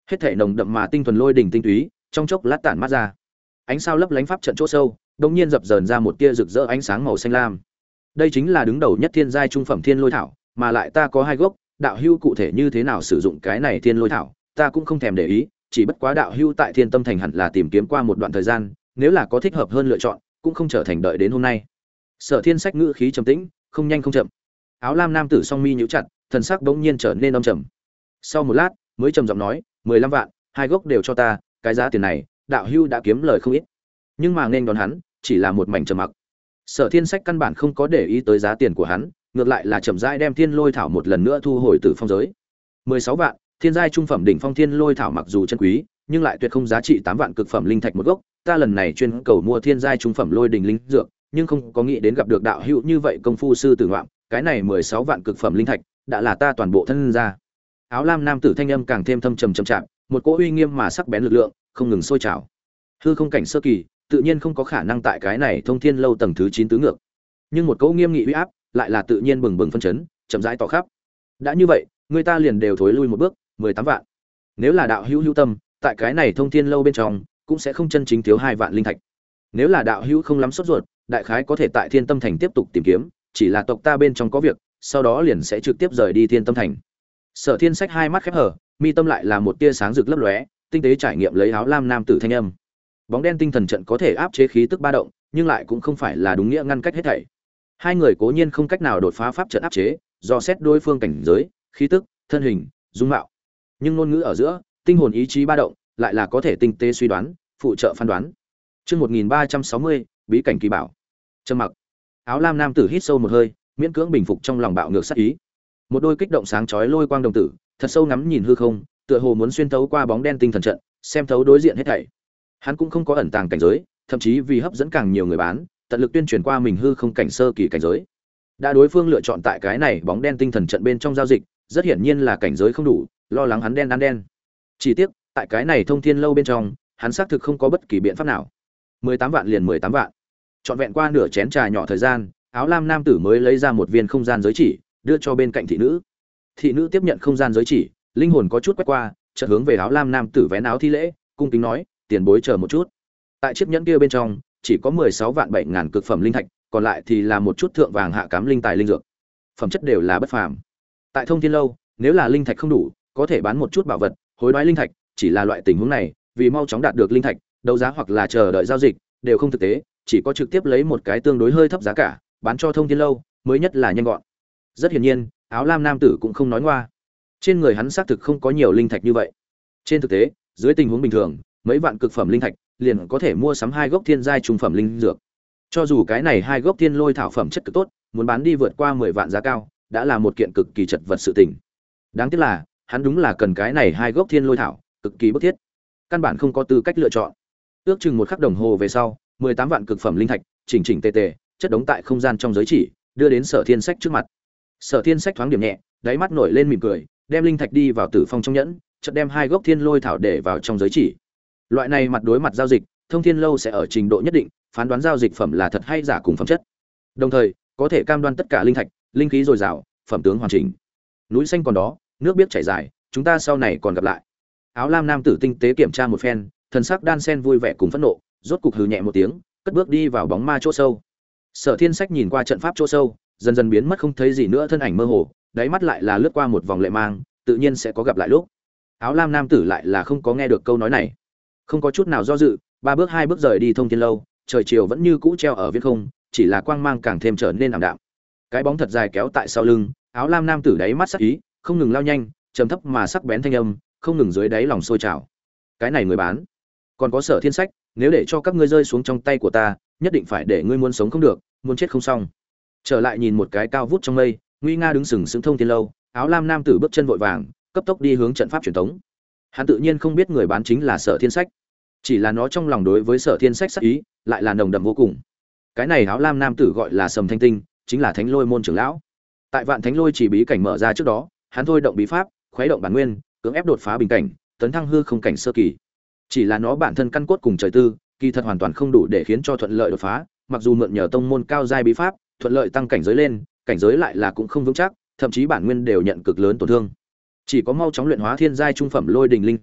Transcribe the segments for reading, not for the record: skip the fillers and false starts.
Hết thể nồng đậm mà tinh thuần lôi đỉnh tinh túy, trong chốc lát tản mát ra. Ánh sao lấp lánh pháp trận chỗ sâu, đột nhiên dập dờn ra một tia rực rỡ ánh sáng màu xanh lam. Đây chính là đứng đầu nhất thiên giai trung phẩm thiên lôi thảo, mà lại ta có 2 gốc, đạo hữu cụ thể như thế nào sử dụng cái này thiên lôi thảo, ta cũng không thèm để ý, chỉ bất quá đạo hữu tại Thiên Tâm Thành hẳn là tìm kiếm qua một đoạn thời gian, nếu là có thích hợp hơn lựa chọn, cũng không trở thành đợi đến hôm nay. Sở Thiên Sách ngữ khí trầm tĩnh, không nhanh không chậm. Áo lam nam tử song mi nhíu chặt, thần sắc bỗng nhiên trở nên âm trầm. Sau một lát, mới trầm giọng nói, 15 vạn, 2 gốc đều cho ta, cái giá tiền này, đạo hữu đã kiếm lời không ít. Nhưng mà nên đón hắn, chỉ là một mảnh trầm mặc. Sở Thiên Sách căn bản không có để ý tới giá tiền của hắn, ngược lại là chậm rãi đem thiên lôi thảo một lần nữa thu hồi từ phong giới. 16 vạn, thiên giai trung phẩm đỉnh phong thiên lôi thảo mặc dù chân quý, nhưng lại tuyệt không giá trị 8 vạn cực phẩm linh thạch một gốc, ta lần này chuyên cầu mua thiên giai trung phẩm lôi đỉnh linh dược, nhưng không có nghĩ đến gặp được đạo hữu như vậy công phu sư tử ngoạm, cái này 16 vạn cực phẩm linh thạch, đã là ta toàn bộ thân ra. Áo lam nam tử thanh âm càng thêm thâm trầm trầm chạm, một cỗ uy nghiêm mà sắc bén lực lượng, không ngừng sôi trào. Hư không cảnh sơ kỳ, tự nhiên không có khả năng tại cái này thông thiên lâu tầng thứ 9 tứ ngược. Nhưng một cỗ nghiêm nghị uy áp, lại là tự nhiên bừng bừng phân chấn, chậm rãi tỏ khắp. Đã như vậy, người ta liền đều thối lui một bước, 18 vạn. Nếu là đạo hữu hữu tâm, tại cái này thông thiên lâu bên trong, cũng sẽ không chân chính thiếu 2 vạn linh thạch. Nếu là đạo hữu không lắm sốt ruột, đại khái có thể tại Thiên Tâm Thành tiếp tục tìm kiếm, chỉ là tộc ta bên trong có việc, sau đó liền sẽ trực tiếp rời đi Thiên Tâm Thành. Sở Thiên Sách hai mắt khép hờ, mi tâm lại là một tia sáng rực lấp lóe, tinh tế trải nghiệm lấy áo lam nam tử thanh âm. Bóng đen tinh thần trận có thể áp chế khí tức ba động, nhưng lại cũng không phải là đúng nghĩa ngăn cách hết thảy. Hai người cố nhiên không cách nào đột phá pháp trận áp chế, do xét đối phương cảnh giới, khí tức, thân hình, dung mạo. Nhưng ngôn ngữ ở giữa, tinh hồn ý chí ba động, lại là có thể tinh tế suy đoán, phụ trợ phán đoán. Chương 1360, bí cảnh kỳ bảo. Trầm mặc. Áo lam nam tử hít sâu một hơi, miễn cưỡng bình phục trong lòng bạo ngược sát ý. Một đôi kích động sáng chói lôi quang đồng tử, thật sâu ngắm nhìn hư không, tựa hồ muốn xuyên thấu qua bóng đen tinh thần trận, xem thấu đối diện hết thảy. Hắn cũng không có ẩn tàng cảnh giới, thậm chí vì hấp dẫn càng nhiều người bán, tận lực tuyên truyền qua mình hư không cảnh sơ kỳ cảnh giới. Đã đối phương lựa chọn tại cái này bóng đen tinh thần trận bên trong giao dịch, rất hiển nhiên là cảnh giới không đủ, lo lắng hắn đen ăn đen. Chỉ tiếc, tại cái này thông thiên lâu bên trong, hắn xác thực không có bất kỳ biện pháp nào. 18 vạn liền 18 vạn. Trọn vẹn qua nửa chén trà nhỏ thời gian, áo lam nam tử mới lấy ra một viên không gian giới chỉ, đưa cho bên cạnh thị nữ. Thị nữ tiếp nhận không gian giới chỉ, linh hồn có chút quét qua, chợt hướng về áo lam nam tử vén áo thi lễ, cung kính nói, tiền bối chờ một chút. Tại chiếc nhẫn kia bên trong, chỉ có 16 vạn 7 ngàn cực phẩm linh thạch, còn lại thì là một chút thượng vàng hạ cám linh tài linh dược. Phẩm chất đều là bất phàm. Tại thông thiên lâu, nếu là linh thạch không đủ, có thể bán một chút bảo vật, hối đoái linh thạch, chỉ là loại tình huống này, vì mau chóng đạt được linh thạch, đấu giá hoặc là chờ đợi giao dịch, đều không thực tế, chỉ có trực tiếp lấy một cái tương đối hơi thấp giá cả, bán cho thông thiên lâu, mới nhất là nhanh gọn. Rất hiển nhiên, áo lam nam tử cũng không nói ngoa. Trên người hắn xác thực không có nhiều linh thạch như vậy. Trên thực tế, dưới tình huống bình thường, mấy vạn cực phẩm linh thạch liền có thể mua sắm 2 gốc thiên giai trung phẩm linh dược. Cho dù cái này 2 gốc thiên lôi thảo phẩm chất cực tốt, muốn bán đi vượt qua 10 vạn giá cao, đã là một kiện cực kỳ chật vật sự tình. Đáng tiếc là, hắn đúng là cần cái này 2 gốc thiên lôi thảo, cực kỳ bức thiết. Căn bản không có tư cách lựa chọn. Ước chừng một khắc đồng hồ về sau, 18 vạn cực phẩm linh thạch, chỉnh chỉnh tề tề, chất đống tại không gian trong giới chỉ, đưa đến Sở Thiên Sách trước mặt. Sở Thiên Sách thoáng điểm nhẹ, đáy mắt nổi lên mỉm cười, đem linh thạch đi vào tử phong trong nhẫn, chợt đem 2 gốc thiên lôi thảo để vào trong giới chỉ. Loại này mặt đối mặt giao dịch, thông thiên lâu sẽ ở trình độ nhất định phán đoán giao dịch phẩm là thật hay giả cùng phẩm chất. Đồng thời, có thể cam đoan tất cả linh thạch, linh khí dồi dào, phẩm tướng hoàn chỉnh. Núi xanh còn đó, nước biết chảy dài, chúng ta sau này còn gặp lại. Áo lam nam tử tinh tế kiểm tra một phen, thần sắc đan xen vui vẻ cùng phẫn nộ, rốt cục hừ nhẹ một tiếng, cất bước đi vào bóng ma chỗ sâu. Sở Thiên Sách nhìn qua trận pháp chỗ sâu, dần dần biến mất không thấy gì nữa thân ảnh mơ hồ, đáy mắt lại là lướt qua một vòng lệ mang, tự nhiên sẽ có gặp lại lúc. Áo lam nam tử lại là không có nghe được câu nói này, không có chút nào do dự, 3 bước 2 bước rời đi thông thiên lâu, trời chiều vẫn như cũ treo ở viễn không, chỉ là quang mang càng thêm trở nên ảm đạm. Cái bóng thật dài kéo tại sau lưng, áo lam nam tử đáy mắt sắc ý, không ngừng lao nhanh, trầm thấp mà sắc bén thanh âm, không ngừng dưới đáy lòng sôi trào. Cái này người bán, còn có Sở Thiên Sách, nếu để cho các ngươi rơi xuống trong tay của ta, nhất định phải để ngươi muốn sống không được, muốn chết không xong. Trở lại nhìn một cái cao vút trong mây, nguy nga đứng sừng sững thông thiên lâu, áo lam nam tử bước chân vội vàng, cấp tốc đi hướng trận pháp truyền thống. Hắn tự nhiên không biết người bán chính là Sở Thiên Sách, chỉ là nó trong lòng đối với Sở Thiên Sách sắc ý lại là nồng đậm vô cùng. Cái này áo lam nam tử gọi là Sầm Thanh Tinh, chính là Thánh Lôi môn trưởng lão. Tại Vạn Thánh Lôi chỉ bí cảnh mở ra trước đó, hắn thôi động bí pháp, khuấy động bản nguyên, cưỡng ép đột phá bình cảnh, tấn thăng hư không cảnh sơ kỳ. Chỉ là nó bản thân căn cốt cùng trời tư, kỳ thật hoàn toàn không đủ để khiến cho thuận lợi đột phá, mặc dù mượn nhờ tông môn cao giai bí pháp, thuận lợi tăng cảnh giới lên, cảnh giới lại là cũng không vững chắc, thậm chí bản nguyên đều nhận cực lớn tổn thương. Chỉ có mau chóng luyện hóa thiên giai trung phẩm lôi đình linh dược,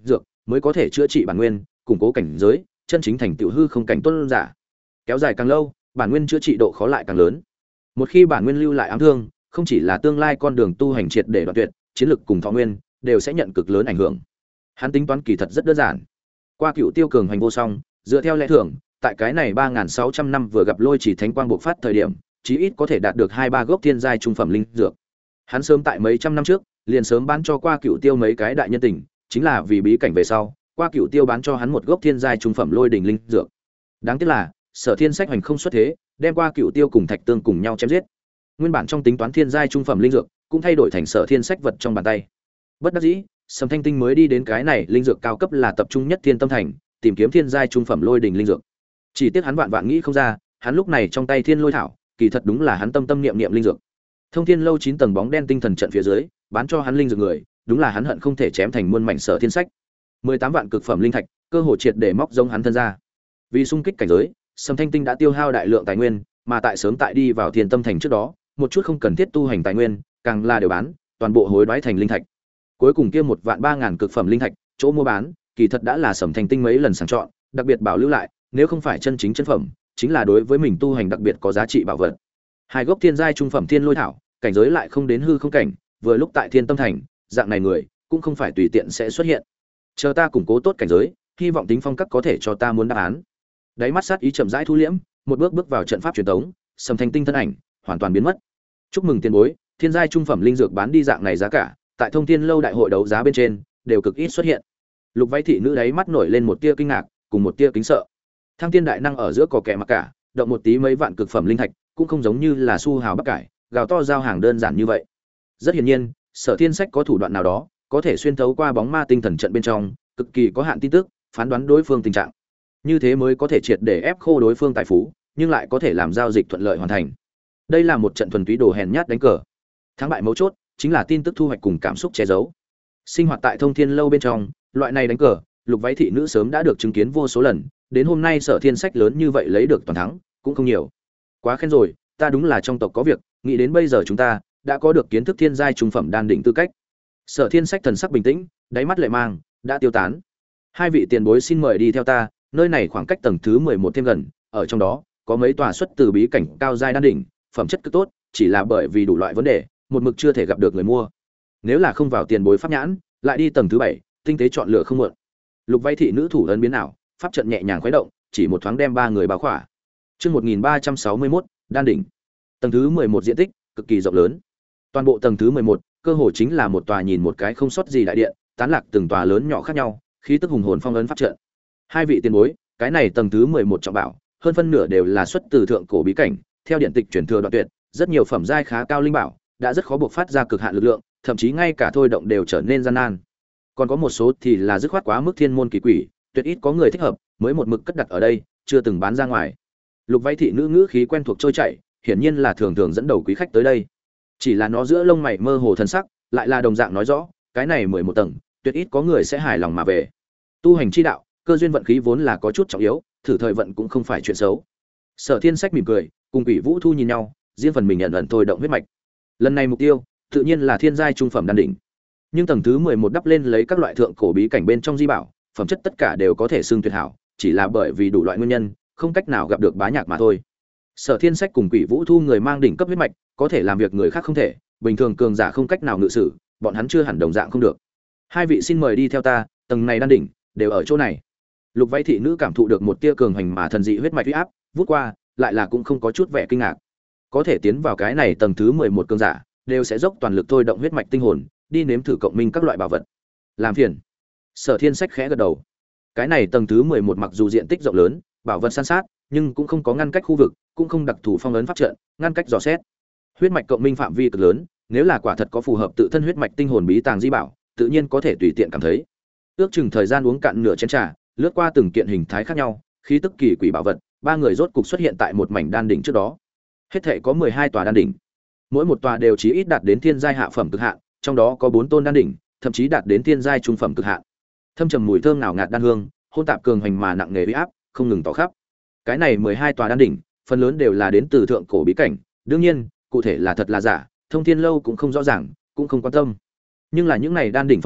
mới có thể chữa trị bản nguyên, củng cố cảnh giới, chân chính thành tựu hư không cảnh tuân giả. Kéo dài càng lâu, bản nguyên chữa trị độ khó lại càng lớn. Một khi bản nguyên lưu lại ám thương, không chỉ là tương lai con đường tu hành triệt để đoạn tuyệt, chiến lực cùng thọ nguyên đều sẽ nhận cực lớn ảnh hưởng. Hắn tính toán kỳ thật rất đơn giản. Qua Cựu Tiêu cường hành vô song, dựa theo lẽ thường, tại cái này 3600 năm vừa gặp Lôi Chỉ Thánh Quang bộc phát thời điểm, chí ít có thể đạt được 2-3 gốc thiên giai trung phẩm linh dược. Hắn sớm tại mấy trăm năm trước, liền sớm bán cho Qua Cựu Tiêu mấy cái đại nhân tình, chính là vì bí cảnh về sau, Qua Cựu Tiêu bán cho hắn một gốc thiên giai trung phẩm lôi đỉnh linh dược. Đáng tiếc là, Sở Thiên Sách hành không xuất thế, đem Qua Cựu Tiêu cùng Thạch Tương cùng nhau chém giết. Nguyên bản trong tính toán thiên giai trung phẩm linh dược, cũng thay đổi thành Sở Thiên Sách vật trong bàn tay. Bất đắc dĩ, Sầm Thanh Tinh mới đi đến cái này linh dược cao cấp là tập trung nhất Thiên Tâm Thành, tìm kiếm thiên giai trung phẩm lôi đỉnh linh dược. Chỉ tiếc hắn vạn vạn nghĩ không ra, hắn lúc này trong tay Thiên Lôi Thảo, kỳ thật đúng là hắn tâm tâm niệm niệm linh dược. Thông Thiên lâu 9 tầng bóng đen tinh thần trận phía dưới, bán cho hắn linh dược người, đúng là hắn hận không thể chém thành muôn mảnh Sở Thiên Sách. 18 vạn cực phẩm linh thạch, cơ hội triệt để móc giống hắn thân ra. Vì xung kích cảnh giới, Sầm Thanh Tinh đã tiêu hao đại lượng tài nguyên, mà tại sớm tại đi vào Thiên Tâm Thành trước đó, một chút không cần thiết tu hành tài nguyên, càng là đều bán, toàn bộ hối đoái thành linh thạch. Cuối cùng kia 1.300.000 cực phẩm linh thạch, chỗ mua bán, kỳ thật đã là Sầm Thanh Tinh mấy lần sàng chọn, đặc biệt bảo lưu lại, nếu không phải chân chính chân phẩm, chính là đối với mình tu hành đặc biệt có giá trị bảo vật. Hai gốc thiên giai trung phẩm thiên lôi thảo, cảnh giới lại không đến hư không cảnh, vừa lúc tại Thiên Tâm Thành, dạng này người cũng không phải tùy tiện sẽ xuất hiện. Chờ ta củng cố tốt cảnh giới, hy vọng Tính Phong các có thể cho ta muốn đáp án. Đáy mắt sát ý chậm rãi thu liễm, một bước bước vào trận pháp truyền tống, Sầm Thanh Tinh thân ảnh hoàn toàn biến mất. Chúc mừng tiền bối, thiên giai trung phẩm linh dược bán đi dạng này giá cả, tại Thông Thiên lâu đại hội đấu giá bên trên đều cực ít xuất hiện. Lục Váy thị nữ đáy mắt nổi lên một tia kinh ngạc, cùng một tia kính sợ. Thăng Tiên đại năng ở giữa cò kẻ mặc cả, động một tí mấy vạn cực phẩm linh thạch, cũng không giống như là su hào bắc cải, gào to giao hàng đơn giản như vậy. Rất hiển nhiên, Sở Thiên Sách có thủ đoạn nào đó, có thể xuyên thấu qua bóng ma tinh thần trận bên trong, cực kỳ có hạn tin tức, phán đoán đối phương tình trạng. Như thế mới có thể triệt để ép khô đối phương tài phú, nhưng lại có thể làm giao dịch thuận lợi hoàn thành. Đây là một trận thuần túy đồ hèn nhát đánh cờ. Thắng bại mấu chốt chính là tin tức thu hoạch cùng cảm xúc che giấu. Sinh hoạt tại Thông Thiên lâu bên trong, loại này đánh cờ, Lục Váy thị nữ sớm đã được chứng kiến vô số lần, đến hôm nay Sở Thiên Sách lớn như vậy lấy được toàn thắng, cũng không nhiều. Quá khen rồi, ta đúng là trong tộc có việc, nghĩ đến bây giờ chúng ta đã có được kiến thức thiên giai trung phẩm đan đỉnh tư cách. Sở Thiên Sách thần sắc bình tĩnh, đáy mắt lệ mang đã tiêu tán. Hai vị tiền bối xin mời đi theo ta, nơi này khoảng cách tầng thứ 11 thêm gần, ở trong đó có mấy tòa xuất từ bí cảnh cao giai đan đỉnh, phẩm chất cực tốt, chỉ là bởi vì đủ loại vấn đề, một mực chưa thể gặp được người mua. Nếu là không vào tiền bối pháp nhãn, lại đi tầng thứ 7, tinh tế chọn lựa không muộn. Lục Váy thị nữ thủ ấn biến ảo, pháp trận nhẹ nhàng khuấy động, chỉ một thoáng đem ba người bao khỏa. Chương 1361, đan đỉnh. Tầng thứ 11 diện tích cực kỳ rộng lớn. Toàn bộ tầng thứ 11, cơ hồ chính là một tòa nhìn một cái không sót gì đại điện, tán lạc từng tòa lớn nhỏ khác nhau, khí tức hùng hồn phong ấn pháp trận. Hai vị tiền bối, cái này tầng thứ 11 trọng bảo, hơn phân nửa đều là xuất từ thượng cổ bí cảnh, theo điện tịch truyền thừa đoạn tuyệt, rất nhiều phẩm giai khá cao linh bảo, đã rất khó buộc phát ra cực hạn lực lượng, thậm chí ngay cả thôi động đều trở nên gian nan. Còn có một số thì là dứt khoát quá mức thiên môn kỳ quỷ, tuyệt ít có người thích hợp, mới một mực cất đặt ở đây, chưa từng bán ra ngoài. Lục Váy thị nữ ngữ khí quen thuộc trôi chảy, hiển nhiên là thường thường dẫn đầu quý khách tới đây. Chỉ là nó giữa lông mày mơ hồ thần sắc, lại là đồng dạng nói rõ, cái này 11 tầng, tuyệt ít có người sẽ hài lòng mà về. Tu hành chi đạo, cơ duyên vận khí vốn là có chút trọng yếu, thử thời vận cũng không phải chuyện xấu. Sở Thiên Sách mỉm cười, cùng Quỷ Vũ Thu nhìn nhau, riêng phần mình nhận ẩn thôi động huyết mạch. Lần này mục tiêu, tự nhiên là thiên giai trung phẩm đan đỉnh. Nhưng tầng thứ 11 đắp lên lấy các loại thượng cổ bí cảnh bên trong di bảo, phẩm chất tất cả đều có thể xưng tuyệt hảo, chỉ là bởi vì đủ loại nguyên nhân, không cách nào gặp được bá nhạc mà thôi. Sở Thiên Sách cùng Quỷ Vũ Thu người mang đỉnh cấp huyết mạch, có thể làm việc người khác không thể, bình thường cường giả không cách nào ngự sử, bọn hắn chưa hẳn đồng dạng không được. Hai vị xin mời đi theo ta, tầng này đan đỉnh đều ở chỗ này. Lục Váy thị nữ cảm thụ được một tia cường hành mà thần dị huyết mạch uy áp, vút qua, lại là cũng không có chút vẻ kinh ngạc. Có thể tiến vào cái này tầng thứ 11 cường giả, đều sẽ dốc toàn lực thôi động huyết mạch tinh hồn, đi nếm thử cộng minh các loại bảo vật. Làm phiền. Sở Thiên Sách khẽ gật đầu. Cái này tầng thứ 11 mặc dù diện tích rộng lớn, bảo vật san sát, nhưng cũng không có ngăn cách khu vực, cũng không đặc thù phong ấn pháp trận, ngăn cách dò xét. Huyết mạch cộng minh phạm vi cực lớn, nếu là quả thật có phù hợp tự thân huyết mạch tinh hồn bí tàng di bảo, tự nhiên có thể tùy tiện cảm thấy. Ước chừng thời gian uống cạn nửa chén trà, lướt qua từng kiện hình thái khác nhau, khí tức kỳ quỷ bảo vật, ba người rốt cục xuất hiện tại một mảnh đan đỉnh trước đó. Hết thảy có 12 tòa đan đỉnh. Mỗi một tòa đều chí ít đạt đến thiên giai hạ phẩm cực hạn, trong đó có 4 tôn đan đỉnh, thậm chí đạt đến thiên giai trung phẩm cực hạn. Thâm trầm mùi thơm ngào ngạt đan hương, hôn tạp cường hành mà nặng nề uy áp, không ngừng tỏ khắp. Cái này 12 tòa đan đỉnh, phần lớn đều là đến từ thượng cổ bí cảnh, đương nhiên, cụ thể là thật là giả, Thông Thiên lâu cũng không rõ ràng, cũng không quan tâm. Nhưng là những này đan đỉnh phẩm giai,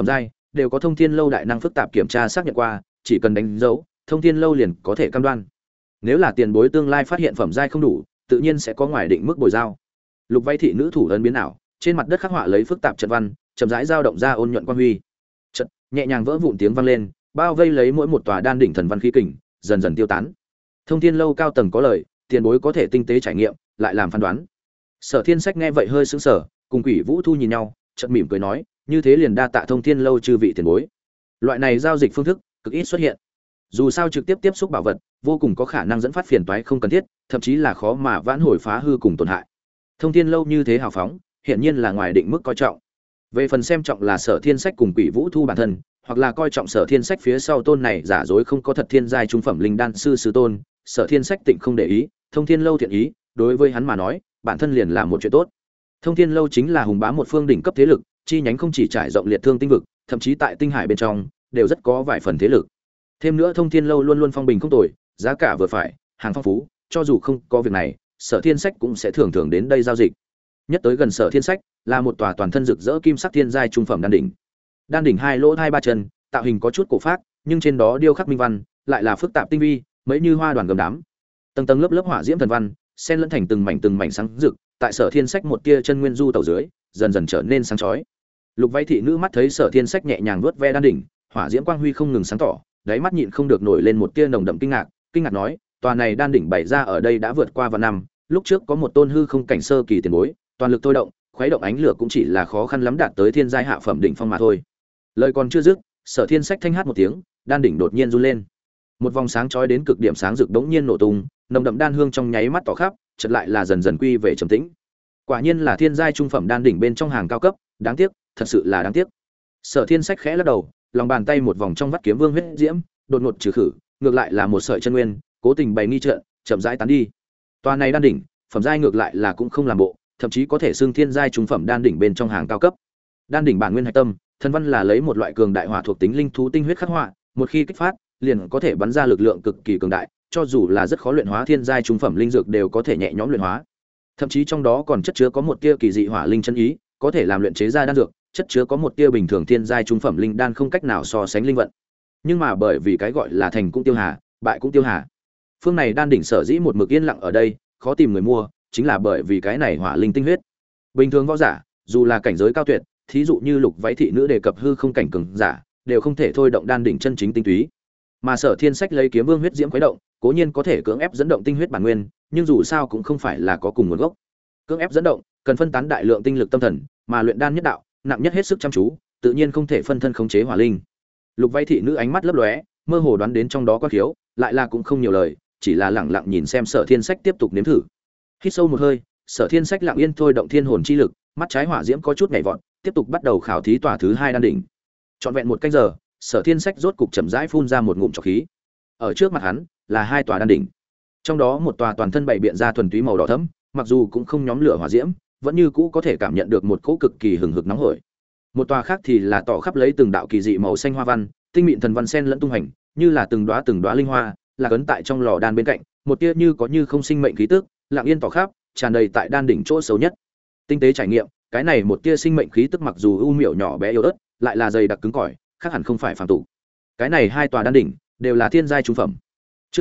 đều có Thông Thiên Lâu đại năng phức tạp kiểm tra xác nhận qua, chỉ cần đánh dấu, Thông Thiên Lâu liền có thể cam đoan. Nếu là tiền bối tương lai phát hiện phẩm giai không đủ, tự nhiên sẽ có ngoài định mức bồi giao. Lục Vây thị nữ thủ ấn biến ảo, trên mặt đất khắc họa lấy phức tạp trận văn, chậm rãi dao động ra ôn nhuận quang huy. Chợt, nhẹ nhàng vỡ vụn tiếng vang lên, bao vây lấy mỗi một tòa đan đỉnh thần văn khí kình, dần dần tiêu tán. Thông Thiên Lâu cao tầng có lời, tiền bối có thể tinh tế trải nghiệm, lại làm phán đoán. Sở Thiên Sách nghe vậy hơi sững sờ, cùng Quỷ Vũ Thu nhìn nhau, chợt mỉm cười nói, như thế liền đa tạ Thông Thiên Lâu chư vị tiền bối. Loại này giao dịch phương thức cực ít xuất hiện. Dù sao trực tiếp tiếp xúc bảo vật, vô cùng có khả năng dẫn phát phiền toái không cần thiết, thậm chí là khó mà vãn hồi phá hư cùng tổn hại. Thông Thiên Lâu như thế hào phóng, hiển nhiên là ngoài định mức coi trọng. Về phần xem trọng là Sở Thiên Sách cùng Quỷ Vũ Thu bản thân, hoặc là coi trọng Sở Thiên Sách phía sau tôn này giả dối không có thật thiên giai trung phẩm linh đan sư sư tôn, Sở Thiên Sách tịnh không để ý, Thông Thiên Lâu thiện ý, đối với hắn mà nói, bản thân liền là một chuyện tốt. Thông Thiên Lâu chính là hùng bá một phương đỉnh cấp thế lực, chi nhánh không chỉ trải rộng liệt thương tinh vực, thậm chí tại tinh hải bên trong đều rất có vài phần thế lực. Thêm nữa Thông Thiên Lâu luôn luôn phong bình không tồi, giá cả vừa phải, hàng phong phú, cho dù không có việc này, Sở Thiên Sách cũng sẽ thường thường đến đây giao dịch. Nhất tới gần Sở Thiên Sách là một tòa toàn thân rực rỡ kim sắc thiên giai trung phẩm đan đỉnh. Đan đỉnh hai lỗ hai ba chân, tạo hình có chút cổ phác, nhưng trên đó điêu khắc minh văn, lại là phức tạp tinh vi, mấy như hoa đoàn gầm đám. Tầng tầng lớp lớp hỏa diễm thần văn, xen lẫn thành từng mảnh sáng rực, tại Sở Thiên Sách một tia chân nguyên du tẩu dưới, dần dần trở nên sáng chói. Lục Vây thị nữ mắt thấy Sở Thiên Sách nhẹ nhàng vuốt ve đan đỉnh, hỏa diễm quang huy không ngừng sáng tỏ, đáy mắt nhịn không được nổi lên một tia nồng đậm kinh ngạc nói, tòa này đan đỉnh bày ra ở đây đã vượt qua vạn năm, lúc trước có một tôn hư không cảnh sơ kỳ tiền bối, toàn lực thôi động, khuấy động ánh lửa cũng chỉ là khó khăn lắm đạt tới thiên giai hạ phẩm đỉnh phong mà thôi. Lời còn chưa dứt, Sở Thiên Sách thanh hát một tiếng, đan đỉnh đột nhiên run lên. Một vòng sáng chói đến cực điểm sáng rực đống nhiên nổ tung, nồng đậm đan hương trong nháy mắt tỏ khắp, chợt lại là dần dần quy về trầm tĩnh. Quả nhiên là thiên giai trung phẩm đan đỉnh bên trong hàng cao cấp, đáng tiếc, thật sự là đáng tiếc. Sở Thiên Sách khẽ lắc đầu, lòng bàn tay một vòng trong vắt kiếm vương huyết diễm, đột ngột trừ khử, ngược lại là một sợi chân nguyên, cố tình bày nghi trận, chậm rãi tán đi. Toa này đan đỉnh, phẩm giai ngược lại là cũng không làm bộ, thậm chí có thể xưng thiên giai trung phẩm đan đỉnh bên trong hàng cao cấp. Đan đỉnh bản nguyên hạch tâm, thần văn là lấy một loại cường đại hỏa thuộc tính linh thú tinh huyết khắc họa, một khi kích phát, liền có thể bắn ra lực lượng cực kỳ cường đại, cho dù là rất khó luyện hóa thiên giai trung phẩm linh dược đều có thể nhẹ nhõm luyện hóa. Thậm chí trong đó còn chất chứa có một tia kỳ dị hỏa linh chân ý, có thể làm luyện chế ra đan dược, chất chứa có một tia bình thường thiên giai trung phẩm linh đan không cách nào so sánh linh vận. Nhưng mà bởi vì cái gọi là thành cũng tiêu hà, bại cũng tiêu hà. Phương này đan đỉnh sở dĩ một mực yên lặng ở đây, khó tìm người mua, chính là bởi vì cái này hỏa linh tinh huyết. Bình thường võ giả, dù là cảnh giới cao tuyệt, thí dụ như Lục Váy thị nữ đề cập hư không cảnh cường giả, đều không thể thôi động đan đỉnh chân chính tinh túy. Mà Sở Thiên Sách lấy kiếm vương huyết diễm khuấy động, cố nhiên có thể cưỡng ép dẫn động tinh huyết bản nguyên, nhưng dù sao cũng không phải là có cùng nguồn gốc. Cưỡng ép dẫn động, cần phân tán đại lượng tinh lực tâm thần, mà luyện đan nhất đạo, nặng nhất hết sức chăm chú, tự nhiên không thể phân thân khống chế hỏa linh. Lục Váy thị nữ ánh mắt lấp lóe, mơ hồ đoán đến trong đó có khiếu, lại là cũng không nhiều lời, chỉ là lặng lặng nhìn xem Sở Thiên Sách tiếp tục nếm thử. Hít sâu một hơi, Sở Thiên Sách lặng yên thôi động thiên hồn chi lực, mắt trái hỏa diễm có chút nhảy vọt, tiếp tục bắt đầu khảo thí tòa thứ hai đan đỉnh. Trọn vẹn một canh giờ, Sở Thiên Sách rốt cục chậm rãi phun ra một ngụm trọc khí. Ở trước mặt hắn là hai tòa đan đỉnh, trong đó một tòa toàn thân bảy biện ra thuần túy màu đỏ thẫm, mặc dù cũng không nhóm lửa hỏa diễm, vẫn như cũ có thể cảm nhận được một cỗ cực kỳ hừng hực nóng hổi. Một tòa khác thì là tỏ khắp lấy từng đạo kỳ dị màu xanh hoa văn, tinh mịn thần văn sen lẫn tung hành, như là từng đóa linh hoa, là cấn tại trong lò đan bên cạnh, một tia như có như không sinh mệnh khí tức, lặng yên tỏ khắp, tràn đầy tại đan đỉnh chỗ xấu nhất. Tinh tế trải nghiệm, cái này một tia sinh mệnh khí tức mặc dù u miểu nhỏ bé yếu ớt, lại là dày đặc cứng cỏi, khác hẳn không phải phàm tục. Cái này hai tòa đan đỉnh đều là thiên giai trung phẩm. Chương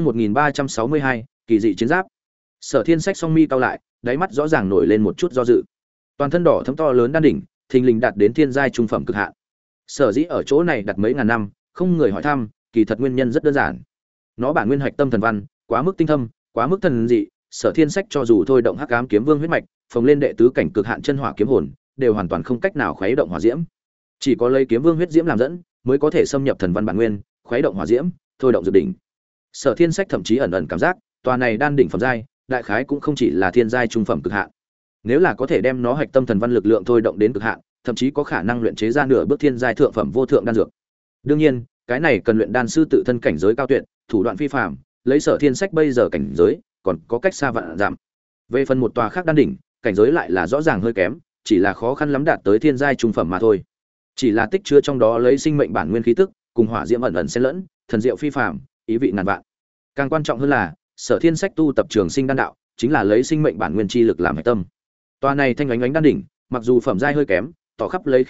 1362, kỳ dị chiến giáp. Sở Thiên Sách song mi cau lại, đáy mắt rõ ràng nổi lên một chút do dự. Toàn thân đỏ thẫm to lớn đan đỉnh, thình lình đạt đến thiên giai trung phẩm cực hạn. Sở dĩ ở chỗ này đặt mấy ngàn năm, không người hỏi thăm, kỳ thật nguyên nhân rất đơn giản. Nó bản nguyên hạch tâm thần văn, quá mức tinh thâm, quá mức thần dị, Sở Thiên Sách cho dù thôi động Hắc Ám Kiếm Vương huyết mạch, phồng lên đệ tứ cảnh cực hạn chân hỏa kiếm hồn, đều hoàn toàn không cách nào khuấy động hỏa diễm. Chỉ có lấy kiếm vương huyết diễm làm dẫn, mới có thể xâm nhập thần văn bản nguyên, khuấy động hỏa diễm, thôi động dược đỉnh. Sở Thiên Sách thậm chí ẩn ẩn cảm giác, tòa này đan đỉnh phẩm giai, đại khái cũng không chỉ là thiên giai trung phẩm cực hạn. Nếu là có thể đem nó hạch tâm thần văn lực lượng thôi động đến cực hạn, thậm chí có khả năng luyện chế ra nửa bước thiên giai thượng phẩm vô thượng đan dược. Đương nhiên, cái này cần luyện đan sư tự thân cảnh giới cao tuyệt, thủ đoạn phi phàm, lấy Sở Thiên Sách bây giờ cảnh giới, còn có cách xa vạn dặm. Về phần một tòa khác đan đỉnh, cảnh giới lại là rõ ràng hơi kém, chỉ là khó khăn lắm đạt tới thiên giai trung phẩm mà thôi. Chỉ là tích chứa trong đó lấy sinh mệnh bản nguyên khí tức, cùng hỏa diễm ẩn ẩn xen lẫn, thần diệu phi phàm, ý vị ngàn vạn. Càng quan trọng hơn là, Sở Thiên Sách tu tập trường sinh đan đạo, chính là lấy sinh mệnh bản nguyên chi lực làm hệ tâm. Tòa này thanh ánh ánh đan đỉnh, mặc dù phẩm giai hơi kém, tỏ khắp lấy khí tức,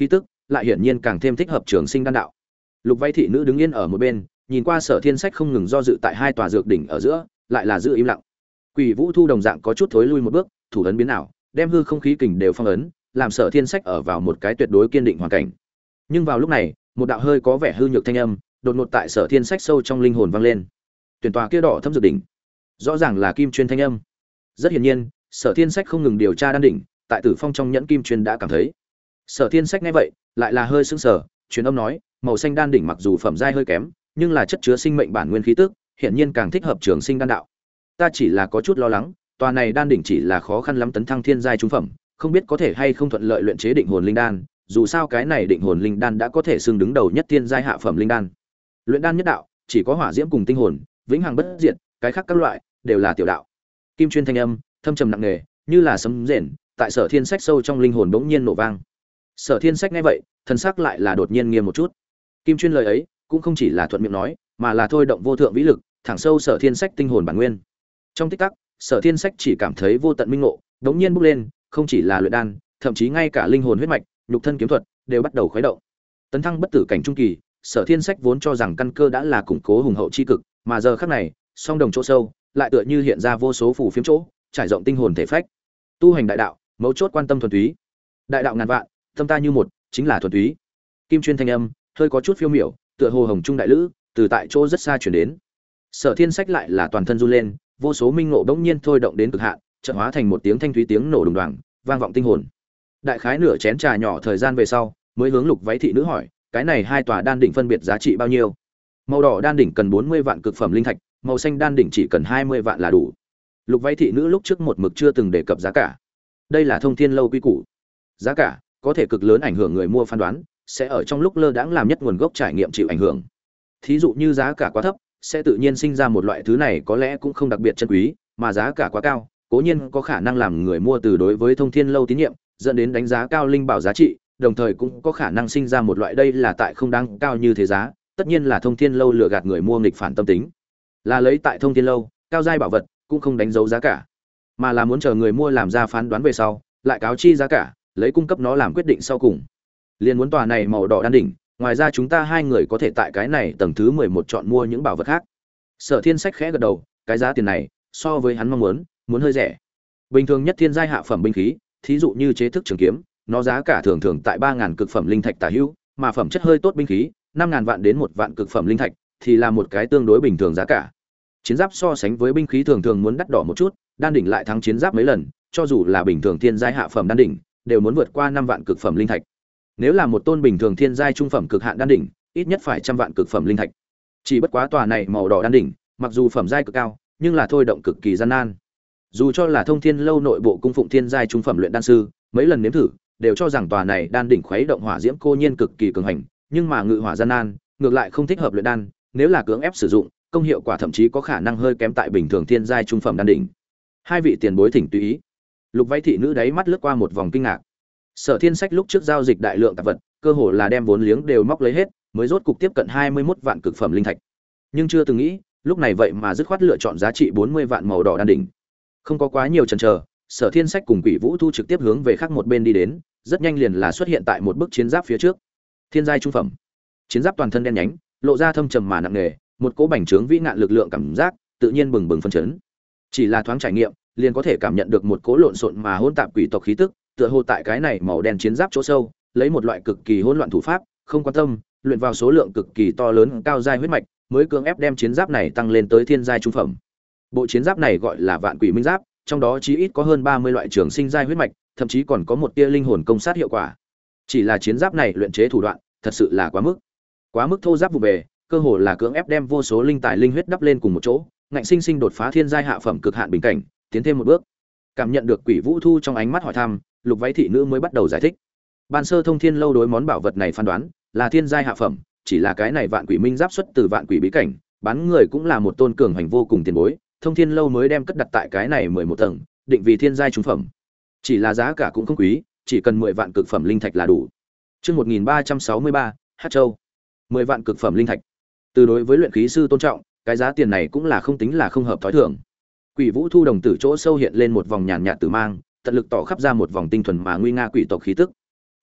lại hiển nhiên càng thêm thích hợp trường sinh đan đạo. Lục Váy thị nữ đứng yên ở một bên, nhìn qua Sở Thiên Sách không ngừng do dự tại hai tòa dược đỉnh ở giữa, lại là giữ im lặng. Quỷ Vũ Thu đồng dạng có chút thối lui một bước, thủ ấn biến ảo, đem hư không khí kình đều phong ấn, làm Sở Thiên Sách ở vào một cái tuyệt đối kiên định hoàn cảnh. Nhưng vào lúc này, một đạo hơi có vẻ hư nhược thanh âm, đột ngột tại Sở Thiên Sách sâu trong linh hồn vang lên. Tuyển tòa kia đỏ thâm dược đỉnh, rõ ràng là kim chuyên thanh âm. Rất hiển nhiên, Sở Thiên Sách không ngừng điều tra đan đỉnh, tại Tử Phong trong nhẫn kim chuyên đã cảm thấy. Sở Thiên Sách nghe vậy, lại là hơi sững sờ, truyền âm nói, màu xanh đan đỉnh mặc dù phẩm giai hơi kém, nhưng là chất chứa sinh mệnh bản nguyên khí tức, hiển nhiên càng thích hợp trường sinh đan đạo. Ta chỉ là có chút lo lắng, tòa này đan đỉnh chỉ là khó khăn lắm tấn thăng thiên giai trung phẩm, không biết có thể hay không thuận lợi luyện chế định hồn linh đan, dù sao cái này định hồn linh đan đã có thể xưng đứng đầu nhất thiên giai hạ phẩm linh đan. Luyện đan nhất đạo, chỉ có hỏa diễm cùng tinh hồn, vĩnh hằng bất diệt, cái khác các loại đều là tiểu đạo. Kim chuyên thanh âm, thâm trầm nặng nề, như là sấm rền, tại Sở Thiên Sách sâu trong linh hồn bỗng nhiên nổ vang. Sở Thiên Sách nghe vậy, thần sắc lại là đột nhiên nghiêm một chút. Kim chuyên lời ấy, cũng không chỉ là thuận miệng nói, mà là thôi động vô thượng vĩ lực, thẳng sâu Sở Thiên Sách tinh hồn bản nguyên. Trong tích tắc, Sở Thiên Sách chỉ cảm thấy vô tận minh ngộ, đống nhiên bốc lên, không chỉ là luyện đan, thậm chí ngay cả linh hồn huyết mạch, nhục thân kiếm thuật đều bắt đầu khuấy động. Tấn thăng bất tử cảnh trung kỳ, Sở Thiên Sách vốn cho rằng căn cơ đã là củng cố hùng hậu chi cực, mà giờ khắc này, song đồng chỗ sâu, lại tựa như hiện ra vô số phù phiếm chỗ, trải rộng tinh hồn thể phách. Tu hành đại đạo, mấu chốt quan tâm thuần túy. Đại đạo ngàn vạn, tâm ta như một, chính là thuần túy. Kim chuyên thanh âm, hơi có chút phiêu miểu, tựa hồ hồng trung đại lữ, từ tại chỗ rất xa truyền đến. Sở Thiên Sách lại là toàn thân run lên, vô số minh ngộ bỗng nhiên thôi động đến cực hạn, chợt hóa thành một tiếng thanh thúy tiếng nổ đùng đoàng, vang vọng tinh hồn. Đại khái nửa chén trà nhỏ thời gian về sau, mới hướng Lục Váy thị nữ hỏi, cái này hai tòa đan đỉnh phân biệt giá trị bao nhiêu? Màu đỏ đan đỉnh cần 40 vạn cực phẩm linh thạch, màu xanh đan đỉnh chỉ cần 20 vạn là đủ. Lục Váy thị nữ lúc trước một mực chưa từng đề cập giá cả. Đây là Thông Thiên lâu quy củ. Giá cả có thể cực lớn ảnh hưởng người mua phán đoán, sẽ ở trong lúc lơ đãng làm nhất nguồn gốc trải nghiệm chịu ảnh hưởng. Thí dụ như giá cả quá thấp, sẽ tự nhiên sinh ra một loại thứ này có lẽ cũng không đặc biệt chân quý, mà giá cả quá cao, cố nhiên có khả năng làm người mua từ đối với Thông Thiên lâu tín nhiệm, dẫn đến đánh giá cao linh bảo giá trị, đồng thời cũng có khả năng sinh ra một loại đây là tại không đáng cao như thế giá, tất nhiên là Thông Thiên lâu lừa gạt người mua nghịch phản tâm tính. Là lấy tại Thông Thiên lâu, cao giai bảo vật cũng không đánh dấu giá cả, mà là muốn chờ người mua làm ra phán đoán về sau, lại cáo chi giá cả, lấy cung cấp nó làm quyết định sau cùng. Liên muốn tòa này màu đỏ đan đỉnh, ngoài ra chúng ta hai người có thể tại cái này tầng thứ 11 chọn mua những bảo vật khác. Sở Thiên Sách khẽ gật đầu, cái giá tiền này so với hắn mong muốn hơi rẻ. Bình thường nhất thiên giai hạ phẩm binh khí, thí dụ như chế thức trường kiếm, nó giá cả thường thường tại 3000 cực phẩm linh thạch tả hữu, mà phẩm chất hơi tốt binh khí, 5000 vạn đến 1 vạn cực phẩm linh thạch thì là một cái tương đối bình thường giá cả. Chiến giáp so sánh với binh khí thường thường muốn đắt đỏ một chút, đan đỉnh lại thắng chiến giáp mấy lần, cho dù là bình thường thiên giai hạ phẩm đan đỉnh, đều muốn vượt qua 5 vạn cực phẩm linh thạch. Nếu là một tôn bình thường thiên giai trung phẩm cực hạn đan đỉnh, ít nhất phải 100 vạn cực phẩm linh thạch. Chỉ bất quá tòa này màu đỏ đan đỉnh, mặc dù phẩm giai cực cao, nhưng là thôi động cực kỳ gian nan. Dù cho là Thông Thiên lâu nội bộ cung phụng thiên giai trung phẩm luyện đan sư, mấy lần nếm thử, đều cho rằng tòa này đan đỉnh khuấy động hỏa diễm cô nhiên cực kỳ cường hành, nhưng mà ngự hỏa gian nan, ngược lại không thích hợp luyện đan, nếu là cưỡng ép sử dụng, công hiệu quả thậm chí có khả năng hơi kém tại bình thường thiên giai trung phẩm đan đỉnh. Hai vị tiền bối thỉnh tùy ý. Lục Váy thị nữ đáy mắt lướt qua một vòng kinh ngạc. Sở Thiên Sách lúc trước giao dịch đại lượng tạp vật, cơ hồ là đem vốn liếng đều móc lấy hết, mới rốt cục tiếp cận 21 vạn cực phẩm linh thạch. Nhưng chưa từng nghĩ, lúc này vậy mà dứt khoát lựa chọn giá trị 40 vạn màu đỏ đan đỉnh. Không có quá nhiều chần chờ, Sở Thiên Sách cùng Quỷ Vũ Thu trực tiếp hướng về khác một bên đi đến, rất nhanh liền là xuất hiện tại một bức chiến giáp phía trước. Thiên giai trung phẩm. Chiến giáp toàn thân đen nhánh, lộ ra thâm trầm mà nặng nề, một cỗ bành trướng vĩ ngạn lực lượng cảm giác, tự nhiên bừng bừng phấn chấn. Chỉ là thoáng trải nghiệm, liền có thể cảm nhận được một cỗ lộn xộn mà hỗn tạp quỷ tộc khí tức, tựa hồ tại cái này màu đen chiến giáp chỗ sâu, lấy một loại cực kỳ hỗn loạn thủ pháp, không quan tâm, luyện vào số lượng cực kỳ to lớn cao giai huyết mạch, mới cưỡng ép đem chiến giáp này tăng lên tới thiên giai trung phẩm. Bộ chiến giáp này gọi là Vạn Quỷ Minh Giáp, trong đó chí ít có hơn 30 loại trường sinh giai huyết mạch, thậm chí còn có một tia linh hồn công sát hiệu quả. Chỉ là chiến giáp này luyện chế thủ đoạn, thật sự là quá mức thô giáp vụ bề, cơ hồ là cưỡng ép đem vô số linh tài linh huyết đắp lên cùng một chỗ, ngạnh sinh sinh đột phá thiên giai hạ phẩm cực hạn bình cảnh, tiến thêm một bước. Cảm nhận được Quỷ Vũ Thu trong ánh mắt hỏi thăm, Lục Váy thị nữ mới bắt đầu giải thích. Ban sơ Thông Thiên lâu đối món bảo vật này phán đoán là thiên giai hạ phẩm, chỉ là cái này Vạn Quỷ Minh Giáp xuất từ Vạn Quỷ bí cảnh, bán người cũng là một tôn cường hành vô cùng tiền bối, Thông Thiên lâu mới đem cất đặt tại cái này 11 tầng, định vì thiên giai trung phẩm. Chỉ là giá cả cũng không quý, chỉ cần 10 vạn cực phẩm linh thạch là đủ. Chương 1363, Hắc Châu. 10 vạn cực phẩm linh thạch. Từ đối với luyện khí sư tôn trọng, cái giá tiền này cũng là không tính là không hợp thói thường. Quỷ Vũ Thu đồng tử chỗ sâu hiện lên một vòng nhàn nhạt tử mang, tận lực tỏ khắp ra một vòng tinh thuần mà nguy nga quỷ tộc khí tức.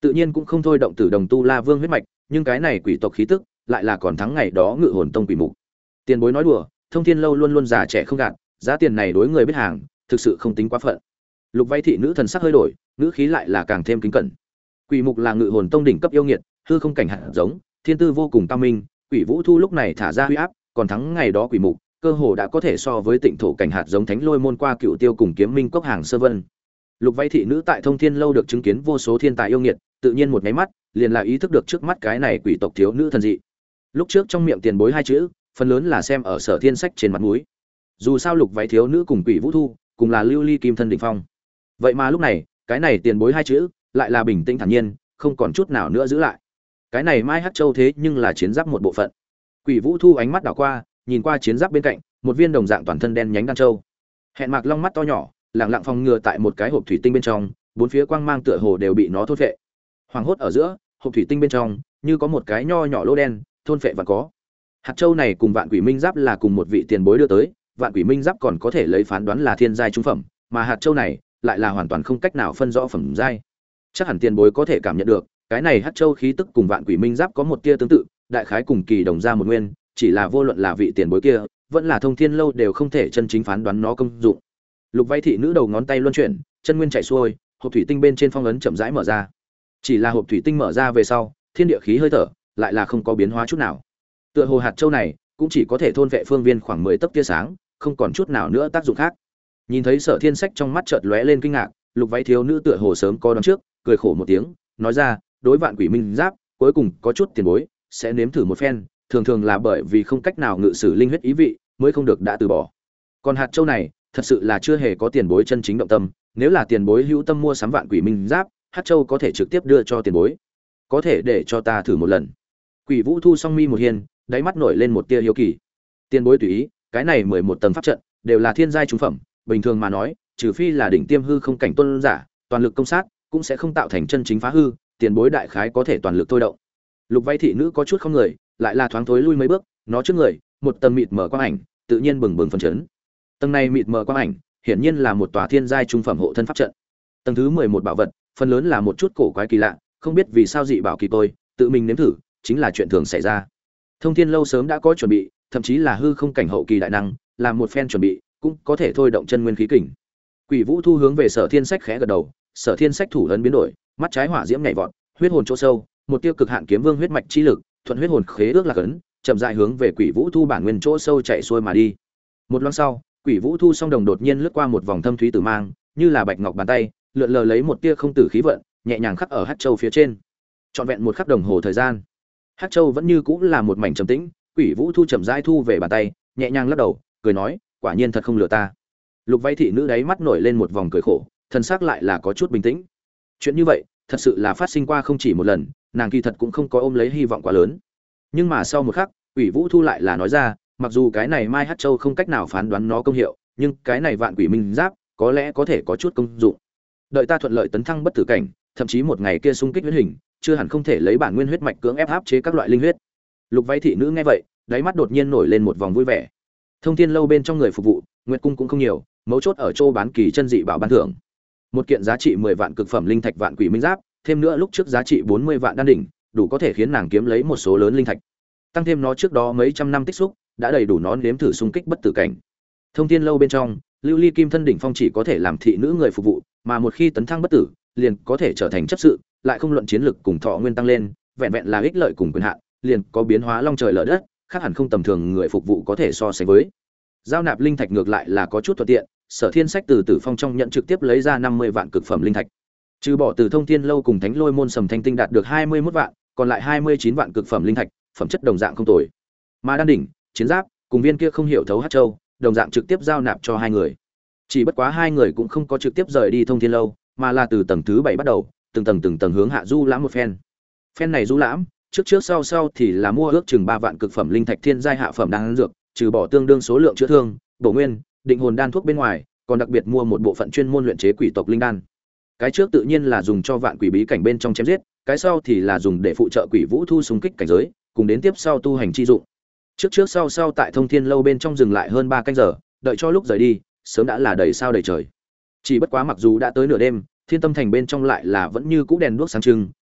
tự nhiên cũng không thôi động Tử Đồng Tu La Vương huyết mạch, nhưng cái này quỷ tộc khí tức lại là còn thắng ngày đó Ngự Hồn Tông quỷ mục. Tiền bối nói đùa, Thông Thiên lâu luôn luôn già trẻ không gạt, giá tiền này đối người biết hàng, thực sự không tính quá phận. Lục Váy thị nữ thần sắc hơi đổi, ngữ khí lại là càng thêm kính cẩn. Quỷ mục là Ngự Hồn Tông đỉnh cấp yêu nghiệt, hư không cảnh hạt giống, thiên tư vô cùng cao minh, Quỷ Vũ Thu lúc này thả ra huy áp, còn thắng ngày đó quỷ mục, cơ hồ đã có thể so với Tịnh thổ cảnh hạt giống Thánh Lôi môn qua Cựu Tiêu cùng Kiếm Minh cốc hàng sơ vân. Lục Váy thị nữ tại Thông Thiên lâu được chứng kiến vô số thiên tài yêu nghiệt, tự nhiên một cái mắt, liền là ý thức được trước mắt cái này quỷ tộc thiếu nữ thần dị. Lúc trước trong miệng tiền bối hai chữ, phần lớn là xem ở Sở Thiên sách trên mặt mũi. Dù sao Lục Váy thiếu nữ cùng Quỷ Vũ Thu, cùng là lưu ly kim thân đỉnh phong. Vậy mà lúc này, cái này tiền bối hai chữ, lại là bình tĩnh thản nhiên, không còn chút nào nữa giữ lại. Cái này Mai Hắc Châu thế nhưng là chiến giáp một bộ phận. Quỷ Vũ Thu ánh mắt đảo qua, nhìn qua chiến giáp bên cạnh, một viên đồng dạng toàn thân đen nhánh đan châu. Hẹn Mạc Long mắt to nhỏ, lặng lặng phòng ngừa tại một cái hộp thủy tinh bên trong, bốn phía quang mang tựa hồ đều bị nó thôn phệ. Hoàng hốt ở giữa, hộp thủy tinh bên trong, như có một cái nho nhỏ lỗ đen, thôn phệ và có. Hạt châu này cùng Vạn Quỷ Minh Giáp là cùng một vị tiền bối đưa tới, Vạn Quỷ Minh Giáp còn có thể lấy phán đoán là thiên giai trung phẩm, mà hạt châu này lại là hoàn toàn không cách nào phân rõ phẩm giai. Chắc hẳn tiền bối có thể cảm nhận được, cái này hạt châu khí tức cùng Vạn Quỷ Minh Giáp có một tia tương tự, đại khái cùng kỳ đồng ra một nguyên, chỉ là vô luận là vị tiền bối kia, vẫn là Thông Thiên lâu đều không thể chân chính phán đoán nó công dụng. Lục Váy thị nữ đầu ngón tay luân chuyển, chân nguyên chảy xuôi, hộp thủy tinh bên trên phong ấn chậm rãi mở ra. Chỉ là hộp thủy tinh mở ra về sau, thiên địa khí hơi thở lại là không có biến hóa chút nào. Tựa hồ hạt châu này cũng chỉ có thể thôn vệ phương viên khoảng 10 tấc tia sáng, không còn chút nào nữa tác dụng khác. Nhìn thấy Sở Thiên Sách trong mắt chợt lóe lên kinh ngạc, Lục Váy thiếu nữ tựa hồ sớm có đoán trước, cười khổ một tiếng, nói ra, đối Vạn Quỷ Minh Giáp, cuối cùng có chút tiền bối, sẽ nếm thử một phen, thường thường là bởi vì không cách nào ngự sử linh huyết ý vị, mới không được đã từ bỏ. Còn hạt châu này, thật sự là chưa hề có tiền bối chân chính động tâm, nếu là tiền bối hữu tâm mua sắm Vạn Quỷ Minh Giáp, hạt châu có thể trực tiếp đưa cho tiền bối. Có thể để cho ta thử một lần. Quỷ Vũ Thu song mi một hiên, đáy mắt nổi lên một tia hiếu kỳ. Tiền bối tùy ý, cái này 11 tầng pháp trận đều là thiên giai trung phẩm, bình thường mà nói, trừ phi là đỉnh tiêm hư không cảnh tôn giả, toàn lực công sát, cũng sẽ không tạo thành chân chính phá hư, tiền bối đại khái có thể toàn lực thôi động. Lục Váy thị nữ có chút không người, lại là thoáng thối lui mấy bước, nó trước người, một tầng mịt mờ quang ảnh, tự nhiên bừng bừng phấn chấn. Tầng này mịt mờ quang ảnh, hiển nhiên là một tòa thiên giai trung phẩm hộ thân pháp trận. Tầng thứ 11 bảo vật, phần lớn là một chút cổ quái kỳ lạ, không biết vì sao dị bảo kỳ tôi, tự mình nếm thử, chính là chuyện thường xảy ra. Thông Thiên lâu sớm đã có chuẩn bị, thậm chí là hư không cảnh hậu kỳ đại năng, làm một phen chuẩn bị, cũng có thể thôi động chân nguyên khí kình. Quỷ Vũ Thu hướng về Sở Thiên Sách khẽ gật đầu, Sở Thiên Sách thủ ấn biến đổi, mắt trái hỏa diễm nhảy vọt, huyết hồn chỗ sâu, một tiêu cực hạn kiếm vương huyết mạch chi lực, thuận huyết hồn khế ước lạc ấn, chậm rãi hướng về Quỷ Vũ Thu bản nguyên chỗ sâu chạy xuôi mà đi. Một loáng sau, Quỷ Vũ Thu song đồng đột nhiên lướt qua một vòng thâm thúy tử mang, như là bạch ngọc bàn tay, lượn lờ lấy một tia không tử khí vận, nhẹ nhàng khắc ở hắc châu phía trên. Trọn vẹn một khắc đồng hồ thời gian, hắc châu vẫn như cũ là một mảnh trầm tĩnh. Quỷ Vũ Thu chậm rãi thu về bàn tay, nhẹ nhàng lắc đầu, cười nói, quả nhiên thật không lừa ta. Lục Váy thị nữ đáy mắt nổi lên một vòng cười khổ, thân xác lại là có chút bình tĩnh. Chuyện như vậy, thật sự là phát sinh qua không chỉ một lần, nàng kỳ thật cũng không có ôm lấy hy vọng quá lớn. Nhưng mà sau một khắc, Quỷ Vũ Thu lại là nói ra, mặc dù cái này Mai Hắc Châu không cách nào phán đoán nó công hiệu, nhưng cái này Vạn Quỷ Minh Giáp có lẽ có thể có chút công dụng. Đợi ta thuận lợi tấn thăng bất tử cảnh, thậm chí một ngày kia xung kích huyết hình, chưa hẳn không thể lấy bản nguyên huyết mạch cưỡng ép áp chế các loại linh huyết. Lục Váy thị nữ nghe vậy, đáy mắt đột nhiên nổi lên một vòng vui vẻ. Thông Thiên lâu bên trong người phục vụ, Nguyệt cung cũng không nhiều, mấu chốt ở chỗ bán kỳ chân dị bảo ban thưởng. Một kiện giá trị 10 vạn cực phẩm linh thạch Vạn Quỷ Minh Giáp, thêm nữa lúc trước giá trị 40 vạn đan đỉnh, đủ có thể khiến nàng kiếm lấy một số lớn linh thạch. Tăng thêm nó trước đó mấy trăm năm tích xúc, đã đầy đủ nó nếm thử xung kích bất tử cảnh. Thông Thiên lâu bên trong, lưu ly kim thân đỉnh phong chỉ có thể làm thị nữ người phục vụ, mà một khi tấn thăng bất tử, liền có thể trở thành chấp sự, lại không luận chiến lực cùng thọ nguyên tăng lên, vẹn vẹn là ích lợi cùng quyền hạn, liền có biến hóa long trời lở đất, khác hẳn không tầm thường người phục vụ có thể so sánh với. Giao nạp linh thạch ngược lại là có chút thuận tiện, Sở Thiên Sách từ Tử Phong trong nhận trực tiếp lấy ra 50 vạn cực phẩm linh thạch. Trừ bỏ từ Thông Thiên lâu cùng Thánh Lôi môn Sầm Thanh tinh đạt được 21 vạn, còn lại 29 vạn cực phẩm linh thạch, phẩm chất đồng dạng không tồi. Mà đan đỉnh, chiến giáp, cùng viên kia không hiểu thấu hắc châu, đồng dạng trực tiếp giao nạp cho hai người. Chỉ bất quá hai người cũng không có trực tiếp rời đi Thông Thiên lâu, mà là từ tầng thứ 7 bắt đầu, từng tầng hướng hạ du lãm một phen. Phen này du lãm, trước sau thì là mua ước chừng 3 vạn cực phẩm linh thạch thiên giai hạ phẩm đan dược, trừ bỏ tương đương số lượng chữa thương, bổ nguyên, định hồn đan thuốc bên ngoài, còn đặc biệt mua một bộ phận chuyên môn luyện chế quỷ tộc linh đan. Cái trước tự nhiên là dùng cho vạn quỷ bí cảnh bên trong chém giết, cái sau thì là dùng để phụ trợ Quỷ Vũ Thu xung kích cảnh giới, cùng đến tiếp sau tu hành chi dụng. Trước sau tại Thông Thiên lâu bên trong dừng lại hơn 3 canh giờ, đợi cho lúc rời đi, sớm đã là đầy sao đầy trời. Chỉ bất quá mặc dù đã tới nửa đêm, Thiên Tâm thành bên trong lại là vẫn như cũ đèn đuốc sáng trưng,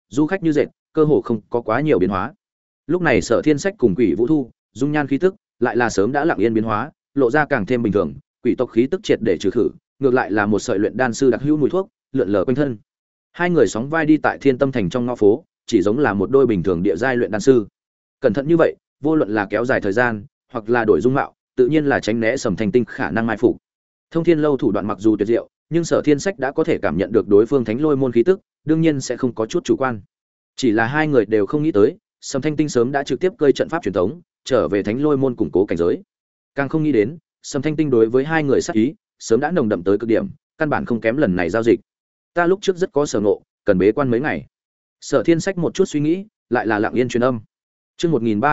du khách như dệt, cơ hồ không có quá nhiều biến hóa. Lúc này Sở Thiên Sách cùng Quỷ Vũ Thu, dung nhan khí tức lại là sớm đã lặng yên biến hóa, lộ ra càng thêm bình thường, quỷ tộc khí tức triệt để trừ khử, ngược lại là một sợi luyện đan sư đặc hữu mùi thuốc lượn lờ quanh thân. Hai người sóng vai đi tại Thiên Tâm Thành trong ngõ phố, chỉ giống là một đôi bình thường địa giai luyện đan sư. Cẩn thận như vậy, vô luận là kéo dài thời gian, hoặc là đổi dung mạo, tự nhiên là tránh né Sầm Thanh Tinh khả năng mai phục. Thông Thiên Lâu thủ đoạn mặc dù tuyệt diệu, nhưng Sở Thiên Sách đã có thể cảm nhận được đối phương Thánh Lôi môn khí tức, đương nhiên sẽ không có chút chủ quan. Chỉ là hai người đều không nghĩ tới, Sầm Thanh Tinh sớm đã trực tiếp cơi trận pháp truyền thống, trở về Thánh Lôi môn củng cố cảnh giới. Càng không nghĩ đến, Sầm Thanh Tinh đối với hai người sát ý, sớm đã nồng đậm tới cực điểm, căn bản không kém lần này giao dịch. Ta lúc trước rất có sở ngộ, cần bế quan mấy ngày. Sở Thiên Sách một chút suy nghĩ, lại là lặng yên truyền âm. Chương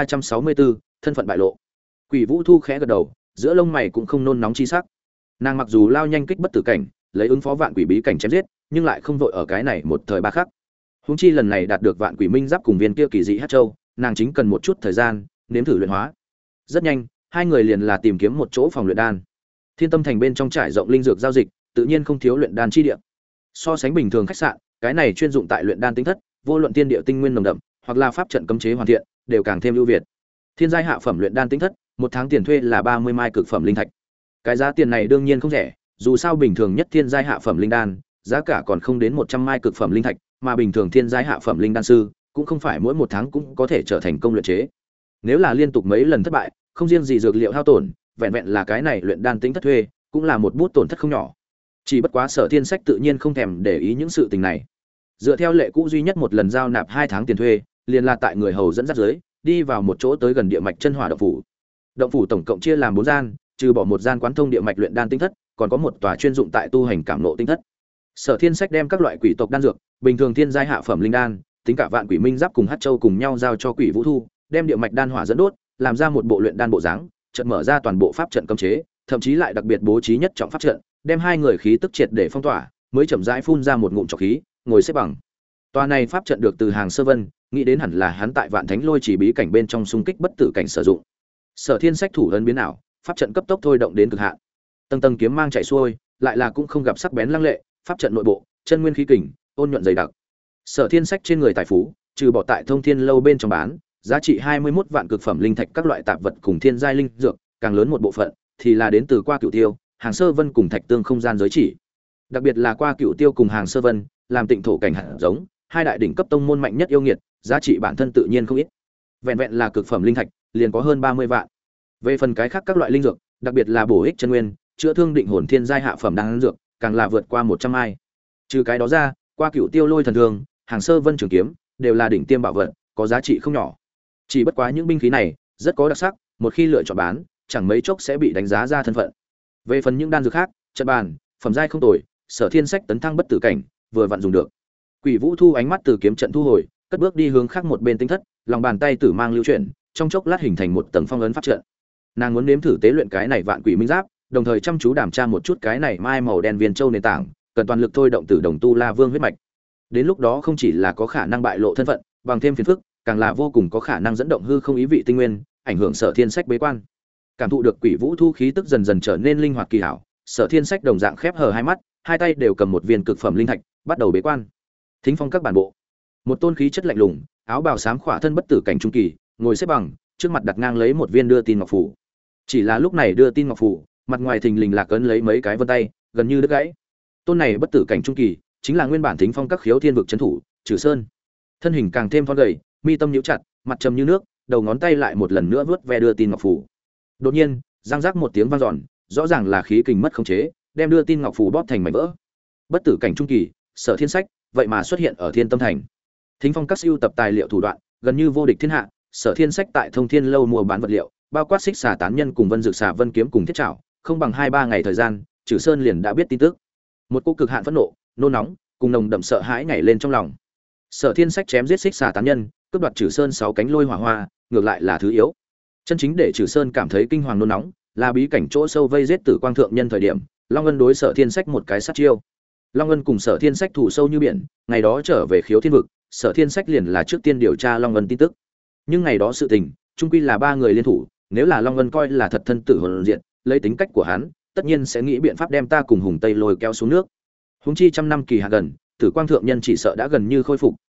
1364, thân phận bại lộ. Quỷ Vũ Thu khẽ gật đầu, giữa lông mày cũng không nôn nóng chi sắc. Nàng mặc dù lao nhanh kích bất tử cảnh, lấy ứng phó vạn quỷ bí cảnh chém giết, nhưng lại không vội ở cái này một thời ba khắc. Huống chi lần này đạt được vạn quỷ minh giáp cùng viên kia kỳ dị hắc châu, nàng chính cần một chút thời gian nếm thử luyện hóa. Rất nhanh, hai người liền là tìm kiếm một chỗ phòng luyện đan. Thiên Tâm Thành bên trong trải rộng linh dược giao dịch, tự nhiên không thiếu luyện đan chi địa. So sánh bình thường khách sạn, cái này chuyên dụng tại luyện đan tinh thất, vô luận tiên địa tinh nguyên nồng đậm, hoặc là pháp trận cấm chế hoàn thiện, đều càng thêm ưu việt. Thiên giai hạ phẩm luyện đan tinh thất, một tháng tiền thuê là 30 mai cực phẩm linh thạch. Cái giá tiền này đương nhiên không rẻ, dù sao bình thường nhất thiên giai hạ phẩm linh đan, giá cả còn không đến 100 mai cực phẩm linh thạch, mà bình thường thiên giai hạ phẩm linh đan sư, cũng không phải mỗi một tháng cũng có thể trở thành công luyện chế. Nếu là liên tục mấy lần thất bại, không riêng gì dược liệu hao tổn, vẹn vẹn là cái này luyện đan tính thất thuê, cũng là một bút tổn thất không nhỏ. Chỉ bất quá Sở Thiên Sách tự nhiên không thèm để ý những sự tình này. Dựa theo lệ cũ duy nhất một lần giao nạp 2 tháng tiền thuê, liền là tại người hầu dẫn dắt dưới, đi vào một chỗ tới gần địa mạch chân hỏa động phủ. Động phủ tổng cộng chia làm 4 gian, trừ bỏ một gian quán thông địa mạch luyện đan tinh thất, còn có một tòa chuyên dụng tại tu hành cảm ngộ tinh thất. Sở Thiên Sách đem các loại quỷ tộc đan dược, bình thường thiên giai hạ phẩm linh đan, tính cả vạn quỷ minh giáp cùng hắc châu cùng nhau giao cho Quỷ Vũ Thu, đem địa mạch đan hỏa dẫn đốt, làm ra một bộ luyện đan bộ dáng, chợt mở ra toàn bộ pháp trận cấm chế, thậm chí lại đặc biệt bố trí nhất trọng pháp trận, đem hai người khí tức triệt để phong tỏa, mới chậm rãi phun ra một ngụm trọc khí, ngồi xếp bằng. Tòa này pháp trận được từ Hàng Sơ Vân, nghĩ đến hẳn là hắn tại Vạn Thánh Lôi chỉ bí cảnh bên trong xung kích bất tử cảnh sử dụng. Sở Thiên Sách thủ ấn biến ảo, pháp trận cấp tốc thôi động đến cực hạn. Tầng tầng kiếm mang chạy xuôi, lại là cũng không gặp sắc bén lăng lệ, pháp trận nội bộ, chân nguyên khí kình, ôn nhuận dày đặc. Sở Thiên Sách trên người tài phú, trừ bỏ tại Thông Thiên Lâu bên trong bán, giá trị 21 vạn cực phẩm linh thạch các loại tạp vật cùng thiên giai linh dược, càng lớn một bộ phận thì là đến từ Qua Cửu Tiêu, Hàng Sơ Vân cùng Thạch Tương không gian giới chỉ. Đặc biệt là Qua Cửu Tiêu cùng Hàng Sơ Vân, làm tịnh thổ cảnh hạt giống, hai đại đỉnh cấp tông môn mạnh nhất yêu nghiệt, giá trị bản thân tự nhiên không ít. Vẹn vẹn là cực phẩm linh thạch, liền có hơn 30 vạn. Về phần cái khác các loại linh dược, đặc biệt là bổ ích chân nguyên, chữa thương định hồn thiên giai hạ phẩm đan dược, càng là vượt qua 100 mai. Trừ cái đó ra, Qua Cửu Tiêu Lôi thần thương, Hàng Sơ Vân trường kiếm, đều là đỉnh tiêm bảo vật, có giá trị không nhỏ. Chỉ bất quá những binh khí này rất có đặc sắc, một khi lựa chọn bán, chẳng mấy chốc sẽ bị đánh giá ra thân phận. Về phần những đan dược khác, trận bàn, phẩm giai không tồi, Sở Thiên Sách tấn thăng bất tử cảnh, vừa vặn dùng được. Quỷ Vũ Thu ánh mắt từ kiếm trận thu hồi, cất bước đi hướng khác một bên tinh thất, lòng bàn tay tử mang lưu chuyển, trong chốc lát hình thành một tầng phong ấn pháp trận. Nàng muốn nếm thử tế luyện cái này vạn quỷ minh giáp, đồng thời chăm chú đảm tra một chút cái này mai màu đen viên châu nền tảng, cần toàn lực thôi động tử đồng tu la vương huyết mạch. Đến lúc đó không chỉ là có khả năng bại lộ thân phận, bằng thêm phiền phức, càng là vô cùng có khả năng dẫn động hư không ý vị tinh nguyên, ảnh hưởng Sở Thiên Sách bế quan. Cảm thụ được Quỷ Vũ Thu khí tức dần dần trở nên linh hoạt kỳ hảo, Sở Thiên Sách đồng dạng khép hờ hai mắt, hai tay đều cầm một viên cực phẩm linh thạch, bắt đầu bế quan. Thính phong các bản bộ, một tôn khí chất lạnh lùng, áo bào xám khỏa thân bất tử cảnh trung kỳ, ngồi xếp bằng, trước mặt đặt ngang lấy một viên đưa tin ngọc phù. Chỉ là lúc này đưa tin ngọc phù, mặt ngoài thình lình lạc ấn lấy mấy cái vân tay, gần như đứt gãy. Tôn này bất tử cảnh trung kỳ, chính là nguyên bản Thính phong các khiếu thiên vực trấn thủ, Trử Sơn. Thân hình càng thêm thon gầy, mi tâm nhíu chặt, mặt trầm như nước, đầu ngón tay lại một lần nữa vớt ve đưa tin ngọc phù. Đột nhiên, răng rắc một tiếng vang dọn, rõ ràng là khí kình mất khống chế, đem đưa tin ngọc phù bóp thành mảnh vỡ. Bất tử cảnh trung kỳ, Sở Thiên Sách, vậy mà xuất hiện ở Thiên Tâm Thành. Thính phong các siêu tập tài liệu thủ đoạn, gần như vô địch thiên hạ, Sở Thiên Sách tại Thông Thiên Lâu mua bán vật liệu, bao quát xích xà tán nhân cùng vân dược xà vân kiếm cùng thiết trảo, không bằng 2-3 ngày thời gian, Trử Sơn liền đã biết tin tức. Một cô cực hạn phẫn nộ, nôn nóng, cùng nồng đậm sợ hãi nhảy lên trong lòng. Sở Thiên Sách chém giết xích xà tán nhân, cướp đoạt Trử Sơn 6 cánh lôi hỏa hoa, ngược lại là thứ yếu. Chân chính để Trử Sơn cảm thấy kinh hoàng nôn nóng, là bí cảnh chỗ sâu vây giết Tử Quang thượng nhân thời điểm, Long Ân đối Sở Thiên Sách một cái sát chiêu. Long Ân cùng Sở Thiên Sách thủ sâu như biển, ngày đó trở về khiếu thiên vực, Sở Thiên Sách liền là trước tiên điều tra Long Ân tin tức. Nhưng ngày đó sự tình, chung quy là 3 người liên thủ, nếu là Long Ân coi là thật thân tử hồn diện, lấy tính cách của hắn, tất nhiên sẽ nghĩ biện pháp đem ta cùng Hùng Tây lôi kéo xuống nước. Huống chi trăm năm kỳ hạn gần, Tử Quang thượng nhân chỉ sợ đã gần như khôi phục,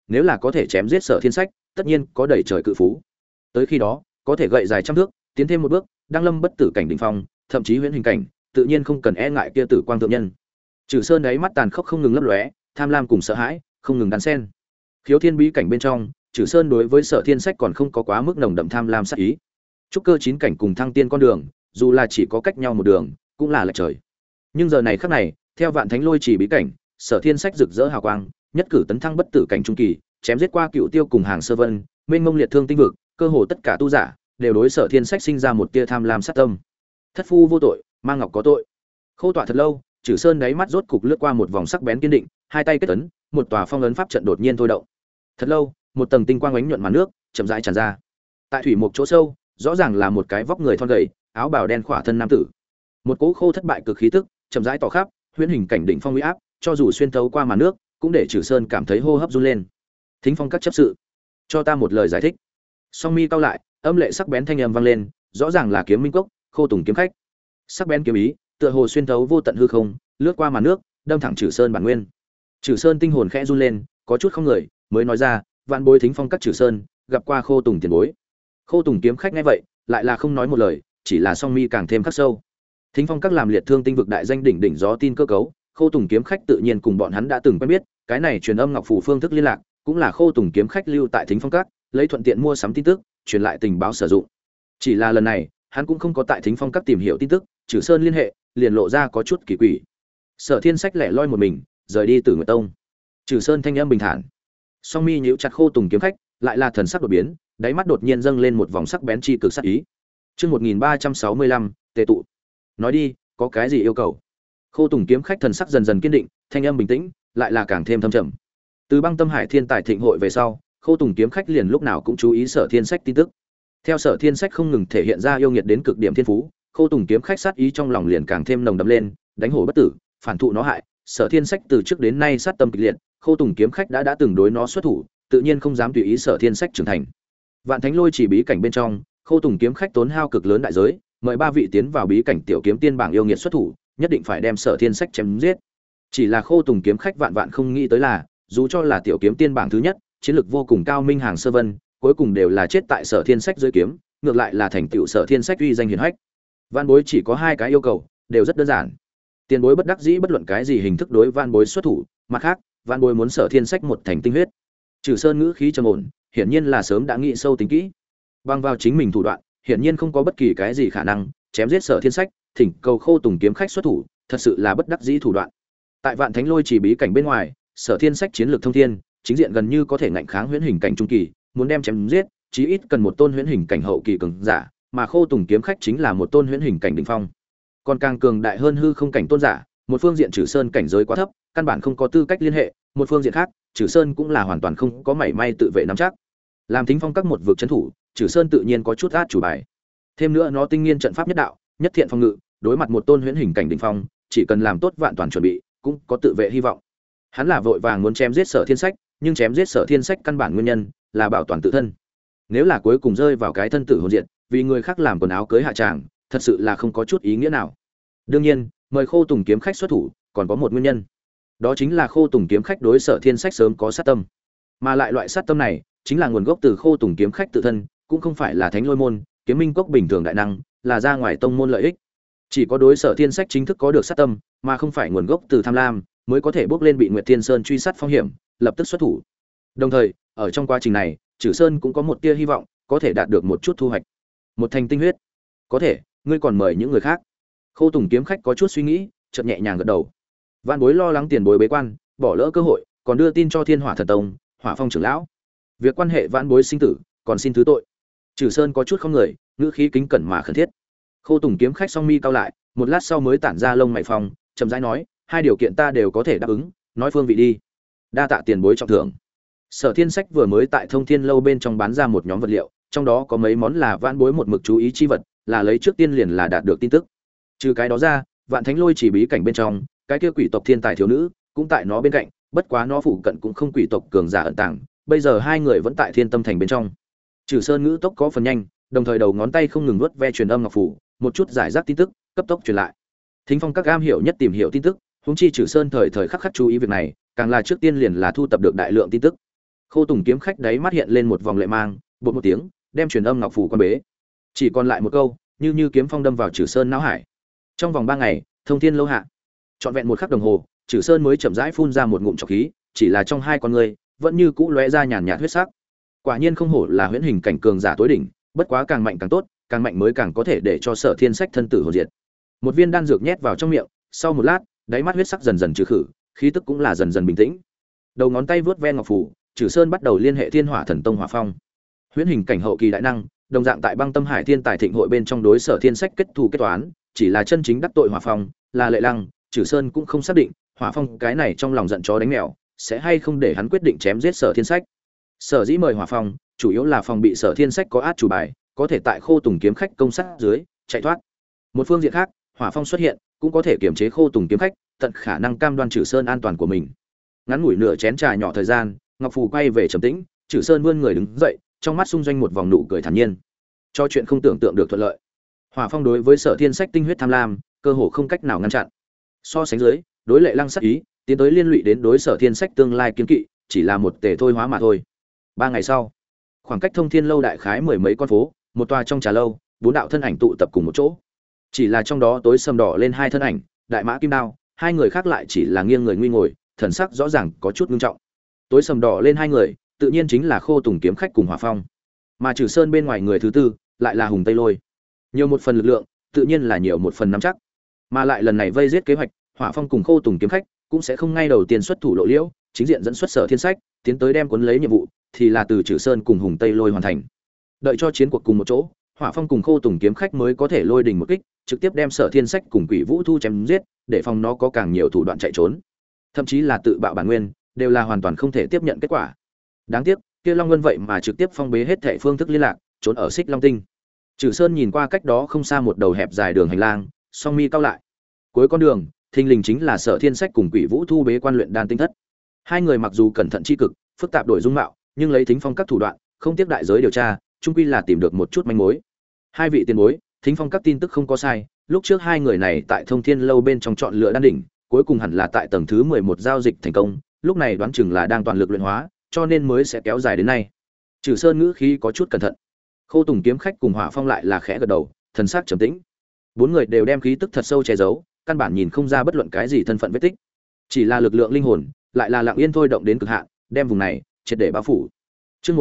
nếu là có thể chém giết Sở Thiên Sách, tất nhiên có đầy trời cự phú. Tới khi đó, có thể gậy dài trăm thước, tiến thêm một bước, đăng lâm bất tử cảnh đỉnh phong, thậm chí huyễn hình cảnh, tự nhiên không cần e ngại kia tử quang thượng nhân. Trừ Sơn đáy mắt tàn khốc không ngừng lấp lóe, tham lam cùng sợ hãi, không ngừng đan xen. Khiếu Thiên bí cảnh bên trong, Trừ Sơn đối với Sở Thiên Sách còn không có quá mức nồng đậm tham lam sát ý. Trúc cơ chín cảnh cùng thăng tiên con đường, dù là chỉ có cách nhau một đường, cũng là lệch trời. Nhưng giờ này khắc này, theo Vạn Thánh Lôi Chỉ bí cảnh, Sở Thiên Sách rực rỡ hào quang, nhất cử tấn thăng bất tử cảnh trung kỳ, chém giết qua Cựu Tiêu cùng Hàng Sơ Vân, mênh mông liệt thương tinh vực, cơ hồ tất cả tu giả đều đối Sở Thiên Sách sinh ra một tia tham lam sát tâm. Thất phu vô tội, mang ngọc có tội. Khâu tọa thật lâu, Trử Sơn đáy mắt rốt cục lướt qua một vòng sắc bén kiên định, hai tay kết ấn, một tòa phong ấn pháp trận đột nhiên thôi động. Thật lâu, một tầng tinh quang ánh nhuận màn nước chậm rãi tràn ra. Tại thủy một chỗ sâu, rõ ràng là một cái vóc người thon gầy, áo bào đen khỏa thân nam tử. Một cỗ khô thất bại cực khí tức, chậm rãi tỏ khắp, huyễn hình cảnh đỉnh phong uy áp, cho dù xuyên thấu qua màn nước, cũng để Trử Sơn cảm thấy hô hấp run lên. Thính Phong các chấp sự, cho ta một lời giải thích. Song mi cau lại, âm lệ sắc bén thanh âm vang lên, rõ ràng là Kiếm Minh Cốc, Khô Tùng kiếm khách. Sắc bén kiếm ý, tựa hồ xuyên thấu vô tận hư không, lướt qua màn nước, đâm thẳng Trử Sơn bản nguyên. Trử Sơn tinh hồn khẽ run lên, có chút không người, mới nói ra, vạn bối Thính Phong các Trử Sơn, gặp qua Khô Tùng tiền bối. Khô Tùng kiếm khách nghe vậy, lại là không nói một lời, chỉ là song mi càng thêm khắc sâu. Thính Phong các làm liệt thương tinh vực đại danh đỉnh đỉnh gió tin cơ cấu, Khô Tùng kiếm khách tự nhiên cùng bọn hắn đã từng quen biết, cái này truyền âm ngọc phù phương thức liên lạc, cũng là Khô Tùng kiếm khách lưu tại Thính Phong các, lấy thuận tiện mua sắm tin tức, truyền lại tình báo sử dụng. Chỉ là lần này, hắn cũng không có tại Thính Phong các tìm hiểu tin tức, Trử Sơn liên hệ, liền lộ ra có chút kỳ quỷ. Sở Thiên Sách lẻ loi một mình, rời đi Tử Nguyệt Tông. Trử Sơn thanh âm bình thản. Song mi nhíu chặt Khô Tùng kiếm khách, lại là thần sắc đột biến, đáy mắt đột nhiên dâng lên một vòng sắc bén chi cực sát ý. Chương 1365, tề tụ. Nói đi, có cái gì yêu cầu? Khô Tùng kiếm khách thần sắc dần dần kiên định, thanh âm bình tĩnh, lại là càng thêm thâm trầm. Từ Băng Tâm Hải Thiên Tài Thịnh hội về sau, Khô Tùng kiếm khách liền lúc nào cũng chú ý Sở Thiên Sách tin tức. Theo Sở Thiên Sách không ngừng thể hiện ra yêu nghiệt đến cực điểm thiên phú, Khô Tùng kiếm khách sát ý trong lòng liền càng thêm nồng đậm lên, đánh hổ bất tử, phản thụ nó hại. Sở Thiên Sách từ trước đến nay sát tâm kịch liệt, Khô Tùng kiếm khách đã từng đối nó xuất thủ, tự nhiên không dám tùy ý Sở Thiên Sách trưởng thành. Vạn Thánh Lôi Chỉ bí cảnh bên trong, Khô Tùng kiếm khách tốn hao cực lớn đại giới, mời ba vị tiến vào bí cảnh tiểu kiếm tiên bảng yêu nghiệt xuất thủ, nhất định phải đem Sở Thiên Sách chém giết. Chỉ là Khô Tùng kiếm khách vạn vạn không nghĩ tới là, dù cho là tiểu kiếm tiên bảng thứ nhất, chiến lược vô cùng cao minh Hàng Sơ Vân, cuối cùng đều là chết tại Sở Thiên Sách dưới kiếm, ngược lại là thành tựu Sở Thiên Sách uy danh hiển hách. Vạn Bối chỉ có hai cái yêu cầu, đều rất đơn giản. Tiền bối bất đắc dĩ bất luận cái gì hình thức đối Vạn Bối xuất thủ, mặt khác, Vạn Bối muốn Sở Thiên Sách một thành tinh huyết. Trừ Sơn ngữ khí trầm ổn, hiển nhiên là sớm đã nghĩ sâu tính kỹ. Bằng vào chính mình thủ đoạn, hiển nhiên không có bất kỳ cái gì khả năng chém giết Sở Thiên Sách, thỉnh cầu Khô Tùng kiếm khách xuất thủ, thật sự là bất đắc dĩ thủ đoạn. Tại Vạn Thánh Lôi Chỉ bí cảnh bên ngoài, Sở Thiên Sách chiến lược thông thiên, chính diện gần như có thể ngạnh kháng huyễn hình cảnh trung kỳ, muốn đem chém giết, chí ít cần một tôn huyễn hình cảnh hậu kỳ cường giả, mà Khô Tùng kiếm khách chính là một tôn huyễn hình cảnh đỉnh phong. Còn càng cường đại hơn hư không cảnh tôn giả, một phương diện Trử Sơn cảnh giới quá thấp, căn bản không có tư cách liên hệ, một phương diện khác, Trử Sơn cũng là hoàn toàn không có mảy may tự vệ nắm chắc. Làm Thính Phong các một vực trấn thủ, Trử Sơn tự nhiên có chút át chủ bài. Thêm nữa nó tinh nghiên trận pháp nhất đạo, nhất thiện phòng ngự, đối mặt một tôn huyễn hình cảnh đỉnh phong, chỉ cần làm tốt vạn toàn chuẩn bị, cũng có tự vệ hy vọng. Hắn là vội vàng muốn chém giết Sở Thiên Sách, nhưng chém giết Sở Thiên Sách căn bản nguyên nhân là bảo toàn tự thân. Nếu là cuối cùng rơi vào cái thân tử hồn diệt, vì người khác làm quần áo cưới hạ tràng, thật sự là không có chút ý nghĩa nào. Đương nhiên, mời Khô Tùng kiếm khách xuất thủ, còn có một nguyên nhân. Đó chính là Khô Tùng kiếm khách đối Sở Thiên Sách sớm có sát tâm. Mà lại loại sát tâm này, chính là nguồn gốc từ Khô Tùng kiếm khách tự thân, cũng không phải là Thánh Lôi môn, Kiếm Minh cốc bình thường đại năng, là ra ngoài tông môn lợi ích. Chỉ có đối Sở Thiên Sách chính thức có được sát tâm, mà không phải nguồn gốc từ tham lam, mới có thể bước lên bị Nguyệt Thiên Sơn truy sát phong hiểm, lập tức xuất thủ. Đồng thời, ở trong quá trình này, Trử Sơn cũng có một tia hy vọng, có thể đạt được một chút thu hoạch. Một thành tinh huyết. Có thể, ngươi còn mời những người khác. Khô Tùng kiếm khách có chút suy nghĩ, chợt nhẹ nhàng gật đầu. Vạn Bối lo lắng tiền bối bế quan, bỏ lỡ cơ hội, còn đưa tin cho Thiên Hỏa Thần Tông, Hỏa Phong trưởng lão. Việc quan hệ Vạn Bối sinh tử, còn xin thứ tội. Trử Sơn có chút không người, ngữ khí kính cẩn mà khẩn thiết. Khô Tùng kiếm khách song mi cau lại, một lát sau mới tản ra lông mày phong, chậm rãi nói, hai điều kiện ta đều có thể đáp ứng, nói phương vị đi. Đa tạ tiền bối trọng thưởng. Sở Thiên Sách vừa mới tại Thông Thiên lâu bên trong bán ra một nhóm vật liệu, trong đó có mấy món là Vạn Bối một mực chú ý chi vật, là lấy trước tiên liền là đạt được tin tức. Trừ cái đó ra, Vạn Thánh Lôi Chỉ bí cảnh bên trong, cái kia quỷ tộc thiên tài thiếu nữ cũng tại nó bên cạnh, bất quá nó phụ cận cũng không quỷ tộc cường giả ẩn tàng, bây giờ hai người vẫn tại Thiên Tâm thành bên trong. Trừ Sơn ngữ tốc có phần nhanh, đồng thời đầu ngón tay không ngừng vuốt ve truyền âm ngọc phủ, một chút giải rác tin tức, cấp tốc truyền lại. Thính Phong các am hiểu nhất tìm hiểu tin tức, huống chi Trừ Sơn thời thời khắc khắc chú ý việc này, càng là trước tiên liền là thu tập được đại lượng tin tức. Khô Tùng kiếm khách đấy mắt hiện lên một vòng lệ mang, bột một tiếng, đem truyền âm ngọc phủ quan bế. Chỉ còn lại một câu, như kiếm phong đâm vào Trử Sơn não hải. Trong vòng 3 ngày, thông thiên lâu hạ. Trọn vẹn một khắc đồng hồ, Trử Sơn mới chậm rãi phun ra một ngụm trọc khí, chỉ là trong hai con người vẫn như cũ lóe ra nhàn nhạt huyết sắc. Quả nhiên không hổ là huyễn hình cảnh cường giả tối đỉnh, bất quá càng mạnh càng tốt, càng mạnh mới càng có thể để cho Sở Thiên Sách thân tử hồn diệt. Một viên đan dược nhét vào trong miệng, sau một lát, đáy mắt huyết sắc dần dần trừ khử, khí tức cũng là dần dần bình tĩnh. Đầu ngón tay vướt ve ngọc phủ, Trử Sơn bắt đầu liên hệ Thiên Hỏa Thần Tông Hỏa Phong. Huyễn hình cảnh hậu kỳ đại năng, đồng dạng tại Băng Tâm Hải Thiên Tài Thịnh hội bên trong đối Sở Thiên Sách kết thù kết toán, chỉ là chân chính đắc tội Hỏa Phong, là Lệ Lăng, Trử Sơn cũng không xác định, Hỏa Phong cái này trong lòng giận chó đánh mèo, sẽ hay không để hắn quyết định chém giết Sở Thiên Sách. Sở dĩ mời Hỏa Phong, chủ yếu là phòng bị Sở Thiên Sách có át chủ bài, có thể tại Khô Tùng kiếm khách công sát dưới chạy thoát. Một phương diện khác, Hỏa Phong xuất hiện, cũng có thể kiềm chế Khô Tùng kiếm khách, tận khả năng cam đoan Trử Sơn an toàn của mình. Ngắn ngủi nửa chén trà nhỏ thời gian, Ngọc Phù quay về trầm tĩnh, Trử Sơn vươn người đứng dậy, trong mắt xung doanh một vòng nụ cười thản nhiên. Cho chuyện không tưởng tượng được thuận lợi. Hỏa Phong đối với Sở Thiên Sách tinh huyết tham lam, cơ hồ không cách nào ngăn chặn. So sánh dưới, đối Lệ Lăng sắc ý, tiến tới liên lụy đến đối Sở Thiên Sách tương lai kiên kỵ, chỉ là một tề thôi hóa mà thôi. 3 ngày sau, khoảng cách Thông Thiên lâu đại khái mười mấy con phố, một tòa trong trà lâu, 4 đạo thân ảnh tụ tập cùng một chỗ. Chỉ là trong đó tối sầm đỏ lên hai thân ảnh, Đại Mã Kim Đao, hai người khác lại chỉ là nghiêng người nguy ngồi, thần sắc rõ ràng có chút nghiêm trọng. Tối sầm đỏ lên hai người, tự nhiên chính là Khô Tùng kiếm khách cùng Hỏa Phong. Mà Trử Sơn bên ngoài người thứ tư, lại là Hùng Tây Lôi. Nhiều một phần lực lượng, tự nhiên là nhiều một phần nắm chắc. Mà lại lần này vây giết kế hoạch, Hỏa Phong cùng Khô Tùng kiếm khách cũng sẽ không ngay đầu tiên xuất thủ lộ liễu, chính diện dẫn xuất Sở Thiên Sách, tiến tới đem cuốn lấy nhiệm vụ, thì là từ Trử Sơn cùng Hùng Tây Lôi hoàn thành. Đợi cho chiến cuộc cùng một chỗ, Hỏa Phong cùng Khô Tùng kiếm khách mới có thể lôi đình một kích, trực tiếp đem Sở Thiên Sách cùng Quỷ Vũ Thu chém giết, để phòng nó có càng nhiều thủ đoạn chạy trốn. Thậm chí là tự bạo bản nguyên, đều là hoàn toàn không thể tiếp nhận kết quả. Đáng tiếc, kia Long Ngân vậy mà trực tiếp phong bế hết thảy phương thức liên lạc, trốn ở Xích Long Tinh. Trử Sơn nhìn qua cách đó không xa một đầu hẹp dài đường hành lang, song mi cau lại. Cuối con đường, thình lình chính là Sở Thiên Sách cùng Quỷ Vũ Thu bế quan luyện đan tinh thất. Hai người mặc dù cẩn thận chi cực, phức tạp đổi dung mạo, nhưng lấy Thính Phong các thủ đoạn, không tiếp đại giới điều tra, chung quy là tìm được một chút manh mối. Hai vị tiền bối, Thính Phong các tin tức không có sai, lúc trước hai người này tại Thông Thiên lâu bên trong chọn lựa đan đỉnh, cuối cùng hẳn là tại tầng thứ 11 giao dịch thành công, lúc này đoán chừng là đang toàn lực luyện hóa, cho nên mới sẽ kéo dài đến nay. Trử Sơn ngữ khí có chút cẩn thận. Khô Tùng kiếm khách cùng Hỏa Phong lại là khẽ gật đầu, thần sắc trầm tĩnh. Bốn người đều đem khí tức thật sâu che giấu, căn bản nhìn không ra bất luận cái gì thân phận vết tích. Chỉ là lực lượng linh hồn, lại là lặng yên thôi động đến cực hạn, đem vùng này triệt để bao phủ. Chương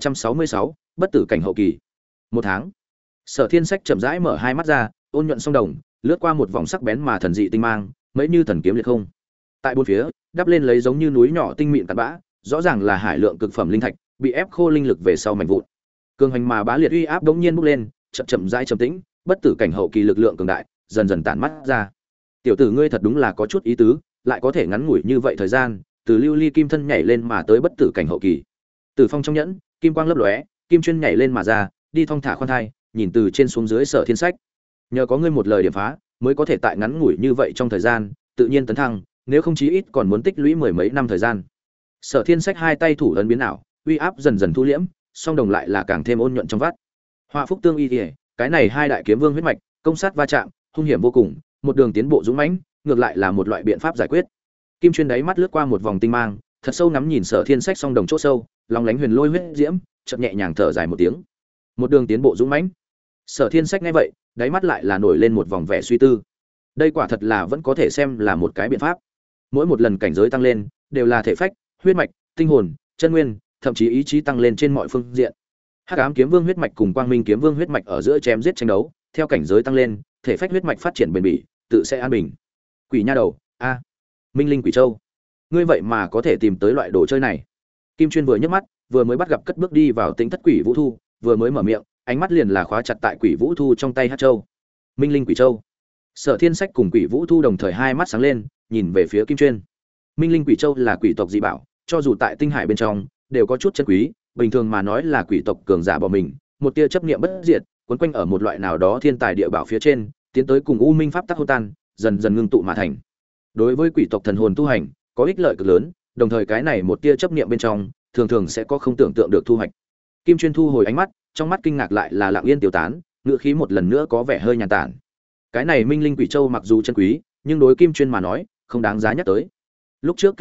1366, bất tử cảnh hậu kỳ. 1 tháng. Sở Thiên Sách chậm rãi mở hai mắt ra, ôn nhuận song đồng, lướt qua một vòng sắc bén mà thần dị tinh mang, mấy như thần kiếm liệt không. Tại bốn phía, đắp lên lấy giống như núi nhỏ tinh mịn cặn bã, rõ ràng là hải lượng cực phẩm linh thạch, bị ép khô linh lực về sau mảnh vụn. Cường hành mà bá liệt uy áp đống nhiên bốc lên, chậm chậm rãi trầm tĩnh, bất tử cảnh hậu kỳ lực lượng cường đại, dần dần tản mắt ra. Tiểu tử ngươi thật đúng là có chút ý tứ, lại có thể ngắn ngủi như vậy thời gian, từ lưu ly kim thân nhảy lên mà tới bất tử cảnh hậu kỳ. Tử phong trong nhẫn, kim quang lấp lóe, kim chuyên nhảy lên mà ra, đi thong thả khoan thai, nhìn từ trên xuống dưới Sở Thiên Sách. Nhờ có ngươi một lời điểm phá, mới có thể tại ngắn ngủi như vậy trong thời gian, tự nhiên tấn thăng, nếu không chí ít còn muốn tích lũy mười mấy năm thời gian. Sở Thiên Sách hai tay thủ ấn biến ảo, uy áp dần dần thu liễm, song đồng lại là càng thêm ôn nhuận trong vắt. Họa phúc tương y, cái này hai đại kiếm vương huyết mạch, công sát va chạm, hung hiểm vô cùng, một đường tiến bộ dũng mãnh, ngược lại là một loại biện pháp giải quyết. Kim chuyên đáy mắt lướt qua một vòng tinh mang, thật sâu ngắm nhìn Sở Thiên Sách song đồng chỗ sâu, lòng lánh huyền lôi huyết diễm, chợt nhẹ nhàng thở dài một tiếng. Một đường tiến bộ dũng mãnh. Sở Thiên Sách nghe vậy, đáy mắt lại là nổi lên một vòng vẻ suy tư. Đây quả thật là vẫn có thể xem là một cái biện pháp. Mỗi một lần cảnh giới tăng lên, đều là thể phách, huyết mạch, tinh hồn, chân nguyên, thậm chí ý chí tăng lên trên mọi phương diện. Hắc ám kiếm vương huyết mạch cùng quang minh kiếm vương huyết mạch ở giữa chém giết tranh đấu, theo cảnh giới tăng lên, thể phách huyết mạch phát triển bền bỉ, tự sẽ an bình. Quỷ nha đầu, a, Minh Linh Quỷ Châu, ngươi vậy mà có thể tìm tới loại đồ chơi này. Kim chuyên vừa nhấc mắt, vừa mới bắt gặp cất bước đi vào Tĩnh Thất Quỷ Vũ Thu, vừa mới mở miệng, ánh mắt liền là khóa chặt tại Quỷ Vũ Thu trong tay hắc châu. Minh Linh Quỷ Châu. Sở Thiên Sách cùng Quỷ Vũ Thu đồng thời hai mắt sáng lên, nhìn về phía Kim chuyên. Minh Linh Quỷ Châu là quỷ tộc dị bảo, cho dù tại tinh hải bên trong đều có chút chân quý, bình thường mà nói là quỷ tộc cường giả bỏ mình, một tia chấp niệm bất diệt, quấn quanh ở một loại nào đó thiên tài địa bảo phía trên, tiến tới cùng u minh pháp tắc hô tan, dần dần ngưng tụ mà thành. Đối với quỷ tộc thần hồn tu hành, có ích lợi cực lớn, đồng thời cái này một tia chấp niệm bên trong, thường thường sẽ có không tưởng tượng được thu hoạch. Kim chuyên thu hồi ánh mắt, trong mắt kinh ngạc lại là lặng yên tiêu tán, ngữ khí một lần nữa có vẻ hơi nhàn tản. Cái này Minh Linh Quỷ Châu mặc dù chân quý, nhưng đối Kim chuyên mà nói, không đáng giá nhắc tới. Lúc trước kinh ngạc,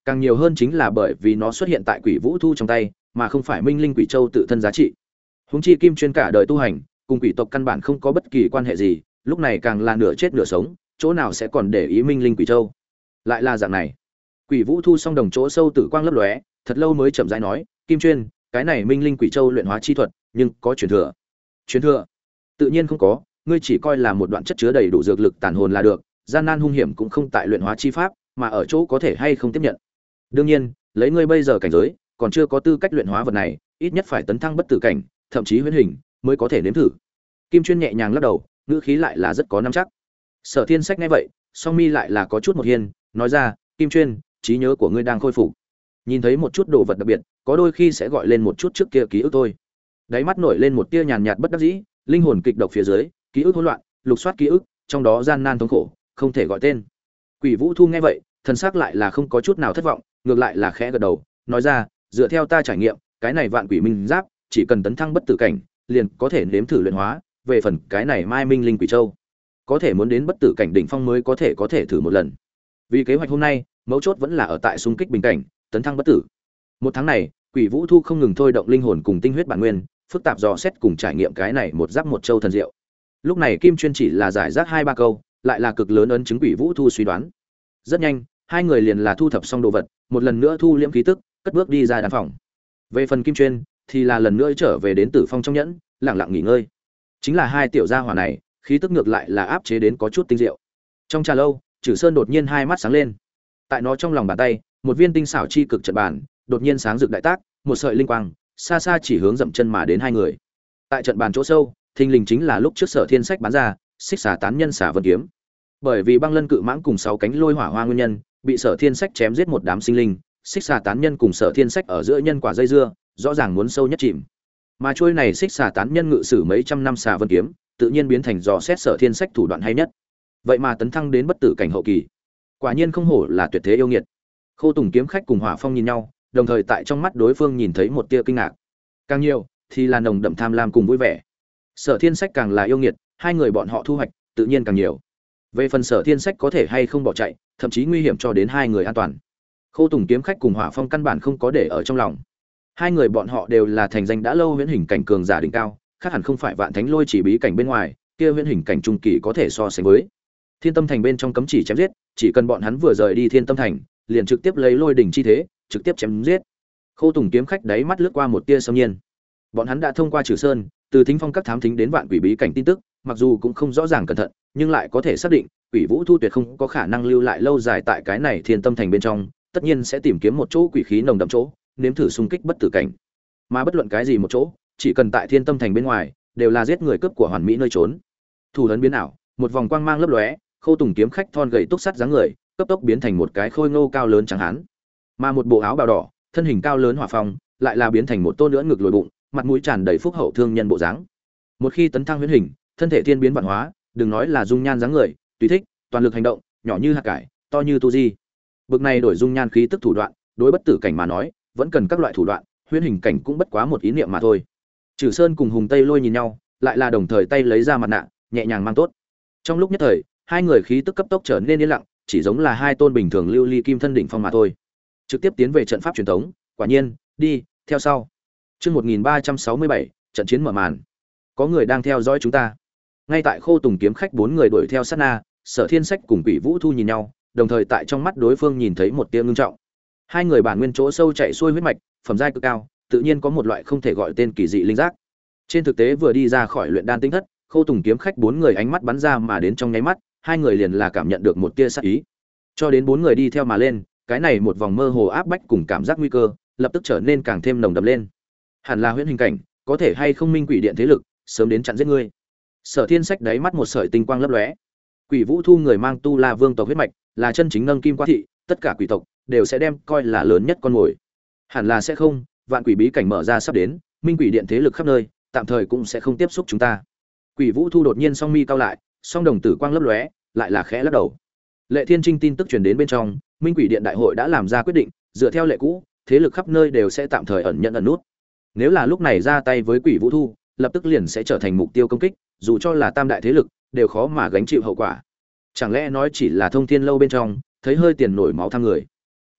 càng nhiều hơn chính là bởi vì nó xuất hiện tại Quỷ Vũ Thu trong tay, mà không phải Minh Linh Quỷ Châu tự thân giá trị. Huống chi Kim Chuyên cả đời tu hành, cùng quỷ tộc căn bản không có bất kỳ quan hệ gì, lúc này càng là nửa chết nửa sống, chỗ nào sẽ còn để ý Minh Linh Quỷ Châu. Lại là dạng này. Quỷ Vũ Thu song đồng chỗ sâu tử quang lấp lóe, thật lâu mới chậm rãi nói, "Kim Chuyên, cái này Minh Linh Quỷ Châu luyện hóa chi thuật, nhưng có truyền thừa?" "Truyền thừa? Tự nhiên không có, ngươi chỉ coi là một đoạn chất chứa đầy đủ dược lực tàn hồn là được, gian nan hung hiểm cũng không tại luyện hóa chi pháp, mà ở chỗ có thể hay không tiếp nhận. Đương nhiên, lấy ngươi bây giờ cảnh giới, còn chưa có tư cách luyện hóa vật này, ít nhất phải tấn thăng bất tử cảnh, thậm chí huyễn hình mới có thể nếm thử." Kim Chuyên nhẹ nhàng lắc đầu, ngữ khí lại là rất có nắm chắc. Sở Thiên Sách nghe vậy, song mi lại là có chút một hiên, nói ra, "Kim Chuyên, trí nhớ của ngươi đang khôi phục. Nhìn thấy một chút đồ vật đặc biệt, có đôi khi sẽ gọi lên một chút trước kia ký ức thôi." Đáy mắt nổi lên một tia nhàn nhạt bất đắc dĩ, linh hồn kịch độc phía dưới, ký ức hỗn loạn, lục soát ký ức, trong đó gian nan thống khổ, không thể gọi tên. Quỷ Vũ Thu nghe vậy, thần sắc lại là không có chút nào thất vọng, ngược lại là khẽ gật đầu, nói ra, "Dựa theo ta trải nghiệm, cái này Vạn Quỷ Minh Giáp, chỉ cần tấn thăng bất tử cảnh, liền có thể nếm thử luyện hóa, về phần cái này Mai Minh Linh Quỷ Châu, có thể muốn đến bất tử cảnh đỉnh phong mới có thể thử một lần. Vì kế hoạch hôm nay, mấu chốt vẫn là ở tại xung kích bình cảnh, tấn thăng bất tử." Một tháng này, Quỷ Vũ Thu không ngừng thôi động linh hồn cùng tinh huyết bản nguyên, phức tạp dò xét cùng trải nghiệm cái này một giáp một châu thần diệu. Lúc này Kim Chuyên chỉ là giải rác 2-3 câu, lại là cực lớn ấn chứng Quỷ Vũ Thu suy đoán. Rất nhanh, hai người liền là thu thập xong đồ vật, một lần nữa thu liễm khí tức, cất bước đi ra đàn phòng. Về phần Kim Chuyên, thì là lần nữa trở về đến Tử Phong trong nhẫn, lặng lặng nghỉ ngơi. Chính là hai tiểu gia hỏa này, khí tức ngược lại là áp chế đến có chút tinh diệu. Trong trà lâu, Trử Sơn đột nhiên hai mắt sáng lên. Tại nó trong lòng bàn tay, một viên tinh xảo chi cực trận bàn, đột nhiên sáng rực đại tác, một sợi linh quang, xa xa chỉ hướng dậm chân mà đến hai người. Tại trận bàn chỗ sâu, thình lình chính là lúc trước Sở Thiên Sách bán ra, Xích Xà Tán Nhân Xà Vân kiếm. Bởi vì băng lân cự mãng cùng 6 cánh lôi hỏa hoa nguyên nhân, bị Sở Thiên Sách chém giết một đám sinh linh, Xích Xà Tán Nhân cùng Sở Thiên Sách ở giữa nhân quả dây dưa, rõ ràng muốn sâu nhất chìm. Mà trôi này Xích Xà Tán Nhân ngự sử mấy trăm năm xà vân kiếm, tự nhiên biến thành dò xét Sở Thiên Sách thủ đoạn hay nhất. Vậy mà tấn thăng đến bất tử cảnh hậu kỳ. Quả nhiên không hổ là tuyệt thế yêu nghiệt. Khô Tùng kiếm khách cùng Hỏa Phong nhìn nhau, đồng thời tại trong mắt đối phương nhìn thấy một tia kinh ngạc. Càng nhiều thì là nồng đậm tham lam cùng vui vẻ. Sở Thiên Sách càng là yêu nghiệt, hai người bọn họ thu hoạch tự nhiên càng nhiều. Về phần Sở Thiên Sách có thể hay không bỏ chạy, thậm chí nguy hiểm cho đến hai người an toàn, Khô Tùng kiếm khách cùng Hỏa Phong căn bản không có để ở trong lòng. Hai người bọn họ đều là thành danh đã lâu huyễn hình cảnh cường giả đỉnh cao, khác hẳn không phải Vạn Thánh Lôi chỉ bí cảnh bên ngoài, kia huyễn hình cảnh trung kỳ có thể so sánh với. Thiên Tâm Thành bên trong cấm chỉ chém giết, chỉ cần bọn hắn vừa rời đi Thiên Tâm Thành, liền trực tiếp lấy lôi đỉnh chi thế, trực tiếp chém giết. Khô Tùng kiếm khách đáy mắt lướt qua một tia xâm nhiên. Bọn hắn đã thông qua Trử Sơn, từ Thính Phong các thám thính đến Vạn Quỷ bí cảnh tin tức, mặc dù cũng không rõ ràng cẩn thận, nhưng lại có thể xác định, Quỷ Vũ Thu tuyệt không có khả năng lưu lại lâu dài tại cái này Thiên Tâm Thành bên trong, tất nhiên sẽ tìm kiếm một chỗ quỷ khí nồng đậm chỗ, nếm thử xung kích bất tử cảnh. Mà bất luận cái gì một chỗ, chỉ cần tại Thiên Tâm Thành bên ngoài, đều là giết người cướp của hoàn mỹ nơi trốn. Thủ ấn biến ảo, một vòng quang mang lấp lóe, Khô Tùng kiếm khách thon gầy túc sắt dáng người, cấp tốc biến thành một cái khôi ngô cao lớn trắng hán. Mà một bộ áo bào đỏ, thân hình cao lớn Hỏa Phong, lại là biến thành một tôn nữa ngực lồi bụng, mặt mũi tràn đầy phúc hậu thương nhân bộ dáng. Một khi tấn thăng huyễn hình, thân thể thiên biến vạn hóa, đừng nói là dung nhan dáng người, tùy thích, toàn lực hành động, nhỏ như hạt cải, to như tu di. Bực này đổi dung nhan khí tức thủ đoạn, đối bất tử cảnh mà nói, vẫn cần các loại thủ đoạn, huyễn hình cảnh cũng bất quá một ý niệm mà thôi. Trử Sơn cùng Hùng Tây Lôi nhìn nhau, lại là đồng thời tay lấy ra mặt nạ, nhẹ nhàng mang tốt. Trong lúc nhất thời, hai người khí tức cấp tốc trở nên yên lặng, chỉ giống là hai tôn bình thường lưu ly kim thân đỉnh phong mà thôi. Trực tiếp tiến về trận pháp truyền thống, quả nhiên, đi, theo sau. Chương 1367, trận chiến mở màn. Có người đang theo dõi chúng ta. Ngay tại Khô Tùng kiếm khách 4 người đuổi theo sát na, Sở Thiên Sách cùng Quỷ Vũ Thu nhìn nhau, đồng thời tại trong mắt đối phương nhìn thấy một tia ngưng trọng. Hai người bản nguyên chỗ sâu chạy xuôi huyết mạch, phẩm giai cực cao, tự nhiên có một loại không thể gọi tên kỳ dị linh giác. Trên thực tế vừa đi ra khỏi luyện đan tinh thất, Khô Tùng kiếm khách 4 người ánh mắt bắn ra mà đến trong nháy mắt, hai người liền là cảm nhận được một tia sát ý. Cho đến 4 người đi theo mà lên, cái này một vòng mơ hồ áp bách cùng cảm giác nguy cơ, lập tức trở nên càng thêm nồng đậm lên. Hẳn là huyễn hình cảnh, có thể hay không minh quỷ điện thế lực, sớm đến chặn giết ngươi. Sở Thiên Sách đáy mắt một sợi tinh quang lấp lóe. Quỷ Vũ Thu người mang tu La Vương tộc huyết mạch, là chân chính nâng kim qua thị, tất cả quỷ tộc đều sẽ đem coi là lớn nhất con mồi. Hẳn là sẽ không, Vạn Quỷ bí cảnh mở ra sắp đến, minh quỷ điện thế lực khắp nơi, tạm thời cũng sẽ không tiếp xúc chúng ta. Quỷ Vũ Thu đột nhiên song mi cao lại, song đồng tử quang lấp lóe, lại là khẽ lắc đầu. Lệ Thiên Trinh tin tức truyền đến bên trong, minh quỷ điện đại hội đã làm ra quyết định, dựa theo lệ cũ, thế lực khắp nơi đều sẽ tạm thời ẩn nhận ẩn nút. Nếu là lúc này ra tay với Quỷ Vũ Thu, lập tức liền sẽ trở thành mục tiêu công kích, dù cho là tam đại thế lực, đều khó mà gánh chịu hậu quả. Chẳng lẽ nói chỉ là Thông Thiên lâu bên trong, thấy hơi tiền nổi máu tham người.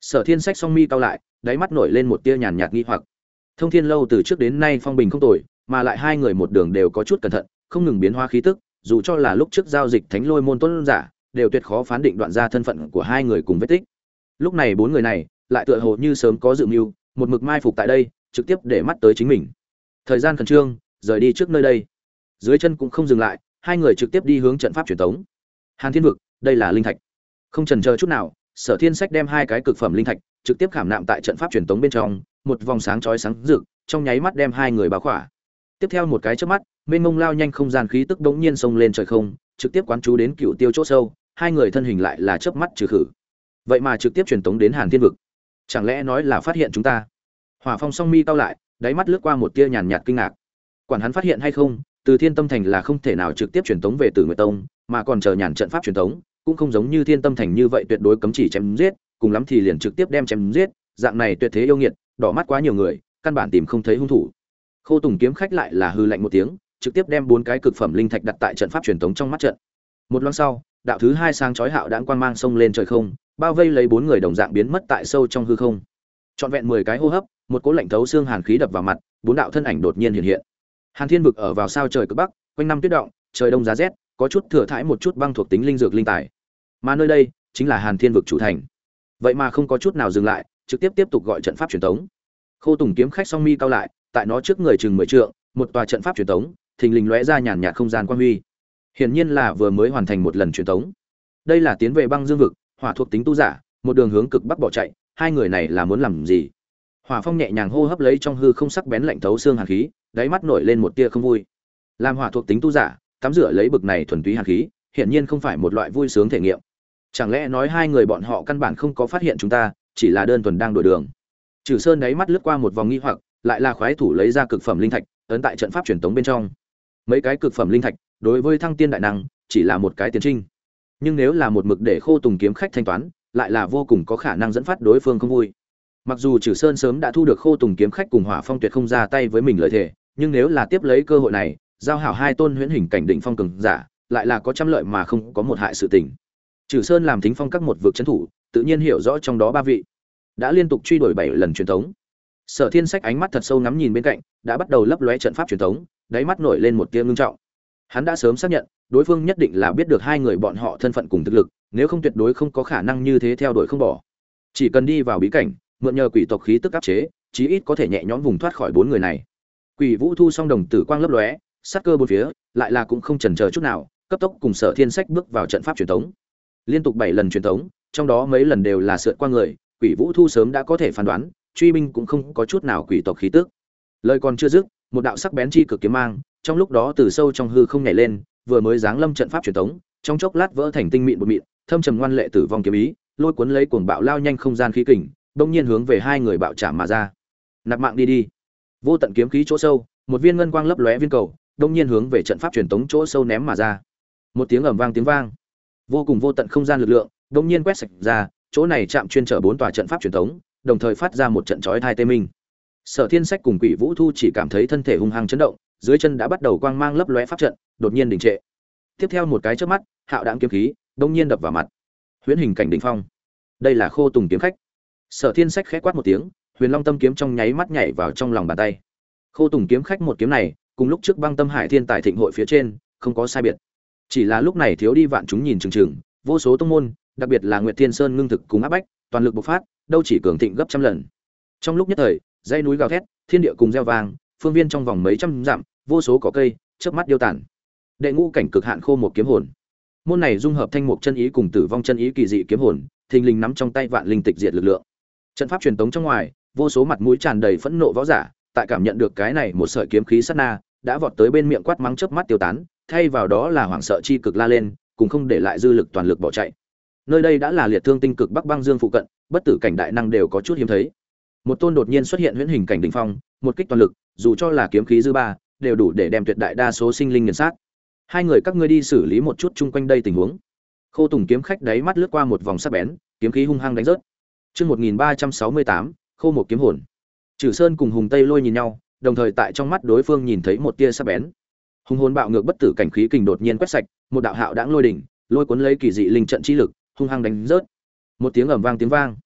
Sở Thiên Sách song mi cau lại, đáy mắt nổi lên một tia nhàn nhạt nghi hoặc. Thông Thiên lâu từ trước đến nay phong bình không tồi, mà lại hai người một đường đều có chút cẩn thận, không ngừng biến hóa khí tức, dù cho là lúc trước giao dịch Thánh Lôi môn tôn giả, đều tuyệt khó phán định đoạn ra thân phận của hai người cùng vết tích. Lúc này bốn người này, lại tựa hồ như sớm có dự mưu, một mực mai phục tại đây, trực tiếp để mắt tới chính mình. Thời gian khẩn trương, rời đi trước nơi đây. Dưới chân cũng không dừng lại, hai người trực tiếp đi hướng trận pháp truyền tống. Hàn Thiên vực, đây là linh thạch. Không chần chờ chút nào, Sở Thiên Sách đem hai cái cực phẩm linh thạch trực tiếp khảm nạm tại trận pháp truyền tống bên trong, một vòng sáng chói sáng rực, trong nháy mắt đem hai người bao khỏa. Tiếp theo một cái chớp mắt, mênh mông lao nhanh không gian khí tức bỗng nhiên xông lên trời không, trực tiếp quán chú đến Cựu Tiêu chỗ sâu, hai người thân hình lại là chớp mắt trừ khử. Vậy mà trực tiếp truyền tống đến Hàn Thiên vực. Chẳng lẽ nói là phát hiện chúng ta? Hỏa Phong song mi cau lại, đáy mắt lướt qua một tia nhàn nhạt kinh ngạc. Quản hắn phát hiện hay không, từ Thiên Tâm Thành là không thể nào trực tiếp truyền tống về Tử Nguyệt Tông, mà còn chờ nhàn trận pháp truyền tống, cũng không giống như Thiên Tâm Thành như vậy tuyệt đối cấm chỉ chém giết, cùng lắm thì liền trực tiếp đem chém giết, dạng này tuyệt thế yêu nghiệt, đỏ mắt quá nhiều người, căn bản tìm không thấy hung thủ. Khô Tùng kiếm khách lại là hư lạnh một tiếng, trực tiếp đem bốn cái cực phẩm linh thạch đặt tại trận pháp truyền tống trong mắt trận. Một loáng sau, đạo thứ hai sang chói hạo đãng quang mang xông lên trời không, bao vây lấy bốn người đồng dạng biến mất tại sâu trong hư không. Trọn vẹn 10 cái hô hấp, một cỗ lạnh thấu xương hàn khí đập vào mặt, bốn đạo thân ảnh đột nhiên hiện hiện. Hàn Thiên vực ở vào sao trời cực bắc, quanh năm tuyết động, trời đông giá rét, có chút thừa thãi một chút băng thuộc tính linh dược linh tài. Mà nơi đây chính là Hàn Thiên vực chủ thành. Vậy mà không có chút nào dừng lại, trực tiếp tục gọi trận pháp truyền tống. Khô Tùng kiếm khách song mi cao lại, tại nó trước người chừng 10 trượng, một tòa trận pháp truyền tống, thình lình lóe ra nhàn nhạt không gian quang huy. Hiển nhiên là vừa mới hoàn thành một lần truyền tống. Đây là tiến về băng dương vực, hỏa thuộc tính tu giả, một đường hướng cực bắc bỏ chạy, hai người này là muốn làm gì? Hỏa Phong nhẹ nhàng hô hấp lấy trong hư không sắc bén lạnh thấu xương hàn khí, đáy mắt nổi lên một tia không vui. Làm hỏa thuộc tính tu giả, tắm rửa lấy bực này thuần túy hàn khí, hiển nhiên không phải một loại vui sướng thể nghiệm. Chẳng lẽ nói hai người bọn họ căn bản không có phát hiện chúng ta, chỉ là đơn thuần đang đổi đường? Trử Sơn đáy mắt lướt qua một vòng nghi hoặc, lại là khoái thủ lấy ra cực phẩm linh thạch, ấn tại trận pháp truyền tống bên trong. Mấy cái cực phẩm linh thạch, đối với thăng tiên đại năng, chỉ là một cái tiến trinh. Nhưng nếu là một mực để Khô Tùng kiếm khách thanh toán, lại là vô cùng có khả năng dẫn phát đối phương không vui. Mặc dù Trử Sơn sớm đã thu được Khô Tùng kiếm khách cùng Hỏa Phong tuyệt không ra tay với mình lợi thể, nhưng nếu là tiếp lấy cơ hội này, giao hảo hai tôn huyễn hình cảnh đỉnh phong cường giả, lại là có trăm lợi mà không có một hại sự tình. Trử Sơn làm thính phong các một vực trấn thủ, tự nhiên hiểu rõ trong đó ba vị, đã liên tục truy đuổi 7 lần truyền thống. Sở Thiên Sách ánh mắt thật sâu ngắm nhìn bên cạnh, đã bắt đầu lấp lóe trận pháp truyền thống, đáy mắt nổi lên một tia ngưng trọng. Hắn đã sớm xác nhận, đối phương nhất định là biết được hai người bọn họ thân phận cùng thực lực, nếu không tuyệt đối không có khả năng như thế theo đuổi không bỏ. Chỉ cần đi vào bí cảnh, mượn nhờ quỷ tộc khí tức áp chế, chí ít có thể nhẹ nhõm vùng thoát khỏi bốn người này. Quỷ Vũ thu song đồng tử quang lấp lóe, sát cơ bốn phía, lại là cũng không chần chờ chút nào, cấp tốc cùng Sở Thiên Sách bước vào trận pháp truyền thống. Liên tục 7 lần truyền thống, trong đó mấy lần đều là sượt qua người, Quỷ Vũ thu sớm đã có thể phán đoán, truy binh cũng không có chút nào quỷ tộc khí tức. Lời còn chưa dứt, một đạo sắc bén chi cực kiếm mang, trong lúc đó từ sâu trong hư không nhảy lên, vừa mới giáng lâm trận pháp truyền thống, trong chốc lát vỡ thành tinh mịn bột mịn, thâm trầm ngoan lệ tử vong kiếm ý, lôi cuốn lấy cuồng bạo lao nhanh không gian khí kình, bỗng nhiên hướng về hai người bạo chạm mà ra. Nạp mạng đi đi. Vô tận kiếm khí chỗ sâu, một viên ngân quang lấp lóe viên cầu, bỗng nhiên hướng về trận pháp truyền thống chỗ sâu ném mà ra. Một tiếng ầm vang tiếng vang, vô cùng vô tận không gian lực lượng, bỗng nhiên quét sạch ra, chỗ này chạm chuyên trở 4 tòa trận pháp truyền thống, đồng thời phát ra một trận chói tai tê minh. Sở Thiên Sách cùng Quỷ Vũ Thu chỉ cảm thấy thân thể hung hăng chấn động, dưới chân đã bắt đầu quang mang lấp lóe pháp trận, đột nhiên đình trệ. Tiếp theo một cái chớp mắt, hạo đãng kiếm khí bỗng nhiên đập vào mặt. Huyễn hình cảnh đỉnh phong. Đây là Khô Tùng kiếm khách. Sở Thiên Sách khẽ quát một tiếng, Huyền Long Tâm kiếm trong nháy mắt nhảy vào trong lòng bàn tay. Khô Tùng kiếm khách một kiếm này, cùng lúc trước Băng Tâm Hải Thiên Tài Thịnh hội phía trên, không có sai biệt. Chỉ là lúc này thiếu đi vạn chúng nhìn chừng chừng, vô số tông môn, đặc biệt là Nguyệt Thiên Sơn ngưng thực cùng áp bách, toàn lực bộc phát, đâu chỉ cường thịnh gấp trăm lần. Trong lúc nhất thời, dãy núi gào thét, thiên địa cùng reo vang, phương viên trong vòng mấy trăm dặm, vô số cỏ cây, chớp mắt điêu tàn. Đệ ngũ cảnh cực hạn khô một kiếm hồn. Môn này dung hợp thanh mục chân ý cùng tử vong chân ý kỳ dị kiếm hồn, thình lình nắm trong tay vạn linh tịch diệt lực lượng. Trận pháp truyền tống trong ngoài, vô số mặt mũi tràn đầy phẫn nộ võ giả, tại cảm nhận được cái này một sợi kiếm khí sát na, đã vọt tới bên miệng quát mắng chớp mắt tiêu tán, thay vào đó là hoảng sợ chi cực la lên, cùng không để lại dư lực toàn lực bỏ chạy. Nơi đây đã là liệt thương tinh cực bắc băng dương phụ cận, bất tử cảnh đại năng đều có chút hiếm thấy. Một tôn đột nhiên xuất hiện huyễn hình cảnh đỉnh phong, một kích toàn lực, dù cho là kiếm khí dư ba, đều đủ để đem tuyệt đại đa số sinh linh nghiền sát. Hai người các ngươi đi xử lý một chút chung quanh đây tình huống. Khô Tùng kiếm khách đáy mắt lướt qua một vòng sắc bén, kiếm khí hung hăng đánh rớt. Chương 1368, Khô một kiếm hồn. Trử Sơn cùng Hùng Tây Lôi nhìn nhau, đồng thời tại trong mắt đối phương nhìn thấy một tia sắc bén. Hùng hồn bạo ngược bất tử cảnh khí kình đột nhiên quét sạch, một đạo hạo đãng lôi đỉnh, lôi cuốn lấy kỳ dị linh trận chi lực, hung hăng đánh rớt. Một tiếng ầm vang tiếng vang.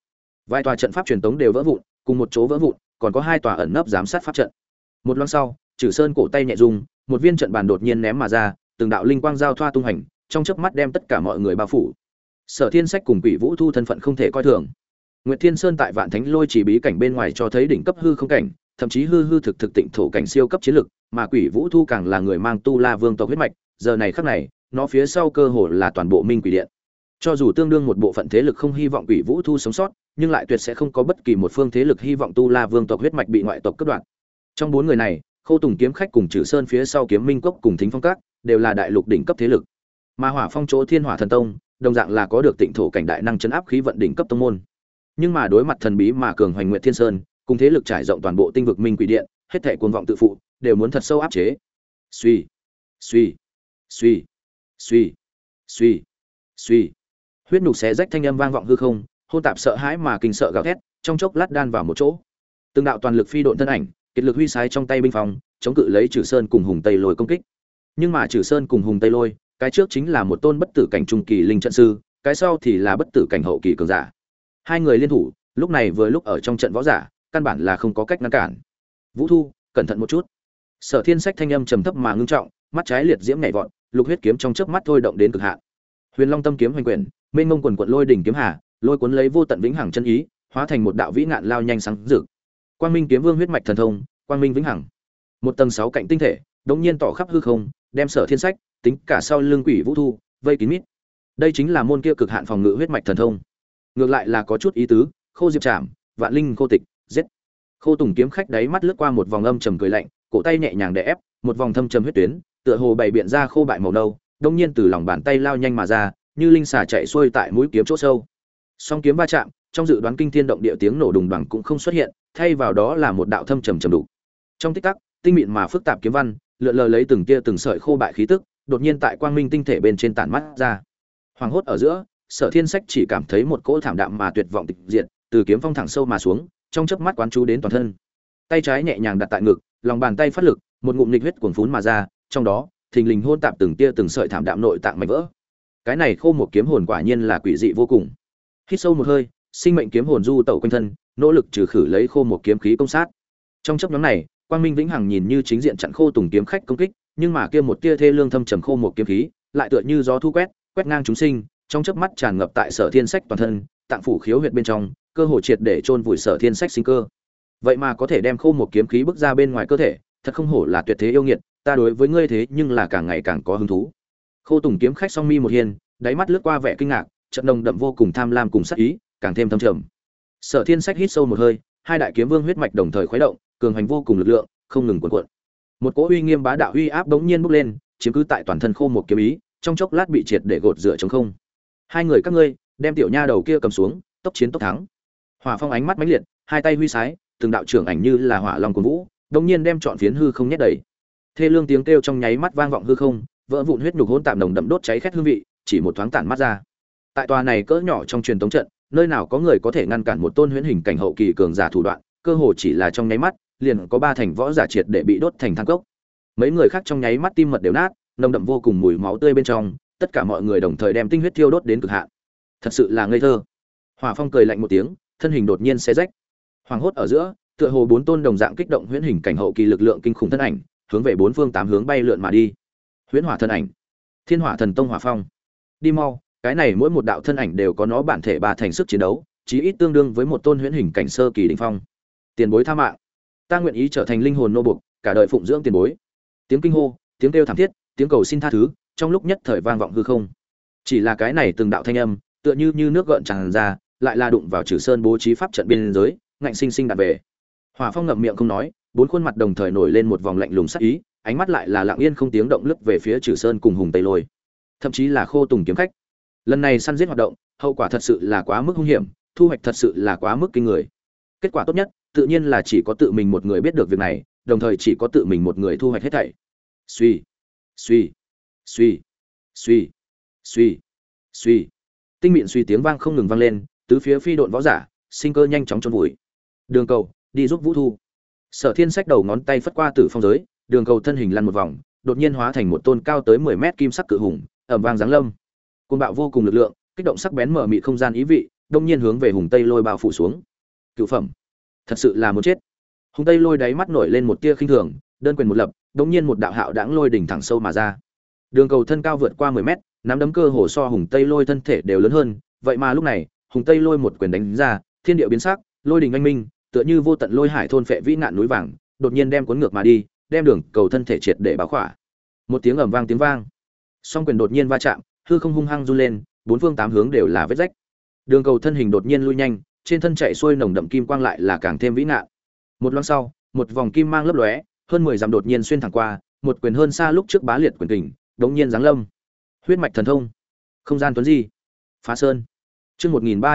Vài tòa trận pháp truyền tống đều vỡ vụn, cùng một chỗ vỡ vụn, còn có hai tòa ẩn nấp giám sát pháp trận. Một loang sau, Trử Sơn cổ tay nhẹ rung, một viên trận bàn đột nhiên ném mà ra, từng đạo linh quang giao thoa tung hành, trong chớp mắt đem tất cả mọi người bao phủ. Sở Thiên Sách cùng Quỷ Vũ Thu thân phận không thể coi thường. Nguyệt Thiên Sơn tại Vạn Thánh Lôi chỉ bí cảnh bên ngoài cho thấy đỉnh cấp hư không cảnh, thậm chí hư hư thực thực tịnh thổ cảnh siêu cấp chiến lực, mà Quỷ Vũ Thu càng là người mang tu La Vương tộc huyết mạch, giờ này khắc này, nó phía sau cơ hồ là toàn bộ Minh Quỷ Điện. Cho dù tương đương một bộ phận thế lực không hy vọng Quỷ Vũ Thu sống sót, nhưng lại tuyệt sẽ không có bất kỳ một phương thế lực hy vọng tu La Vương tộc huyết mạch bị ngoại tộc cắt đoạn. Trong bốn người này, Khô Tùng kiếm khách cùng Trử Sơn phía sau Kiếm Minh Cốc cùng Thính Phong Các đều là đại lục đỉnh cấp thế lực. Mà Hỏa Phong chỗ Thiên Hỏa Thần Tông, đồng dạng là có được tịnh thổ cảnh đại năng chấn áp khí vận đỉnh cấp tông môn. Nhưng mà đối mặt thần bí mà cường hoành Nguyệt Thiên Sơn, cùng thế lực trải rộng toàn bộ tinh vực Minh Quỷ Điện, hết thảy cuồng vọng tự phụ, đều muốn thật sâu áp chế. Suy, suy, suy, suy, suy, suy. Huyết nhục xé rách thanh âm vang vọng hư không, hôn tạp sợ hãi mà kinh sợ gào thét, trong chốc lát đan vào một chỗ. Từng đạo toàn lực phi độn thân ảnh, kiệt lực huy sái trong tay binh phong, chống cự lấy Trử Sơn cùng Hùng Tây Lôi công kích. Nhưng mà Trử Sơn cùng Hùng Tây Lôi, cái trước chính là một tôn bất tử cảnh trung kỳ linh trận sư, cái sau thì là bất tử cảnh hậu kỳ cường giả. Hai người liên thủ, lúc này vừa lúc ở trong trận võ giả, căn bản là không có cách ngăn cản. Vũ Thu, cẩn thận một chút. Sở Thiên Sách thanh âm trầm thấp mà ngưng trọng, mắt trái liệt diễm nhảy vọt, lục huyết kiếm trong chớp mắt thôi động đến cực hạn. Huyền Long Tâm kiếm hoành quyển, mênh mông quần quật lôi đỉnh kiếm hà, lôi cuốn lấy vô tận vĩnh hằng chân ý, hóa thành một đạo vĩ ngạn lao nhanh sáng rực. Quang Minh kiếm vương huyết mạch thần thông, Quang Minh vĩnh hằng. Một tầng 6 cạnh tinh thể, đột nhiên tỏ khắp hư không, đem Sở Thiên Sách, tính cả sau lưng Quỷ Vũ Thu, vây kín mít. Đây chính là môn kia cực hạn phòng ngự huyết mạch thần thông. Ngược lại là có chút ý tứ, Khô Diệp Trảm, Vạn Linh Khô Tịch, giết. Khô Tùng kiếm khách đáy mắt lướt qua một vòng âm trầm cười lạnh, cổ tay nhẹ nhàng đè ép, một vòng thâm trầm huyết tuyến, tựa hồ bày biện ra khô bại màu nâu, đột nhiên từ lòng bàn tay lao nhanh mà ra, như linh xà chạy xuôi tại mũi kiếm chỗ sâu. Song kiếm va chạm, trong dự đoán kinh thiên động địa tiếng nổ đùng đoàng cũng không xuất hiện, thay vào đó là một đạo thâm trầm trầm đủ. Trong tích tắc, tinh mịn mà phức tạp kiếm văn, lượn lờ lấy từng tia từng sợi khô bại khí tức, đột nhiên tại quang minh tinh thể bên trên tản mắt ra. Hoàng hốt ở giữa, Sở Thiên Sách chỉ cảm thấy một cỗ thảm đạm mà tuyệt vọng tịch diệt, từ kiếm phong thẳng sâu mà xuống, trong chớp mắt quán chú đến toàn thân. Tay trái nhẹ nhàng đặt tại ngực, lòng bàn tay phát lực, một ngụm nghịch huyết cuồn phún mà ra, trong đó, thình lình hôn tạp từng tia từng sợi thảm đạm nội tạng mảnh vỡ. Cái này khô một kiếm hồn quả nhiên là quỷ dị vô cùng. Hít sâu một hơi, sinh mệnh kiếm hồn du tẩu quanh thân, nỗ lực trừ khử lấy khô một kiếm khí công sát. Trong chốc ngắn này, Quang Minh vĩnh hằng nhìn như chính diện chặn Khô Tùng kiếm khách công kích, nhưng mà kia một tia thê lương thâm trầm khô một kiếm khí, lại tựa như gió thu quét, quét ngang chúng sinh, trong chớp mắt tràn ngập tại Sở Thiên Sách toàn thân, tạng phủ khiếu huyệt bên trong, cơ hồ triệt để chôn vùi Sở Thiên Sách sinh cơ. Vậy mà có thể đem khô một kiếm khí bước ra bên ngoài cơ thể, thật không hổ là tuyệt thế yêu nghiệt, ta đối với ngươi thế nhưng là càng ngày càng có hứng thú. Khô Tùng kiếm khách song mi một hiên, đáy mắt lướt qua vẻ kinh ngạc, trận nồng đậm vô cùng tham lam cùng sát ý, càng thêm thâm trầm. Sở Thiên Sách hít sâu một hơi, hai đại kiếm vương huyết mạch đồng thời khuấy động, cường hành vô cùng lực lượng, không ngừng cuộn cuộn. Một cỗ uy nghiêm bá đạo uy áp bỗng nhiên bốc lên, chiếm cứ tại toàn thân khô một kiếm ý, trong chốc lát bị triệt để gột rửa trống không. Hai người các ngươi, đem tiểu nha đầu kia cầm xuống, tốc chiến tốc thắng. Hỏa Phong ánh mắt mãnh liệt, hai tay huy sái, từng đạo trưởng ảnh như là hỏa long cuồn vũ, bỗng nhiên đem trọn phiến hư không nhét đầy. Thê lương tiếng kêu trong nháy mắt vang vọng hư không, vỡ vụn huyết nhục hỗn tạp nồng đậm đốt cháy khét hương vị, chỉ một thoáng tản mắt ra. Tại tòa này cỡ nhỏ trong truyền tống trận, nơi nào có người có thể ngăn cản một tôn huyễn hình cảnh hậu kỳ cường giả thủ đoạn, cơ hồ chỉ là trong nháy mắt, liền có ba thành võ giả triệt để bị đốt thành than cốc. Mấy người khác trong nháy mắt tim mật đều nát, nồng đậm vô cùng mùi máu tươi bên trong, tất cả mọi người đồng thời đem tinh huyết thiêu đốt đến cực hạn. Thật sự là ngây thơ. Hỏa Phong cười lạnh một tiếng, thân hình đột nhiên xé rách. Hoàng hốt ở giữa, tựa hồ bốn tôn đồng dạng kích động huyễn hình cảnh hậu kỳ lực lượng kinh khủng thân ảnh, hướng về bốn phương tám hướng bay lượn mà đi. Huyễn Hỏa thân ảnh, Thiên Hỏa thần tông Hỏa Phong. Đi mau, cái này mỗi một đạo thân ảnh đều có nó bản thể ba thành sức chiến đấu, chí ít tương đương với một tôn huyễn hình cảnh sơ kỳ đỉnh phong. Tiền bối tha mạng, ta nguyện ý trở thành linh hồn nô bộc, cả đời phụng dưỡng tiền bối. Tiếng kinh hô, tiếng kêu thảm thiết, tiếng cầu xin tha thứ, trong lúc nhất thời vang vọng hư không. Chỉ là cái này từng đạo thanh âm, tựa như nước gợn tràn ra, lại la đụng vào Trử Sơn bố trí pháp trận biên giới, ngạnh sinh sinh đặt về. Hỏa Phong ngậm miệng không nói, bốn khuôn mặt đồng thời nổi lên một vòng lạnh lùng sắc ý, ánh mắt lại là lặng yên không tiếng động lướt về phía Trử Sơn cùng Hùng Tây Lôi, thậm chí là Khô Tùng kiếm khách. Lần này săn giết hoạt động, hậu quả thật sự là quá mức hung hiểm, thu hoạch thật sự là quá mức kinh người. Kết quả tốt nhất, tự nhiên là chỉ có tự mình một người biết được việc này, đồng thời chỉ có tự mình một người thu hoạch hết thảy. Suy, suy, suy, suy, suy, suy. Tinh mịn suy tiếng vang không ngừng vang lên, tứ phía phi độn võ giả, sinh cơ nhanh chóng chôn vùi. Đường Cầu, đi giúp Vũ Thu. Sở Thiên Sách đầu ngón tay phất qua tử phong giới, Đường Cầu thân hình lăn một vòng, đột nhiên hóa thành một tôn cao tới 10 mét kim sắc cự hùng, ầm vang giáng lâm. Cơn bạo vô cùng lực lượng, kích động sắc bén mở mịt không gian ý vị, đông nhiên hướng về Hùng Tây Lôi bao phủ xuống. Cựu phẩm, thật sự là muốn chết. Hùng Tây Lôi đáy mắt nổi lên một tia khinh thường, đơn quyền một lập, đông nhiên một đạo hạo đãng lôi đỉnh thẳng sâu mà ra. Đường cầu thân cao vượt qua 10 mét, nắm đấm cơ hồ so Hùng Tây Lôi thân thể đều lớn hơn, vậy mà lúc này, Hùng Tây Lôi một quyền đánh ra, thiên địa biến sắc, lôi đỉnh anh minh, tựa như vô tận lôi hải thôn phệ vĩ nạn núi vàng, đột nhiên đem cuốn ngược mà đi, đem đường cầu thân thể triệt để bao khỏa. Một tiếng ầm vang tiếng vang, song quyền đột nhiên va chạm, hư không hung hăng run lên, bốn phương tám hướng đều là vết rách. Đường cầu thân hình đột nhiên lui nhanh, trên thân chạy xuôi nồng đậm kim quang lại là càng thêm vĩ nạn. Một loáng sau, một vòng kim mang lấp lóe, hơn 10 dặm đột nhiên xuyên thẳng qua, một quyền hơn xa lúc trước bá liệt quyền kình, đột nhiên giáng lâm. Huyết mạch thần thông, không gian tuấn di, phá sơn. Chương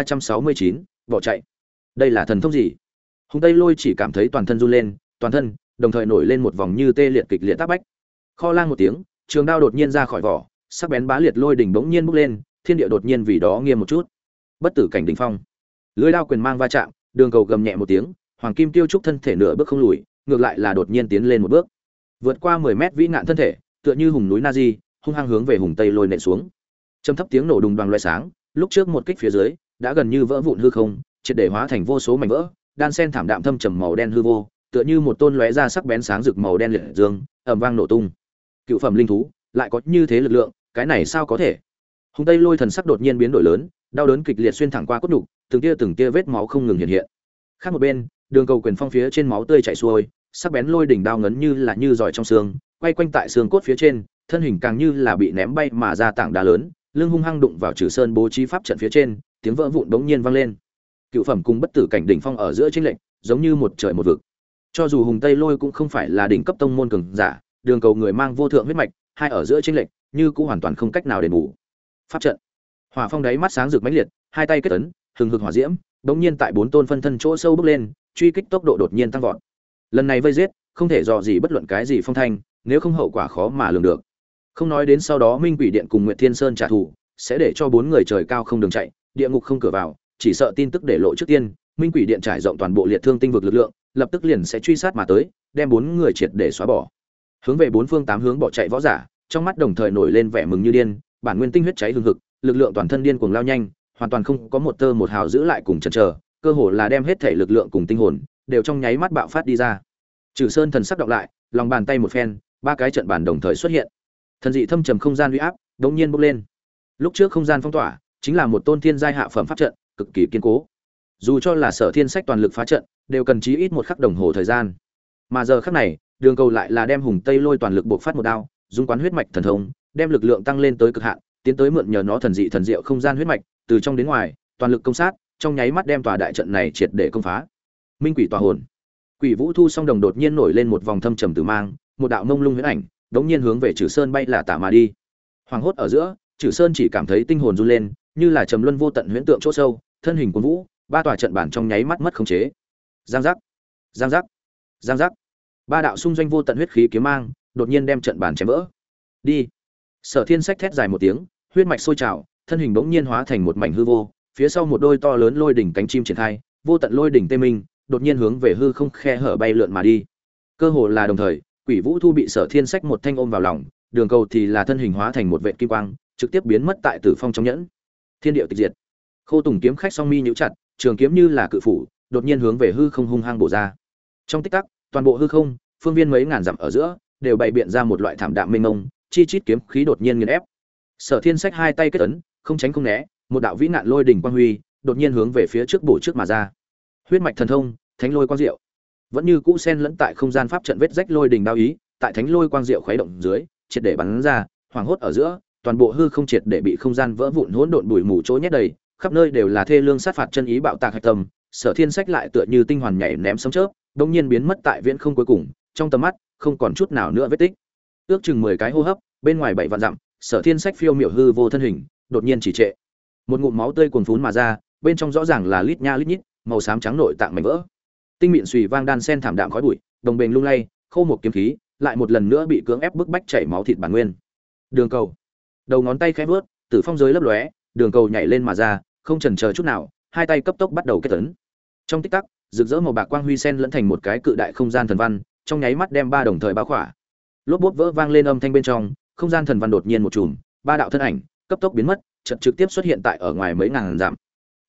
1369, bỏ chạy. Đây là thần thông gì? Hùng Tây Lôi chỉ cảm thấy toàn thân run lên, toàn thân đồng thời nổi lên một vòng như tê liệt kịch liệt tác bách. Kho lang một tiếng, trường đao đột nhiên ra khỏi vỏ, sắc bén bá liệt lôi đỉnh bỗng nhiên bốc lên, thiên địa đột nhiên vì đó nghiêm một chút. Bất tử cảnh đỉnh phong. Lưỡi đao quyền mang va chạm, đường cầu gầm nhẹ một tiếng, hoàng kim tiêu trúc thân thể nửa bước không lùi, ngược lại là đột nhiên tiến lên một bước. Vượt qua 10 mét vĩ ngạn thân thể, tựa như hùng núi Nazi, hung hăng hướng về Hùng Tây Lôi nện xuống. Trầm thấp tiếng nổ đùng đoàng loé sáng, lúc trước một kích phía dưới, đã gần như vỡ vụn hư không, triệt để hóa thành vô số mảnh vỡ, đan sen thảm đạm thâm trầm màu đen hư vô, tựa như một tôn lóe ra sắc bén sáng rực màu đen liệt dương, ầm vang nổ tung. Cựu phẩm linh thú, lại có như thế lực lượng, cái này sao có thể? Hùng Tây Lôi thần sắc đột nhiên biến đổi lớn, đau đớn kịch liệt xuyên thẳng qua cốt nhục, từng tia vết máu không ngừng hiện hiện. Khác một bên, đường cầu quyền phong phía trên máu tươi chảy xuôi, sắc bén lôi đỉnh đao ngấn như là như giỏi trong xương, quay quanh tại xương cốt phía trên, thân hình càng như là bị ném bay mà ra tảng đá lớn, lưng hung hăng đụng vào Trử Sơn bố trí pháp trận phía trên, tiếng vỡ vụn bỗng nhiên vang lên. Cựu phẩm cùng bất tử cảnh đỉnh phong ở giữa chênh lệch, giống như một trời một vực. Cho dù Hùng Tây Lôi cũng không phải là đỉnh cấp tông môn cường giả, đường cầu người mang vô thượng huyết mạch, hai ở giữa chênh lệch, như cũng hoàn toàn không cách nào đền bù. Pháp trận. Hỏa phong đáy mắt sáng rực mãnh liệt, hai tay kết ấn, hừng hực hỏa diễm, bỗng nhiên tại bốn tôn phân thân chỗ sâu bốc lên, truy kích tốc độ đột nhiên tăng vọt. Lần này vây giết, không thể dò gì bất luận cái gì phong thanh, nếu không hậu quả khó mà lường được. Không nói đến sau đó Minh Quỷ Điện cùng Nguyệt Thiên Sơn trả thù, sẽ để cho bốn người trời cao không đường chạy, địa ngục không cửa vào, chỉ sợ tin tức để lộ trước tiên, Minh Quỷ Điện trải rộng toàn bộ liệt thương tinh vực lực lượng, lập tức liền sẽ truy sát mà tới, đem bốn người triệt để xóa bỏ. Hướng về bốn phương tám hướng bỏ chạy võ giả, trong mắt đồng thời nổi lên vẻ mừng như điên, bản nguyên tinh huyết cháy hừng hực, lực lượng toàn thân điên cuồng lao nhanh, hoàn toàn không có một tơ một hào giữ lại cùng chần chờ, cơ hồ là đem hết thể lực lượng cùng tinh hồn đều trong nháy mắt bạo phát đi ra. Trử Sơn thần sắc đọc lại, lòng bàn tay một phen, ba cái trận bàn đồng thời xuất hiện. Thần dị thâm trầm không gian uy áp đột nhiên bốc lên. Lúc trước không gian phong tỏa chính là một tôn thiên giai hạ phẩm pháp trận, cực kỳ kiên cố. Dù cho là Sở Thiên Sách toàn lực phá trận, đều cần chí ít một khắc đồng hồ thời gian. Mà giờ khắc này, đường cầu lại là đem Hùng Tây Lôi toàn lực bộc phát một đao, dung quán huyết mạch thần thông, đem lực lượng tăng lên tới cực hạn, tiến tới mượn nhờ nó thần dị thần diệu không gian huyết mạch, từ trong đến ngoài, toàn lực công sát, trong nháy mắt đem tòa đại trận này triệt để công phá. Minh Quỷ tòa hồn. Quỷ Vũ Thu song đồng đột nhiên nổi lên một vòng thâm trầm tử mang, một đạo mông lung huyễn ảnh, đống nhiên hướng về Trử Sơn bay là tả mà đi. Hoàng hốt ở giữa, Trử Sơn chỉ cảm thấy tinh hồn run lên, như là trầm luân vô tận huyễn tượng chỗ sâu, thân hình cuốn vũ, ba tòa trận bản trong nháy mắt mất khống chế. Giang giác, giang giác, giang giác. Ba đạo xung doanh vô tận huyết khí kiếm mang, đột nhiên đem trận bản chém vỡ. Đi. Sở Thiên Sách thét dài một tiếng, huyết mạch sôi trào, thân hình bỗng nhiên hóa thành một mảnh hư vô, phía sau một đôi to lớn lôi đỉnh cánh chim triển khai, vô tận lôi đỉnh tê minh, đột nhiên hướng về hư không khe hở bay lượn mà đi. Cơ hồ là đồng thời, Quỷ Vũ Thu bị Sở Thiên Sách một thanh ôm vào lòng, đường cầu thì là thân hình hóa thành một vệt kim quang, trực tiếp biến mất tại Tử Phong trong nhẫn. Thiên địa tịch diệt. Khô Tùng kiếm khách song mi nhíu chặt, trường kiếm như là cự phủ, đột nhiên hướng về hư không hung hăng bổ ra. Trong tích tắc, toàn bộ hư không, phương viên mấy ngàn dặm ở giữa, đều bày biện ra một loại thảm đạm mênh mông, chi chít kiếm khí đột nhiên nghiền ép. Sở Thiên Sách hai tay kết ấn, không tránh không né, một đạo vĩ nạn lôi đỉnh quang huy, đột nhiên hướng về phía trước bổ trước mà ra. Huyết mạch thần thông, Thánh Lôi Quang Diệu. Vẫn như cũ xen lẫn tại không gian pháp trận vết rách lôi đỉnh đao ý, tại Thánh Lôi Quang Diệu khuấy động dưới, triệt để bắn ra, hoàng hốt ở giữa, toàn bộ hư không triệt để bị không gian vỡ vụn hỗn độn bụi mù chỗ nhét đầy, khắp nơi đều là thê lương sát phạt chân ý bạo tạc hạch tâm. Sở Thiên Sách lại tựa như tinh hoàn nhảy ném sấm chớp, đột nhiên biến mất tại viễn không cuối cùng, trong tầm mắt không còn chút nào nữa vết tích. Ước chừng 10 cái hô hấp, bên ngoài 7 vạn dặm, Sở Thiên Sách phiêu miểu hư vô thân hình, đột nhiên chỉ trệ. Một ngụm máu tươi cuồn phún mà ra, bên trong rõ ràng là lít nha lít nhít, màu xám trắng nội tạng mảnh vỡ. Tinh mịn xùy vang đan sen thảm đạm khói bụi, đồng bền lung lay, khô một kiếm khí, lại một lần nữa bị cưỡng ép bức bách chảy máu thịt bản nguyên. Đường cầu, đầu ngón tay khẽ vuốt, tử phong giới lấp lóe, đường cầu nhảy lên mà ra, không chần chờ chút nào, hai tay cấp tốc bắt đầu kết ấn. Trong tích tắc, rực rỡ màu bạc quang huy sen lẫn thành một cái cự đại không gian thần văn, trong nháy mắt đem ba đồng thời bao khỏa. Lốp bốp vỡ vang lên âm thanh bên trong, không gian thần văn đột nhiên một chùm, ba đạo thân ảnh cấp tốc biến mất, chợt trực tiếp xuất hiện tại ở ngoài mấy ngàn dặm.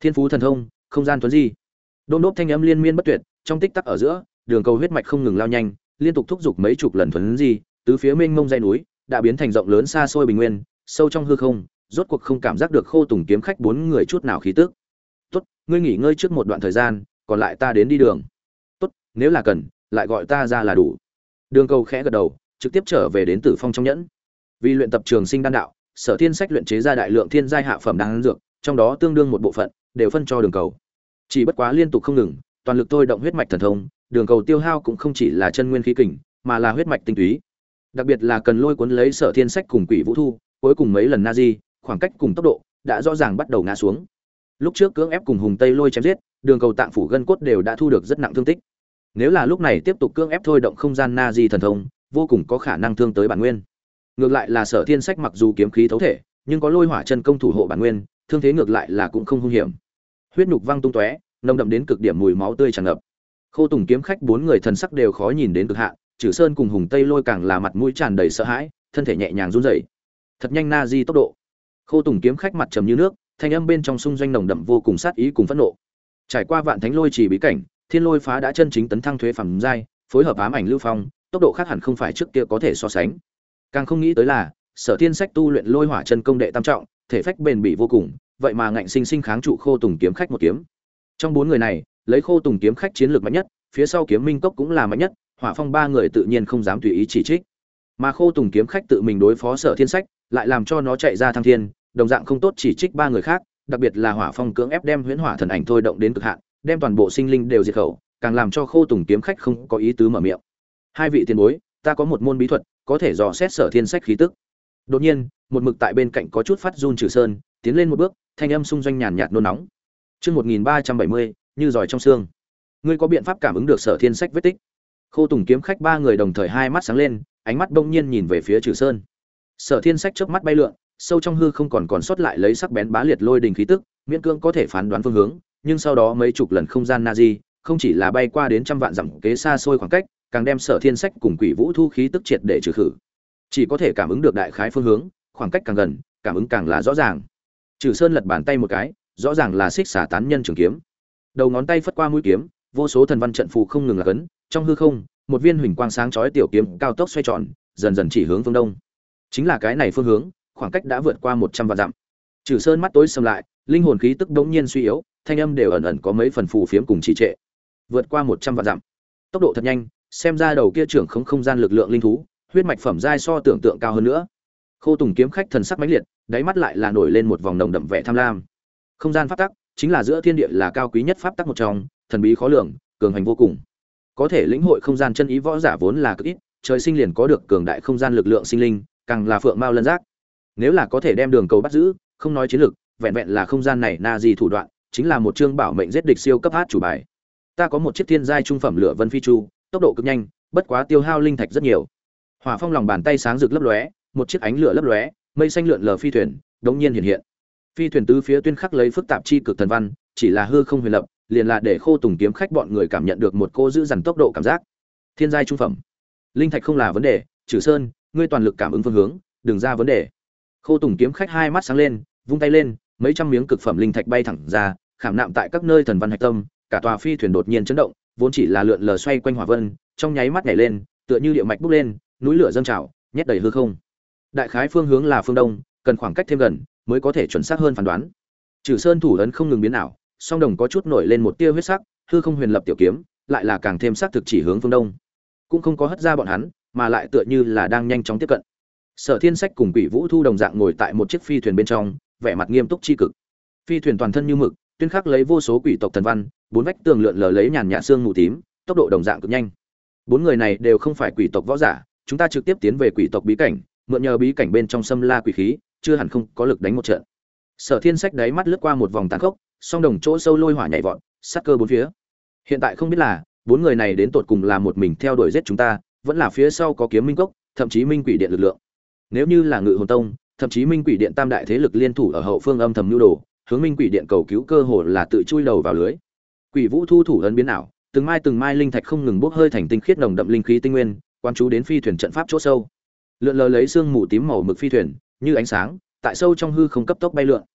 Thiên phú thần thông, không gian tuấn di. Đôn đốp thanh âm liên miên bất tuyệt, trong tích tắc ở giữa, đường cầu huyết mạch không ngừng lao nhanh, liên tục thúc giục mấy chục lần thuấn di, tứ phía mênh mông dãy núi đã biến thành rộng lớn xa xôi bình nguyên, sâu trong hư không, rốt cuộc không cảm giác được Khô Tùng kiếm khách bốn người chút nào khí tức. "Tốt, ngươi nghỉ ngơi trước một đoạn thời gian, còn lại ta đến đi đường." "Tốt, nếu là cần, lại gọi ta ra là đủ." Đường cầu khẽ gật đầu, trực tiếp trở về đến Tử Phong trong nhẫn. Vì luyện tập trường sinh đan đạo, Sở Thiên Sách luyện chế ra đại lượng thiên giai hạ phẩm đan dược, trong đó tương đương một bộ phận đều phân cho đường cầu. Chỉ bất quá liên tục không ngừng, toàn lực thôi động huyết mạch thần thông, đường cầu tiêu hao cũng không chỉ là chân nguyên khí kình, mà là huyết mạch tinh túy. Đặc biệt là cần lôi cuốn lấy Sở Thiên Sách cùng Quỷ Vũ Thu, cuối cùng mấy lần Nazi, khoảng cách cùng tốc độ đã rõ ràng bắt đầu ngã xuống. Lúc trước cưỡng ép cùng Hùng Tây Lôi chém giết, đường cầu tạng phủ gân cốt đều đã thu được rất nặng thương tích. Nếu là lúc này tiếp tục cưỡng ép thôi động không gian Nazi thần thông, vô cùng có khả năng thương tới bản nguyên. Ngược lại là Sở Thiên Sách mặc dù kiếm khí thấu thể, nhưng có lôi hỏa chân công thủ hộ bản nguyên, thương thế ngược lại là cũng không hung hiểm. Huyết nhục văng tung tóe, nồng đậm đến cực điểm mùi máu tươi tràn ngập. Khô Tùng kiếm khách bốn người thần sắc đều khó nhìn đến cực hạn, Trử Sơn cùng Hùng Tây Lôi càng là mặt mũi tràn đầy sợ hãi, thân thể nhẹ nhàng run rẩy. Thật nhanh Nazi tốc độ. Khô Tùng kiếm khách mặt trầm như nước, thanh âm bên trong xung doanh nồng đậm vô cùng sát ý cùng phẫn nộ. Trải qua vạn thánh lôi chỉ bí cảnh, Thiên Lôi phá đã chân chính tấn thăng thuế phẩm giai, phối hợp ám ảnh lưu phong, tốc độ khác hẳn không phải trước kia có thể so sánh. Càng không nghĩ tới là, Sở Thiên Sách tu luyện lôi hỏa chân công đệ tam trọng, thể phách bền bỉ vô cùng, vậy mà ngạnh sinh sinh kháng trụ Khô Tùng kiếm khách một kiếm. Trong bốn người này, lấy Khô Tùng kiếm khách chiến lược mạnh nhất, phía sau Kiếm Minh Cốc cũng là mạnh nhất, Hỏa Phong ba người tự nhiên không dám tùy ý chỉ trích. Mà Khô Tùng kiếm khách tự mình đối phó Sở Thiên Sách, lại làm cho nó chạy ra thăng thiên, đồng dạng không tốt chỉ trích ba người khác, đặc biệt là Hỏa Phong cưỡng ép đem Huyễn Hỏa thần ảnh thôi động đến cực hạn, đem toàn bộ sinh linh đều diệt khẩu, càng làm cho Khô Tùng kiếm khách không có ý tứ mở miệng. Hai vị tiền bối, ta có một môn bí thuật, có thể dò xét Sở Thiên Sách khí tức. Đột nhiên, một mực tại bên cạnh có chút phát run Trử Sơn, tiến lên một bước, thanh âm xung doanh nhàn nhạt nôn nóng. Chương 1370, như giỏi trong xương. Ngươi có biện pháp cảm ứng được Sở Thiên Sách vết tích? Khô Tùng kiếm khách ba người đồng thời hai mắt sáng lên, ánh mắt bỗng nhiên nhìn về phía Trử Sơn. Sở Thiên Sách chớp mắt bay lượn, sâu trong hư không còn sót lại lấy sắc bén bá liệt lôi đình khí tức, miễn cưỡng có thể phán đoán phương hướng, nhưng sau đó mấy chục lần không gian Nazi, không chỉ là bay qua đến trăm vạn dặm kế xa xôi khoảng cách, càng đem Sở Thiên Sách cùng Quỷ Vũ Thu khí tức triệt để trừ khử. Chỉ có thể cảm ứng được đại khái phương hướng, khoảng cách càng gần, cảm ứng càng là rõ ràng. Trử Sơn lật bàn tay một cái, rõ ràng là xích xả tán nhân trường kiếm. Đầu ngón tay phất qua mũi kiếm, vô số thần văn trận phù không ngừng là cấn, trong hư không, một viên huỳnh quang sáng chói tiểu kiếm cao tốc xoay tròn, dần dần chỉ hướng phương đông. Chính là cái này phương hướng, khoảng cách đã vượt qua 100 vạn dặm. Trử Sơn mắt tối sầm lại, linh hồn khí tức bỗng nhiên suy yếu, thanh âm đều ẩn ẩn có mấy phần phù phiếm cùng trì trệ. Vượt qua 100 vạn dặm, tốc độ thật nhanh, xem ra đầu kia trưởng không gian lực lượng linh thú, huyết mạch phẩm giai so tưởng tượng cao hơn nữa. Khô Tùng kiếm khách thần sắc mãnh liệt, đáy mắt lại là nổi lên một vòng nồng đậm vẻ tham lam. Không gian pháp tắc chính là giữa thiên địa là cao quý nhất pháp tắc một trong, thần bí khó lường, cường hành vô cùng. Có thể lĩnh hội không gian chân ý võ giả vốn là cực ít, trời sinh liền có được cường đại không gian lực lượng sinh linh, càng là phượng mao lân giác. Nếu là có thể đem đường cầu bắt giữ, không nói chiến lực, vẹn vẹn là không gian này na gì thủ đoạn, chính là một chương bảo mệnh giết địch siêu cấp át chủ bài. Ta có một chiếc thiên giai trung phẩm lửa vân phi chu, tốc độ cực nhanh, bất quá tiêu hao linh thạch rất nhiều. Hỏa Phong lòng bàn tay sáng rực lấp lóe, một chiếc ánh lửa lấp lóe, mây xanh lượn lờ phi thuyền, đống nhiên hiện hiện. Phi thuyền tứ phía tuyên khắc lấy phức tạp chi cực thần văn, chỉ là hư không huyền lập, liền là để Khô Tùng kiếm khách bọn người cảm nhận được một cô giữ dằn tốc độ cảm giác. Thiên giai trung phẩm, linh thạch không là vấn đề, Trử Sơn, ngươi toàn lực cảm ứng phương hướng, đừng ra vấn đề. Khô Tùng kiếm khách hai mắt sáng lên, vung tay lên, mấy trăm miếng cực phẩm linh thạch bay thẳng ra, khảm nạm tại các nơi thần văn hạch tâm, cả tòa phi thuyền đột nhiên chấn động, vốn chỉ là lượn lờ xoay quanh hỏa vân, trong nháy mắt nhảy lên, tựa như địa mạch bốc lên, núi lửa dâng trào, nhét đầy hư không. Đại khái phương hướng là phương đông, cần khoảng cách thêm gần mới có thể chuẩn xác hơn phán đoán. Trử Sơn thủ ấn không ngừng biến ảo, song đồng có chút nổi lên một tia huyết sắc, hư không huyền lập tiểu kiếm, lại là càng thêm xác thực chỉ hướng phương đông. Cũng không có hất ra bọn hắn, mà lại tựa như là đang nhanh chóng tiếp cận. Sở Thiên Sách cùng Quỷ Vũ Thu đồng dạng ngồi tại một chiếc phi thuyền bên trong, vẻ mặt nghiêm túc chi cực. Phi thuyền toàn thân như mực, tuyên khắc lấy vô số quỷ tộc thần văn, bốn vách tường lượn lờ lấy nhàn nhạt sương mù tím, tốc độ đồng dạng cực nhanh. Bốn người này đều không phải quỷ tộc võ giả, chúng ta trực tiếp tiến về quỷ tộc bí cảnh, mượn nhờ bí cảnh bên trong xâm la quỷ khí, chưa hẳn không có lực đánh một trận. Sở Thiên Sách đáy mắt lướt qua một vòng tàn khốc, song đồng chỗ sâu lôi hỏa nhảy vọt, sát cơ bốn phía. Hiện tại không biết là bốn người này đến tột cùng là một mình theo đuổi giết chúng ta, vẫn là phía sau có Kiếm Minh Cốc, thậm chí Minh Quỷ Điện lực lượng. Nếu như là Ngự Hồn Tông, thậm chí Minh Quỷ Điện tam đại thế lực liên thủ ở hậu phương âm thầm nưu đồ, hướng Minh Quỷ Điện cầu cứu cơ hồ là tự chui đầu vào lưới. Quỷ Vũ Thu thủ ấn biến ảo, từng mai linh thạch không ngừng bốc hơi thành tinh khiết nồng đậm linh khí tinh nguyên, quan chú đến phi thuyền trận pháp chỗ sâu. Lượn lờ lấy sương mù tím màu mực phi thuyền, như ánh sáng, tại sâu trong hư không cấp tốc bay lượn.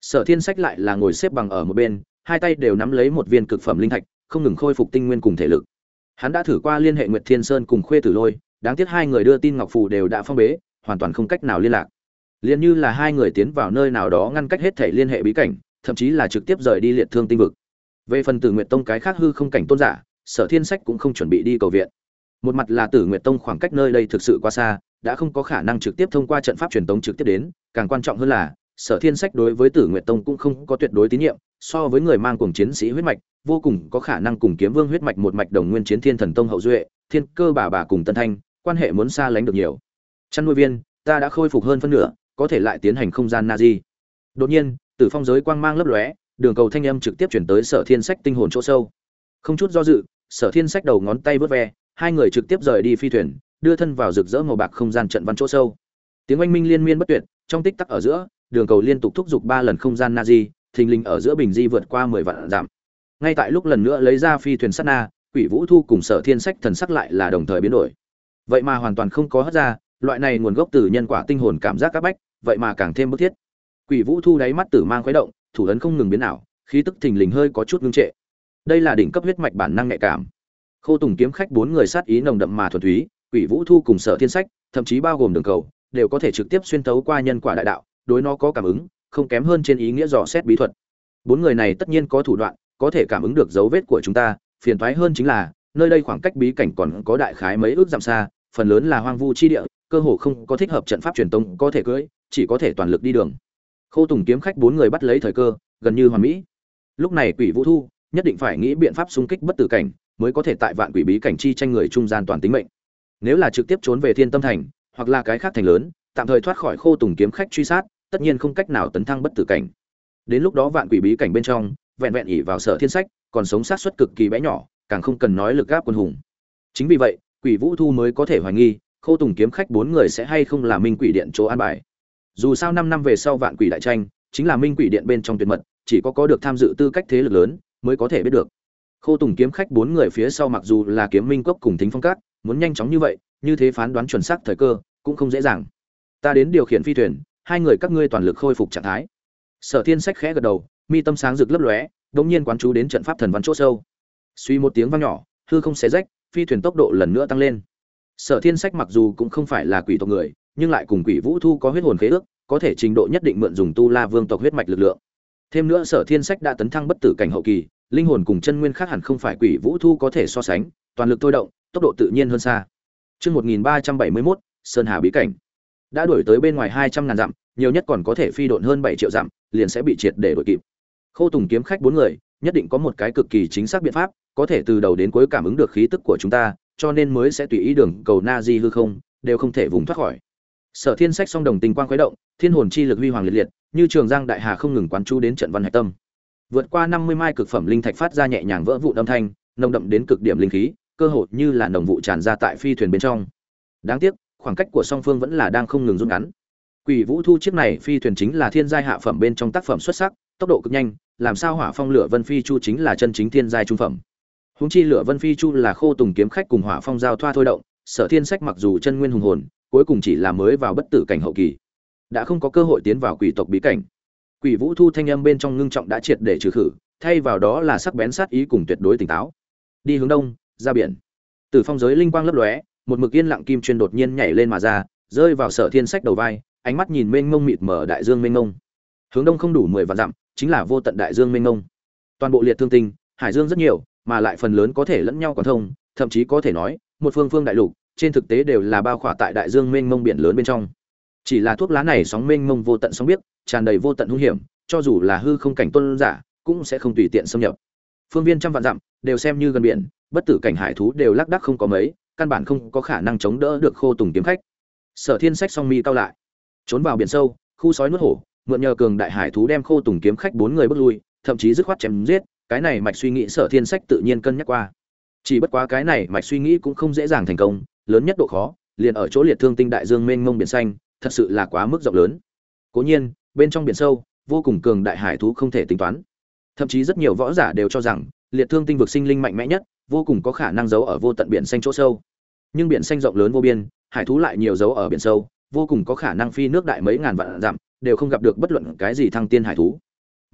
Sở Thiên Sách lại là ngồi xếp bằng ở một bên, hai tay đều nắm lấy một viên cực phẩm linh thạch, không ngừng khôi phục tinh nguyên cùng thể lực. Hắn đã thử qua liên hệ Nguyệt Thiên Sơn cùng Khuê Tử Lôi, đáng tiếc hai người đưa tin ngọc phù đều đã phong bế, hoàn toàn không cách nào liên lạc. Liên như là hai người tiến vào nơi nào đó ngăn cách hết thể liên hệ bí cảnh, thậm chí là trực tiếp rời đi Liệt Thương tinh vực. Về phần Tử Nguyệt Tông cái khác hư không cảnh tôn giả, Sở Thiên Sách cũng không chuẩn bị đi cầu viện. Một mặt là Tử Nguyệt Tông khoảng cách nơi đây thực sự quá xa, đã không có khả năng trực tiếp thông qua trận pháp truyền tống trực tiếp đến, càng quan trọng hơn là Sở Thiên Sách đối với Tử Nguyệt Tông cũng không có tuyệt đối tín nhiệm, so với người mang cuồng chiến sĩ huyết mạch, vô cùng có khả năng cùng Kiếm Vương huyết mạch một mạch đồng nguyên chiến Thiên Thần Tông hậu duệ, Thiên Cơ bà cùng Tân Thanh, quan hệ muốn xa lánh được nhiều. Chăn nuôi viên, ta đã khôi phục hơn phân nửa, có thể lại tiến hành không gian Nazi. Đột nhiên, Tử Phong giới quang mang lấp lóe, đường cầu thanh âm trực tiếp chuyển tới Sở Thiên Sách tinh hồn chỗ sâu. Không chút do dự, Sở Thiên Sách đầu ngón tay vớt ve, hai người trực tiếp rời đi phi thuyền, đưa thân vào rực rỡ màu bạc không gian trận văn chỗ sâu. Tiếng oanh minh liên miên bất tuyệt, trong tích tắc ở giữa, đường cầu liên tục thúc giục 3 lần không gian Nazi, thình lình ở giữa bình di vượt qua 10 vạn dặm. Ngay tại lúc lần nữa lấy ra phi thuyền sát na, Quỷ Vũ Thu cùng Sở Thiên Sách thần sắc lại là đồng thời biến đổi. Vậy mà hoàn toàn không có hất ra, loại này nguồn gốc từ nhân quả tinh hồn cảm giác các bách, vậy mà càng thêm bức thiết. Quỷ Vũ Thu đáy mắt tử mang khuấy động, thủ ấn không ngừng biến ảo, khí tức thình lình hơi có chút ngưng trệ. Đây là đỉnh cấp huyết mạch bản năng nhạy cảm. Khô Tùng kiếm khách 4 người sát ý nồng đậm mà thuần túy, Quỷ Vũ Thu cùng Sở Thiên Sách, thậm chí bao gồm đường cầu, đều có thể trực tiếp xuyên tấu qua nhân quả đại đạo, đối nó có cảm ứng, không kém hơn trên ý nghĩa dò xét bí thuật. 4 người này tất nhiên có thủ đoạn, có thể cảm ứng được dấu vết của chúng ta, phiền toái hơn chính là, nơi đây khoảng cách bí cảnh còn có đại khái mấy ước dặm xa, phần lớn là hoang vu chi địa, cơ hồ không có thích hợp trận pháp truyền tống có thể cưỡi, chỉ có thể toàn lực đi đường. Khô Tùng kiếm khách 4 người bắt lấy thời cơ, gần như hoàn mỹ. Lúc này Quỷ Vũ Thu nhất định phải nghĩ biện pháp xung kích bất tử cảnh, mới có thể tại vạn quỷ bí cảnh chi tranh người trung gian toàn tính mệnh. Nếu là trực tiếp trốn về Thiên Tâm thành, hoặc là cái khác thành lớn, tạm thời thoát khỏi Khô Tùng kiếm khách truy sát, tất nhiên không cách nào tấn thăng bất tử cảnh. Đến lúc đó vạn quỷ bí cảnh bên trong, vẹn vẹn ỷ vào Sở Thiên Sách, còn sống sát suất cực kỳ bé nhỏ, càng không cần nói lực gáp quân hùng. Chính vì vậy, Quỷ Vũ Thu mới có thể hoài nghi, Khô Tùng kiếm khách 4 người sẽ hay không là Minh Quỷ Điện chỗ an bài. Dù sao 5 năm về sau vạn quỷ đại tranh, chính là Minh Quỷ Điện bên trong tuyệt mật, chỉ có được tham dự tư cách thế lực lớn mới có thể biết được. Khô Tùng kiếm khách 4 người phía sau mặc dù là Kiếm Minh Cốc cùng Thính Phong Các, muốn nhanh chóng như vậy, như thế phán đoán chuẩn xác thời cơ cũng không dễ dàng. Ta đến điều khiển phi thuyền, hai người các ngươi toàn lực khôi phục trạng thái. Sở Thiên Sách khẽ gật đầu, mi tâm sáng rực lấp lóe, đột nhiên quán chú đến trận pháp thần văn chỗ sâu. Suy một tiếng vang nhỏ, hư không xé rách, phi thuyền tốc độ lần nữa tăng lên. Sở Thiên Sách mặc dù cũng không phải là quỷ tộc người, nhưng lại cùng Quỷ Vũ Thu có huyết hồn khế ước, có thể trình độ nhất định mượn dùng tu La Vương tộc huyết mạch lực lượng. Thêm nữa Sở Thiên Sách đã tấn thăng bất tử cảnh hậu kỳ, linh hồn cùng chân nguyên khác hẳn không phải Quỷ Vũ Thu có thể so sánh, toàn lực thôi động, tốc độ tự nhiên hơn xa. Chương 1371, Sơn Hà bí cảnh. Đã đuổi tới bên ngoài 200.000 dặm, nhiều nhất còn có thể phi độn hơn 7 triệu dặm, liền sẽ bị triệt để đuổi kịp. Khô Tùng kiếm khách 4 người, nhất định có một cái cực kỳ chính xác biện pháp, có thể từ đầu đến cuối cảm ứng được khí tức của chúng ta, cho nên mới sẽ tùy ý đường cầu Nazi hư không, đều không thể vùng thoát khỏi. Sở Thiên Sách song đồng tình quang khuấy động, thiên hồn chi lực huy hoàng liệt liệt, như trường giang đại hà không ngừng quán chú đến trận văn hải tâm. Vượt qua 50 mai cực phẩm linh thạch phát ra nhẹ nhàng vỡ vụn âm thanh, nồng đậm đến cực điểm linh khí, cơ hồ như là nồng vụ tràn ra tại phi thuyền bên trong. Đáng tiếc, khoảng cách của song phương vẫn là đang không ngừng rút ngắn. Quỷ Vũ Thu chiếc này phi thuyền chính là thiên giai hạ phẩm bên trong tác phẩm xuất sắc, tốc độ cực nhanh, làm sao Hỏa Phong Lửa Vân Phi Chu chính là chân chính thiên giai trung phẩm. Huống chi Lửa Vân Phi Chu là Khô Tùng kiếm khách cùng Hỏa Phong giao thoa thôi động, Sở Thiên Sách mặc dù chân nguyên hùng hồn, cuối cùng chỉ là mới vào bất tử cảnh hậu kỳ, đã không có cơ hội tiến vào quỷ tộc bí cảnh. Quỷ Vũ Thu thanh âm bên trong ngưng trọng đã triệt để trừ khử, thay vào đó là sắc bén sát ý cùng tuyệt đối tỉnh táo. Đi hướng đông, ra biển. Từ phong giới linh quang lấp lóe, một mực yên lặng kim chuyên đột nhiên nhảy lên mà ra, rơi vào Sở Thiên Sách đầu vai, ánh mắt nhìn mênh mông mịt mờ đại dương mênh mông. Hướng đông không đủ 10 vạn dặm, chính là vô tận đại dương mênh mông. Toàn bộ liệt thương tinh, hải dương rất nhiều, mà lại phần lớn có thể lẫn nhau quán thông, thậm chí có thể nói, một phương phương đại lục, trên thực tế đều là bao khỏa tại đại dương mênh mông biển lớn bên trong. Chỉ là thuốc lá này sóng mênh mông vô tận sóng biết, tràn đầy vô tận hung hiểm, cho dù là hư không cảnh tôn giả, cũng sẽ không tùy tiện xâm nhập. Phương viên trăm vạn dặm, đều xem như gần biển, bất tử cảnh hải thú đều lác đác không có mấy, căn bản không có khả năng chống đỡ được Khô Tùng kiếm khách. Sở Thiên Sách song mi cao lại, trốn vào biển sâu, khu sói nuốt hổ, mượn nhờ cường đại hải thú đem Khô Tùng kiếm khách 4 người bước lui, thậm chí dứt khoát chém giết, cái này mạch suy nghĩ Sở Thiên Sách tự nhiên cân nhắc qua. Chỉ bất quá cái này mạch suy nghĩ cũng không dễ dàng thành công, lớn nhất độ khó liền ở chỗ liệt thương tinh đại dương mênh mông biển xanh, thật sự là quá mức rộng lớn. Cố nhiên, bên trong biển sâu, vô cùng cường đại hải thú không thể tính toán. Thậm chí rất nhiều võ giả đều cho rằng, liệt thương tinh vực sinh linh mạnh mẽ nhất, vô cùng có khả năng giấu ở vô tận biển xanh chỗ sâu. Nhưng biển xanh rộng lớn vô biên, hải thú lại nhiều giấu ở biển sâu, vô cùng có khả năng phi nước đại mấy ngàn vạn dặm, đều không gặp được bất luận cái gì thăng tiên hải thú.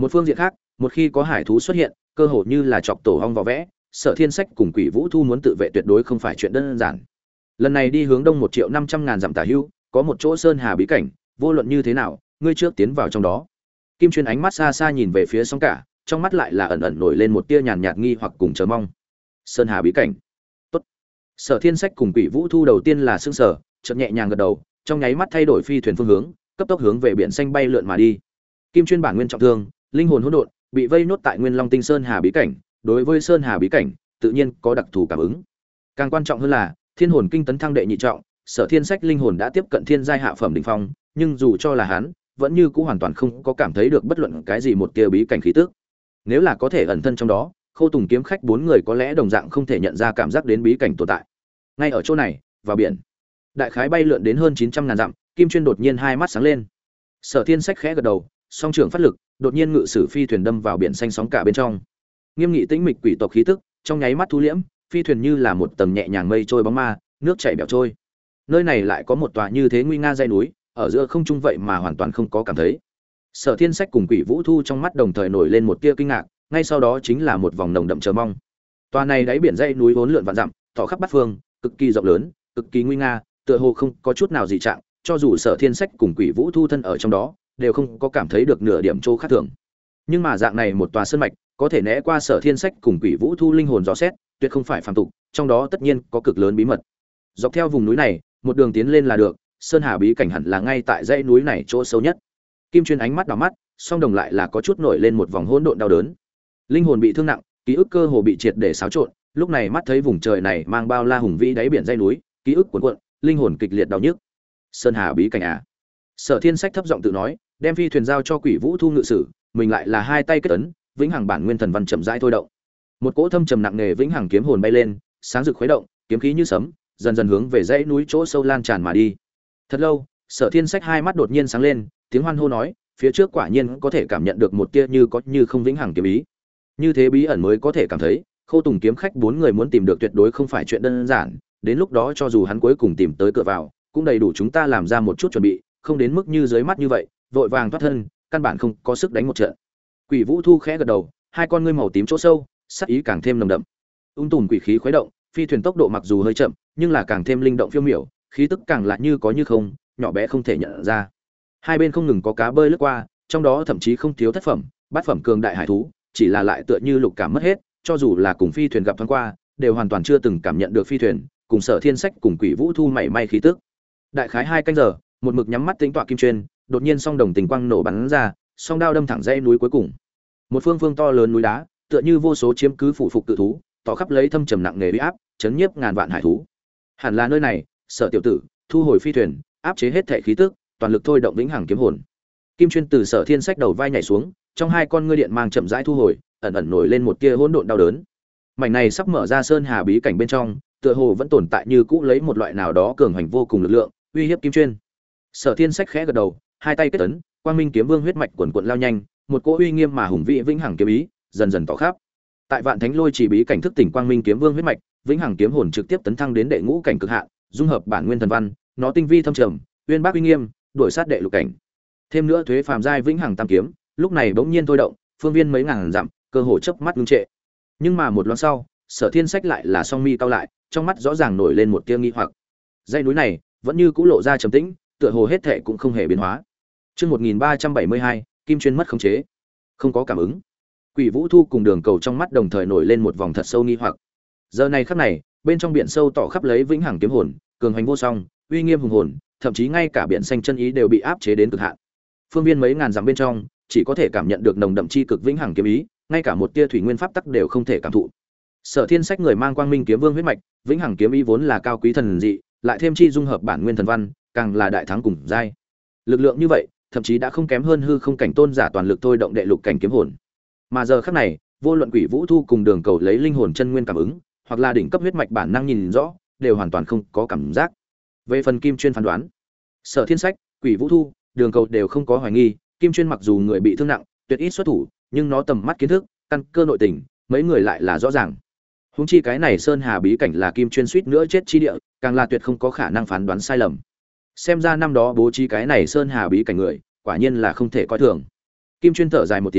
Một phương diện khác, một khi có hải thú xuất hiện, cơ hội như là chọc tổ ong vò vẽ, Sở Thiên Sách cùng Quỷ Vũ Thu muốn tự vệ tuyệt đối không phải chuyện đơn giản. Lần này đi hướng đông 1.500.000 dặm tả hữu, có một chỗ sơn hà bí cảnh, vô luận như thế nào, ngươi trước tiến vào trong đó. Kim Chuyên ánh mắt xa xa nhìn về phía sóng cả, trong mắt lại là ẩn ẩn nổi lên một tia nhàn nhạt nghi hoặc cùng chờ mong. Sơn hà bí cảnh. Tốt. Sở Thiên Sách cùng Quỷ Vũ Thu đầu tiên là sững sờ, chợt nhẹ nhàng gật đầu, trong nháy mắt thay đổi phi thuyền phương hướng, cấp tốc hướng về biển xanh bay lượn mà đi. Kim Chuyên bản nguyên trọng thương, linh hồn hỗn độn, bị vây nốt tại Nguyên Long Tinh Sơn Hà bí cảnh, đối với Sơn Hà bí cảnh, tự nhiên có đặc thù cảm ứng. Càng quan trọng hơn là, Thiên hồn kinh tấn thăng đệ nhị trọng, Sở Thiên Sách linh hồn đã tiếp cận thiên giai hạ phẩm đỉnh phong, nhưng dù cho là hắn, vẫn như cũ hoàn toàn không có cảm thấy được bất luận cái gì một tia bí cảnh khí tức. Nếu là có thể ẩn thân trong đó, Khâu Tùng kiếm khách bốn người có lẽ đồng dạng không thể nhận ra cảm giác đến bí cảnh tồn tại. Ngay ở chỗ này, vào biển, đại khái bay lượn đến hơn 900.000 dặm, Kim Chuyên đột nhiên hai mắt sáng lên. Sở Thiên Sách khẽ gật đầu, song trưởng phát lực, đột nhiên ngự sử phi thuyền đâm vào biển xanh sóng cả bên trong. Nghiêm nghị tĩnh mịch quỷ tộc khí tức, trong nháy mắt thu liễm, phi thuyền như là một tầng nhẹ nhàng mây trôi bóng ma, nước chảy bèo trôi. Nơi này lại có một tòa như thế nguy nga dãy núi, ở giữa không trung vậy mà hoàn toàn không có cảm thấy. Sở Thiên Sách cùng Quỷ Vũ Thu trong mắt đồng thời nổi lên một tia kinh ngạc, ngay sau đó chính là một vòng nồng đậm chờ mong. Tòa này đáy biển dãy núi vốn lượn vạn dặm, tỏ khắp bát phương, cực kỳ rộng lớn, cực kỳ nguy nga, tựa hồ không có chút nào dị trạng, cho dù Sở Thiên Sách cùng Quỷ Vũ Thu thân ở trong đó, đều không có cảm thấy được nửa điểm chỗ khác thường. Nhưng mà dạng này một tòa sơn mạch, có thể né qua Sở Thiên Sách cùng Quỷ Vũ Thu linh hồn dò xét, tuyệt không phải phàm tục, trong đó tất nhiên có cực lớn bí mật. Dọc theo vùng núi này, một đường tiến lên là được, sơn hà bí cảnh hẳn là ngay tại dãy núi này chỗ sâu nhất. Kim Chuyên ánh mắt đỏ mắt, song đồng lại là có chút nổi lên một vòng hỗn độn đau đớn. Linh hồn bị thương nặng, ký ức cơ hồ bị triệt để xáo trộn, lúc này mắt thấy vùng trời này mang bao la hùng vĩ đáy biển dãy núi, ký ức cuộn cuộn, linh hồn kịch liệt đau nhức. Sơn hà bí cảnh à? Sở Thiên Sách thấp giọng tự nói, đem phi thuyền giao cho Quỷ Vũ Thu ngự sử, mình lại là hai tay kết ấn, vĩnh hằng bản nguyên thần văn chậm rãi thôi động. Một cỗ thâm trầm nặng nề vĩnh hằng kiếm hồn bay lên, sáng rực khuấy động, kiếm khí như sấm, dần dần hướng về dãy núi chỗ sâu lan tràn mà đi. Thật lâu, Sở Thiên Sách hai mắt đột nhiên sáng lên, tiếng hoan hô nói, phía trước quả nhiên có thể cảm nhận được một tia như có như không vĩnh hằng kiếm ý. Như thế bí ẩn mới có thể cảm thấy, Khâu Tùng kiếm khách bốn người muốn tìm được tuyệt đối không phải chuyện đơn giản, đến lúc đó cho dù hắn cuối cùng tìm tới cửa vào, cũng đầy đủ chúng ta làm ra một chút chuẩn bị, không đến mức như dưới mắt như vậy, vội vàng thoát thân, căn bản không có sức đánh một trận. Quỷ Vũ Thu khẽ gật đầu, hai con ngươi màu tím chỗ sâu, sắc ý càng thêm nồng đậm. Tùm quỷ khí khuấy động, phi thuyền tốc độ mặc dù hơi chậm, nhưng là càng thêm linh động phiêu miểu, khí tức càng lạ như có như không, nhỏ bé không thể nhận ra. Hai bên không ngừng có cá bơi lướt qua, trong đó thậm chí không thiếu thất phẩm, bát phẩm cường đại hải thú, chỉ là lại tựa như lục cảm mất hết, cho dù là cùng phi thuyền gặp thoáng qua, đều hoàn toàn chưa từng cảm nhận được phi thuyền, cùng Sở Thiên Sách cùng Quỷ Vũ Thu mảy may khí tức. Đại khái 2 canh giờ, một mực nhắm mắt tính tọa Kim Chuyên, đột nhiên song đồng tình quang nổ bắn ra, song đao đâm thẳng dãy núi cuối cùng. Một phương phương to lớn núi đá, tựa như vô số chiếm cứ phụ phục tự thú, tỏ khắp lấy thâm trầm nặng nề uy áp, chấn nhiếp ngàn vạn hải thú. Hẳn là nơi này, Sở tiểu tử, thu hồi phi thuyền, áp chế hết thể khí tức, toàn lực thôi động vĩnh hằng kiếm hồn. Kim Chuyên từ Sở Thiên Sách đầu vai nhảy xuống, trong hai con ngươi điện mang chậm rãi thu hồi, ẩn ẩn nổi lên một tia hỗn độn đau đớn. Mảnh này sắp mở ra sơn hà bí cảnh bên trong, tựa hồ vẫn tồn tại như cũ lấy một loại nào đó cường hành vô cùng lực lượng, uy hiếp Kim Chuyên. Sở Thiên Sách khẽ gật đầu, hai tay kết ấn, Quang Minh kiếm vương huyết mạch quần quần lao nhanh, một cỗ uy nghiêm mà hùng vĩ vĩnh hằng kiếm ý, dần dần tỏ khắp. Tại Vạn Thánh Lôi chỉ bí cảnh thức tỉnh Quang Minh kiếm vương huyết mạch, vĩnh hằng kiếm hồn trực tiếp tấn thăng đến đệ ngũ cảnh cực hạn, dung hợp bản nguyên thần văn, nó tinh vi thâm trầm, uyên bác uy nghiêm, đuổi sát đệ lục cảnh. Thêm nữa thuế phàm giai vĩnh hằng tam kiếm, lúc này bỗng nhiên thôi động, phương viên mấy ngàn dặm, cơ hồ chớp mắt ngưng trệ. Nhưng mà một loáng sau, Sở Thiên Sách lại là song mi cau lại, trong mắt rõ ràng nổi lên một tia nghi hoặc. Dãy núi này vẫn như cũ lộ ra trầm tĩnh, tựa hồ hết thảy cũng không hề biến hóa. Chương 1372, Kim Chuyên mất khống chế. Không có cảm ứng. Quỷ Vũ Thu cùng Đường Cầu trong mắt đồng thời nổi lên một vòng thật sâu nghi hoặc. Giờ này khắc này, bên trong biển sâu tỏ khắp lấy vĩnh hằng kiếm hồn, cường hành vô song, uy nghiêm hùng hồn, thậm chí ngay cả biển xanh chân ý đều bị áp chế đến cực hạn. Phương viên mấy ngàn dặm bên trong, chỉ có thể cảm nhận được nồng đậm chi cực vĩnh hằng kiếm ý, ngay cả một tia thủy nguyên pháp tắc đều không thể cảm thụ. Sở Thiên Sách người mang Quang Minh kiếm vương huyết mạch, vĩnh hằng kiếm ý vốn là cao quý thần dị, lại thêm chi dung hợp bản nguyên thần văn, càng là đại thắng cùng giai. Lực lượng như vậy, thậm chí đã không kém hơn hư không cảnh tôn giả toàn lực thôi động đệ lục cảnh kiếm hồn. Mà giờ khắc này, vô luận Quỷ Vũ Thu cùng Đường Cầu lấy linh hồn chân nguyên cảm ứng, hoặc là đỉnh cấp huyết mạch bản năng nhìn rõ, đều hoàn toàn không có cảm giác. Về phần Kim Chuyên phán đoán, Sở Thiên Sách, Quỷ Vũ Thu, Đường Cầu đều không có hoài nghi, Kim Chuyên mặc dù người bị thương nặng, tuyệt ít xuất thủ, nhưng nó tầm mắt kiến thức, căn cơ nội tình, mấy người lại là rõ ràng. Huống chi cái này sơn hà bí cảnh là Kim Chuyên suýt nữa chết chi địa, càng là tuyệt không có khả năng phán đoán sai lầm. Xem ra năm đó bố trí cái này sơn hà bí cảnh người, quả nhiên là không thể coi thường. Kim Chuyên thở dài một tiếng,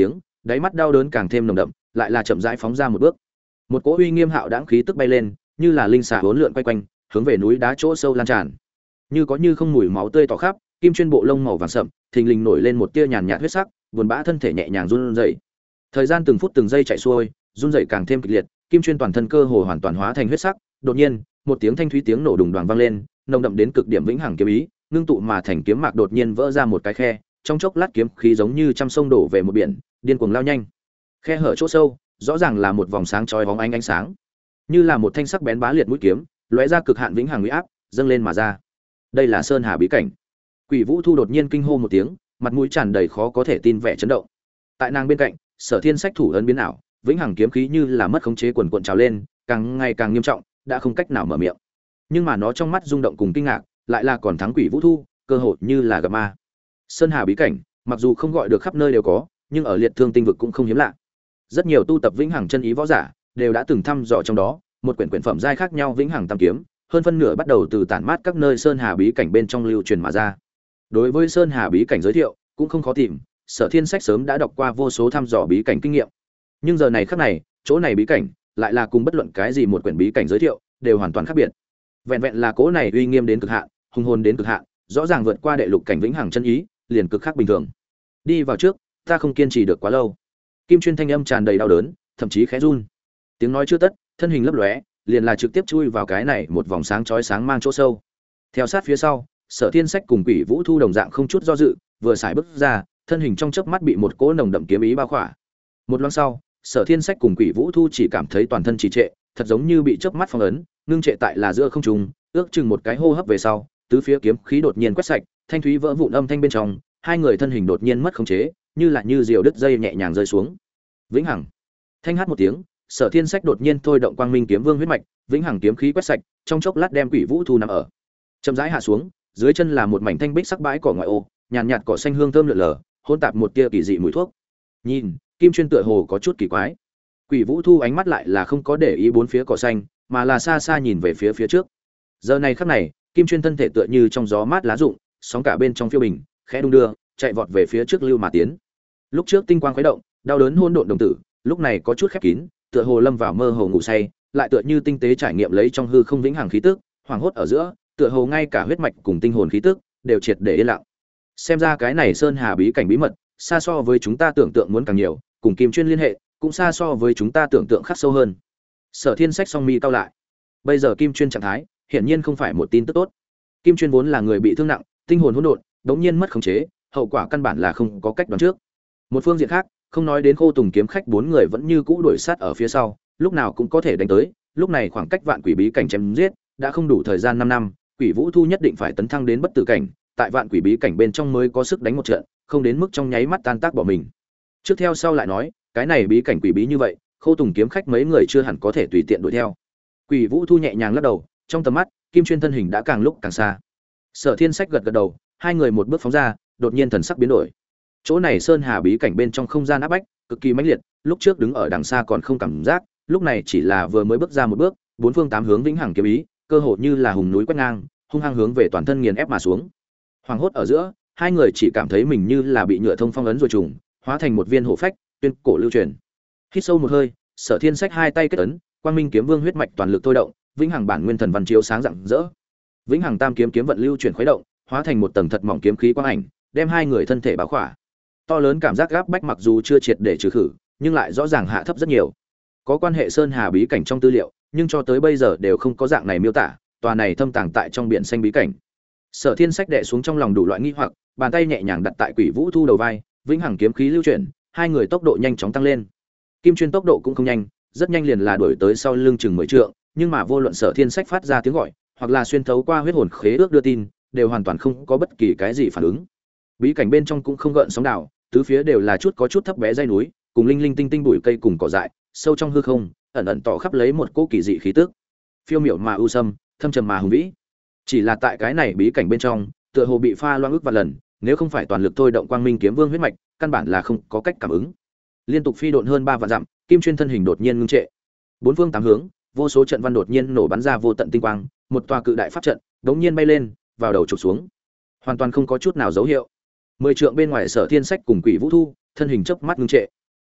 đáy mắt đau đớn càng thêm nồng đậm, lại là chậm rãi phóng ra một bước. Một cỗ uy nghiêm hạo đãng khí tức bay lên, như là linh xà hỗn lượn quay quanh, hướng về núi đá chỗ sâu lan tràn. Như có như không mùi máu tươi tỏ khắp, kim chuyên bộ lông màu vàng sậm, thình lình nổi lên một tia nhàn nhạt huyết sắc, buồn bã thân thể nhẹ nhàng run rẩy. Thời gian từng phút từng giây chạy xuôi, run rẩy càng thêm kịch liệt, kim chuyên toàn thân cơ hồ hoàn toàn hóa thành huyết sắc. Đột nhiên, một tiếng thanh thúy tiếng nổ đùng đoàng vang lên, nồng đậm đến cực điểm vĩnh hằng kiếm ý, ngưng tụ mà thành kiếm mạc đột nhiên vỡ ra một cái khe, trong chốc lát kiếm khí giống như trăm sông đổ về một biển, điên cuồng lao nhanh. Khe hở chỗ sâu, rõ ràng là một vòng sáng chói bóng ánh sáng, như là một thanh sắc bén bá liệt mũi kiếm, lóe ra cực hạn vĩnh hằng uy áp, dâng lên mà ra. Đây là Sơn Hà bí cảnh. Quỷ Vũ Thu đột nhiên kinh hô một tiếng, mặt mũi tràn đầy khó có thể tin vẻ chấn động. Tại nàng bên cạnh, Sở Thiên Sách thủ ấn biến ảo, vĩnh hằng kiếm khí như là mất khống chế quần cuộn trào lên, càng ngày càng nghiêm trọng, đã không cách nào mở miệng. Nhưng mà nó trong mắt rung động cùng kinh ngạc, lại là còn thắng Quỷ Vũ Thu, cơ hội như là gặp ma. Sơn Hà bí cảnh, mặc dù không gọi được khắp nơi đều có, nhưng ở Liệt Thương Tinh vực cũng không hiếm lạ. Rất nhiều tu tập vĩnh hằng chân ý võ giả đều đã từng thăm dò trong đó, một quyển phẩm giai khác nhau vĩnh hằng tam kiếm, hơn phân nửa bắt đầu từ tản mát các nơi Sơn Hà bí cảnh bên trong lưu truyền mà ra. Đối với Sơn Hà bí cảnh giới thiệu, cũng không khó tìm, Sở Thiên Sách sớm đã đọc qua vô số thăm dò bí cảnh kinh nghiệm. Nhưng giờ này khắc này, chỗ này bí cảnh lại là cùng bất luận cái gì một quyển bí cảnh giới thiệu đều hoàn toàn khác biệt. Vẹn vẹn là cỗ này uy nghiêm đến cực hạn, hùng hồn đến cực hạn, rõ ràng vượt qua đệ lục cảnh vĩnh hằng chân ý, liền cực khác bình thường. Đi vào trước, ta không kiên trì được quá lâu. Kim chuyên thanh âm tràn đầy đau đớn, thậm chí khẽ run. Tiếng nói chưa tất, thân hình lấp lóe, liền là trực tiếp chui vào cái này một vòng sáng chói sáng mang chỗ sâu. Theo sát phía sau, Sở Thiên Sách cùng Quỷ Vũ Thu đồng dạng không chút do dự, vừa xài bước ra, thân hình trong chớp mắt bị một cỗ nồng đậm kiếm ý bao khỏa. Một loáng sau, Sở Thiên Sách cùng Quỷ Vũ Thu chỉ cảm thấy toàn thân trì trệ, thật giống như bị chớp mắt phong ấn, ngưng trệ tại là giữa không trung, ước chừng một cái hô hấp về sau, tứ phía kiếm khí đột nhiên quét sạch, thanh thúy vỡ vụn âm thanh bên trong, hai người thân hình đột nhiên mất khống chế, như là như diều đứt dây nhẹ nhàng rơi xuống. Vĩnh hằng. Thanh hát một tiếng, Sở Thiên Sách đột nhiên thôi động Quang Minh Kiếm Vương huyết mạch, vĩnh hằng kiếm khí quét sạch, trong chốc lát đem Quỷ Vũ Thu nằm ở. Chậm rãi hạ xuống, dưới chân là một mảnh thanh bích sắc bãi cỏ ngoại ô, nhàn nhạt cỏ xanh hương thơm lượn lờ, hỗn tạp một tia kỳ dị mùi thuốc. Nhìn, Kim chuyên tựa hồ có chút kỳ quái. Quỷ Vũ Thu ánh mắt lại là không có để ý bốn phía cỏ xanh, mà là xa xa nhìn về phía trước. Giờ này khắc này, Kim chuyên thân thể tựa như trong gió mát lá rụng, sóng cả bên trong phiêu bình, khẽ đung đưa, chạy vọt về phía trước lưu mà tiến. Lúc trước tinh quang khuấy động, đau đớn hỗn độn đồng tử, lúc này có chút khép kín, tựa hồ lâm vào mơ hồ ngủ say, lại tựa như tinh tế trải nghiệm lấy trong hư không vĩnh hằng khí tức, hoàng hốt ở giữa, tựa hồ ngay cả huyết mạch cùng tinh hồn khí tức đều triệt để yên lặng. Xem ra cái này Sơn Hà bí cảnh bí mật, xa so với chúng ta tưởng tượng muốn càng nhiều, cùng Kim chuyên liên hệ, cũng xa so với chúng ta tưởng tượng khắc sâu hơn. Sở Thiên Sách song mi cau lại. Bây giờ Kim chuyên trạng thái, hiển nhiên không phải một tin tức tốt. Kim chuyên vốn là người bị thương nặng, tinh hồn hỗn độn, đống nhiên mất khống chế, hậu quả căn bản là không có cách đoán trước. Một phương diện khác, không nói đến Khô Tùng kiếm khách bốn người vẫn như cũ đuổi sát ở phía sau, lúc nào cũng có thể đánh tới, lúc này khoảng cách Vạn Quỷ bí cảnh chém giết, đã không đủ thời gian 5 năm, Quỷ Vũ Thu nhất định phải tấn thăng đến bất tử cảnh, tại Vạn Quỷ bí cảnh bên trong mới có sức đánh một trận, không đến mức trong nháy mắt tan tác bỏ mình. Trước theo sau lại nói, cái này bí cảnh quỷ bí như vậy, Khô Tùng kiếm khách mấy người chưa hẳn có thể tùy tiện đuổi theo. Quỷ Vũ Thu nhẹ nhàng lắc đầu, trong tầm mắt, Kim chuyên thân hình đã càng lúc càng xa. Sở Thiên Sách gật gật đầu, hai người một bước phóng ra, đột nhiên thần sắc biến đổi. Chỗ này Sơn Hà bí cảnh bên trong không gian áp bách, cực kỳ mãnh liệt, lúc trước đứng ở đằng xa còn không cảm giác, lúc này chỉ là vừa mới bước ra một bước, bốn phương tám hướng vĩnh hằng kiếm ý, cơ hồ như là hùng núi quét ngang, hung hăng hướng về toàn thân nghiền ép mà xuống. Hoàng hốt ở giữa, hai người chỉ cảm thấy mình như là bị nhựa thông phong ấn rồi trùng, hóa thành một viên hổ phách, tuyên cổ lưu truyền. Hít sâu một hơi, Sở Thiên Sách hai tay kết ấn, Quang Minh Kiếm Vương huyết mạch toàn lực thôi động, vĩnh hằng bản nguyên thần văn chiếu sáng rạng rỡ. Vĩnh hằng tam kiếm kiếm vận lưu chuyển khuấy động, hóa thành một tầng thật mỏng kiếm khí quang ảnh, đem hai người thân thể bao khỏa. To lớn cảm giác gáp bách mặc dù chưa triệt để trừ khử, nhưng lại rõ ràng hạ thấp rất nhiều. Có quan hệ Sơn Hà bí cảnh trong tư liệu, nhưng cho tới bây giờ đều không có dạng này miêu tả, tòa này thâm tàng tại trong biển xanh bí cảnh. Sở Thiên Sách đè xuống trong lòng đủ loại nghi hoặc, bàn tay nhẹ nhàng đặt tại Quỷ Vũ Thu đầu vai, vĩnh hằng kiếm khí lưu chuyển, hai người tốc độ nhanh chóng tăng lên. Kim chuyên tốc độ cũng không nhanh, rất nhanh liền là đuổi tới sau lưng chừng 10 trượng, nhưng mà vô luận Sở Thiên Sách phát ra tiếng gọi, hoặc là xuyên thấu qua huyết hồn khế ước đưa tin, đều hoàn toàn không có bất kỳ cái gì phản ứng. Bí cảnh bên trong cũng không gợn sóng nào, tứ phía đều là có chút thấp bé dãy núi, cùng linh linh tinh tinh bụi cây cùng cỏ dại, sâu trong hư không, ẩn ẩn tỏ khắp lấy một cỗ kỳ dị khí tức. Phiêu miểu mà u sâm, thâm trầm mà hùng vĩ. Chỉ là tại cái này bí cảnh bên trong, tựa hồ bị pha loãng ức vạn lần, nếu không phải toàn lực thôi động Quang Minh Kiếm Vương huyết mạch, căn bản là không có cách cảm ứng. Liên tục phi độn hơn 3 vạn dặm, Kim chuyên thân hình đột nhiên ngưng trệ. Bốn phương tám hướng, vô số trận văn đột nhiên nổ bắn ra vô tận tinh quang, một tòa cự đại pháp trận đột nhiên bay lên, vào đầu chụp xuống. Hoàn toàn không có chút nào dấu hiệu. 10 trượng bên ngoài Sở Thiên Sách cùng Quỷ Vũ Thu, thân hình chớp mắt ngưng trệ.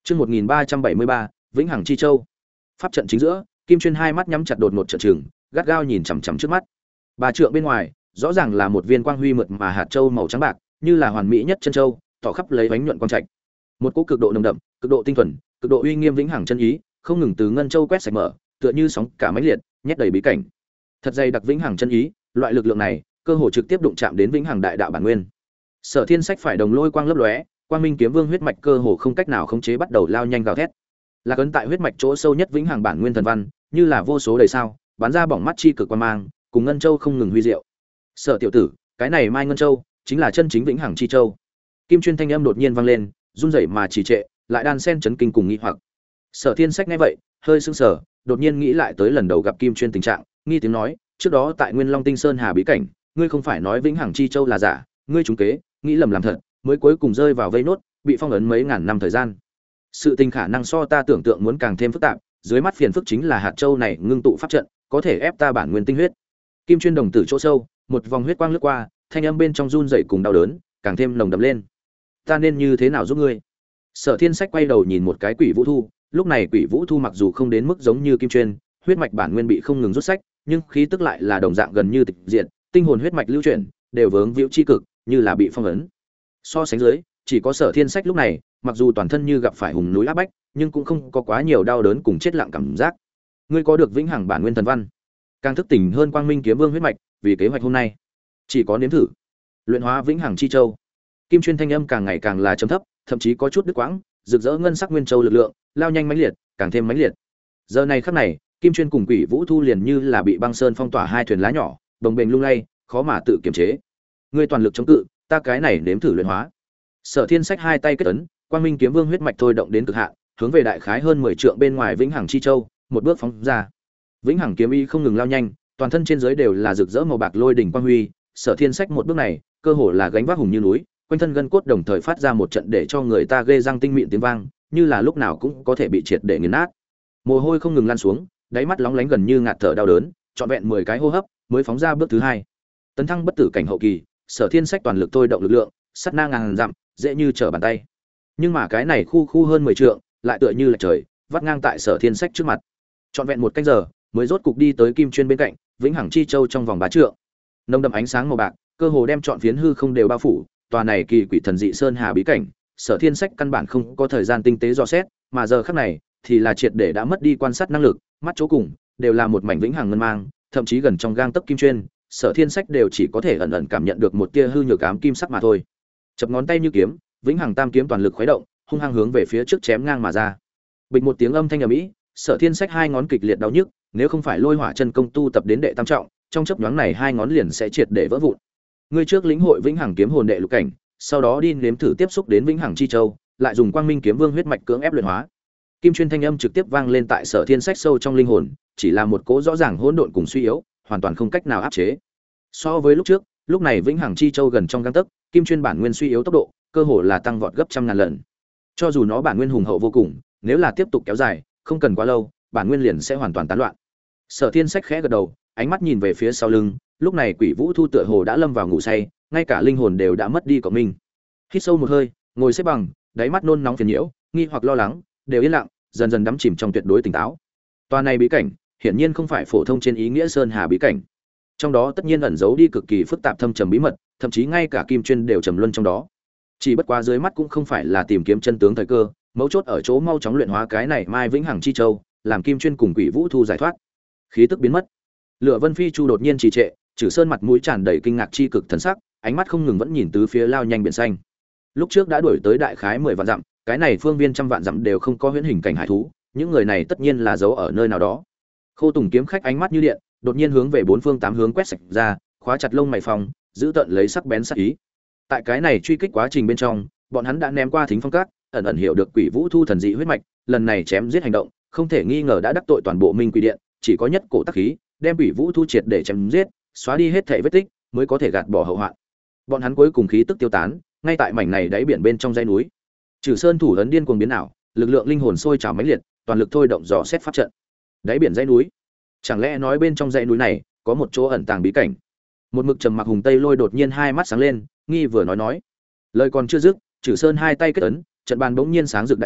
Chương 1373, Vĩnh Hằng Chi Châu. Pháp trận chính giữa, Kim Chuyên hai mắt nhắm chặt đột ngột trợn trừng, gắt gao nhìn chằm chằm trước mắt. Ba trượng bên ngoài, rõ ràng là một viên quang huy mượt mà hạt châu màu trắng bạc, như là hoàn mỹ nhất chân châu, tỏ khắp lấy bánh nhuận quang trạch. Một cỗ cực độ nồng đậm, cực độ tinh thuần, cực độ uy nghiêm vĩnh hằng chân ý, không ngừng từ ngân châu quét sạch mở, tựa như sóng cả mãnh liệt, nhét đầy bí cảnh. Thật dày đặc vĩnh hằng chân ý, loại lực lượng này, cơ hồ trực tiếp đụng chạm đến vĩnh hằng đại đạo bản nguyên. Sở Thiên Sách phải đồng lôi quang lấp lóe, Quang Minh Kiếm Vương huyết mạch cơ hồ không cách nào khống chế bắt đầu lao nhanh gào thét. Là cấn tại huyết mạch chỗ sâu nhất vĩnh hằng bản nguyên thần văn, như là vô số đầy sao, bắn ra bỏng mắt chi cực quang mang, cùng ngân châu không ngừng huy diệu. Sở tiểu tử, cái này Mai Ngân Châu, chính là chân chính vĩnh hằng chi châu. Kim Chuyên thanh âm đột nhiên vang lên, run rẩy mà trì trệ, lại đan sen chấn kinh cùng nghi hoặc. Sở Thiên Sách nghe vậy, hơi sững sờ, đột nhiên nghĩ lại tới lần đầu gặp Kim Chuyên tình trạng, nghi tiếng nói, trước đó tại Nguyên Long Tinh Sơn Hà bí cảnh, ngươi không phải nói vĩnh hằng chi châu là giả, ngươi trúng kế, nghĩ lầm làm thật, mới cuối cùng rơi vào vây nốt, bị phong ấn mấy ngàn năm thời gian. Sự tình khả năng so ta tưởng tượng muốn càng thêm phức tạp, dưới mắt phiền phức chính là hạt châu này ngưng tụ pháp trận, có thể ép ta bản nguyên tinh huyết. Kim Chuyên đồng tử chỗ sâu, một vòng huyết quang lướt qua, thanh âm bên trong run rẩy cùng đau đớn, càng thêm nồng đậm lên. Ta nên như thế nào giúp ngươi? Sở Thiên Sách quay đầu nhìn một cái Quỷ Vũ Thu, lúc này Quỷ Vũ Thu mặc dù không đến mức giống như Kim Chuyên, huyết mạch bản nguyên bị không ngừng rút sách, nhưng khí tức lại là đồng dạng gần như tịch diệt, tinh hồn huyết mạch lưu chuyển, đều vướng víu chi cực, như là bị phong ấn. So sánh dưới, chỉ có Sở Thiên Sách lúc này, mặc dù toàn thân như gặp phải hùng núi áp bách, nhưng cũng không có quá nhiều đau đớn cùng chết lặng cảm giác. Ngươi có được vĩnh hằng bản nguyên thần văn, càng thức tỉnh hơn Quang Minh Kiếm Vương huyết mạch, vì kế hoạch hôm nay, chỉ có nếm thử luyện hóa vĩnh hằng chi châu. Kim Chuyên thanh âm càng ngày càng là trầm thấp, thậm chí có chút đứt quãng, rực rỡ ngân sắc nguyên châu lực lượng, lao nhanh mãnh liệt, càng thêm mãnh liệt. Giờ này khắc này, Kim Chuyên cùng Quỷ Vũ Thu liền như là bị băng sơn phong tỏa hai thuyền lá nhỏ, đồng bền lung lay, khó mà tự kiềm chế. Ngươi toàn lực chống cự, ta cái này nếm thử luyện hóa. Sở Thiên Sách hai tay kết ấn, Quang Minh Kiếm Vương huyết mạch thôi động đến cực hạn, hướng về đại khái hơn 10 trượng bên ngoài vĩnh hằng chi châu, một bước phóng ra. Vĩnh hằng kiếm ý không ngừng lao nhanh, toàn thân trên dưới đều là rực rỡ màu bạc lôi đỉnh quang huy. Sở Thiên Sách một bước này, cơ hồ là gánh vác hùng như núi, quanh thân gân cốt đồng thời phát ra một trận để cho người ta ghê răng tinh mịn tiếng vang, như là lúc nào cũng có thể bị triệt để nghiền nát. Mồ hôi không ngừng lan xuống, đáy mắt lóng lánh gần như ngạt thở đau đớn, trọn vẹn 10 cái hô hấp mới phóng ra bước thứ hai. Tấn thăng bất tử cảnh hậu kỳ, Sở Thiên Sách toàn lực thôi động lực lượng, sát na ngàn dặm, dễ như trở bàn tay. Nhưng mà cái này khu hơn 10 trượng, lại tựa như là trời, vắt ngang tại Sở Thiên Sách trước mặt. Trọn vẹn một canh giờ, mới rốt cục đi tới Kim Chuyên bên cạnh, vĩnh hằng chi châu trong vòng 3 trượng. Nồng đậm ánh sáng màu bạc, cơ hồ đem trọn phiến hư không đều bao phủ, tòa này kỳ quỷ thần dị sơn hà bí cảnh, Sở Thiên Sách căn bản không có thời gian tinh tế dò xét, mà giờ khắc này thì là triệt để đã mất đi quan sát năng lực, mắt chỗ cùng đều là một mảnh vĩnh hằng ngân mang, thậm chí gần trong gang tấc Kim Chuyên, Sở Thiên Sách đều chỉ có thể ẩn ẩn cảm nhận được một tia hư nhược ám kim sắc mà thôi. Chập ngón tay như kiếm, vĩnh hằng tam kiếm toàn lực khuấy động, hung hăng hướng về phía trước chém ngang mà ra. Bịch một tiếng âm thanh ầm ĩ, Sở Thiên Sách hai ngón kịch liệt đau nhức, nếu không phải lôi hỏa chân công tu tập đến đệ tam trọng, trong chớp nhoáng này hai ngón liền sẽ triệt để vỡ vụn. Ngươi trước lĩnh hội vĩnh hằng kiếm hồn đệ lục cảnh, sau đó đi nếm thử tiếp xúc đến vĩnh hằng chi châu, lại dùng Quang Minh Kiếm Vương huyết mạch cưỡng ép luyện hóa. Kim Chuyên thanh âm trực tiếp vang lên tại Sở Thiên Sách sâu trong linh hồn, chỉ là một cỗ rõ ràng hỗn độn cùng suy yếu, hoàn toàn không cách nào áp chế. So với lúc trước, lúc này vĩnh hằng chi châu gần trong gang tấc, Kim Chuyên bản nguyên suy yếu tốc độ, cơ hồ là tăng vọt gấp trăm ngàn lần. Cho dù nó bản nguyên hùng hậu vô cùng, nếu là tiếp tục kéo dài, không cần quá lâu, bản nguyên liền sẽ hoàn toàn tán loạn. Sở Thiên Sách khẽ gật đầu, ánh mắt nhìn về phía sau lưng, lúc này Quỷ Vũ Thu tựa hồ đã lâm vào ngủ say, ngay cả linh hồn đều đã mất đi của mình. Hít sâu một hơi, ngồi xếp bằng, đáy mắt nôn nóng phiền nhiễu, nghi hoặc lo lắng, đều yên lặng, dần dần đắm chìm trong tuyệt đối tỉnh táo. Toàn này bí cảnh, hiển nhiên không phải phổ thông trên ý nghĩa sơn hà bí cảnh. Trong đó tất nhiên ẩn giấu đi cực kỳ phức tạp thâm trầm bí mật, thậm chí ngay cả Kim Chuyên đều trầm luân trong đó. Chỉ bất quá dưới mắt cũng không phải là tìm kiếm chân tướng thời cơ, mấu chốt ở chỗ mau chóng luyện hóa cái này Mai Vĩnh Hằng chi châu, làm Kim Chuyên cùng Quỷ Vũ Thu giải thoát. Khí tức biến mất. Lửa Vân Phi Chu đột nhiên trì trệ, Trử Sơn mặt mũi tràn đầy kinh ngạc chi cực thần sắc, ánh mắt không ngừng vẫn nhìn tứ phía lao nhanh biển xanh. Lúc trước đã đuổi tới đại khái 10 vạn dặm, cái này phương viên trăm vạn dặm đều không có huyễn hình cảnh hải thú, những người này tất nhiên là giấu ở nơi nào đó. Khô Tùng kiếm khách ánh mắt như điện, đột nhiên hướng về bốn phương tám hướng quét sạch ra, khóa chặt lông mày phòng, giữ tận lấy sắc bén sắc ý. Tại cái này truy kích quá trình bên trong, bọn hắn đã ném qua Thính Phong Các, ẩn ẩn hiểu được Quỷ Vũ Thu thần dị huyết mạch, lần này chém giết hành động, không thể nghi ngờ đã đắc tội toàn bộ Minh Quỷ Điện, chỉ có nhất cổ tác khí, đem Quỷ Vũ Thu triệt để chém giết, xóa đi hết thảy vết tích, mới có thể gạt bỏ hậu họa. Bọn hắn cuối cùng khí tức tiêu tán, ngay tại mảnh này đáy biển bên trong dãy núi. Trừ Sơn thủ ấn điên cuồng biến ảo, lực lượng linh hồn sôi trào mãnh liệt, toàn lực thôi động dò xét pháp trận. Đáy biển dãy núi, chẳng lẽ nói bên trong dãy núi này có một chỗ ẩn tàng bí cảnh? Một mực trầm mặc Hùng Tây Lôi đột nhiên hai mắt sáng lên, nghi vừa nói. Lời còn chưa dứt, Trừ Sơn hai tay kết ấn, trận bàn bỗng nhiên sáng rực đại tác,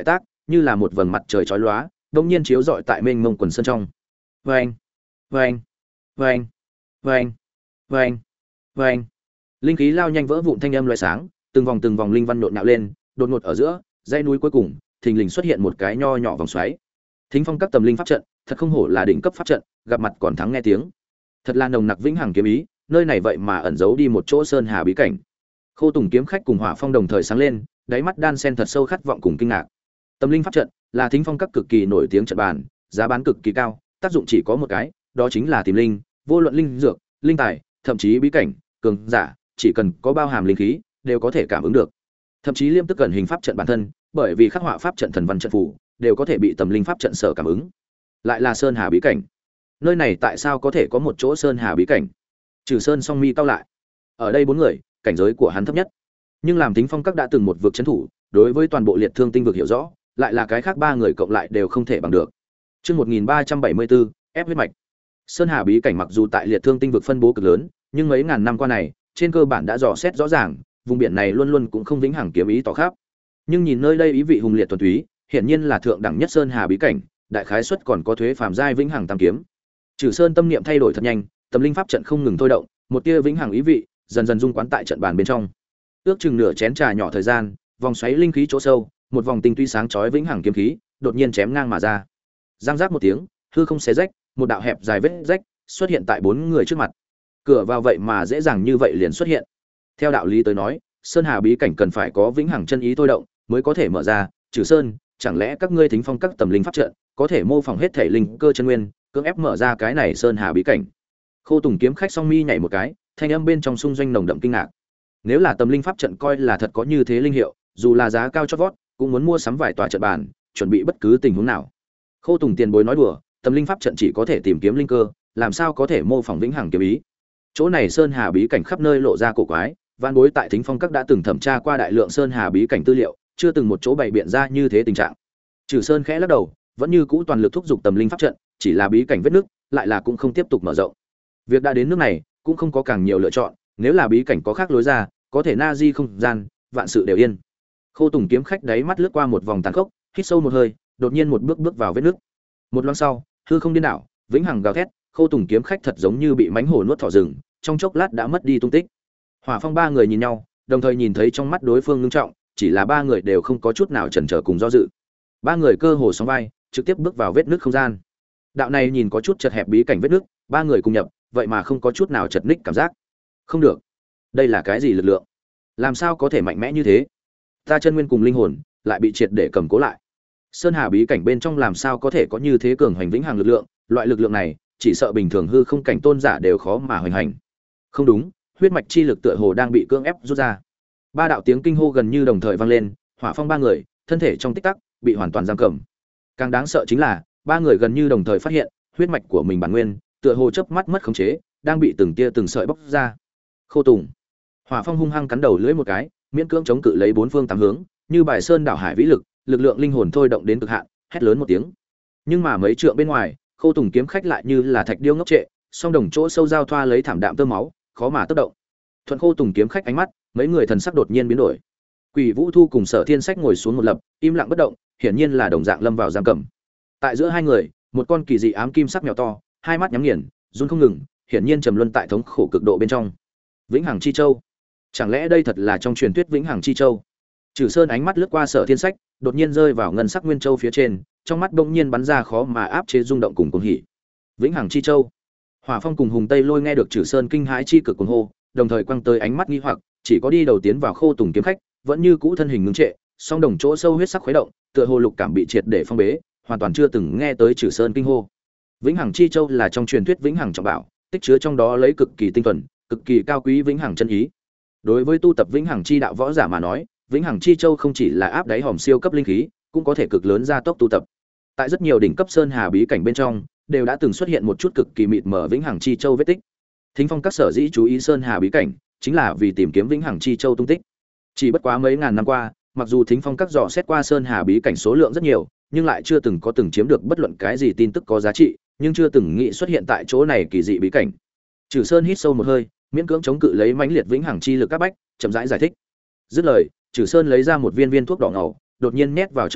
như là một vầng mặt trời chói lóa, đột nhiên chiếu rọi tại mênh mông quần sơn trong. Oeng, oeng, oeng, oeng, oeng, oeng. Linh khí lao nhanh vỡ vụn thanh âm loại sáng, từng vòng linh văn nhộn nhạo lên, đột ngột ở giữa, dãy núi cuối cùng, thình lình xuất hiện một cái nho nhỏ vòng xoáy. Thính phong các tầm linh pháp trận, thật không hổ là đỉnh cấp pháp trận, gặp mặt còn thắng nghe tiếng. Thật là nồng nặc vĩnh hằng kiếm ý, nơi này vậy mà ẩn giấu đi một chỗ sơn hà bí cảnh. Khô Tùng kiếm khách cùng Hỏa Phong đồng thời sáng lên, đáy mắt đan sen thật sâu khát vọng cùng kinh ngạc. Tâm linh pháp trận là thính phong các cực kỳ nổi tiếng trận bàn, giá bán cực kỳ cao, tác dụng chỉ có một cái, đó chính là tìm linh, vô luận linh dược, linh tài, thậm chí bí cảnh, cường giả, chỉ cần có bao hàm linh khí, đều có thể cảm ứng được. Thậm chí liêm tức gần hình pháp trận bản thân, bởi vì khắc họa pháp trận thần văn trận phù, đều có thể bị tâm linh pháp trận sở cảm ứng. Lại là sơn hà bí cảnh. Nơi này tại sao có thể có một chỗ sơn hà bí cảnh? Trừ Sơn song mi cao lại. Ở đây bốn người, cảnh giới của hắn thấp nhất. Nhưng làm Thính Phong các đã từng một vực trấn thủ, đối với toàn bộ Liệt Thương tinh vực hiểu rõ, lại là cái khác ba người cộng lại đều không thể bằng được. Chương 1374, ép huyết mạch. Sơn Hà bí cảnh mặc dù tại Liệt Thương tinh vực phân bố cực lớn, nhưng mấy ngàn năm qua này, trên cơ bản đã dò xét rõ ràng, vùng biển này luôn luôn cũng không vĩnh hằng kiếm ý tỏ khắp. Nhưng nhìn nơi đây ý vị hùng liệt thuần túy, hiển nhiên là thượng đẳng nhất Sơn Hà bí cảnh, đại khái suất còn có thuế phàm giai vĩnh hằng tam kiếm. Trừ Sơn tâm niệm thay đổi thật nhanh, tâm linh pháp trận không ngừng thôi động, một tia vĩnh hằng ý vị dần dần dung quán tại trận bàn bên trong. Ước chừng nửa chén trà nhỏ thời gian, vòng xoáy linh khí chỗ sâu, một vòng tinh tuy sáng chói vĩnh hằng kiếm khí, đột nhiên chém ngang mà ra. Giang giác một tiếng, hư không xé rách, một đạo hẹp dài vết rách xuất hiện tại bốn người trước mặt. Cửa vào vậy mà dễ dàng như vậy liền xuất hiện. Theo đạo lý tới nói, Sơn Hà bí cảnh cần phải có vĩnh hằng chân ý thôi động mới có thể mở ra. Trừ Sơn, chẳng lẽ các ngươi Thính Phong các tầm linh pháp trận có thể mô phỏng hết thể linh cơ chân nguyên, cưỡng ép mở ra cái này Sơn Hà bí cảnh? Khô Tùng kiếm khách song mi nhảy một cái, thanh âm bên trong xung doanh nồng đậm kinh ngạc. Nếu là tầm linh pháp trận coi là thật có như thế linh hiệu, dù là giá cao chót vót, cũng muốn mua sắm vài tòa trận bàn, chuẩn bị bất cứ tình huống nào. Khô Tùng tiền bối nói đùa, tầm linh pháp trận chỉ có thể tìm kiếm linh cơ, làm sao có thể mô phỏng vĩnh hằng kiếm ý? Chỗ này Sơn Hà bí cảnh khắp nơi lộ ra cổ quái, Vạn Bối tại Thính Phong các đã từng thẩm tra qua đại lượng Sơn Hà bí cảnh tư liệu, chưa từng một chỗ bày biện ra như thế tình trạng. Trừ Sơn khẽ lắc đầu, vẫn như cũ toàn lực thúc giục tầm linh pháp trận, chỉ là bí cảnh vết nứt, lại là cũng không tiếp tục mở rộng. Việc đã đến nước này, cũng không có càng nhiều lựa chọn, nếu là bí cảnh có khác lối ra, có thể na di không gian, vạn sự đều yên. Khô Tùng kiếm khách đáy mắt lướt qua một vòng tàn khốc, hít sâu một hơi, đột nhiên một bước bước vào vết nứt. Một loáng sau, hư không điên đảo, vĩnh hằng gào thét, Khô Tùng kiếm khách thật giống như bị mãnh hổ nuốt thỏ rừng, trong chốc lát đã mất đi tung tích. Hỏa Phong ba người nhìn nhau, đồng thời nhìn thấy trong mắt đối phương ngưng trọng, chỉ là ba người đều không có chút nào chần chờ cùng do dự. Ba người cơ hồ sóng vai, trực tiếp bước vào vết nứt không gian. Đạo này nhìn có chút chật hẹp bí cảnh vết nứt, ba người cùng nhập, vậy mà không có chút nào chật ních cảm giác. Không được, đây là cái gì lực lượng? Làm sao có thể mạnh mẽ như thế? Ta chân nguyên cùng linh hồn lại bị triệt để cầm cố lại. Sơn Hà bí cảnh bên trong làm sao có thể có như thế cường hành vĩnh hằng lực lượng? Loại lực lượng này, chỉ sợ bình thường hư không cảnh tôn giả đều khó mà hoành hành. Không đúng, huyết mạch chi lực tựa hồ đang bị cưỡng ép rút ra. Ba đạo tiếng kinh hô gần như đồng thời vang lên, Hỏa Phong ba người, thân thể trong tích tắc bị hoàn toàn giam cầm. Càng đáng sợ chính là, ba người gần như đồng thời phát hiện, huyết mạch của mình bản nguyên, tựa hồ chớp mắt mất khống chế, đang bị từng tia từng sợi bóc ra. Khô Tùng, Hỏa Phong hung hăng cắn đầu lưỡi một cái, miễn cưỡng chống cự lấy bốn phương tám hướng, như bài sơn đảo hải vĩ lực, lực lượng linh hồn thôi động đến cực hạn, hét lớn một tiếng. Nhưng mà mấy trượng bên ngoài, Khô Tùng kiếm khách lại như là thạch điêu ngốc trệ, song đồng chỗ sâu giao thoa lấy thảm đạm tơ máu, khó mà tác động. Thuận Khô Tùng kiếm khách ánh mắt, mấy người thần sắc đột nhiên biến đổi. Quỷ Vũ Thu cùng Sở Thiên Sách ngồi xuống một lập, im lặng bất động, hiển nhiên là đồng dạng lâm vào giam cầm. Tại giữa hai người, một con kỳ dị ám kim sắc mèo to, hai mắt nhắm nghiền, run không ngừng, hiển nhiên trầm luân tại thống khổ cực độ bên trong. Vĩnh Hằng Chi Châu, chẳng lẽ đây thật là trong truyền thuyết Vĩnh Hằng Chi Châu? Trừ Sơn ánh mắt lướt qua Sở Thiên Sách, đột nhiên rơi vào ngân sắc nguyên châu phía trên, trong mắt bỗng nhiên bắn ra khó mà áp chế rung động cùng cuồng hỉ. Vĩnh Hằng Chi Châu. Hỏa Phong cùng Hùng Tây Lôi nghe được Trừ Sơn kinh hãi chi cực cuồng hô, đồng thời quăng tới ánh mắt nghi hoặc, chỉ có đi đầu tiến vào Khô Tùng kiếm khách, vẫn như cũ thân hình ngưng trệ, song đồng chỗ sâu huyết sắc khuấy động, tựa hồ lục cảm bị triệt để phong bế, hoàn toàn chưa từng nghe tới Trừ Sơn kinh hô. Vĩnh Hằng Chi Châu là trong truyền thuyết vĩnh hằng trọng bảo, tích chứa trong đó lấy cực kỳ tinh thuần, cực kỳ cao quý vĩnh hằng chân ý. Đối với tu tập vĩnh hằng chi đạo võ giả mà nói, Vĩnh Hằng Chi Châu không chỉ là áp đáy hòm siêu cấp linh khí, cũng có thể cực lớn gia tốc tu tập. Tại rất nhiều đỉnh cấp sơn hà bí cảnh bên trong, đều đã từng xuất hiện một chút cực kỳ mịt mờ Vĩnh Hằng Chi Châu vết tích. Thính Phong các sở dĩ chú ý sơn hà bí cảnh, chính là vì tìm kiếm Vĩnh Hằng Chi Châu tung tích. Chỉ bất quá mấy ngàn năm qua, mặc dù Thính Phong các dò xét qua sơn hà bí cảnh số lượng rất nhiều, nhưng lại chưa từng chiếm được bất luận cái gì tin tức có giá trị, nhưng chưa từng nghĩ xuất hiện tại chỗ này kỳ dị bí cảnh. Trừ Sơn hít sâu một hơi, miễn cưỡng chống cự lấy mãnh liệt vĩnh hằng chi lực các bách, chậm rãi giải thích. Dứt lời, Trừ Sơn lấy ra một viên viên thuốc đỏ ngầu, đột nhiên nhét vào trong miệng,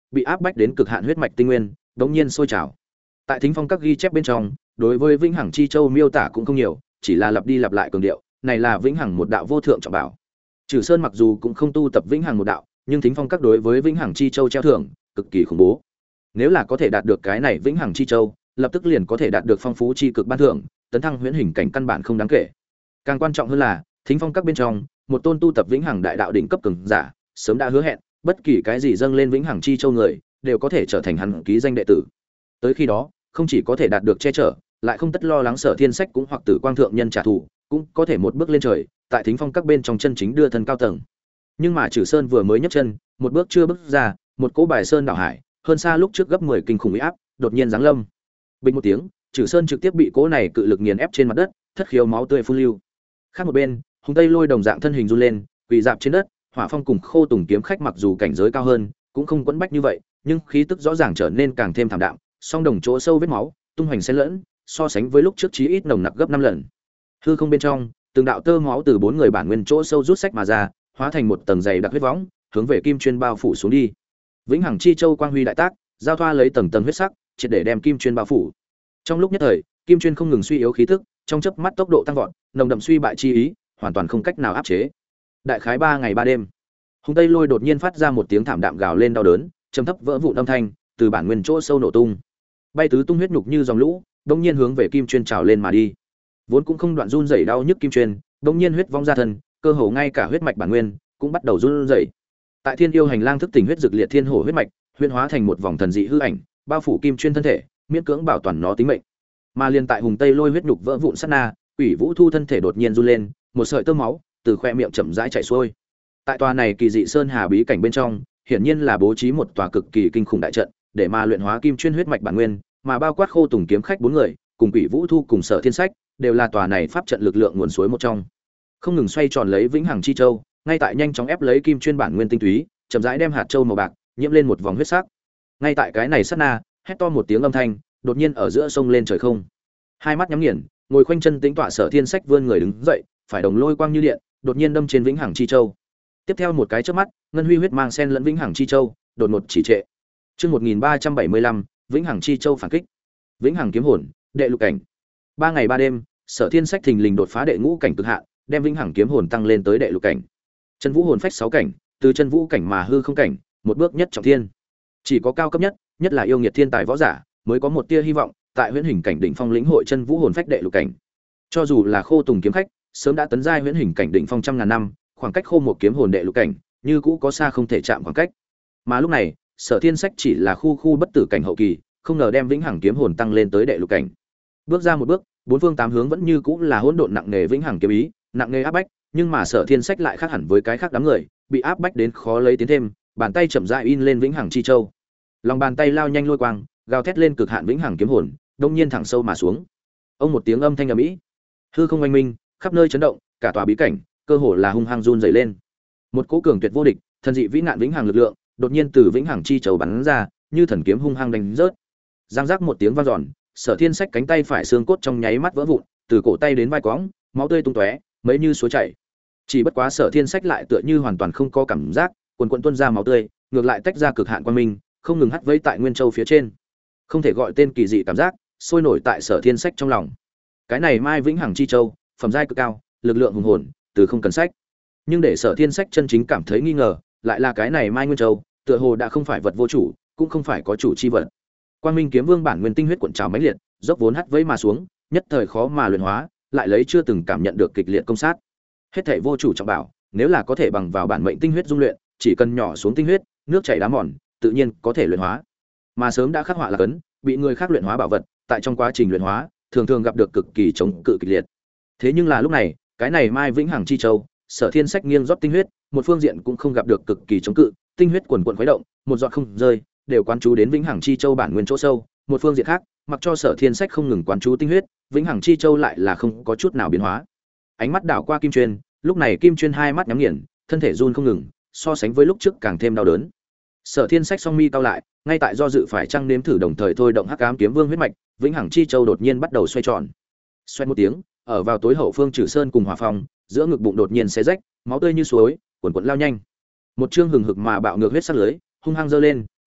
bị áp bách đến cực hạn huyết mạch tinh nguyên đống nhiên sôi trào. Tại Thính Phong các ghi chép bên trong, đối với Vĩnh Hằng Chi Châu miêu tả cũng không nhiều, chỉ là lặp đi lặp lại cường điệu, này là Vĩnh Hằng một đạo vô thượng trọng bảo. Trừ Sơn mặc dù cũng không tu tập Vĩnh Hằng một đạo, nhưng Thính Phong các đối với Vĩnh Hằng Chi Châu treo thưởng cực kỳ khủng bố. Nếu là có thể đạt được cái này Vĩnh Hằng Chi Châu, lập tức liền có thể đạt được phong phú chi cực ban thưởng, tấn thăng huyễn hình cảnh căn bản không đáng kể. Càng quan trọng hơn là, Thính Phong các bên trong, một tôn tu tập Vĩnh Hằng đại đạo đỉnh cấp cường giả, sớm đã hứa hẹn, bất kỳ cái gì dâng lên Vĩnh Hằng Chi Châu người, đều có thể trở thành hắn ký danh đệ tử. Tới khi đó, không chỉ có thể đạt được che chở, lại không tất lo lắng Sở Thiên Sách cũng hoặc Tử Quang thượng nhân trả thù, cũng có thể một bước lên trời, tại Thính Phong các bên trong chân chính đưa thân cao tầng. Nhưng mà Trử Sơn vừa mới nhấc chân, một bước chưa bước ra, một cỗ bài sơn đảo hải, hơn xa lúc trước gấp 10 kinh khủng uy áp, đột nhiên giáng lâm. Bình một tiếng, Trử Sơn trực tiếp bị cỗ này cự lực nghiền ép trên mặt đất, thất khiếu máu tươi phun lưu. Khác một bên, Hùng Tây Lôi đồng dạng thân hình run lên, quỳ rạp trên đất, Hỏa Phong cùng Khô Tùng kiếm khách mặc dù cảnh giới cao hơn, cũng không quẫn bách như vậy, nhưng khí tức rõ ràng trở nên càng thêm thảm đạm, song đồng chỗ sâu vết máu, tung hoành xen lẫn, so sánh với lúc trước chí ít nồng nặc gấp 5 lần. Hư không bên trong, từng đạo tơ máu từ bốn người bản nguyên chỗ sâu rút sách mà ra, hóa thành một tầng dày đặc huyết võng, hướng về Kim Chuyên bao phủ xuống đi. Vĩnh Hằng Chi Châu quang huy đại tác, giao thoa lấy tầng tầng huyết sắc, triệt để đem Kim Chuyên bao phủ. Trong lúc nhất thời, Kim Chuyên không ngừng suy yếu khí tức, trong chớp mắt tốc độ tăng vọt, nồng đậm suy bại chi ý, hoàn toàn không cách nào áp chế. Đại khái 3 ngày 3 đêm, Hùng Tây Lôi đột nhiên phát ra một tiếng thảm đạm gào lên đau đớn, trầm thấp vỡ vụn âm thanh, từ bản nguyên chỗ sâu nổ tung. Bay tứ tung huyết nhục như dòng lũ, đột nhiên hướng về Kim Chuyên trào lên mà đi. Vốn cũng không đoạn run rẩy đau nhức Kim Chuyên, đột nhiên huyết vong ra thân, cơ hồ ngay cả huyết mạch bản nguyên cũng bắt đầu run rẩy. Tại Thiên Yêu hành lang thức tỉnh huyết dược liệt thiên hổ huyết mạch, huyễn hóa thành một vòng thần dị hư ảnh, bao phủ Kim Chuyên thân thể, miễn cưỡng bảo toàn nó tính mệnh. Mà liên tại Hùng Tây Lôi huyết nhục vỡ vụn sát na, Quỷ Vũ Thu thân thể đột nhiên run lên, một sợi tơ máu từ khoe miệng chậm rãi chảy xuôi. Tại tòa này kỳ dị sơn hà bí cảnh bên trong, hiển nhiên là bố trí một tòa cực kỳ kinh khủng đại trận, để mà luyện hóa Kim Chuyên huyết mạch bản nguyên, mà bao quát Khô Tùng kiếm khách 4 người, cùng Quỷ Vũ Thu cùng Sở Thiên Sách, đều là tòa này pháp trận lực lượng nguồn suối một trong. Không ngừng xoay tròn lấy Vĩnh Hằng Chi Châu, ngay tại nhanh chóng ép lấy Kim Chuyên bản nguyên tinh túy, chậm rãi đem hạt châu màu bạc nhiễm lên một vòng huyết sắc. Ngay tại cái này sát na, hét to một tiếng âm thanh, đột nhiên ở giữa sông lên trời không. Hai mắt nhắm nghiền, ngồi khoanh chân tĩnh tọa Sở Thiên Sách vươn người đứng dậy, phải đồng lôi quang như điện, đột nhiên đâm trên Vĩnh Hằng Chi Châu. Tiếp theo một cái chớp mắt, ngân huy huyết mang sen lẫn Vĩnh Hằng Chi Châu, đột ngột chỉ trệ. Chương 1375, Vĩnh Hằng Chi Châu phản kích. Vĩnh Hằng kiếm hồn, đệ lục cảnh. 3 ngày 3 đêm, Sở Thiên Sách thình lình đột phá đệ ngũ cảnh cực hạn, đem Vĩnh Hằng kiếm hồn tăng lên tới đệ lục cảnh. Chân vũ hồn phách 6 cảnh, từ chân vũ cảnh mà hư không cảnh, một bước nhất trọng thiên. Chỉ có cao cấp nhất, nhất là yêu nghiệt thiên tài võ giả, mới có một tia hy vọng tại huyễn hình cảnh đỉnh phong lĩnh hội chân vũ hồn phách đệ lục cảnh. Cho dù là Khô Tùng kiếm khách, sớm đã tấn giai huyễn hình cảnh đỉnh phong trăm ngàn năm, khoảng cách Khô một kiếm hồn đệ lục cảnh, như cũ có xa không thể chạm khoảng cách. Mà lúc này, Sở Thiên Sách chỉ là khu bất tử cảnh hậu kỳ, không ngờ đem Vĩnh Hằng kiếm hồn tăng lên tới đệ lục cảnh. Bước ra một bước, bốn phương tám hướng vẫn như cũ là hỗn độn nặng nề Vĩnh Hằng kiếm ý, nặng nề áp bách, nhưng mà Sở Thiên Sách lại khác hẳn với cái khác đám người, bị áp bách đến khó lấy tiến thêm, bàn tay chậm rãi in lên Vĩnh Hằng Chi Châu. Lòng bàn tay lao nhanh lôi quang, gào thét lên cực hạn Vĩnh Hằng kiếm hồn, đông nhiên thẳng sâu mà xuống. Ông một tiếng âm thanh ầm ĩ, hư không oanh minh, khắp nơi chấn động, cả tòa bí cảnh cơ hồ là hung hăng run rẩy lên. Một cỗ cường tuyệt vô địch, thần dị vĩ nạn Vĩnh Hằng lực lượng, đột nhiên từ Vĩnh Hằng Chi Châu bắn ra, như thần kiếm hung hăng đánh rớt. Giang giác một tiếng vang dọn, Sở Thiên Sách cánh tay phải xương cốt trong nháy mắt vỡ vụn, từ cổ tay đến vai quõng, máu tươi tung tóe, mấy như suối chảy. Chỉ bất quá Sở Thiên Sách lại tựa như hoàn toàn không có cảm giác, quần quần tuôn ra máu tươi, ngược lại tách ra cực hạn quang minh, không ngừng hắt vây tại Nguyên Châu phía trên. Không thể gọi tên kỳ dị cảm giác, sôi nổi tại Sở Thiên Sách trong lòng. Cái này Mai Vĩnh Hằng Chi Châu, phẩm giai cực cao, lực lượng hùng hồn, từ không cần sách. Nhưng để Sở Thiên Sách chân chính cảm thấy nghi ngờ, lại là cái này Mai Nguyên Châu, tựa hồ đã không phải vật vô chủ, cũng không phải có chủ chi vật. Quang Minh kiếm vương bản nguyên tinh huyết cuộn trào mãnh liệt, dốc vốn hắt vây mà xuống, nhất thời khó mà luyện hóa, lại lấy chưa từng cảm nhận được kịch liệt công sát. Hết thảy vô chủ trọng bảo, nếu là có thể bằng vào bản mệnh tinh huyết dung luyện, chỉ cần nhỏ xuống tinh huyết, nước chảy đá mòn, tự nhiên có thể luyện hóa. Mà sớm đã khắc họa là cấn, bị người khác luyện hóa bảo vật, tại trong quá trình luyện hóa, thường thường gặp được cực kỳ chống cự kịch liệt. Thế nhưng là lúc này, cái này Mai Vĩnh Hằng Chi Châu, Sở Thiên Sách nghiêng rót tinh huyết, một phương diện cũng không gặp được cực kỳ chống cự, tinh huyết quần quần khuấy động, một giọt không rơi, đều quán chú đến Vĩnh Hằng Chi Châu bản nguyên chỗ sâu, một phương diện khác, mặc cho Sở Thiên Sách không ngừng quán chú tinh huyết, Vĩnh Hằng Chi Châu lại là không có chút nào biến hóa. Ánh mắt đảo qua Kim Chuyên, lúc này Kim Chuyên hai mắt nhắm nghiền, thân thể run không ngừng, so sánh với lúc trước càng thêm đau đớn. Sở Thiên Sách song mi cau lại, ngay tại do dự phải chăng nếm thử đồng thời thôi động Hắc Ám Kiếm Vương huyết mạch, Vĩnh Hằng Chi Châu đột nhiên bắt đầu xoay tròn. Xoay một tiếng, ở vào tối hậu phương Trử Sơn cùng Hỏa Phong, giữa ngực bụng đột nhiên xé rách, máu tươi như suối, cuồn cuộn lao nhanh. Một chương hừng hực mà bạo ngược huyết sắc lưới, hung hăng giơ lên,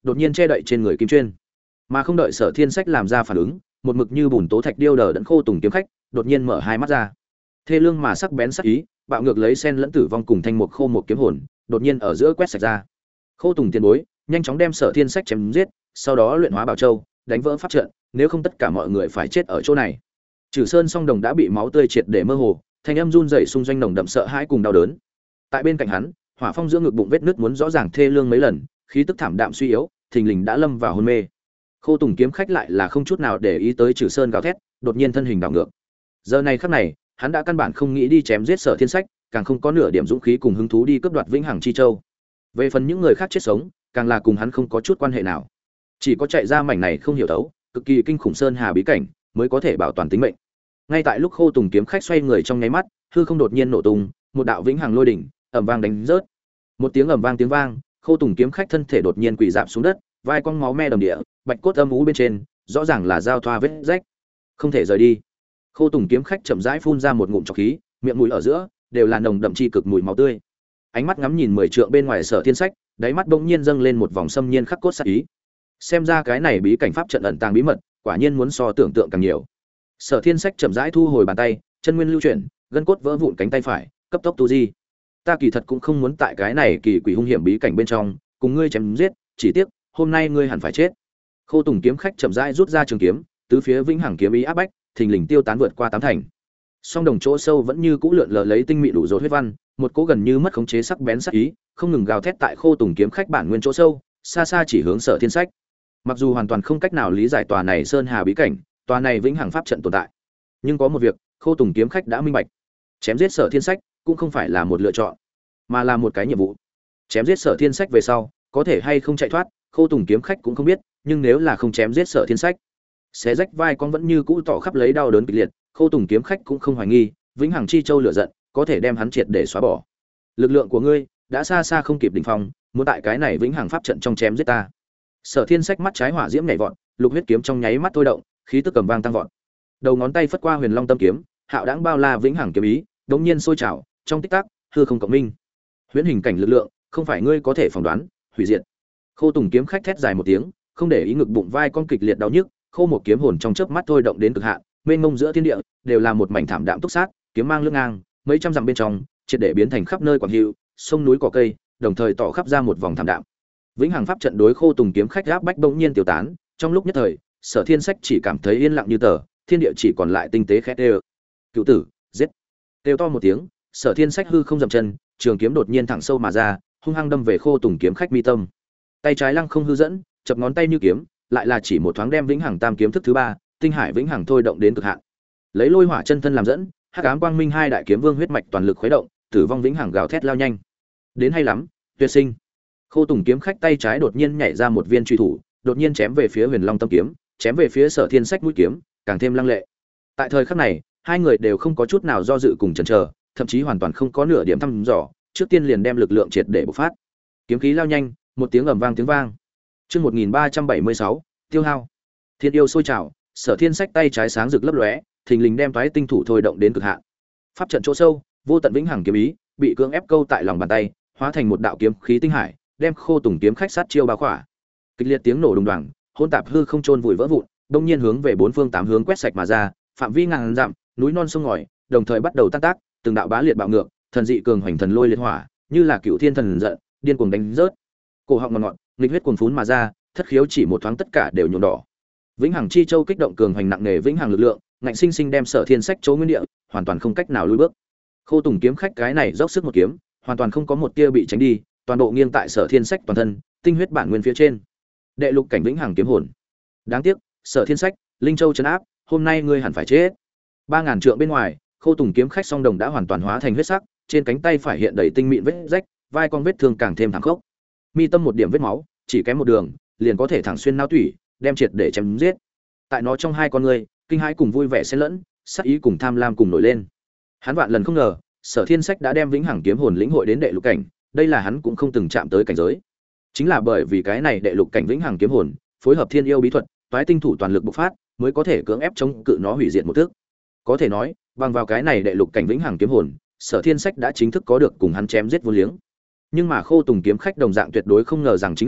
đột nhiên che đậy trên người kim chuyên. Mà không đợi Sở Thiên Sách làm ra phản ứng, một mực như bùn tố thạch điêu đờ đẫn Khô Tùng kiếm khách, đột nhiên mở hai mắt ra. Thê lương mà sắc bén sắc ý, bạo ngược lấy sen lẫn tử vong cùng thanh mục khô một kiếm hồn, đột nhiên ở giữa quét sạch ra. Khô Tùng tiền bối, nhanh chóng đem Sở Thiên Sách chém giết, sau đó luyện hóa bảo châu, đánh vỡ pháp trận, nếu không tất cả mọi người phải chết ở chỗ này. Trừ Sơn Song Đồng đã bị máu tươi triệt để mơ hồ, thanh âm run rẩy xung doanh nồng đậm sợ hãi cùng đau đớn. Tại bên cạnh hắn, hỏa phong giữa ngực bụng vết nứt muốn rõ ràng thê lương mấy lần, khí tức thảm đạm suy yếu, thình lình đã lâm vào hôn mê. Khô Tùng kiếm khách lại là không chút nào để ý tới Trừ Sơn gào thét, đột nhiên thân hình đảo ngược. Giờ này khắc này, hắn đã căn bản không nghĩ đi chém giết Sở Thiên Sách, càng không có nửa điểm dũng khí cùng hứng thú đi cướp đoạt Vĩnh Hằng Chi Châu. Về phần những người khác chết sống, càng là cùng hắn không có chút quan hệ nào. Chỉ có chạy ra mảnh này không hiểu thấu, cực kỳ kinh khủng sơn hà bí cảnh, mới có thể bảo toàn tính mệnh. Ngay tại lúc Khô Tùng kiếm khách xoay người trong nháy mắt, hư không đột nhiên nổ tung, một đạo vĩnh hằng lôi đỉnh ầm vang đánh rớt. Một tiếng ầm vang tiếng vang, Khô Tùng kiếm khách thân thể đột nhiên quỳ rạp xuống đất, vai cong máu me đầm địa, bạch cốt âm u bên trên, rõ ràng là giao thoa vết rách. Không thể rời đi. Khô Tùng kiếm khách chậm rãi phun ra một ngụm trọc khí, miệng mũi ở giữa đều là nồng đậm chi cực mùi máu tươi. Ánh mắt ngắm nhìn 10 trượng bên ngoài Sở Thiên Sách, đáy mắt bỗng nhiên dâng lên một vòng xâm nhiên khắc cốt sát ý. Xem ra cái này bí cảnh pháp trận ẩn tàng bí mật, quả nhiên muốn so tưởng tượng càng nhiều. Sở Thiên Sách chậm rãi thu hồi bàn tay, chân nguyên lưu chuyển, gân cốt vỡ vụn cánh tay phải, cấp tốc tu di. Ta kỳ thật cũng không muốn tại cái này kỳ quỷ hung hiểm bí cảnh bên trong cùng ngươi chém giết, chỉ tiếc hôm nay ngươi hẳn phải chết. Khô Tùng kiếm khách chậm rãi rút ra trường kiếm, tứ phía vĩnh hằng kiếm ý áp bách, thình lình tiêu tán vượt qua tám thành. Song đồng chỗ sâu vẫn như cũ lượn lờ lấy tinh mị đủ rối huyết văn, một cỗ gần như mất khống chế sắc bén sắc ý, không ngừng gào thét tại Khô Tùng kiếm khách bản nguyên chỗ sâu, xa xa chỉ hướng Sở Thiên Sách. Mặc dù hoàn toàn không cách nào lý giải tòa này sơn hà bí cảnh, tòa này vĩnh hằng pháp trận tồn tại, nhưng có một việc, Khô Tùng kiếm khách đã minh bạch, chém giết Sở Thiên Sách cũng không phải là một lựa chọn, mà là một cái nhiệm vụ. Chém giết Sở Thiên Sách về sau, có thể hay không chạy thoát, Khô Tùng kiếm khách cũng không biết, nhưng nếu là không chém giết Sở Thiên Sách, xé rách vai con vẫn như cũ tỏ khắp lấy đau đớn kịch liệt, Khô Tùng kiếm khách cũng không hoài nghi, vĩnh hằng chi châu lửa giận có thể đem hắn triệt để xóa bỏ. Lực lượng của ngươi đã xa xa không kịp đỉnh phong, muốn tại cái này vĩnh hằng pháp trận trong chém giết ta. Sở Thiên Sách mắt trái hỏa diễm nhảy vọt, lục huyết kiếm trong nháy mắt thôi động, khí tức cầm vang tăng vọt. Đầu ngón tay phất qua Huyền Long Tâm kiếm, hạo đãng bao la vĩnh hằng kiếm ý, đống nhiên sôi trào, trong tích tắc, hư không cộng minh. Huyễn hình cảnh lực lượng, không phải ngươi có thể phỏng đoán, hủy diệt. Khô Tùng kiếm khách thét dài một tiếng, không để ý ngực bụng vai con kịch liệt đau nhức, khô một kiếm hồn trong chớp mắt thôi động đến cực hạn, mênh mông giữa thiên địa đều là một mảnh thảm đạm túc sát, kiếm mang lưỡng ngang, mấy trăm dặm bên trong, triệt để biến thành khắp nơi quảng hữu, sông núi cỏ cây, đồng thời tỏ khắp ra một vòng thảm đạm. Vĩnh hằng pháp trận đối Khô Tùng kiếm khách áp bách bỗng nhiên tiêu tán, trong lúc nhất thời, Sở Thiên Sách chỉ cảm thấy yên lặng như tờ, thiên địa chỉ còn lại tinh tế khét đều. Cựu tử, giết! Kêu to một tiếng, Sở Thiên Sách hư không dậm chân, trường kiếm đột nhiên thẳng sâu mà ra, hung hăng đâm về Khô Tùng kiếm khách mi tâm. Tay trái lăng không hư dẫn, chập ngón tay như kiếm, lại là chỉ một thoáng đem Vĩnh Hằng Tam kiếm thức thứ ba, Tinh Hải Vĩnh Hằng thôi động đến cực hạn. Lấy Lôi Hỏa chân thân làm dẫn, Hắc Ám Quang Minh hai đại kiếm vương huyết mạch toàn lực khuấy động, Tử Vong Vĩnh Hằng gào thét lao nhanh. Đến hay lắm, tuyệt sinh. Khô Tùng kiếm khách tay trái đột nhiên nhảy ra một viên truy thủ, đột nhiên chém về phía Huyền Long Tâm kiếm, chém về phía Sở Thiên Sách mũi kiếm, càng thêm lăng lệ. Tại thời khắc này, hai người đều không có chút nào do dự cùng chần chờ, thậm chí hoàn toàn không có nửa điểm thăm dò, trước tiên liền đem lực lượng triệt để bộc phát. Kiếm khí lao nhanh, một tiếng ầm vang tiếng vang. Chương 1376, tiêu hao. Thiên yêu sôi trào, Sở Thiên Sách tay trái sáng rực lấp lóe, thình lình đem toái tinh thủ thôi động đến cực hạn. Pháp trận chỗ sâu, vô tận vĩnh hằng kiếm ý, bị cưỡng ép câu tại lòng bàn tay, hóa thành một đạo kiếm khí tinh hải, đem Khô Tùng kiếm khách sát chiêu bao khỏa. Kịch liệt tiếng nổ đùng đoàng, hỗn tạp hư không trôn vùi vỡ vụn, đông nhiên hướng về bốn phương tám hướng quét sạch mà ra, phạm vi ngàn dặm, núi non sông ngòi, đồng thời bắt đầu tan tác, từng đạo bá liệt bạo ngược, thần dị cường hoành thần lôi liệt hỏa, như là cựu thiên thần giận, điên cuồng đánh rớt. Cổ họng ngọt ngọt, nghịch huyết cuồn phún mà ra, thất khiếu chỉ một thoáng tất cả đều nhuộm đỏ. Vĩnh Hằng Chi Châu kích động cường hoành nặng nề vĩnh hằng lực lượng, ngạnh sinh sinh đem Sở Thiên Sách chỗ nguyên địa, hoàn toàn không cách nào lùi bước. Khô Tùng kiếm khách cái này dốc sức một kiếm, hoàn toàn không có một tia bị tránh đi, toàn bộ nghiêng tại Sở Thiên Sách toàn thân, tinh huyết bản nguyên phía trên. Đệ lục cảnh vĩnh hằng kiếm hồn. Đáng tiếc, Sở Thiên Sách, Linh Châu trấn áp, hôm nay ngươi hẳn phải chết. 3000 trượng bên ngoài, Khô Tùng kiếm khách song đồng đã hoàn toàn hóa thành huyết sắc, trên cánh tay phải hiện đầy tinh mịn vết rách, vai con vết thương càng thêm thảm khốc. Mi tâm một điểm vết máu, chỉ kém một đường, liền có thể thẳng xuyên não tủy, đem triệt để chém giết. Tại nó trong hai con ngươi, kinh hãi cùng vui vẻ xen lẫn, sát ý cùng tham lam cùng nổi lên. Hắn vạn lần không ngờ, Sở Thiên Sách đã đem vĩnh hằng kiếm hồn lĩnh hội đến đệ lục cảnh, đây là hắn cũng không từng chạm tới cảnh giới. Chính là bởi vì cái này đệ lục cảnh vĩnh hằng kiếm hồn, phối hợp thiên yêu bí thuật, toái tinh thủ toàn lực bộc phát, mới có thể cưỡng ép chống cự nó hủy diệt một thức. Có thể nói, bằng vào cái này đệ lục cảnh vĩnh hằng kiếm hồn, Sở Thiên Sách đã chính thức có được cùng hắn chém giết vô liếng. Nhưng mà Khô Tùng kiếm khách đồng dạng tuyệt đối không ngờ rằng chính là,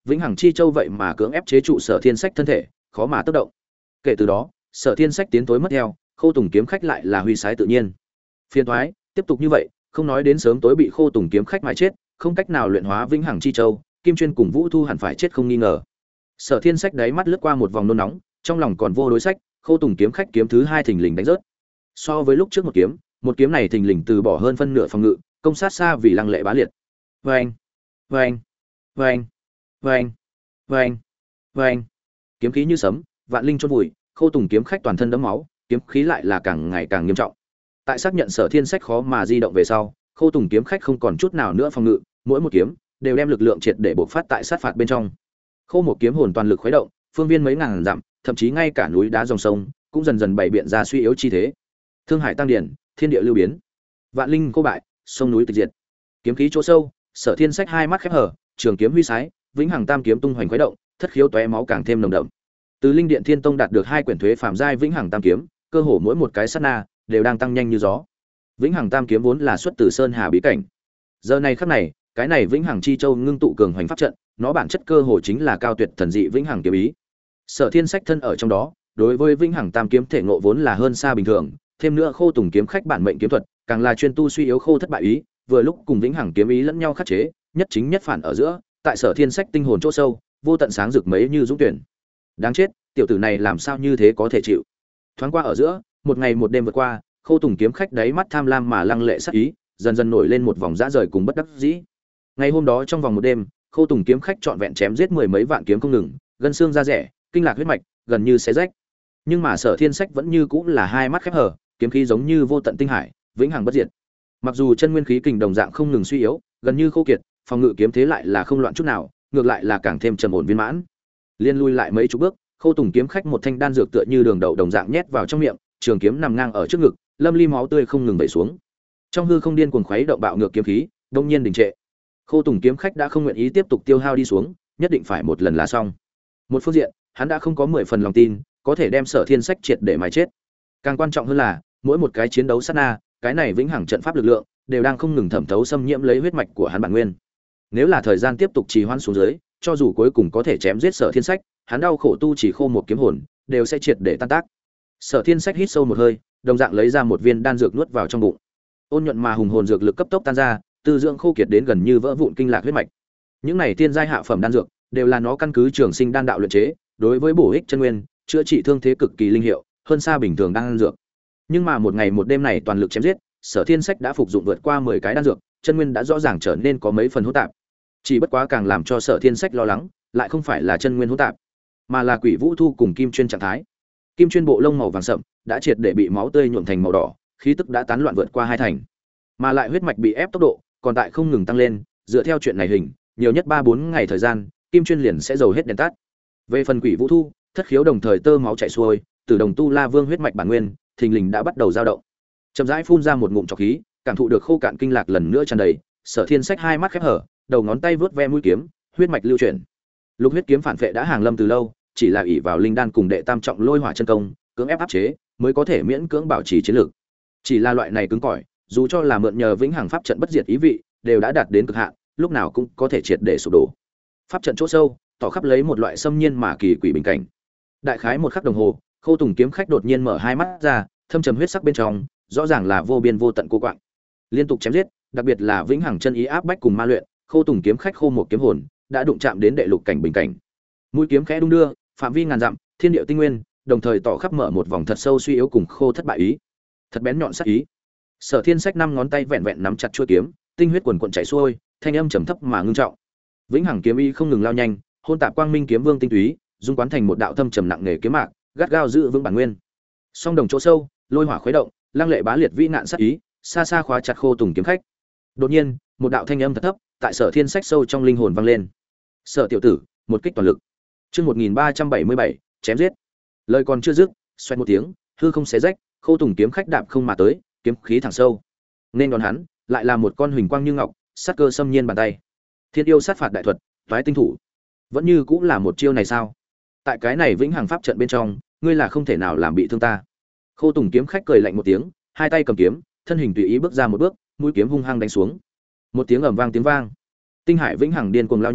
vĩnh hằng chi châu vậy mà cưỡng ép chế trụ Sở Thiên Sách thân thể, khó mà tác động. Kể từ đó, Sở Thiên Sách tiến tối mất theo, Khô Tùng kiếm khách lại là huy sái tự nhiên. Phiền toái, tiếp tục như vậy, không nói đến sớm tối bị Khô Tùng kiếm khách mài chết, không cách nào luyện hóa vĩnh hằng chi châu, Kim Chuyên cùng Vũ Thu hẳn phải chết không nghi ngờ. Sở Thiên Sách đáy mắt lướt qua một vòng nôn nóng, trong lòng còn vô đối sách, Khô Tùng kiếm khách kiếm thứ 2 thình lình đánh rớt. So với lúc trước một kiếm này thình lình từ bỏ hơn phân nửa phòng ngự, công sát xa vì lăng lệ bá liệt. Oeng, oeng, oeng, oeng, oeng, oeng. Kiếm khí như sấm, vạn linh chôn vùi, Khô Tùng kiếm khách toàn thân đẫm máu, kiếm khí lại là càng ngày càng nghiêm trọng. Tại xác nhận Sở Thiên Sách khó mà di động về sau, Khô Tùng kiếm khách không còn chút nào nữa phòng ngự, mỗi một kiếm đều đem lực lượng triệt để bộc phát tại sát phạt bên trong. Khô một kiếm hồn toàn lực khuấy động, phương viên mấy ngàn dặm, thậm chí ngay cả núi đá dòng sông cũng dần dần bày biện ra suy yếu chi thế. Thương hải tăng điển, thiên địa lưu biến, vạn linh cô bại, sông núi tịch diệt. Kiếm khí chỗ sâu, Sở Thiên Sách hai mắt khép hờ, trường kiếm huy sái, vĩnh hằng tam kiếm tung hoành khuấy động, thất khiếu tóe máu càng thêm nồng đậm. Từ Linh Điện Thiên Tông đạt được 2 quyển thuế phàm giai vĩnh hằng tam kiếm, cơ hồ mỗi một cái sát na đều đang tăng nhanh như gió. Vĩnh hằng tam kiếm vốn là xuất từ sơn hà bí cảnh. Giờ này khắc này, cái này vĩnh hằng chi châu ngưng tụ cường hoành pháp trận, nó bản chất cơ hồ chính là cao tuyệt thần dị vĩnh hằng kiếm ý. Sở Thiên Sách thân ở trong đó, đối với vĩnh hằng tam kiếm thể ngộ vốn là hơn xa bình thường, thêm nữa Khô Tùng kiếm khách bản mệnh kiếm thuật, càng là chuyên tu suy yếu khô thất bại ý, vừa lúc cùng vĩnh hằng kiếm ý lẫn nhau khắc chế, nhất chính nhất phản ở giữa, tại Sở Thiên Sách tinh hồn chỗ sâu, vô tận sáng rực mấy như dũng tuyển. Đáng chết, tiểu tử này làm sao như thế có thể chịu. Thoáng qua ở giữa, một ngày một đêm vượt qua, Khô Tùng kiếm khách đáy mắt tham lam mà lăng lệ sắc ý, dần dần nổi lên một vòng dã rời cùng bất đắc dĩ. Ngày hôm đó trong vòng một đêm, Khô Tùng kiếm khách trọn vẹn chém giết mười mấy vạn kiếm không ngừng, gân xương da rẻ, kinh lạc huyết mạch, gần như xé rách. Nhưng mà Sở Thiên Sách vẫn như cũng là hai mắt khép hờ, kiếm khí giống như vô tận tinh hải, vĩnh hằng bất diệt. Mặc dù chân nguyên khí kình đồng dạng không ngừng suy yếu, gần như khô kiệt, phòng ngự kiếm thế lại là không loạn chút nào, ngược lại là càng thêm trầm ổn viên mãn. Liên lui lại mấy chục bước, Khô Tùng kiếm khách một thanh đan dược tựa như đường đậu đồng dạng nhét vào trong miệng, trường kiếm nằm ngang ở trước ngực, lâm ly máu tươi không ngừng vẩy xuống. Trong hư không điên cuồng khuấy động bạo ngược kiếm khí, đột nhiên đình trệ. Khô Tùng kiếm khách đã không nguyện ý tiếp tục tiêu hao đi xuống, nhất định phải một lần là xong. Một phương diện, hắn đã không có 10 phần lòng tin, có thể đem Sở Thiên Sách triệt để mài chết. Càng quan trọng hơn là, mỗi một cái chiến đấu sát na, cái này vĩnh hằng trận pháp lực lượng đều đang không ngừng thẩm thấu xâm nhiễm lấy huyết mạch của hắn bản nguyên. Nếu là thời gian tiếp tục trì hoãn xuống dưới, cho dù cuối cùng có thể chém giết Sở Thiên Sách, hắn đau khổ tu chỉ khô một kiếm hồn, đều sẽ triệt để tan tác. Sở Thiên Sách hít sâu một hơi, đồng dạng lấy ra một viên đan dược nuốt vào trong bụng. Ôn nhuận mà hùng hồn dược lực cấp tốc tan ra, tư dưỡng khô kiệt đến gần như vỡ vụn kinh lạc huyết mạch. Những này tiên giai hạ phẩm đan dược, đều là nó căn cứ trường sinh đan đạo luyện chế, đối với bổ ích chân nguyên, chữa trị thương thế cực kỳ linh hiệu, hơn xa bình thường đan dược. Nhưng mà một ngày một đêm này toàn lực chém giết, Sở Thiên Sách đã phục dụng vượt qua 10 cái đan dược, chân nguyên đã rõ ràng trở nên có mấy phần hỗn tạp. Chỉ bất quá càng làm cho Sở Thiên Sách lo lắng, lại không phải là chân nguyên hỗn tạp, mà là Quỷ Vũ Thu cùng Kim Chuyên trạng thái. Kim Chuyên bộ lông màu vàng sậm đã triệt để bị máu tươi nhuộm thành màu đỏ, khí tức đã tán loạn vượt qua 2 thành. Mà lại huyết mạch bị ép tốc độ, còn tại không ngừng tăng lên, dựa theo chuyện này hình, nhiều nhất 3-4 ngày thời gian, Kim Chuyên liền sẽ dầu hết đèn tắt. Về phần Quỷ Vũ Thu, thất khiếu đồng thời tơ máu chảy xuôi, từ đồng tu La Vương huyết mạch bản nguyên, thình lình đã bắt đầu dao động. Chậm rãi phun ra một ngụm trọc khí, cảm thụ được khô cạn kinh lạc lần nữa tràn đầy, Sở Thiên Sách hai mắt khép hở, đầu ngón tay vướt ve mũi kiếm, huyết mạch lưu chuyển. Lục huyết kiếm phản phệ đã hàng lâm từ lâu, chỉ là ỷ vào linh đan cùng đệ tam trọng lôi hỏa chân công, cưỡng ép áp chế, mới có thể miễn cưỡng bảo trì chiến lược. Chỉ là loại này cứng cỏi, dù cho là mượn nhờ vĩnh hằng pháp trận bất diệt ý vị, đều đã đạt đến cực hạn, lúc nào cũng có thể triệt để sụp đổ. Pháp trận chỗ sâu, tỏ khắp lấy một loại xâm nhiên mà kỳ quỷ bình cảnh. Đại khái một khắc đồng hồ, Khô Tùng kiếm khách đột nhiên mở hai mắt ra, thâm trầm huyết sắc bên trong, rõ ràng là vô biên vô tận cô quạng. Liên tục chém giết, đặc biệt là vĩnh hằng chân ý áp bách cùng ma luyện, Khô Tùng kiếm khách khô một kiếm hồn, đã đụng chạm đến đệ lục cảnh bình cảnh. Mũi kiếm khẽ đung đưa, phạm vi ngàn dặm, thiên địa tinh nguyên, đồng thời tỏ khắp mở một vòng thật sâu suy yếu cùng khô thất bại ý. Thật bén nhọn sắc ý. Sở Thiên Sách 5 ngón tay vẹn vẹn nắm chặt chuôi kiếm, tinh huyết quần quần chảy xuôi, thanh âm trầm thấp mà ngưng trọng. Vĩnh hằng kiếm ý không ngừng lao nhanh, hôn tạp quang minh kiếm vương tinh túy, dung quán thành một đạo thâm trầm nặng nề kiếm mạc, gắt gao giữ vững bản nguyên. Song đồng chỗ sâu, lôi hỏa khuấy động, lăng lệ bá liệt vĩ nạn sát ý, xa xa khóa chặt Khô Tùng kiếm khách. Đột nhiên, một đạo thanh âm thật thấp, tại Sở Thiên Sách sâu trong linh hồn vang lên. "Sở tiểu tử, một kích toàn lực." Chương 1377, chém giết. Lời còn chưa dứt, xoẹt một tiếng, hư không xé rách, Khô Tùng kiếm khách đạp không mà tới, kiếm khí thẳng sâu. Nên đón hắn, lại là một con huỳnh quang như ngọc, sát cơ xâm nhiên bàn tay. Thiên yêu sát phạt đại thuật, toái tinh thủ. Vẫn như cũng là một chiêu này sao? Tại cái này vĩnh hằng pháp trận bên trong, ngươi là không thể nào làm bị thương ta. Khô Tùng kiếm khách cười lạnh một tiếng, hai tay cầm kiếm, thân hình tùy ý bước ra một bước, mũi kiếm hung hăng đánh xuống. Một tiếng ầm vang tiếng vang. Tinh hải vĩnh hằng điên cuồng lao nhanh,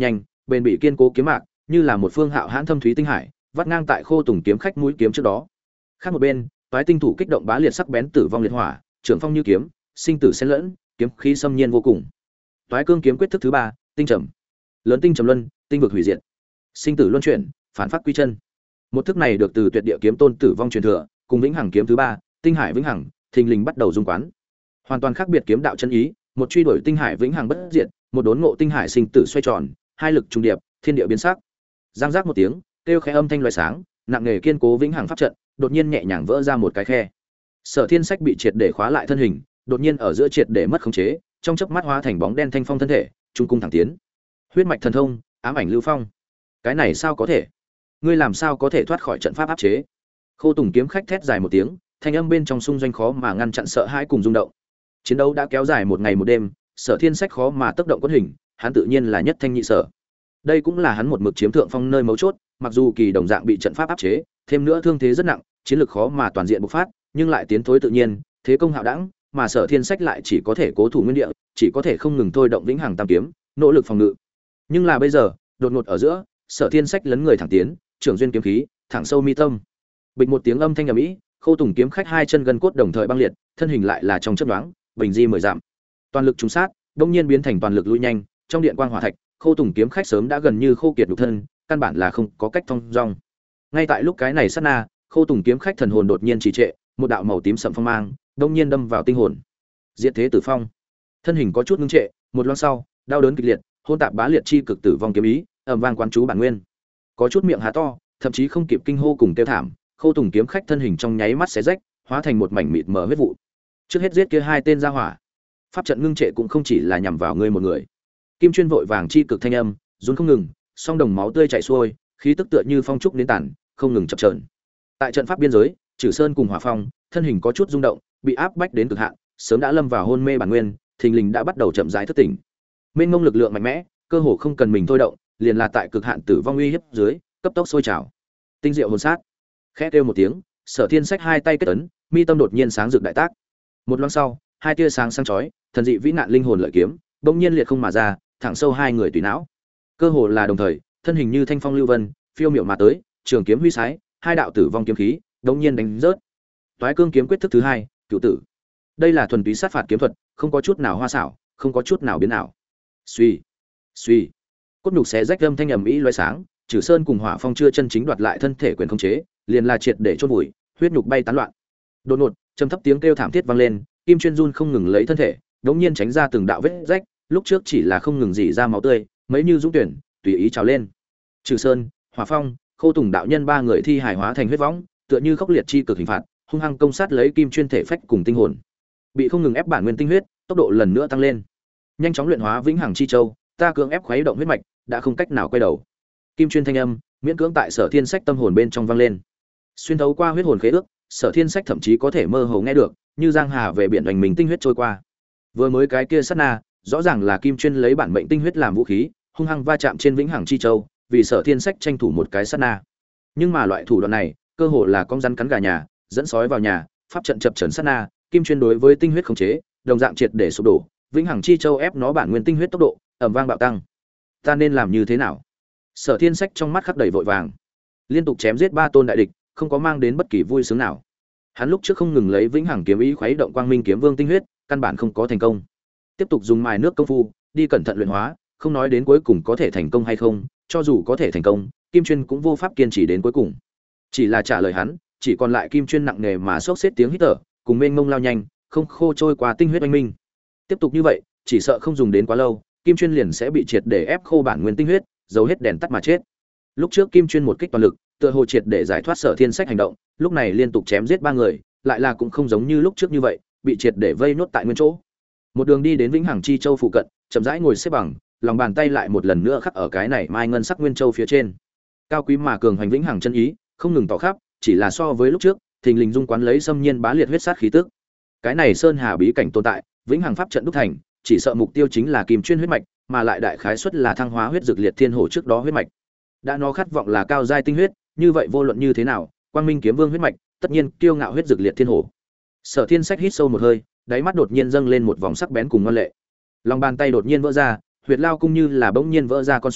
bền bị kiên cố kiếm mạc, như là một phương hạo hãn thâm thúy tinh hải, vắt ngang tại Khô Tùng kiếm khách mũi kiếm trước đó. Khác một bên, toái tinh thủ kích động bá liệt sắc bén tử vong liệt hỏa, trưởng phong như kiếm, sinh tử xen lẫn, kiếm khí xâm nhiên vô cùng. Toái cương kiếm quyết thức thứ 3, tinh trầm. Lớn tinh trầm luân, tinh vực hủy diệt. Sinh tử luân chuyển, phản phát quy chân. Một thức này được từ Tuyệt Địa kiếm tôn tử vong truyền thừa, cùng vĩnh hằng kiếm thứ 3, tinh hải vĩnh hằng, thình lình bắt đầu dung quán. Hoàn toàn khác biệt kiếm đạo chân ý, một truy đuổi tinh hải vĩnh hằng bất diệt, một đốn ngộ tinh hải sinh tử xoay tròn, hai lực trùng điệp, thiên địa biến sắc. Giang giác một tiếng, kêu khẽ âm thanh loé sáng, nặng nghề kiên cố vĩnh hằng pháp trận, đột nhiên nhẹ nhàng vỡ ra một cái khe. Sở Thiên Sách bị triệt để khóa lại thân hình, đột nhiên ở giữa triệt để mất khống chế, trong chớp mắt hóa thành bóng đen thanh phong thân thể, trung cung thẳng tiến. Huyết mạch thần thông, ám ảnh lưu phong. Cái này sao có thể? Ngươi làm sao có thể thoát khỏi trận pháp áp chế? Khô Tùng kiếm khách thét dài một tiếng, thanh âm bên trong xung doanh khó mà ngăn chặn sợ hãi cùng rung động. Chiến đấu đã kéo dài một ngày một đêm, Sở Thiên Sách khó mà tác động quân hình, hắn tự nhiên là nhất thanh nhị sở. Đây cũng là hắn một mực chiếm thượng phong nơi mấu chốt, mặc dù kỳ đồng dạng bị trận pháp áp chế, thêm nữa thương thế rất nặng, chiến lược khó mà toàn diện bộc phát, nhưng lại tiến thối tự nhiên, thế công hạo đẳng, mà Sở Thiên Sách lại chỉ có thể cố thủ nguyên địa, chỉ có thể không ngừng thôi động vĩnh hằng tam kiếm, nỗ lực phòng ngự. Nhưng là bây giờ, đột ngột ở giữa, Sở Thiên Sách lấn người thẳng tiến, trưởng duyên kiếm khí, thẳng sâu mi tâm. Bịch một tiếng âm thanh ầm ĩ, Khô Tùng kiếm khách hai chân gân cốt đồng thời băng liệt, thân hình lại là trong chớp nhoáng, bình di 10 dặm. Toàn lực trúng sát, đột nhiên biến thành toàn lực lui nhanh, trong điện quang hỏa thạch, Khô Tùng kiếm khách sớm đã gần như khô kiệt nhục thân, căn bản là không có cách thông dong. Ngay tại lúc cái này sát na, Khô Tùng kiếm khách thần hồn đột nhiên trì trệ, một đạo màu tím sậm phong mang, đột nhiên đâm vào tinh hồn. Diệt thế tử phong. Thân hình có chút ngưng trệ, một loáng sau, đau đớn kịch liệt, hôn tạp bá liệt chi cực tử vong kiếm ý, ầm vang quán chú bản nguyên. Có chút miệng há to, thậm chí không kịp kinh hô cùng kêu thảm, Khô Tùng kiếm khách thân hình trong nháy mắt xé rách, hóa thành một mảnh mịt mờ huyết vụ. Trước hết giết kia hai tên ra hỏa. Pháp trận ngưng trệ cũng không chỉ là nhằm vào ngươi một người. Kim Chuyên vội vàng chi cực thanh âm, run không ngừng, song đồng máu tươi chảy xuôi, khí tức tựa như phong trúc đến tản, không ngừng chập chờn. Tại trận pháp biên giới, Trử Sơn cùng Hỏa Phong, thân hình có chút rung động, bị áp bách đến cực hạn, sớm đã lâm vào hôn mê bản nguyên, thình lình đã bắt đầu chậm rãi thức tỉnh. Mênh mông lực lượng mạnh mẽ, cơ hồ không cần mình thôi động, liền là tại cực hạn tử vong uy hiếp dưới, cấp tốc sôi trào. Tinh diệu hồn sát. Khẽ kêu một tiếng, Sở Thiên Sách hai tay kết ấn, mi tâm đột nhiên sáng rực đại tác. Một loáng sau, hai tia sáng sáng chói, thần dị vĩ nạn linh hồn lợi kiếm, bỗng nhiên liệt không mà ra, thẳng sâu hai người tùy não. Cơ hồ là đồng thời, thân hình như thanh phong lưu vân, phiêu miểu mà tới, trường kiếm huy sái, hai đạo tử vong kiếm khí, bỗng nhiên đánh rớt. Toái cương kiếm quyết thức thứ 2, cửu tử. Đây là thuần túy sát phạt kiếm thuật, không có chút nào hoa xảo, không có chút nào biến ảo. Suy, suy, cốt nhục xé rách âm thanh ầm ĩ loé sáng, Trử Sơn cùng Hỏa Phong chưa chân chính đoạt lại thân thể quyền khống chế, liền là triệt để chôn vùi, huyết nhục bay tán loạn. Đột ngột, trầm thấp tiếng kêu thảm thiết vang lên, Kim Chuyên run không ngừng lấy thân thể, đống nhiên tránh ra từng đạo vết rách, lúc trước chỉ là không ngừng rỉ ra máu tươi, mấy như dũng tuyển, tùy ý trào lên. Trừ Sơn, Hỏa Phong, Khô Tùng đạo nhân ba người thi hài hóa thành huyết võng, tựa như khốc liệt chi cực hình phạt, hung hăng công sát lấy Kim Chuyên thể phách cùng tinh hồn. Bị không ngừng ép bản nguyên tinh huyết, tốc độ lần nữa tăng lên. Nhanh chóng luyện hóa vĩnh hằng chi châu, ta cưỡng ép khuấy động huyết mạch, đã không cách nào quay đầu. Kim Chuyên thanh âm, miễn cưỡng tại Sở Thiên Sách tâm hồn bên trong vang lên. Xuyên thấu qua huyết hồn khế ước, Sở Thiên Sách thậm chí có thể mơ hồ nghe được, như giang hà về biển hoành mình tinh huyết trôi qua. Vừa mới cái kia sát na, rõ ràng là Kim Chuyên lấy bản mệnh tinh huyết làm vũ khí, hung hăng va chạm trên vĩnh hằng chi châu, vì Sở Thiên Sách tranh thủ một cái sát na. Nhưng mà loại thủ đoạn này, cơ hồ là con rắn cắn gà nhà, dẫn sói vào nhà, pháp trận chập chờn sát na, Kim Chuyên đối với tinh huyết khống chế, đồng dạng triệt để sụp đổ, vĩnh hằng chi châu ép nó bản nguyên tinh huyết tốc độ, ầm vang bạo tăng. Ta nên làm như thế nào? Sở Thiên Sách trong mắt khắc đầy vội vàng. Liên tục chém giết 3 tôn đại địch, không có mang đến bất kỳ vui sướng nào. Hắn lúc trước không ngừng lấy vĩnh hằng kiếm ý khuấy động quang minh kiếm vương tinh huyết, căn bản không có thành công. Tiếp tục dùng mài nước công phu, đi cẩn thận luyện hóa, không nói đến cuối cùng có thể thành công hay không, cho dù có thể thành công, Kim Chuyên cũng vô pháp kiên trì đến cuối cùng. Chỉ là trả lời hắn, chỉ còn lại Kim Chuyên nặng nề mà xốc xếp tiếng hít thở, cùng mênh mông lao nhanh, không khô trôi qua tinh huyết oanh minh. Tiếp tục như vậy, chỉ sợ không dùng đến quá lâu, Kim Chuyên liền sẽ bị triệt để ép khô bản nguyên tinh huyết, dầu hết đèn tắt mà chết. Lúc trước Kim Chuyên một kích toàn lực, tựa hồ triệt để giải thoát Sở Thiên Sách hành động, lúc này liên tục chém giết 3 người, lại là cũng không giống như lúc trước như vậy, bị triệt để vây nốt tại nguyên chỗ. Một đường đi đến Vĩnh Hằng Chi Châu phụ cận, chậm rãi ngồi xếp bằng, lòng bàn tay lại một lần nữa khắc ở cái này mai ngân sắc nguyên châu phía trên. Cao quý mà cường hoành vĩnh hằng chân ý, không ngừng tỏ khắp, chỉ là so với lúc trước, thình lình dung quán lấy xâm nhiên bá liệt huyết sát khí tức. Cái này sơn hà bí cảnh tồn tại, vĩnh hằng pháp trận đúc thành, chỉ sợ mục tiêu chính là Kim Chuyên huyết mạch, mà lại đại khái suất là thăng hóa huyết dược liệt thiên hổ trước đó huyết mạch. Đã nó khát vọng là cao giai tinh huyết, như vậy vô luận như thế nào, Quang Minh kiếm vương huyết mạch, tất nhiên kiêu ngạo huyết dược liệt thiên hổ. Sở Thiên Sách hít sâu một hơi, đáy mắt đột nhiên dâng lên một vòng sắc bén cùng ngoan lệ. Lòng bàn tay đột nhiên vỡ ra, huyệt lao cung như là bỗng nhiên vỡ ra con suối,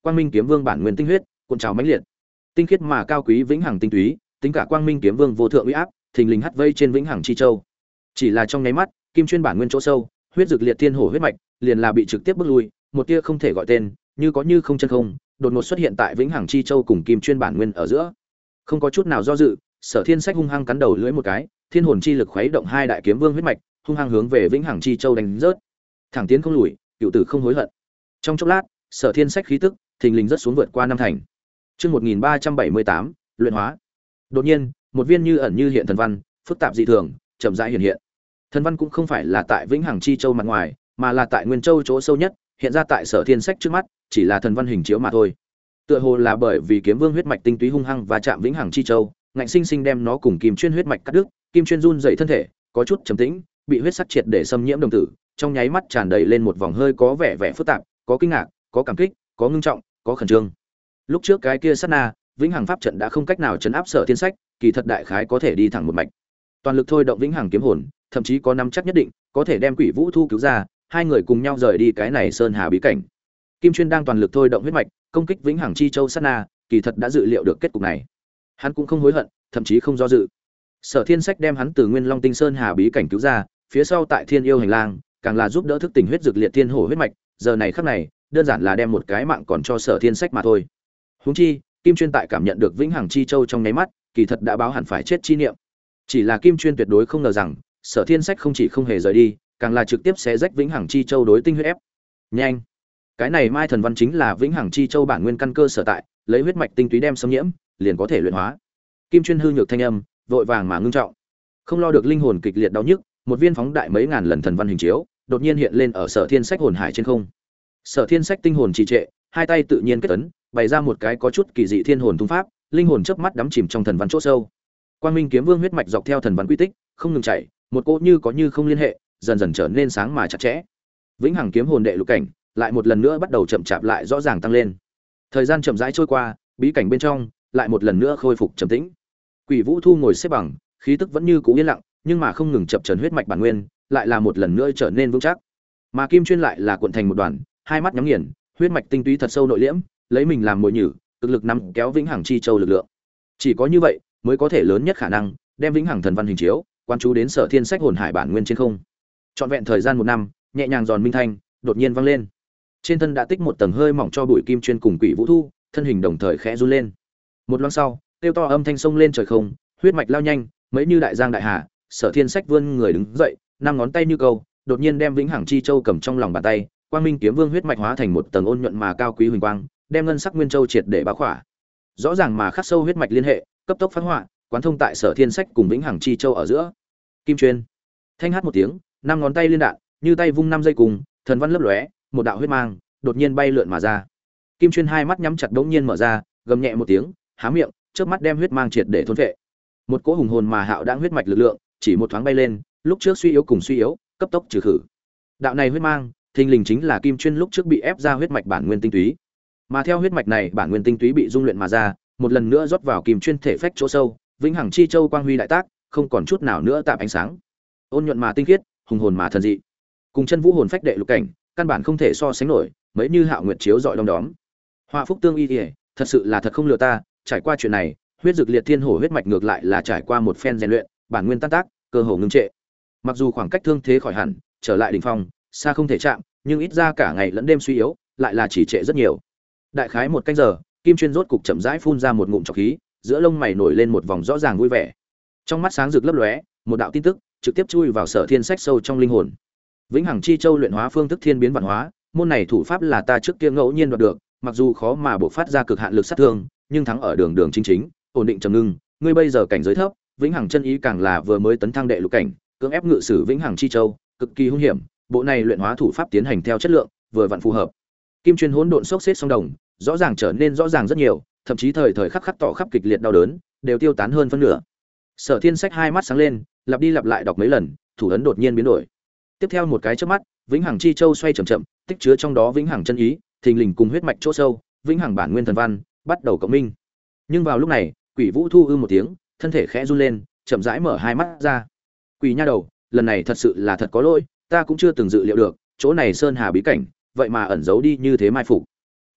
Quang Minh Kiếm Vương bản nguyên tinh huyết, cuộn trào mãnh liệt. Tinh khiết mà cao quý vĩnh hằng tinh túy, tính cả Quang Minh Kiếm Vương vô thượng uy áp, thình lình hắt vây trên vĩnh hằng chi châu. Chỉ là trong nháy mắt, kim chuyên bản nguyên chỗ sâu, huyết dược liệt thiên hổ huyết mạch, liền là bị trực tiếp bước lui, một tia không thể gọi tên, như có như không chân không, đột ngột xuất hiện tại vĩnh hằng chi châu cùng kim chuyên bản nguyên ở giữa. Không có chút nào do dự, Sở Thiên Sách hung hăng cắn đầu lưỡi một cái, thiên hồn chi lực khuấy động hai đại kiếm vương huyết mạch, hung hăng hướng về vĩnh hằng chi châu đánh rớt. Thẳng tiến không lùi, cựu tử không hối hận. Trong chốc lát, Sở Thiên Sách khí tức thình lình rất xuống vượt qua năm thành. Chương 1378, luyện hóa. Đột nhiên, một viên như ẩn như hiện thần văn, phức tạp dị thường, chậm rãi hiện hiện. Thần văn cũng không phải là tại vĩnh hằng chi châu mặt ngoài, mà là tại nguyên châu chỗ sâu nhất, hiện ra tại Sở Thiên Sách trước mắt, chỉ là thần văn hình chiếu mà thôi. Tựa hồ là bởi vì kiếm vương huyết mạch tinh túy hung hăng và chạm vĩnh hằng chi châu, ngạnh sinh sinh đem nó cùng kim chuyên huyết mạch cắt đứt, kim chuyên run dậy thân thể, có chút trầm tĩnh, bị huyết sắc triệt để xâm nhiễm đồng tử, trong nháy mắt tràn đầy lên một vòng hơi có vẻ vẻ phức tạp, có kinh ngạc, có cảm kích, có ngưng trọng, có khẩn trương. Lúc trước cái kia sát na, vĩnh hằng pháp trận đã không cách nào chấn áp Sở Thiên Sách, kỳ thật đại khái có thể đi thẳng một mạch. Toàn lực thôi động vĩnh hằng kiếm hồn, thậm chí có nắm chắc nhất định, có thể đem Quỷ Vũ Thu cứu ra, hai người cùng nhau rời đi cái này sơn hà bí cảnh. Kim Chuyên đang toàn lực thôi động huyết mạch, công kích vĩnh hằng chi châu sát na, kỳ thật đã dự liệu được kết cục này. Hắn cũng không hối hận, thậm chí không do dự. Sở Thiên Sách đem hắn từ Nguyên Long Tinh Sơn Hà bí cảnh cứu ra, phía sau tại Thiên Yêu hành lang, càng là giúp đỡ thức tỉnh huyết dược liệt thiên hổ huyết mạch, giờ này khắc này, đơn giản là đem một cái mạng còn cho Sở Thiên Sách mà thôi. Huống chi, Kim Chuyên tại cảm nhận được vĩnh hằng chi châu trong nháy mắt, kỳ thật đã báo hẳn phải chết chi niệm. Chỉ là Kim Chuyên tuyệt đối không ngờ rằng, Sở Thiên Sách không chỉ không hề rời đi, càng là trực tiếp xé rách vĩnh hằng chi châu đối tinh huyết ép. Nhanh! Cái này Mai Thần Văn chính là vĩnh hằng chi châu bản nguyên căn cơ sở tại, lấy huyết mạch tinh túy đem xâm nhiễm, liền có thể luyện hóa. Kim Chuyên hư nhược thanh âm, vội vàng mà ngưng trọng. Không lo được linh hồn kịch liệt đau nhức, một viên phóng đại mấy ngàn lần thần văn hình chiếu, đột nhiên hiện lên ở Sở Thiên Sách hồn hải trên không. Sở Thiên Sách tinh hồn trì trệ, hai tay tự nhiên kết ấn, bày ra một cái có chút kỳ dị thiên hồn tung pháp, linh hồn chớp mắt đắm chìm trong thần văn chỗ sâu. Quang Minh Kiếm Vương huyết mạch dọc theo thần văn quy tích, không ngừng chảy, một cỗ như có như không liên hệ, dần dần trở nên sáng mà chặt chẽ. Vĩnh hằng kiếm hồn đệ lục cảnh, lại một lần nữa bắt đầu chậm chạp lại rõ ràng tăng lên. Thời gian chậm rãi trôi qua, bí cảnh bên trong lại một lần nữa khôi phục trầm tĩnh. Quỷ Vũ Thu ngồi xếp bằng, khí tức vẫn như cũ yên lặng, nhưng mà không ngừng chập chờn huyết mạch bản nguyên, lại là một lần nữa trở nên vững chắc. Mà Kim Chuyên lại là cuộn thành một đoàn, hai mắt nhắm nghiền, huyết mạch tinh túy thật sâu nội liễm, lấy mình làm mồi nhử, cực lực nắm kéo vĩnh hằng chi châu lực lượng. Chỉ có như vậy, mới có thể lớn nhất khả năng đem vĩnh hằng thần văn hình chiếu quan chú đến Sở Thiên Sách hồn hải bản nguyên trên không. Trọn vẹn thời gian một năm, nhẹ nhàng giòn minh thanh đột nhiên vang lên. Trên thân đã tích một tầng hơi mỏng cho bụi Kim Chuyên cùng Quỷ Vũ Thu, thân hình đồng thời khẽ run lên. Một loáng sau, kêu to âm thanh sông lên trời không, huyết mạch lao nhanh, mấy như đại giang đại hà. Sở Thiên Sách vươn người đứng dậy, năm ngón tay như câu, đột nhiên đem vĩnh hằng chi châu cầm trong lòng bàn tay, Quang Minh Kiếm Vương huyết mạch hóa thành một tầng ôn nhuận mà cao quý huỳnh quang, đem ngân sắc nguyên châu triệt để bao khỏa. Rõ ràng mà khắc sâu huyết mạch liên hệ, cấp tốc phát họa, quán thông tại Sở Thiên Sách cùng vĩnh hằng chi châu ở giữa. Kim Chuyên thanh hát một tiếng, năm ngón tay liên đạn, như tay vung năm dây cùng, thần văn lấp lóe, một đạo huyết mang đột nhiên bay lượn mà ra. Kim Chuyên hai mắt nhắm chặt đống nhiên mở ra, gầm nhẹ một tiếng, há miệng, chớp mắt đem huyết mang triệt để thôn phệ. Một cỗ hùng hồn mà hạo đãng huyết mạch lực lượng, chỉ một thoáng bay lên, lúc trước suy yếu cùng suy yếu, cấp tốc trừ khử. Đạo này huyết mang, thình lình chính là Kim Chuyên lúc trước bị ép ra huyết mạch bản nguyên tinh túy. Mà theo huyết mạch này bản nguyên tinh túy bị dung luyện mà ra, một lần nữa rót vào Kim Chuyên thể phách chỗ sâu, vĩnh hằng chi châu quang huy đại tác, không còn chút nào nữa tạm ánh sáng. Ôn nhuận mà tinh khiết, hùng hồn mà thần dị. Cùng chân vũ hồn phách đệ lục cảnh, căn bản không thể so sánh nổi, mấy như hạo nguyệt chiếu rọi đom đóm. Họa phúc tương y, thật sự là thật không lừa ta, trải qua chuyện này, huyết dược liệt thiên hổ huyết mạch ngược lại là trải qua một phen rèn luyện, bản nguyên tan tác, cơ hồ ngưng trệ. Mặc dù khoảng cách thương thế khỏi hẳn, trở lại đỉnh phong, xa không thể chạm, nhưng ít ra cả ngày lẫn đêm suy yếu, lại là chỉ trệ rất nhiều. Đại khái một canh giờ, Kim Chuyên rốt cục chậm rãi phun ra một ngụm trọc khí, giữa lông mày nổi lên một vòng rõ ràng vui vẻ. Trong mắt sáng rực lấp lóe, một đạo tin tức trực tiếp chui vào Sở Thiên Sách sâu trong linh hồn. Vĩnh hằng chi châu luyện hóa phương thức thiên biến vạn hóa, môn này thủ pháp là ta trước kia ngẫu nhiên đoạt được, mặc dù khó mà bộc phát ra cực hạn lực sát thương, nhưng thắng ở đường đường chính chính, ổn định trầm ngưng, ngươi bây giờ cảnh giới thấp, vĩnh hằng chân ý càng là vừa mới tấn thăng đệ lục cảnh, cưỡng ép ngự sử vĩnh hằng chi châu, cực kỳ hung hiểm, bộ này luyện hóa thủ pháp tiến hành theo chất lượng, vừa vặn phù hợp. Kim Chuyên hỗn độn sốc xếp song đồng, rõ ràng trở nên rõ ràng rất nhiều, thậm chí thời thời khắc khắc tỏ khắp kịch liệt đau đớn, đều tiêu tán hơn phân nửa. Sở Thiên Sách hai mắt sáng lên, lặp đi lặp lại đọc mấy lần, thủ ấn đột nhiên biến đổi. Tiếp theo một cái chớp mắt, vĩnh hằng chi châu xoay chậm chậm, tích chứa trong đó vĩnh hằng chân ý, thình lình cùng huyết mạch chỗ sâu, vĩnh hằng bản nguyên thần văn, bắt đầu cộng minh. Nhưng vào lúc này, Quỷ Vũ Thu một tiếng, thân thể khẽ run lên, chậm rãi mở hai mắt ra. Quỷ nha đầu, lần này thật sự là thật có lỗi, ta cũng chưa từng dự liệu được, chỗ này sơn hà bí cảnh, vậy mà ẩn giấu đi như thế mai phục.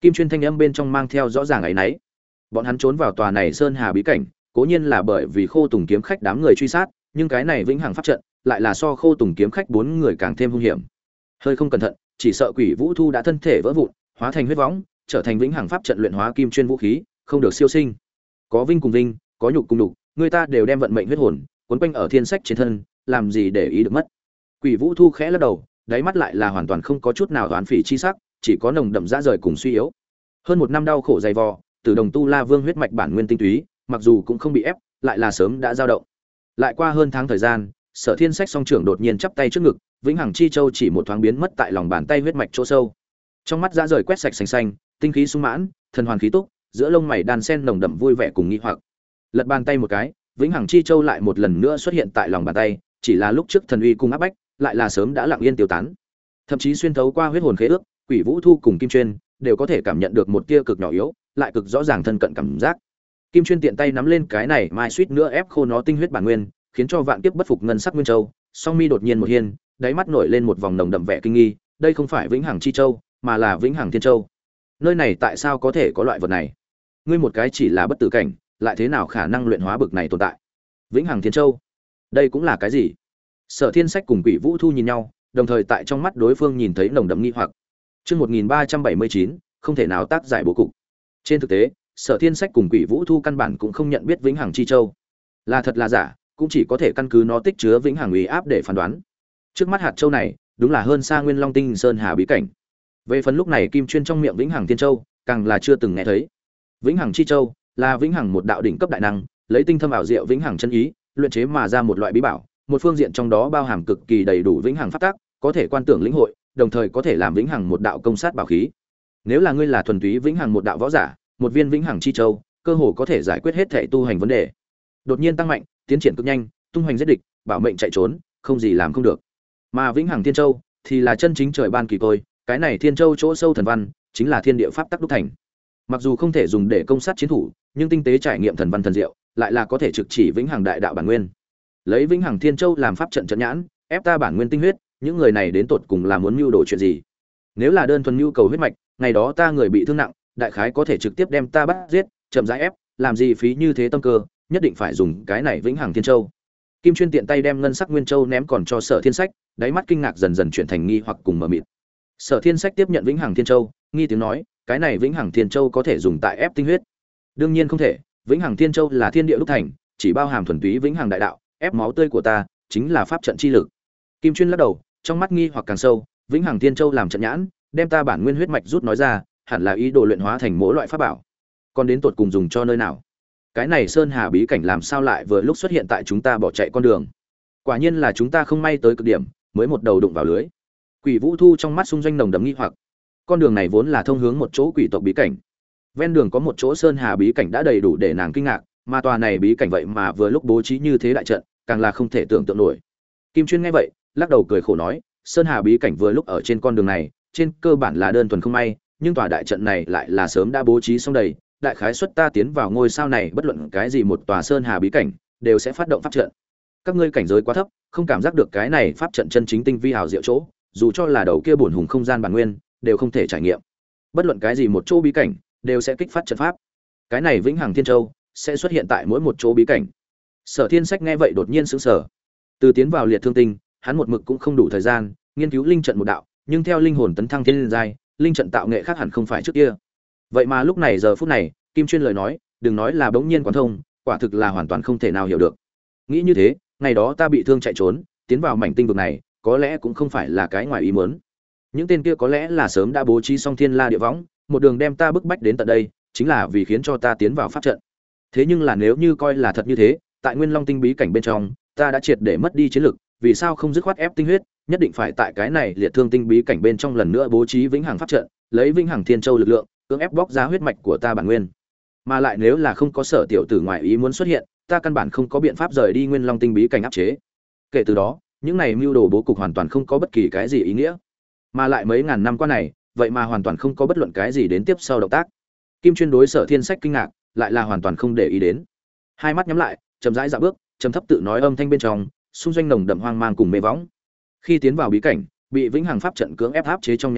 Kim Chuyên thanh âm bên trong mang theo rõ ràng ấy nấy. Bọn hắn trốn vào tòa này sơn hà bí cảnh, cố nhiên là bởi vì Khô Tùng kiếm khách đám người truy sát, nhưng cái này vĩnh hằng pháp trận lại là so Khô Tùng kiếm khách 4 người càng thêm hung hiểm. Hơi không cẩn thận, chỉ sợ Quỷ Vũ Thu đã thân thể vỡ vụn, hóa thành huyết võng, trở thành vĩnh hằng pháp trận luyện hóa Kim Chuyên vũ khí, không được siêu sinh. Có vinh cùng vinh, có nhục cùng nhục, người ta đều đem vận mệnh huyết hồn cuốn quanh ở thiên sách trên thân, làm gì để ý được mất. Quỷ Vũ Thu khẽ lắc đầu, đáy mắt lại là hoàn toàn không có chút nào oán phỉ chi sắc, chỉ có nồng đậm dã rời cùng suy yếu. Hơn một năm đau khổ dày vò, từ đồng tu La Vương huyết mạch bản nguyên tinh túy, mặc dù cũng không bị ép, lại là sớm đã dao động. Lại qua hơn tháng thời gian, Sở Thiên Sách song trưởng đột nhiên chắp tay trước ngực, vĩnh hằng chi châu chỉ một thoáng biến mất tại lòng bàn tay huyết mạch chỗ sâu. Trong mắt dã rời quét sạch xanh xanh, tinh khí sung mãn, thần hoàn khí túc, giữa lông mày đan sen nồng đậm vui vẻ cùng nghi hoặc. Lật bàn tay một cái, vĩnh hằng chi châu lại một lần nữa xuất hiện tại lòng bàn tay, chỉ là lúc trước thần uy cung áp bách, lại là sớm đã lặng yên tiêu tán. Thậm chí xuyên thấu qua huyết hồn khế ước, Quỷ Vũ Thu cùng Kim Chuyên đều có thể cảm nhận được một tia cực nhỏ yếu, lại cực rõ ràng thân cận cảm giác. Kim Chuyên tiện tay nắm lên cái này mai suýt nữa ép khô nó tinh huyết bản nguyên, khiến cho vạn kiếp bất phục ngân sắc nguyên châu, song mi đột nhiên một hiên, đáy mắt nổi lên một vòng nồng đậm vẻ kinh nghi, đây không phải vĩnh hằng chi châu, mà là vĩnh hằng thiên châu. Nơi này tại sao có thể có loại vật này? Ngươi một cái chỉ là bất tử cảnh, lại thế nào khả năng luyện hóa bực này tồn tại? Vĩnh hằng thiên châu, đây cũng là cái gì? Sở Thiên Sách cùng Quỷ Vũ Thu nhìn nhau, đồng thời tại trong mắt đối phương nhìn thấy nồng đậm nghi hoặc. Chương 1379, không thể nào tác giải bố cục. Trên thực tế, Sở Thiên Sách cùng Quỷ Vũ Thu căn bản cũng không nhận biết vĩnh hằng chi châu. Là thật là giả, cũng chỉ có thể căn cứ nó tích chứa vĩnh hằng uy áp để phán đoán. Trước mắt hạt châu này, đúng là hơn xa Nguyên Long Tinh Sơn Hà bí cảnh. Về phần lúc này Kim Chuyên trong miệng vĩnh hằng thiên châu, càng là chưa từng nghe thấy. Vĩnh hằng chi châu là vĩnh hằng một đạo đỉnh cấp đại năng, lấy tinh thâm ảo diệu vĩnh hằng chân ý, luyện chế mà ra một loại bí bảo, một phương diện trong đó bao hàm cực kỳ đầy đủ vĩnh hằng pháp tắc, có thể quan tưởng lĩnh hội, đồng thời có thể làm vĩnh hằng một đạo công sát bảo khí. Nếu là ngươi là thuần túy vĩnh hằng một đạo võ giả, một viên vĩnh hằng chi châu, cơ hồ có thể giải quyết hết thảy tu hành vấn đề. Đột nhiên tăng mạnh, tiến triển cực nhanh, tung hoành giết địch, bảo mệnh chạy trốn, không gì làm không được. Mà vĩnh hằng thiên châu thì là chân chính trời ban kỳ tôi, cái này thiên châu chỗ sâu thần văn, chính là thiên địa pháp tắc đúc thành. Mặc dù không thể dùng để công sát chiến thủ, nhưng tinh tế trải nghiệm thần văn thần diệu, lại là có thể trực chỉ vĩnh hằng đại đạo bản nguyên. Lấy vĩnh hằng thiên châu làm pháp trận trận nhãn, ép ta bản nguyên tinh huyết, những người này đến tột cùng là muốn mưu đồ chuyện gì? Nếu là đơn thuần nhu cầu huyết mạch, ngày đó ta người bị thương nặng, đại khái có thể trực tiếp đem ta bắt giết, chậm rãi ép, làm gì phí như thế tâm cơ, nhất định phải dùng cái này vĩnh hằng thiên châu. Kim Chuyên tiện tay đem ngân sắc nguyên châu ném còn cho Sở Thiên Sách, đáy mắt kinh ngạc dần dần chuyển thành nghi hoặc cùng mờ mịt. Sở Thiên Sách tiếp nhận vĩnh hằng thiên châu, nghi tiếng nói, cái này vĩnh hằng thiên châu có thể dùng tại ép tinh huyết? Đương nhiên không thể, vĩnh hằng thiên châu là thiên địa đúc thành, chỉ bao hàm thuần túy vĩnh hằng đại đạo, ép máu tươi của ta, chính là pháp trận chi lực. Kim Chuyên lắc đầu, trong mắt nghi hoặc càng sâu, vĩnh hằng thiên châu làm trận nhãn, đem ta bản nguyên huyết mạch rút nói ra, hẳn là ý đồ luyện hóa thành mỗi loại pháp bảo. Còn đến tột cùng dùng cho nơi nào? Cái này sơn hà bí cảnh làm sao lại vừa lúc xuất hiện tại chúng ta bỏ chạy con đường? Quả nhiên là chúng ta không may tới cực điểm, mới một đầu đụng vào lưới. Quỷ Vũ Thu trong mắt xung doanh nồng đậm nghi hoặc. Con đường này vốn là thông hướng một chỗ quỷ tộc bí cảnh. Ven đường có một chỗ sơn hà bí cảnh đã đầy đủ để nàng kinh ngạc, mà tòa này bí cảnh vậy mà vừa lúc bố trí như thế đại trận, càng là không thể tưởng tượng nổi. Kim Chuyên nghe vậy, lắc đầu cười khổ nói, sơn hà bí cảnh vừa lúc ở trên con đường này, trên cơ bản là đơn thuần không may, nhưng tòa đại trận này lại là sớm đã bố trí xong đầy, đại khái suất ta tiến vào ngôi sao này bất luận cái gì một tòa sơn hà bí cảnh, đều sẽ phát động pháp trận. Các ngươi cảnh giới quá thấp, không cảm giác được cái này pháp trận chân chính tinh vi hào diệu chỗ, dù cho là đầu kia bổn hùng không gian bản nguyên, đều không thể trải nghiệm. Bất luận cái gì một chỗ bí cảnh, đều sẽ kích phát trận pháp. Cái này vĩnh hằng thiên châu sẽ xuất hiện tại mỗi một chỗ bí cảnh. Sở Thiên Sách nghe vậy đột nhiên sững sờ. Từ tiến vào liệt thương tinh, hắn một mực cũng không đủ thời gian nghiên cứu linh trận một đạo, nhưng theo linh hồn tấn thăng thiên giai, linh trận tạo nghệ khác hẳn không phải trước kia. Vậy mà lúc này giờ phút này, Kim Chuyên lời nói, đừng nói là bỗng nhiên quán thông, quả thực là hoàn toàn không thể nào hiểu được. Nghĩ như thế, ngày đó ta bị thương chạy trốn, tiến vào mảnh tinh vực này, có lẽ cũng không phải là cái ngoài ý muốn. Những tên kia có lẽ là sớm đã bố trí xong thiên la địa võng, một đường đem ta bức bách đến tận đây, chính là vì khiến cho ta tiến vào pháp trận. Thế nhưng là nếu như coi là thật như thế, tại Nguyên Long tinh bí cảnh bên trong, ta đã triệt để mất đi chiến lực, vì sao không dứt khoát ép tinh huyết, nhất định phải tại cái này liệt thương tinh bí cảnh bên trong lần nữa bố trí vĩnh hằng pháp trận, lấy vĩnh hằng thiên châu lực lượng, cưỡng ép bóc ra huyết mạch của ta bản nguyên. Mà lại nếu là không có Sở tiểu tử ngoại ý muốn xuất hiện, ta căn bản không có biện pháp rời đi Nguyên Long tinh bí cảnh áp chế. Kể từ đó, những này mưu đồ bố cục hoàn toàn không có bất kỳ cái gì ý nghĩa. Mà lại mấy ngàn năm qua này, vậy mà hoàn toàn không có bất luận cái gì đến tiếp sau động tác. Kim Chuyên đối Sở Thiên Sách kinh ngạc, lại là hoàn toàn không để ý đến. Hai mắt nhắm lại, chậm rãi dạo bước, trầm thấp tự nói âm thanh bên trong, xung doanh nồng đậm hoang mang cùng mê võng. Khi tiến vào bí cảnh, bị vĩnh hằng pháp trận cưỡng ép áp chế trong nháy mắt,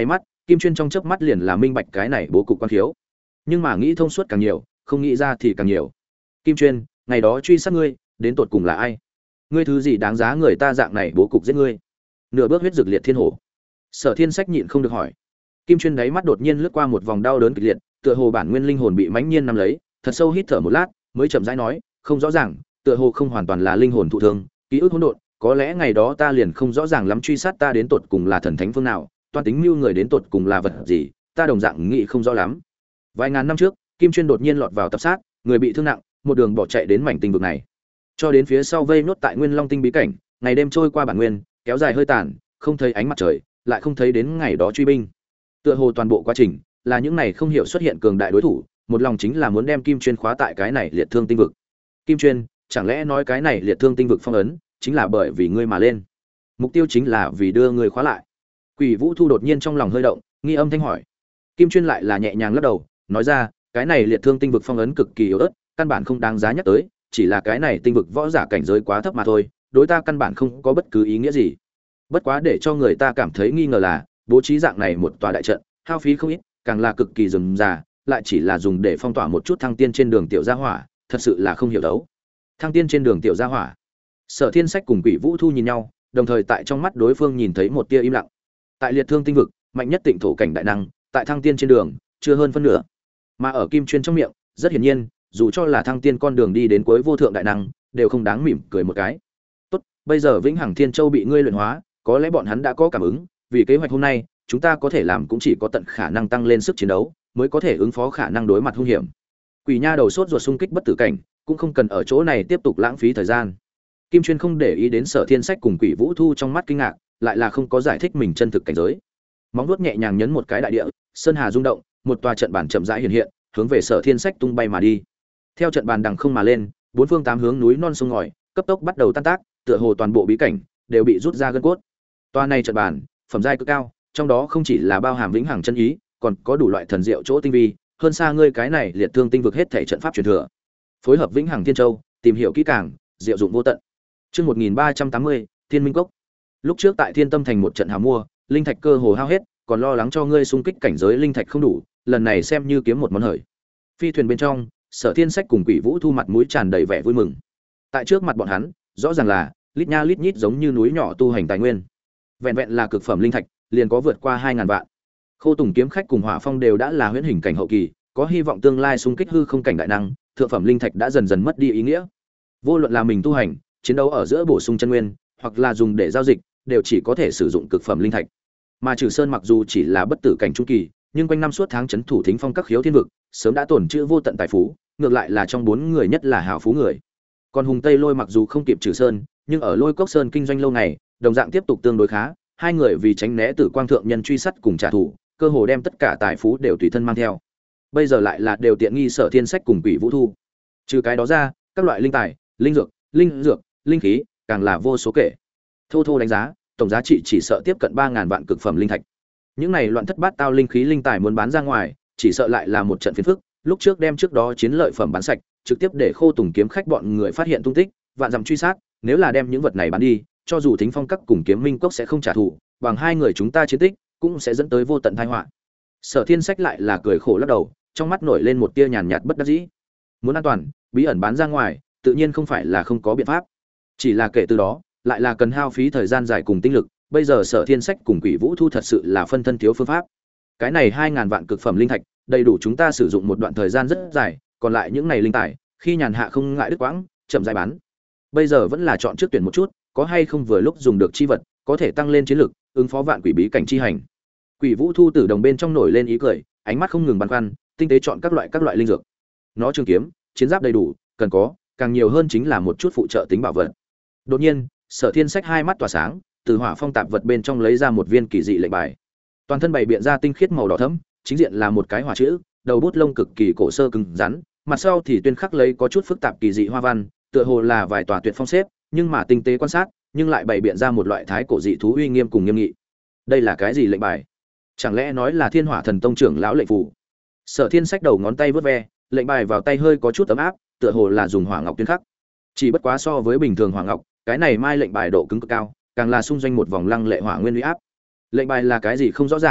Kim Chuyên trong chớp mắt liền là minh bạch cái này bố cục quan khiếu. Nhưng mà nghĩ thông suốt càng nhiều, không nghĩ ra thì càng nhiều. Kim Chuyên, ngày đó truy sát ngươi, đến tột cùng là ai? Ngươi thứ gì đáng giá người ta dạng này bố cục giết ngươi? Nửa bước huyết dược liệt thiên hổ. Sở Thiên Sách nhịn không được hỏi. Kim Chuyên đáy mắt đột nhiên lướt qua một vòng đau đớn kịch liệt, tựa hồ bản nguyên linh hồn bị mãnh nhiên nắm lấy, thật sâu hít thở một lát, mới chậm rãi nói, không rõ ràng, tựa hồ không hoàn toàn là linh hồn thụ thương, ký ức hỗn độn, có lẽ ngày đó ta liền không rõ ràng lắm truy sát ta đến tột cùng là thần thánh phương nào, toan tính mưu người đến tột cùng là vật gì, ta đồng dạng nghĩ không rõ lắm. Vài ngàn năm trước, Kim Chuyên đột nhiên lọt vào tập sát, người bị thương nặng, một đường bỏ chạy đến mảnh tinh vực này, cho đến phía sau vây nốt tại Nguyên Long tinh bí cảnh, ngày đêm trôi qua bản nguyên, kéo dài hơi tàn, không thấy ánh mặt trời, lại không thấy đến ngày đó truy binh. Tựa hồ toàn bộ quá trình là những này không hiểu xuất hiện cường đại đối thủ, một lòng chính là muốn đem Kim Chuyên khóa tại cái này liệt thương tinh vực. Kim Chuyên, chẳng lẽ nói cái này liệt thương tinh vực phong ấn chính là bởi vì ngươi mà lên, mục tiêu chính là vì đưa ngươi khóa lại? Quỷ Vũ Thu đột nhiên trong lòng hơi động, nghi âm thanh hỏi. Kim Chuyên lại là nhẹ nhàng lắc đầu, nói ra, cái này liệt thương tinh vực phong ấn cực kỳ yếu ớt, căn bản không đáng giá nhắc tới, chỉ là cái này tinh vực võ giả cảnh giới quá thấp mà thôi, đối ta căn bản không có bất cứ ý nghĩa gì. Bất quá để cho người ta cảm thấy nghi ngờ là, bố trí dạng này một tòa đại trận, hao phí không ít, càng là cực kỳ rườm rà, lại chỉ là dùng để phong tỏa một chút thăng tiên trên đường tiểu gia hỏa, thật sự là không hiểu đấu. Thăng tiên trên đường tiểu gia hỏa. Sở Thiên Sách cùng Quỷ Vũ Thu nhìn nhau, đồng thời tại trong mắt đối phương nhìn thấy một tia im lặng. Tại liệt thương tinh vực, mạnh nhất tịnh thổ cảnh đại năng, tại thăng tiên trên đường, chưa hơn phân nửa. Mà ở Kim Chuyên trong miệng, rất hiển nhiên, dù cho là thăng tiên con đường đi đến cuối vô thượng đại năng, đều không đáng mỉm cười một cái. Tốt, bây giờ Vĩnh Hằng Thiên Châu bị ngươi luyện hóa, có lẽ bọn hắn đã có cảm ứng, vì kế hoạch hôm nay, chúng ta có thể làm cũng chỉ có tận khả năng tăng lên sức chiến đấu, mới có thể ứng phó khả năng đối mặt hung hiểm. Quỷ Nha đầu sốt ruột xung kích bất tử cảnh, cũng không cần ở chỗ này tiếp tục lãng phí thời gian. Kim Chuyên không để ý đến Sở Thiên Sách cùng Quỷ Vũ Thu trong mắt kinh ngạc, lại là không có giải thích mình chân thực cảnh giới. Móng vuốt nhẹ nhàng nhấn một cái đại địa, sơn hà rung động, một tòa trận bàn chậm rãi hiện hiện, hướng về Sở Thiên Sách tung bay mà đi. Theo trận bàn đằng không mà lên, bốn phương tám hướng núi non sông ngòi, cấp tốc bắt đầu tan tác, tựa hồ toàn bộ bí cảnh đều bị rút ra gân cốt. Tòa này trận bàn, phẩm giai cực cao, trong đó không chỉ là bao hàm vĩnh hằng chân ý, còn có đủ loại thần diệu chỗ tinh vi, hơn xa ngươi cái này liệt thương tinh vực hết thảy trận pháp truyền thừa. Phối hợp vĩnh hằng thiên châu, tìm hiểu kỹ càng, diệu dụng vô tận. Chương 1380, Thiên Minh Cốc. Lúc trước tại Thiên Tâm thành một trận hào mua, linh thạch cơ hồ hao hết, còn lo lắng cho ngươi xung kích cảnh giới linh thạch không đủ, lần này xem như kiếm một món hời. Phi thuyền bên trong, Sở Thiên Sách cùng Quỷ Vũ Thu mặt mũi tràn đầy vẻ vui mừng. Tại trước mặt bọn hắn, rõ ràng là lít nha lít nhít giống như núi nhỏ tu hành tài nguyên. Vẹn vẹn là cực phẩm linh thạch, liền có vượt qua 2000 vạn. Khô Tùng kiếm khách cùng Hỏa Phong đều đã là huyễn hình cảnh hậu kỳ, có hy vọng tương lai xung kích hư không cảnh đại năng, thượng phẩm linh thạch đã dần dần mất đi ý nghĩa. Vô luận là mình tu hành, chiến đấu ở giữa bổ sung chân nguyên, hoặc là dùng để giao dịch, đều chỉ có thể sử dụng cực phẩm linh thạch. Mà Trừ Sơn mặc dù chỉ là bất tử cảnh trung kỳ, nhưng quanh năm suốt tháng trấn thủ Thính Phong các khiếu thiên vực, sớm đã tổn trữ vô tận tài phú, ngược lại là trong 4 người nhất là hảo phú người. Còn Hùng Tây Lôi mặc dù không kịp Trừ Sơn, nhưng ở Lôi Cốc Sơn kinh doanh lâu ngày, đồng dạng tiếp tục tương đối khá, hai người vì tránh né Tử Quang thượng nhân truy sát cùng trả thù, cơ hồ đem tất cả tài phú đều tùy thân mang theo. Bây giờ lại là đều tiện nghi Sở Thiên Sách cùng Quỷ Vũ Thu. Trừ cái đó ra, các loại linh tài, linh dược, linh khí, càng là vô số kể. Thô thô đánh giá, tổng giá trị chỉ sợ tiếp cận 3000 vạn cực phẩm linh thạch. Những này loạn thất bát tao linh khí linh tài muốn bán ra ngoài, chỉ sợ lại là một trận phiền phức. Lúc trước đem trước đó chiến lợi phẩm bán sạch, trực tiếp để Khô Tùng kiếm khách bọn người phát hiện tung tích, vạn dặm truy sát, nếu là đem những vật này bán đi, cho dù Thính Phong các cùng Kiếm Minh cốc sẽ không trả thù, bằng hai người chúng ta chiến tích, cũng sẽ dẫn tới vô tận tai họa. Sở Thiên Sách lại là cười khổ lắc đầu, trong mắt nổi lên một tia nhàn nhạt bất đắc dĩ. Muốn an toàn, bí ẩn bán ra ngoài, tự nhiên không phải là không có biện pháp. Chỉ là kể từ đó, lại là cần hao phí thời gian dài cùng tinh lực, bây giờ Sở Thiên Sách cùng Quỷ Vũ Thu thật sự là phân thân thiếu phương pháp. Cái này 2000 vạn cực phẩm linh thạch, đầy đủ chúng ta sử dụng một đoạn thời gian rất dài, còn lại những này linh tài, khi nhàn hạ không ngại đứt quãng, chậm rãi bán. Bây giờ vẫn là chọn trước tuyển một chút, có hay không vừa lúc dùng được chi vật, có thể tăng lên chiến lực, ứng phó vạn quỷ bí cảnh chi hành. Quỷ Vũ Thu tử đồng bên trong nổi lên ý cười, ánh mắt không ngừng băn khoăn, tinh tế chọn các loại linh dược. Nó trường kiếm, chiến giáp đầy đủ, cần có, càng nhiều hơn chính là một chút phụ trợ tính bảo vật. Đột nhiên, Sở Thiên Sách hai mắt tỏa sáng, từ hỏa phong tạp vật bên trong lấy ra một viên kỳ dị lệnh bài. Toàn thân bày biện ra tinh khiết màu đỏ thẫm, chính diện là một cái hỏa chữ, đầu bút lông cực kỳ cổ sơ cứng rắn, mặt sau thì tuyên khắc lấy có chút phức tạp kỳ dị hoa văn, tựa hồ là vài tòa tuyệt phong xếp, nhưng mà tinh tế quan sát, nhưng lại bày biện ra một loại thái cổ dị thú uy nghiêm cùng nghiêm nghị. Đây là cái gì lệnh bài? Chẳng lẽ nói là Thiên Hỏa Thần Tông trưởng lão lệnh phù? Sở Thiên Sách đầu ngón tay vớt ve, lệnh bài vào tay hơi có chút ấm áp, tựa hồ là dùng hỏa ngọc tuyên khắc. Chỉ bất quá so với bình thường hỏa ngọc, cái này mai lệnh bài độ cứng cực cao, càng là xung doanh một vòng lăng lệ hỏa nguyên uy áp. Lệnh bài là cái gì không rõ ràng,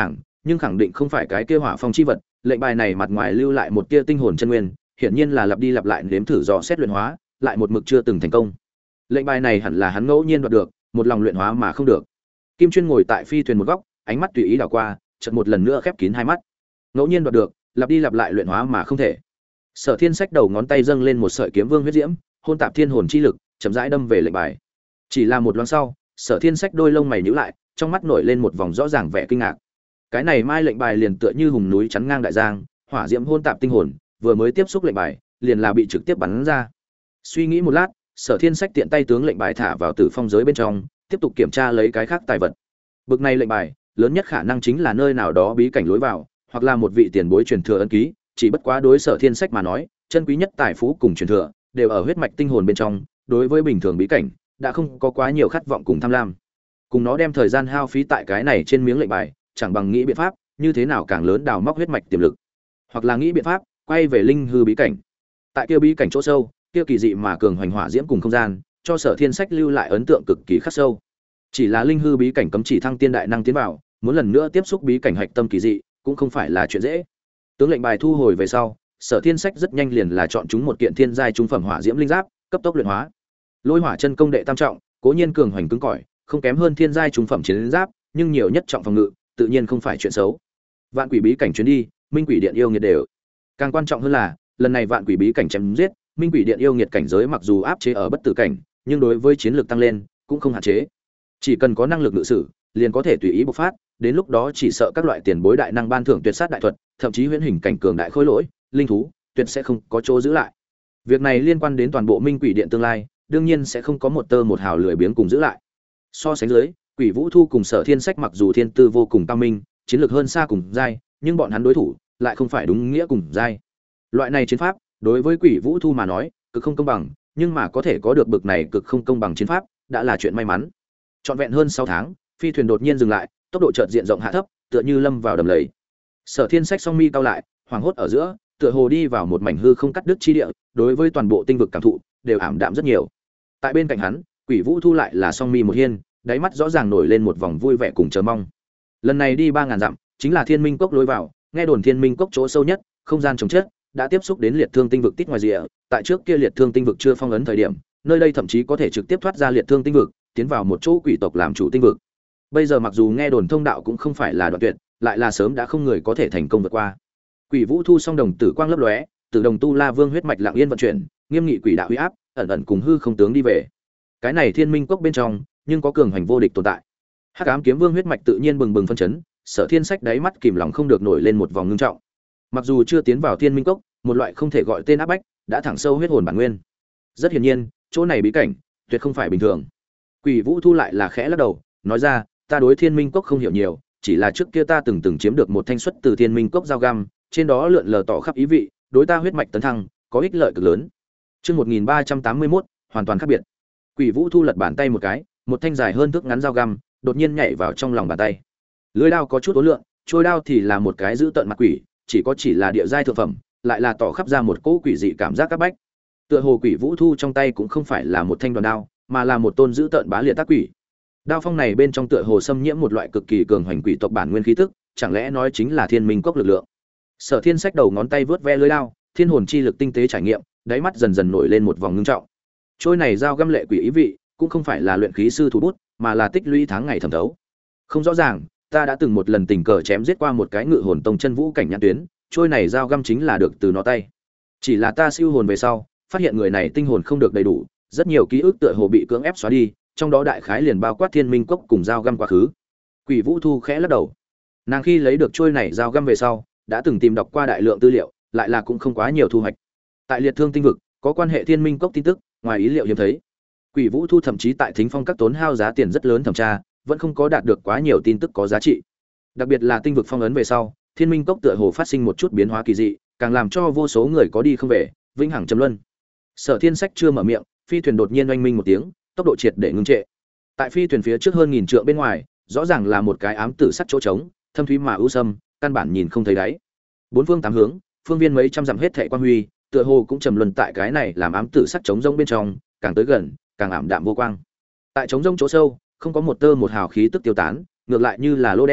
nhưng khẳng định không phải cái kia hỏa phong chi vật. Lệnh bài này mặt ngoài lưu lại một tia tinh hồn chân nguyên, hiển nhiên là lặp đi lặp lại nếm thử dò xét luyện hóa, lại một mực chưa từng thành công. Lệnh bài này hẳn là hắn ngẫu nhiên đoạt được, một lòng luyện hóa mà không được. Kim Chuyên ngồi tại phi thuyền một góc, ánh mắt tùy ý đảo qua, chợt một lần nữa khép kín hai mắt. Ngẫu nhiên đoạt được, lặp đi lặp lại luyện hóa mà không thể. Sở Thiên Sách đầu ngón tay dâng lên một sợi kiếm vương huyết diễm, hôn tạp thiên hồn chi lực, chậm rãi đâm về lệnh bài. Chỉ là một loáng sau, Sở Thiên Sách đôi lông mày nhíu lại, trong mắt nổi lên một vòng rõ ràng vẻ kinh ngạc. Cái này mai lệnh bài liền tựa như hùng núi chắn ngang đại giang, hỏa diễm hôn tạp tinh hồn, vừa mới tiếp xúc lệnh bài, liền là bị trực tiếp bắn ra. Suy nghĩ một lát, Sở Thiên Sách tiện tay tướng lệnh bài thả vào Tử Phong giới bên trong, tiếp tục kiểm tra lấy cái khác tài vật. Bực này lệnh bài, lớn nhất khả năng chính là nơi nào đó bí cảnh lối vào, hoặc là một vị tiền bối truyền thừa ân ký, chỉ bất quá đối Sở Thiên Sách mà nói, chân quý nhất tài phú cùng truyền thừa đều ở huyết mạch tinh hồn bên trong, đối với bình thường bí cảnh, đã không có quá nhiều khát vọng cùng tham lam. Cùng nó đem thời gian hao phí tại cái này trên miếng lệnh bài, chẳng bằng nghĩ biện pháp, như thế nào càng lớn đào móc huyết mạch tiềm lực, hoặc là nghĩ biện pháp quay về linh hư bí cảnh. Tại kia bí cảnh chỗ sâu, kia kỳ dị mà cường hoành hỏa diễm cùng không gian, cho Sở Thiên Sách lưu lại ấn tượng cực kỳ khắc sâu. Chỉ là linh hư bí cảnh cấm chỉ thăng tiên đại năng tiến vào, muốn lần nữa tiếp xúc bí cảnh hạch tâm kỳ dị, cũng không phải là chuyện dễ. Tướng lệnh bài thu hồi về sau, Sở Thiên Sách rất nhanh liền là chọn chúng một kiện thiên giai trung phẩm hỏa diễm linh giáp, cấp tốc luyện hóa. Lôi hỏa chân công đệ tam trọng, cố nhiên cường hoành cứng cỏi, không kém hơn thiên giai trung phẩm chiến giáp, nhưng nhiều nhất trọng phòng ngự, tự nhiên không phải chuyện xấu. Vạn quỷ bí cảnh chuyến đi, minh quỷ điện yêu nghiệt đều. Càng quan trọng hơn là, lần này vạn quỷ bí cảnh chém giết, minh quỷ điện yêu nghiệt cảnh giới mặc dù áp chế ở bất tử cảnh, nhưng đối với chiến lược tăng lên cũng không hạn chế. Chỉ cần có năng lực ngự sử, liền có thể tùy ý bộc phát, đến lúc đó chỉ sợ các loại tiền bối đại năng ban thưởng tuyệt sát đại thuật, thậm chí huyễn hình cảnh cường đại khối lỗi, linh thú, tuyệt sẽ không có chỗ giữ lại. Việc này liên quan đến toàn bộ minh quỷ điện tương lai, đương nhiên sẽ không có một tơ một hào lười biếng cùng giữ lại. So sánh dưới, Quỷ Vũ Thu cùng Sở Thiên Sách mặc dù thiên tư vô cùng cao minh, chiến lược hơn xa cùng giai, nhưng bọn hắn đối thủ lại không phải đúng nghĩa cùng giai. Loại này chiến pháp, đối với Quỷ Vũ Thu mà nói, cực không công bằng, nhưng mà có thể có được bực này cực không công bằng chiến pháp, đã là chuyện may mắn. Trọn vẹn hơn 6 tháng, phi thuyền đột nhiên dừng lại, tốc độ chợt diện rộng hạ thấp, tựa như lâm vào đầm lầy. Sở Thiên Sách song mi cau lại, hoảng hốt ở giữa, tựa hồ đi vào một mảnh hư không cắt đứt chi địa, đối với toàn bộ tinh vực cảm thụ đều ảm đạm rất nhiều. Tại bên cạnh hắn, Quỷ Vũ Thu lại là song mi một hiên, đáy mắt rõ ràng nổi lên một vòng vui vẻ cùng chờ mong. Lần này đi 3000 dặm, chính là Thiên Minh Cốc lối vào, nghe đồn Thiên Minh Cốc chỗ sâu nhất, không gian trồng chất, đã tiếp xúc đến liệt thương tinh vực tít ngoài rìa, tại trước kia liệt thương tinh vực chưa phong ấn thời điểm, nơi đây thậm chí có thể trực tiếp thoát ra liệt thương tinh vực, tiến vào một chỗ quỷ tộc làm chủ tinh vực. Bây giờ mặc dù nghe đồn thông đạo cũng không phải là đoạn tuyệt, lại là sớm đã không người có thể thành công vượt qua. Quỷ Vũ Thu song đồng tử quang lấp lóe, từ đồng tu la vương huyết mạch lặng yên vận chuyển, nghiêm nghị quỷ đạo uy áp, ẩn ẩn cùng hư không tướng đi về. Cái này Thiên Minh Cốc bên trong, nhưng có cường hành vô địch tồn tại. Hắc ám kiếm vương huyết mạch tự nhiên bừng bừng phân chấn, Sở Thiên Sách đáy mắt kìm lòng không được nổi lên một vòng ngưng trọng. Mặc dù chưa tiến vào Thiên Minh Cốc, một loại không thể gọi tên áp bách đã thẳng sâu huyết hồn bản nguyên. Rất hiển nhiên, chỗ này bí cảnh tuyệt không phải bình thường. Quỷ Vũ Thu lại là khẽ lắc đầu, nói ra, ta đối Thiên Minh Cốc không hiểu nhiều, chỉ là trước kia ta từng chiếm được một thanh xuất từ Thiên Minh Cốc dao găm, trên đó lượn lờ tỏ khắp ý vị, đối ta huyết mạch tấn thăng, có ích lợi cực lớn. Chương 1381, hoàn toàn khác biệt. Quỷ Vũ Thu lật bàn tay một cái, một thanh dài hơn thước ngắn dao găm đột nhiên nhảy vào trong lòng bàn tay. Lưỡi đao có chút ố lượng, trôi đao thì là một cái giữ tận mặt quỷ, chỉ là địa giai thượng phẩm, lại là tỏ khắp ra một cỗ quỷ dị cảm giác các bách. Tựa hồ Quỷ Vũ Thu trong tay cũng không phải là một thanh đoàn đao, mà là một tôn giữ tận bá liệt tác quỷ. Đao phong này bên trong tựa hồ xâm nhiễm một loại cực kỳ cường hoành quỷ tộc bản nguyên khí tức, chẳng lẽ nói chính là Thiên Minh Cốc lực lượng. Sở Thiên Sách đầu ngón tay vướt ve lưỡi đao, thiên hồn chi lực tinh tế trải nghiệm, đáy mắt dần dần nổi lên một vòng ngưng trọng. Trôi này dao găm lệ quỷ ý vị, cũng không phải là luyện khí sư thủ bút, mà là tích lũy tháng ngày thẩm thấu. Không rõ ràng, ta đã từng một lần tình cờ chém giết qua một cái ngự hồn tông chân vũ cảnh nhãn tuyến, trôi này dao găm chính là được từ nó tay. Chỉ là ta siêu hồn về sau, phát hiện người này tinh hồn không được đầy đủ, rất nhiều ký ức tựa hồ bị cưỡng ép xóa đi, trong đó đại khái liền bao quát Thiên Minh Cốc cùng dao găm quá khứ. Quỷ Vũ Thu khẽ lắc đầu. Nàng khi lấy được trôi này dao găm về sau, đã từng tìm đọc qua đại lượng tư liệu, lại là cũng không quá nhiều thu hoạch. Tại liệt thương tinh vực, có quan hệ Thiên Minh Cốc tin tức, ngoài ý liệu hiếm thấy. Quỷ Vũ Thu thậm chí tại Thính Phong các tốn hao giá tiền rất lớn thẩm tra, vẫn không có đạt được quá nhiều tin tức có giá trị. Đặc biệt là tinh vực phong ấn về sau, Thiên Minh Cốc tựa hồ phát sinh một chút biến hóa kỳ dị, càng làm cho vô số người có đi không về, vĩnh hằng trầm luân. Sở Thiên Sách chưa mở miệng, phi thuyền đột nhiên oanh minh một tiếng, tốc độ triệt để ngưng trệ. Tại phi thuyền phía trước hơn 1000 trượng bên ngoài, rõ ràng là một cái ám tử sắc chỗ trống, thâm thúy mà u sâm, căn bản nhìn không thấy đáy. Bốn phương tám hướng, phương viên mấy trăm dặm hết thảy quan huy, tựa hồ cũng trầm luân tại cái này làm ám tử sắc trống rông bên trong, càng tới gần, càng ảm đạm vô quang. Tại trống rông chỗ sâu, không có một tơ một hào khí tức tiêu tán, ngược lại như là lô đen,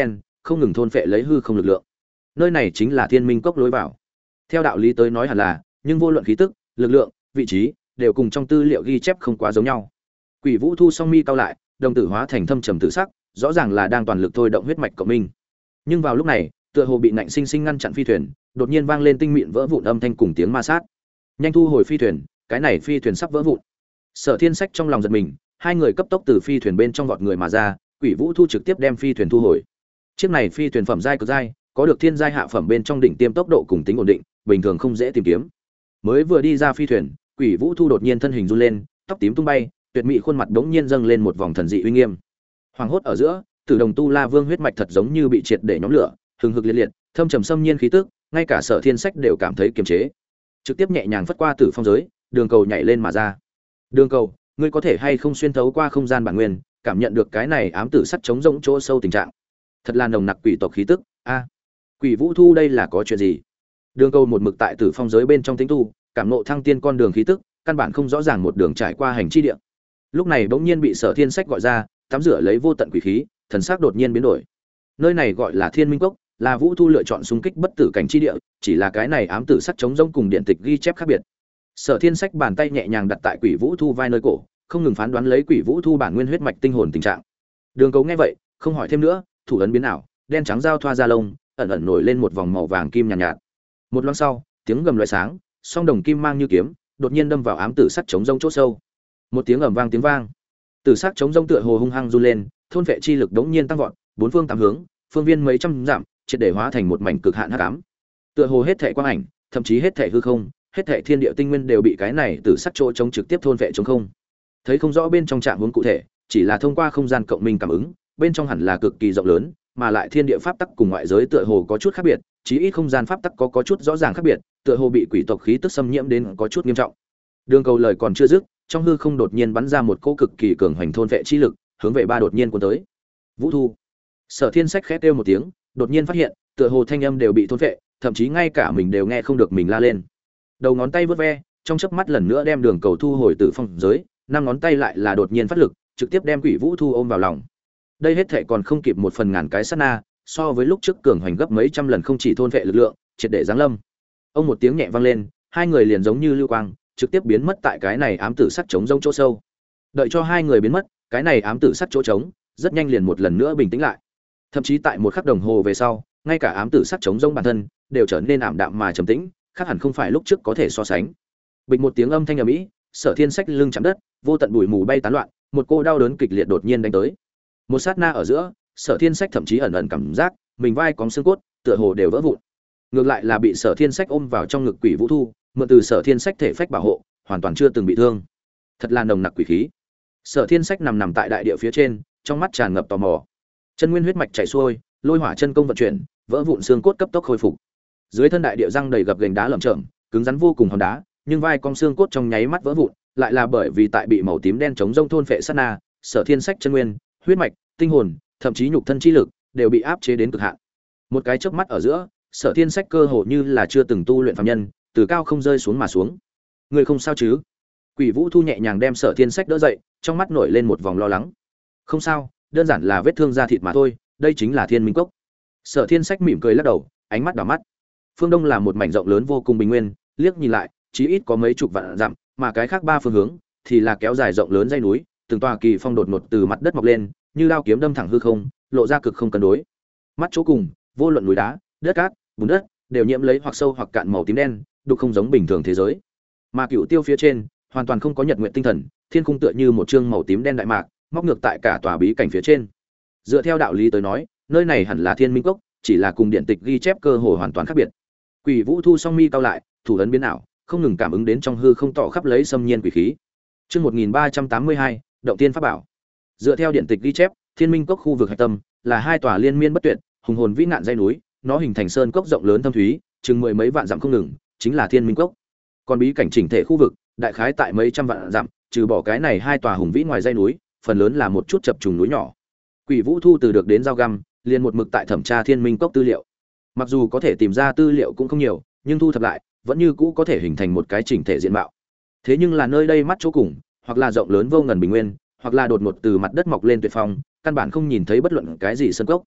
không ngừng thôn phệ lấy hư không lực lượng. Nơi này chính là Thiên Minh Cốc lối vào. Theo đạo lý tới nói hẳn là, nhưng vô luận khí tức, lực lượng, vị trí đều cùng trong tư liệu ghi chép không quá giống nhau. Quỷ Vũ Thu song mi cao lại, đồng tử hóa thành thâm trầm tự sắc, rõ ràng là đang toàn lực thôi động huyết mạch cộng minh. Nhưng vào lúc này, tựa hồ bị nạnh sinh sinh ngăn chặn phi thuyền, đột nhiên vang lên tinh mịn vỡ vụn âm thanh cùng tiếng ma sát. Nhanh thu hồi phi thuyền, cái này phi thuyền sắp vỡ vụn. Sở Thiên Sách trong lòng giật mình, hai người cấp tốc từ phi thuyền bên trong vọt người mà ra, Quỷ Vũ Thu trực tiếp đem phi thuyền thu hồi. Chiếc này phi thuyền phẩm giai cực giai, có được thiên giai hạ phẩm bên trong đỉnh tiêm tốc độ cùng tính ổn định, bình thường không dễ tìm kiếm. Mới vừa đi ra phi thuyền, Quỷ Vũ Thu đột nhiên thân hình run lên, tóc tím tung bay, tuyệt mỹ khuôn mặt đống nhiên dâng lên một vòng thần dị uy nghiêm. Hoàng hốt ở giữa, Tử Đồng Tu La Vương huyết mạch thật giống như bị triệt để nhóm lửa, hừng hực liệt liệt, thâm trầm xâm nhiên khí tức, ngay cả Sở Thiên Sách đều cảm thấy kiềm chế. Trực tiếp nhẹ nhàng phất qua Tử Phong giới, đường cầu nhảy lên mà ra. Đường cầu, ngươi có thể hay không xuyên thấu qua không gian bản nguyên, cảm nhận được cái này ám tử sắt chống rỗng chỗ sâu tình trạng. Thật là nồng nặc quỷ tộc khí tức, a. Quỷ Vũ Thu đây là có chuyện gì? Đường cầu một mực tại Tử Phong giới bên trong tính tu, cảm ngộ thăng tiên con đường khí tức, căn bản không rõ ràng một đường trải qua hành chi địa. Lúc này bỗng nhiên bị Sở Thiên Sách gọi ra, tắm rửa lấy vô tận quỷ khí, thần sắc đột nhiên biến đổi. Nơi này gọi là Thiên Minh Cốc, là Vũ Thu lựa chọn xung kích bất tử cảnh chi địa, chỉ là cái này ám tử sắt chống rỗng cùng điện tịch ghi chép khác biệt. Sở Thiên Sách bàn tay nhẹ nhàng đặt tại Quỷ Vũ Thu vai nơi cổ, không ngừng phán đoán lấy Quỷ Vũ Thu bản nguyên huyết mạch tinh hồn tình trạng. Đường Cấu nghe vậy, không hỏi thêm nữa, thủ ấn biến ảo, đen trắng giao thoa ra lông, ẩn ẩn nổi lên một vòng màu vàng kim nhàn nhạt. Một loáng sau, tiếng gầm loại sáng, song đồng kim mang như kiếm, đột nhiên đâm vào ám tử sắt chống rông chỗ sâu. Một tiếng ầm vang tiếng vang, tử sắt chống rông tựa hồ hung hăng run lên, thôn vệ chi lực đống nhiên tăng vọt, bốn phương tám hướng, phương viên mấy trăm dặm, triệt để hóa thành một mảnh cực hạn hắc ám. Tựa hồ hết thảy quang ảnh, thậm chí hết thảy hư không, hết thảy thiên địa tinh nguyên đều bị cái này tử sắt chỗ chống trực tiếp thôn vệ trống không. Thấy không rõ bên trong trạng huống cụ thể, chỉ là thông qua không gian cộng minh cảm ứng, bên trong hẳn là cực kỳ rộng lớn, mà lại thiên địa pháp tắc cùng ngoại giới tựa hồ có chút khác biệt, chí ít không gian pháp tắc có chút rõ ràng khác biệt, tựa hồ bị quỷ tộc khí tức xâm nhiễm đến có chút nghiêm trọng. Đường Cầu lời còn chưa dứt, trong hư không đột nhiên bắn ra một cỗ cực kỳ cường hoành thôn vệ chi lực, hướng về ba đột nhiên cuốn tới. Vũ Thu. Sở Thiên Sách khẽ kêu một tiếng, đột nhiên phát hiện, tựa hồ thanh âm đều bị thôn vệ, thậm chí ngay cả mình đều nghe không được mình la lên. Đầu ngón tay vút ve, trong chớp mắt lần nữa đem Đường Cầu thu hồi từ phong giới, năm ngón tay lại là đột nhiên phát lực, trực tiếp đem Quỷ Vũ Thu ôm vào lòng. Đây hết thảy còn không kịp một phần ngàn cái sát na, so với lúc trước cường hoành gấp mấy trăm lần không chỉ thôn vệ lực lượng, triệt để giáng lâm. Ông một tiếng nhẹ vang lên, hai người liền giống như lưu quang, trực tiếp biến mất tại cái này ám tử sắt trống rông chỗ sâu. Đợi cho hai người biến mất, cái này ám tử sắt chỗ trống rất nhanh liền một lần nữa bình tĩnh lại. Thậm chí tại một khắc đồng hồ về sau, ngay cả ám tử sắt trống rông bản thân đều trở nên ảm đạm mà trầm tĩnh, khác hẳn không phải lúc trước có thể so sánh. Bịch một tiếng âm thanh ầm ĩ, Sở Thiên Sách lưng chạm đất, vô tận bụi mù bay tán loạn, một cô đau đớn kịch liệt đột nhiên đánh tới. Một sát na ở giữa, Sở Thiên Sách thậm chí ẩn ẩn cảm giác mình vai cóng xương cốt, tựa hồ đều vỡ vụn. Ngược lại là bị Sở Thiên Sách ôm vào trong ngực Quỷ Vũ Thu, mượn từ Sở Thiên Sách thể phách bảo hộ, hoàn toàn chưa từng bị thương. Thật là nồng nặc quỷ khí. Sở Thiên Sách nằm tại đại địa phía trên, trong mắt tràn ngập tò mò. Chân nguyên huyết mạch chảy xuôi, lôi hỏa chân công vận chuyển, vỡ vụn xương cốt cấp tốc khôi phục. Dưới thân đại địa răng đầy gập ghềnh đá lởm chởm, cứng rắn vô cùng hòn đá, nhưng vai cong xương cốt trong nháy mắt vỡ vụn, lại là bởi vì tại bị màu tím đen chống rông thôn phệ sát na, Sở Thiên Sách chân nguyên, huyết mạch, tinh hồn, thậm chí nhục thân chi lực đều bị áp chế đến cực hạn. Một cái chớp mắt ở giữa, Sở Thiên Sách cơ hồ như là chưa từng tu luyện phàm nhân, từ cao không rơi xuống mà xuống. Người không sao chứ? Quỷ Vũ Thu nhẹ nhàng đem Sở Thiên Sách đỡ dậy, trong mắt nổi lên một vòng lo lắng. Không sao, đơn giản là vết thương da thịt mà thôi, đây chính là Thiên Minh Cốc. Sở Thiên Sách mỉm cười lắc đầu, ánh mắt đảo mắt. Phương Đông là một mảnh rộng lớn vô cùng bình nguyên, liếc nhìn lại, chí ít có mấy chục vạn dặm, mà cái khác ba phương hướng thì là kéo dài rộng lớn dãy núi, từng tòa kỳ phong đột ngột từ mặt đất mọc lên, như đao kiếm đâm thẳng hư không, lộ ra cực không cân đối. Mắt chỗ cùng, vô luận núi đá, đất cát, bùn đất, đều nhiễm lấy hoặc sâu hoặc cạn màu tím đen, đục không giống bình thường thế giới. Mà Cửu Tiêu phía trên, hoàn toàn không có nhật nguyện tinh thần, thiên khung tựa như một chương màu tím đen đại mạc, móc ngược tại cả tòa bí cảnh phía trên. Dựa theo đạo lý tới nói, nơi này hẳn là Thiên Minh Cốc, chỉ là cùng điện tịch ghi chép cơ hồ hoàn toàn khác biệt. Quỷ Vũ Thu song mi cao lại, thủ ấn biến ảo, không ngừng cảm ứng đến trong hư không tỏ khắp lấy xâm nhiên quỷ khí. Chương 1382, động tiên pháp bảo. Dựa theo điện tịch ghi chép, Thiên Minh Cốc khu vực hạch tâm là hai tòa liên miên bất tuyệt, hùng hồn vĩ nạn dãy núi, nó hình thành sơn cốc rộng lớn thâm thúy, chừng mười mấy vạn dặm không ngừng, chính là Thiên Minh Cốc. Còn bí cảnh chỉnh thể khu vực, đại khái tại mấy trăm vạn dặm, trừ bỏ cái này hai tòa hùng vĩ ngoài dãy núi, phần lớn là một chút chập trùng núi nhỏ. Quỷ Vũ Thu từ được đến giao găm, liền một mực tại thẩm tra Thiên Minh Cốc tư liệu. Mặc dù có thể tìm ra tư liệu cũng không nhiều, nhưng thu thập lại, vẫn như cũ có thể hình thành một cái chỉnh thể diện mạo. Thế nhưng là nơi đây mắt chỗ cùng, hoặc là rộng lớn vô ngần bình nguyên, hoặc là đột ngột từ mặt đất mọc lên tuyệt phong, căn bản không nhìn thấy bất luận cái gì sơn cốc.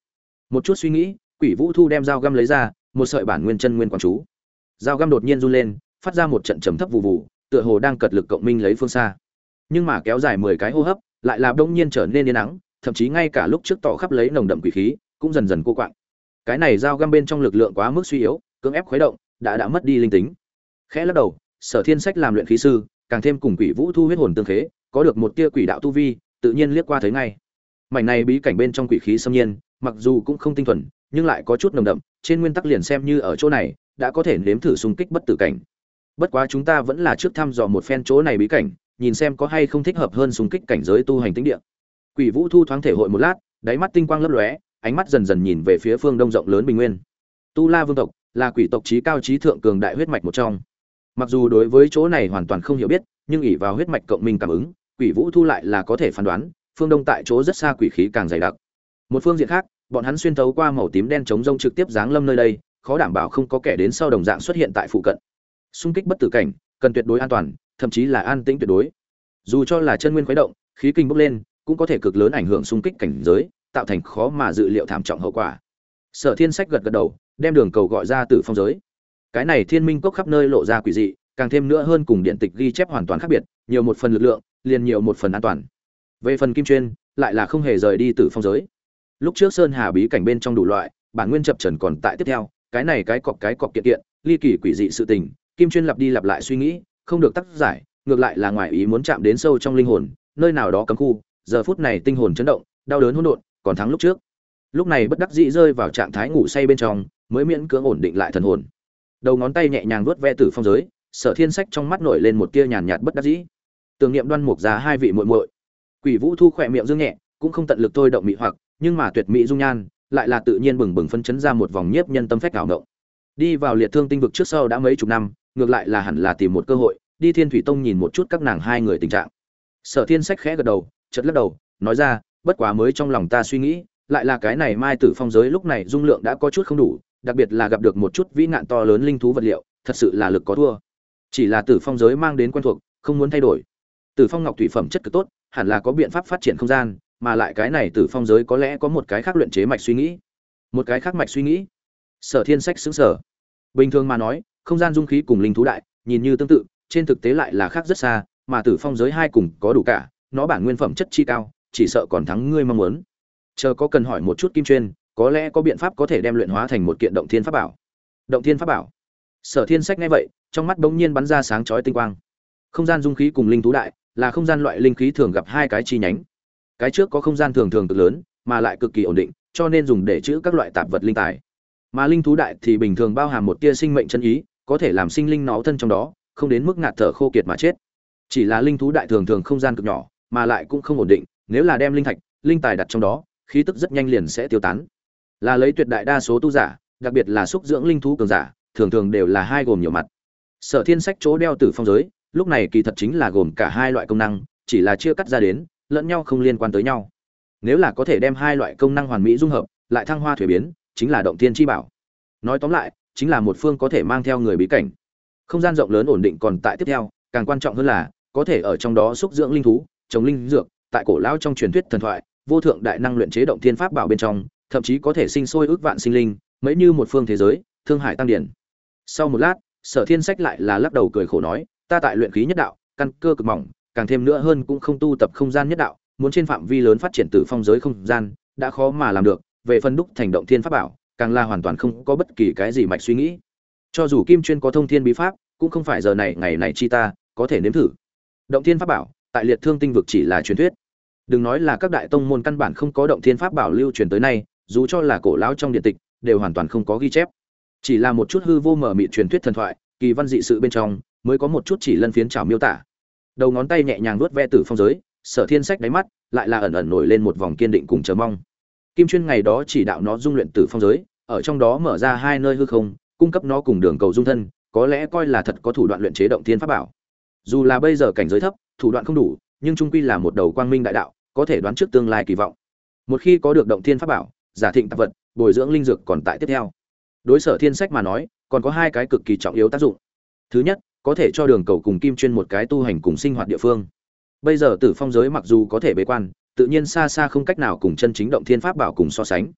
Một chút suy nghĩ, Quỷ Vũ Thu đem dao găm lấy ra, một sợi bản nguyên chân nguyên quang chú. Dao găm đột nhiên run lên, phát ra một trận trầm thấp vụ vụ, tựa hồ đang cật lực cộng minh lấy phương xa. Nhưng mà kéo dài 10 cái hô hấp, lại là bỗng nhiên trở nên yên ắng, thậm chí ngay cả lúc trước tỏ khắp lấy nồng đậm quỷ khí, cũng dần dần cô quạng. Cái này dao găm bên trong lực lượng quá mức suy yếu, cưỡng ép khuấy động, đã mất đi linh tính. Khẽ lắc đầu, Sở Thiên Sách làm luyện khí sư, càng thêm cùng Quỷ Vũ Thu huyết hồn tương khế, có được một tia quỷ đạo tu vi, tự nhiên liếc qua thấy ngay. Mảnh này bí cảnh bên trong quỷ khí xâm nhiên, mặc dù cũng không tinh thuần, nhưng lại có chút nồng đậm, trên nguyên tắc liền xem như ở chỗ này, đã có thể nếm thử xung kích bất tử cảnh. Bất quá chúng ta vẫn là trước thăm dò một phen chỗ này bí cảnh, nhìn xem có hay không thích hợp hơn xung kích cảnh giới tu hành tính địa. Quỷ Vũ Thu thoáng thể hội một lát, đáy mắt tinh quang lấp lóe, ánh mắt dần dần nhìn về phía phương đông rộng lớn bình nguyên. Tu La Vương tộc là quỷ tộc chí cao chí thượng cường đại huyết mạch một trong. Mặc dù đối với chỗ này hoàn toàn không hiểu biết, nhưng ỷ vào huyết mạch cộng minh cảm ứng, Quỷ Vũ Thu lại là có thể phán đoán, phương đông tại chỗ rất xa quỷ khí càng dày đặc. Một phương diện khác, bọn hắn xuyên thấu qua màu tím đen chống rông trực tiếp giáng lâm nơi đây, khó đảm bảo không có kẻ đến sau đồng dạng xuất hiện tại phụ cận. Xung kích bất tử cảnh, cần tuyệt đối an toàn, thậm chí là an tĩnh tuyệt đối. Dù cho là chân nguyên khuấy động, khí kinh bốc lên, cũng có thể cực lớn ảnh hưởng xung kích cảnh giới, tạo thành khó mà dự liệu thảm trọng hậu quả. Sở Thiên Sách gật gật đầu, đem đường cầu gọi ra Tử Phong giới. Cái này Thiên Minh cốc khắp nơi lộ ra quỷ dị, càng thêm nữa hơn cùng điện tịch ghi chép hoàn toàn khác biệt, nhiều một phần lực lượng, liền nhiều một phần an toàn. Về phần Kim Chuyên, lại là không hề rời đi Tử Phong giới. Lúc trước Sơn Hà bí cảnh bên trong đủ loại, bản nguyên chập trần còn tại tiếp theo, cái này cái cọc kiện kiện, ly kỳ quỷ dị sự tình, Kim Chuyên lặp đi lặp lại suy nghĩ, không được tác giải, ngược lại là ngoài ý muốn chạm đến sâu trong linh hồn, nơi nào đó cấm khu, giờ phút này tinh hồn chấn động, đau đớn hỗn độn, còn thắng lúc trước. Lúc này bất đắc dĩ rơi vào trạng thái ngủ say bên trong, mới miễn cưỡng ổn định lại thần hồn. Đầu ngón tay nhẹ nhàng vuốt ve Tử Phong giới, Sở Thiên Sách trong mắt nổi lên một tia nhàn nhạt bất đắc dĩ. Tưởng niệm Đoan Mục ra hai vị muội muội. Quỷ Vũ Thu khỏe miệng dương nhẹ, cũng không tận lực thôi động mị hoặc, nhưng mà tuyệt mỹ dung nhan, lại là tự nhiên bừng bừng phân chấn ra một vòng nhiếp nhân tâm phách ảo ngộng. Đi vào liệt thương tinh vực trước sau đã mấy chục năm, ngược lại là hẳn là tìm một cơ hội, đi Thiên Thủy Tông nhìn một chút các nàng hai người tình trạng. Sở Thiên Sách khẽ gật đầu, chợt lắc đầu, nói ra, bất quá mới trong lòng ta suy nghĩ, lại là cái này Mai Tử Phong giới lúc này dung lượng đã có chút không đủ, đặc biệt là gặp được một chút vĩ nạn to lớn linh thú vật liệu, thật sự là lực có thua. Chỉ là Tử Phong giới mang đến quen thuộc, không muốn thay đổi. Tử Phong ngọc thủy phẩm chất cực tốt, hẳn là có biện pháp phát triển không gian, mà lại cái này Tử Phong giới có lẽ có một cái khác luyện chế mạch suy nghĩ. Một cái khác mạch suy nghĩ? Sở Thiên Sách sững sờ. Bình thường mà nói, không gian dung khí cùng linh thú đại, nhìn như tương tự, trên thực tế lại là khác rất xa, mà Tử Phong giới hai cùng có đủ cả, nó bản nguyên phẩm chất chi cao, chỉ sợ còn thắng ngươi mong muốn. Chờ có cần hỏi một chút Kim Chuyên, có lẽ có biện pháp có thể đem luyện hóa thành một kiện động thiên pháp bảo. Động thiên pháp bảo? Sở Thiên Sách nghe vậy, trong mắt bỗng nhiên bắn ra sáng chói tinh quang. Không gian dung khí cùng linh thú đại, là không gian loại linh khí thường gặp hai cái chi nhánh. Cái trước có không gian thường thường cực lớn, mà lại cực kỳ ổn định, cho nên dùng để trữ các loại tạp vật linh tài. Mà linh thú đại thì bình thường bao hàm một tia sinh mệnh chân ý, có thể làm sinh linh nó thân trong đó, không đến mức ngạt thở khô kiệt mà chết. Chỉ là linh thú đại thường thường không gian cực nhỏ, mà lại cũng không ổn định, nếu là đem linh thạch, linh tài đặt trong đó, khí tức rất nhanh liền sẽ tiêu tán. Là lấy tuyệt đại đa số tu giả, đặc biệt là xúc dưỡng linh thú cường giả, thường thường đều là hai gồm nhiều mặt. Sở Thiên Sách chỗ đeo Tử Phong giới, lúc này kỳ thật chính là gồm cả hai loại công năng, chỉ là chia cắt ra đến, lẫn nhau không liên quan tới nhau. Nếu là có thể đem hai loại công năng hoàn mỹ dung hợp, lại thăng hoa thuế biến, chính là động thiên chi bảo. Nói tóm lại, chính là một phương có thể mang theo người bí cảnh. Không gian rộng lớn ổn định còn tại tiếp theo, càng quan trọng hơn là có thể ở trong đó xúc dưỡng linh thú, trồng linh dược, tại cổ lão trong truyền thuyết thần thoại, vô thượng đại năng luyện chế động thiên pháp bảo bên trong, thậm chí có thể sinh sôi ước vạn sinh linh, mấy như một phương thế giới, thương hải tăng điển. Sau một lát, Sở Thiên Sách lại là lắc đầu cười khổ nói, ta tại luyện khí nhất đạo, căn cơ cực mỏng, càng thêm nữa hơn cũng không tu tập không gian nhất đạo, muốn trên phạm vi lớn phát triển Tử Phong giới không gian, đã khó mà làm được, về phân đúc thành động thiên pháp bảo, càng là hoàn toàn không có bất kỳ cái gì mạch suy nghĩ. Cho dù Kim Chuyên có thông thiên bí pháp, cũng không phải giờ này ngày này chi ta có thể nếm thử. Động thiên pháp bảo, tại liệt thương tinh vực chỉ là truyền thuyết. Đừng nói là các đại tông môn căn bản không có động thiên pháp bảo lưu truyền tới nay, dù cho là cổ lão trong điện tịch, đều hoàn toàn không có ghi chép. Chỉ là một chút hư vô mờ mịt truyền thuyết thần thoại, kỳ văn dị sự bên trong, mới có một chút chỉ lân phiến trảo miêu tả. Đầu ngón tay nhẹ nhàng vuốt ve Tử Phong giới, Sở Thiên Sách đáy mắt lại là ẩn ẩn nổi lên một vòng kiên định cùng chờ mong. Kim Chuyên ngày đó chỉ đạo nó dung luyện Tử Phong giới, ở trong đó mở ra hai nơi hư không, cung cấp nó cùng đường cầu dung thân, có lẽ coi là thật có thủ đoạn luyện chế động thiên pháp bảo. Dù là bây giờ cảnh giới thấp, thủ đoạn không đủ, nhưng trung quy là một đầu quang minh đại đạo, có thể đoán trước tương lai kỳ vọng. Một khi có được động thiên pháp bảo, giả thịnh tạp vật, bồi dưỡng linh dược còn tại tiếp theo. Đối Sở Thiên Sách mà nói, còn có hai cái cực kỳ trọng yếu tác dụng. Thứ nhất, có thể cho đường cầu cùng Kim Chuyên một cái tu hành cùng sinh hoạt địa phương. Bây giờ Tử Phong giới mặc dù có thể bế quan, tự nhiên xa xa không cách nào cùng chân chính động thiên pháp bảo cùng so sánh.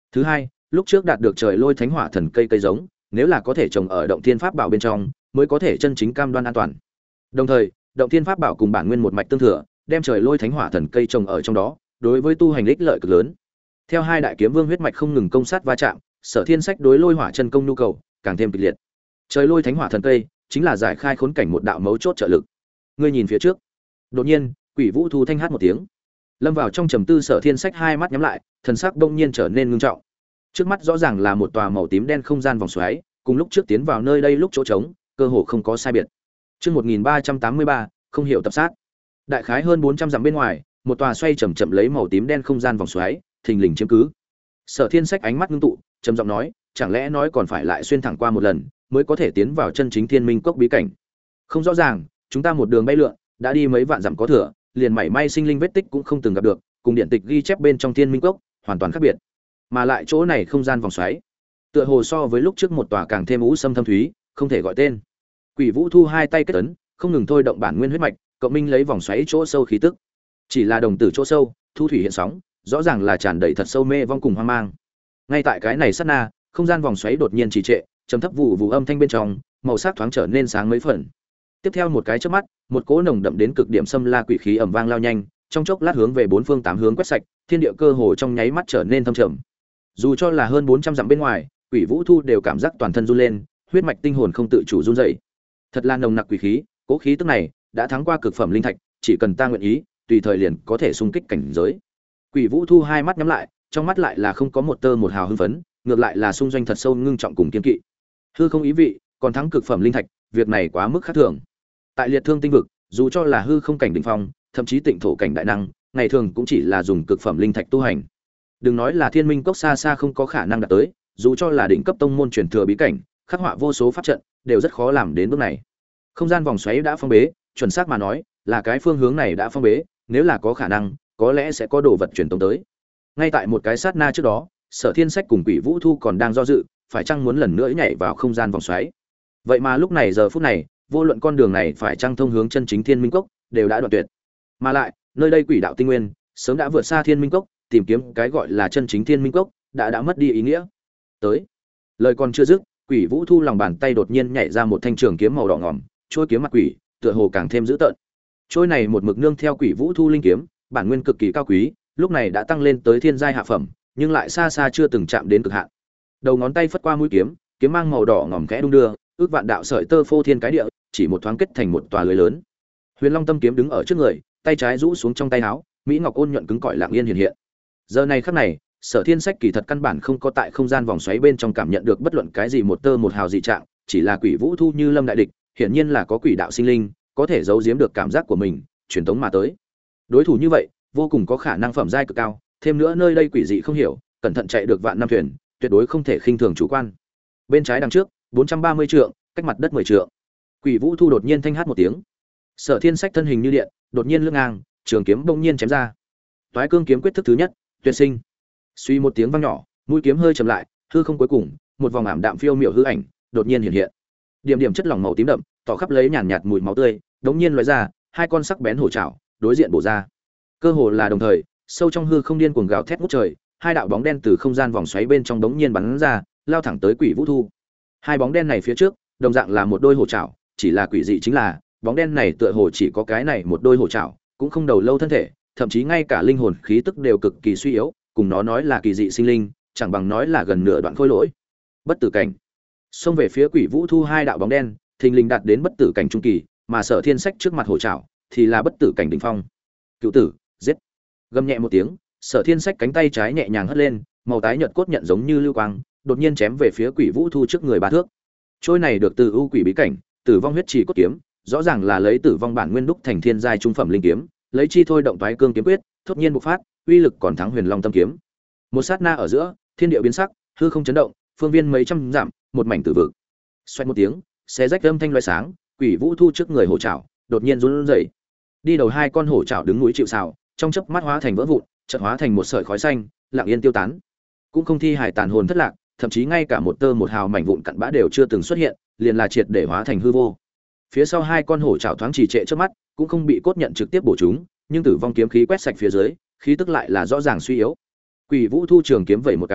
Thứ hai, lúc trước đạt được trời lôi thánh hỏa thần cây cây giống, nếu là có thể trồng ở động thiên pháp bảo bên trong, mới có thể chân chính cam đoan an toàn. Đồng thời, động thiên pháp bảo cùng bản nguyên một mạch tương thừa, đem trời lôi thánh hỏa thần cây trồng ở trong đó, đối với tu hành ích lợi cực lớn. Theo hai đại kiếm vương huyết mạch không ngừng công sát va chạm, Sở Thiên Sách đối lôi hỏa chân công nhu cầu càng thêm kịch liệt. Trời lôi thánh hỏa thần cây chính là giải khai khốn cảnh một đạo mấu chốt trợ lực. Ngươi nhìn phía trước. Đột nhiên, Quỷ Vũ Thu thanh hát một tiếng. Lâm vào trong trầm tư, Sở Thiên Sách hai mắt nhắm lại, thần sắc đông nhiên trở nên ngưng trọng. Trước mắt rõ ràng là một tòa màu tím đen không gian vòng xoáy, cùng lúc trước tiến vào nơi đây lúc chỗ trống, cơ hồ không có sai biệt. Chương 1383, không hiểu tập sát. Đại khái hơn 400 dặm bên ngoài, một tòa xoay chậm chậm lấy màu tím đen không gian vòng xoáy, thình lình chiếm cứ. Sở Thiên Sách ánh mắt ngưng tụ, trầm giọng nói, chẳng lẽ nói còn phải lại xuyên thẳng qua một lần, mới có thể tiến vào chân chính Thiên Minh Cốc bí cảnh. Không rõ ràng, chúng ta một đường bay lượn, đã đi mấy vạn dặm có thừa, liền mảy may sinh linh vết tích cũng không từng gặp được, cùng điện tịch ghi chép bên trong Thiên Minh Cốc hoàn toàn khác biệt. Mà lại chỗ này không gian vòng xoáy, tựa hồ so với lúc trước một tòa càng thêm u sâm thâm thúy, không thể gọi tên. Quỷ Vũ Thu hai tay kết ấn, không ngừng thôi động bản nguyên huyết mạch, cộng minh lấy vòng xoáy chỗ sâu khí tức. Chỉ là đồng tử chỗ sâu, thu thủy hiện sóng, rõ ràng là tràn đầy thật sâu mê vong cùng hoang mang. Ngay tại cái này sát na, không gian vòng xoáy đột nhiên trì trệ, trầm thấp vụ vụ âm thanh bên trong, màu sắc thoáng trở nên sáng mấy phần. Tiếp theo một cái chớp mắt, một cỗ nồng đậm đến cực điểm xâm la quỷ khí ầm vang lao nhanh, trong chốc lát hướng về bốn phương tám hướng quét sạch, thiên địa cơ hồ trong nháy mắt trở nên thâm trầm. Dù cho là hơn 400 dặm bên ngoài, Quỷ Vũ Thu đều cảm giác toàn thân run lên, huyết mạch tinh hồn không tự chủ run rẩy. Thật là nồng nặc quỷ khí, cỗ khí tức này đã thắng qua cực phẩm linh thạch, chỉ cần ta nguyện ý, tùy thời liền có thể xung kích cảnh giới. Quỷ Vũ Thu hai mắt nhắm lại, trong mắt lại là không có một tơ một hào hưng phấn, ngược lại là xung doanh thật sâu ngưng trọng cùng kiên kỵ. Hư không ý vị, còn thắng cực phẩm linh thạch, việc này quá mức khác thường. Tại Liệt Thương tinh vực, dù cho là hư không cảnh đỉnh phong, thậm chí tịnh thổ cảnh đại năng, ngày thường cũng chỉ là dùng cực phẩm linh thạch tu hành. Đừng nói là Thiên Minh Cốc xa xa không có khả năng đạt tới, dù cho là đỉnh cấp tông môn truyền thừa bí cảnh, khắc họa vô số pháp trận, đều rất khó làm đến bước này. Không gian vòng xoáy đã phong bế, chuẩn xác mà nói, là cái phương hướng này đã phong bế, nếu là có khả năng, có lẽ sẽ có đồ vật truyền tống tới. Ngay tại một cái sát na trước đó, Sở Thiên Sách cùng Quỷ Vũ Thu còn đang do dự, phải chăng muốn lần nữa nhảy vào không gian vòng xoáy. Vậy mà lúc này giờ phút này, vô luận con đường này phải chăng thông hướng chân chính Thiên Minh Cốc, đều đã đoạn tuyệt. Mà lại, nơi đây quỷ đạo tinh nguyên, sớm đã vượt xa Thiên Minh Cốc, tìm kiếm cái gọi là chân chính Thiên Minh Cốc, đã mất đi ý nghĩa. Tới. Lời còn chưa dứt, Quỷ Vũ Thu lòng bàn tay đột nhiên nhảy ra một thanh trường kiếm màu đỏ ngòm, trôi kiếm mặt quỷ, tựa hồ càng thêm dữ tợn. Trôi này một mực nương theo Quỷ Vũ Thu linh kiếm, bản nguyên cực kỳ cao quý, lúc này đã tăng lên tới thiên giai hạ phẩm, nhưng lại xa xa chưa từng chạm đến cực hạn. Đầu ngón tay phất qua mũi kiếm, kiếm mang màu đỏ ngòm khẽ đung đưa, ước vạn đạo sợi tơ phô thiên cái địa, chỉ một thoáng kết thành một tòa lưới lớn. Huyền Long Tâm kiếm đứng ở trước người, tay trái rũ xuống trong tay áo, mỹ ngọc ôn nhuận cứng cỏi lặng yên hiện hiện. Giờ này khắc này, Sở Thiên Sách kỳ thật căn bản không có tại không gian vòng xoáy bên trong cảm nhận được bất luận cái gì một tơ một hào dị trạng, chỉ là Quỷ Vũ Thu như lâm đại địch, hiển nhiên là có quỷ đạo sinh linh, có thể giấu giếm được cảm giác của mình, truyền tống mà tới. Đối thủ như vậy, vô cùng có khả năng phẩm giai cực cao, thêm nữa nơi đây quỷ dị không hiểu, cẩn thận chạy được vạn năm thuyền, tuyệt đối không thể khinh thường chủ quan. Bên trái đằng trước, 430 trượng, cách mặt đất 10 trượng. Quỷ Vũ Thu đột nhiên thanh hát một tiếng. Sở Thiên Sách thân hình như điện, đột nhiên lướt ngang, trường kiếm bỗng nhiên chém ra. Toái cương kiếm quyết thức thứ nhất, tuyệt sinh. Suy một tiếng vang nhỏ, mũi kiếm hơi chậm lại, hư không cuối cùng, một vòng ảm đạm phiêu miểu hư ảnh đột nhiên hiện hiện. Điểm điểm chất lỏng màu tím đậm, tỏ khắp lấy nhàn nhạt mùi máu tươi, đống nhiên lóe ra, hai con sắc bén hổ trảo, đối diện bổ ra. Cơ hồ là đồng thời, sâu trong hư không điên cuồng gào thét ngút trời, hai đạo bóng đen từ không gian vòng xoáy bên trong đống nhiên bắn ra, lao thẳng tới Quỷ Vũ Thu. Hai bóng đen này phía trước, đồng dạng là một đôi hổ trảo, chỉ là quỷ dị chính là, bóng đen này tựa hồ chỉ có cái này một đôi hổ trảo, cũng không đầu lâu thân thể, thậm chí ngay cả linh hồn khí tức đều cực kỳ suy yếu, cùng nó nói là kỳ dị sinh linh, chẳng bằng nói là gần nửa đoạn khôi lỗi. Bất tử cảnh. Xông về phía Quỷ Vũ Thu hai đạo bóng đen, thình lình đạt đến bất tử cảnh trung kỳ, mà Sở Thiên Sách trước mặt hổ trảo thì là bất tử cảnh đỉnh phong. Cựu tử, giết. Gầm nhẹ một tiếng, Sở Thiên Sách cánh tay trái nhẹ nhàng hất lên, màu tái nhợt cốt nhận giống như lưu quang, đột nhiên chém về phía Quỷ Vũ Thu trước người ba thước. Trôi này được từ ưu quỷ bí cảnh, Tử Vong huyết trì cốt kiếm, rõ ràng là lấy tử vong bản nguyên đúc thành thiên giai trung phẩm linh kiếm, lấy chi thôi động toái cương kiếm quyết, thốt nhiên bộc phát, uy lực còn thắng Huyền Long Tâm kiếm. Một sát na ở giữa, thiên địa biến sắc, hư không chấn động, phương viên mấy trăm dặm, một mảnh tử vực. Xoẹt một tiếng, xé rách âm thanh loé sáng, Quỷ Vũ Thu trước người hổ trảo, đột nhiên run rẩy. Đi đầu hai con hổ trảo đứng núi chịu sào, trong chớp mắt hóa thành vỡ vụn, chợt hóa thành một sợi khói xanh, lặng yên tiêu tán. Cũng không thi hài tàn hồn thất lạc, thậm chí ngay cả một tơ một hào mảnh vụn cặn bã đều chưa từng xuất hiện, liền là triệt để hóa thành hư vô. Phía sau hai con hổ chảo thoáng trì trệ trước mắt, cũng không bị cốt nhận trực tiếp bổ chúng, nhưng tử vong kiếm khí quét sạch phía dưới, khí tức lại là rõ ràng suy yếu. Quỷ Vũ Thu trường kiếm vẩy một cái,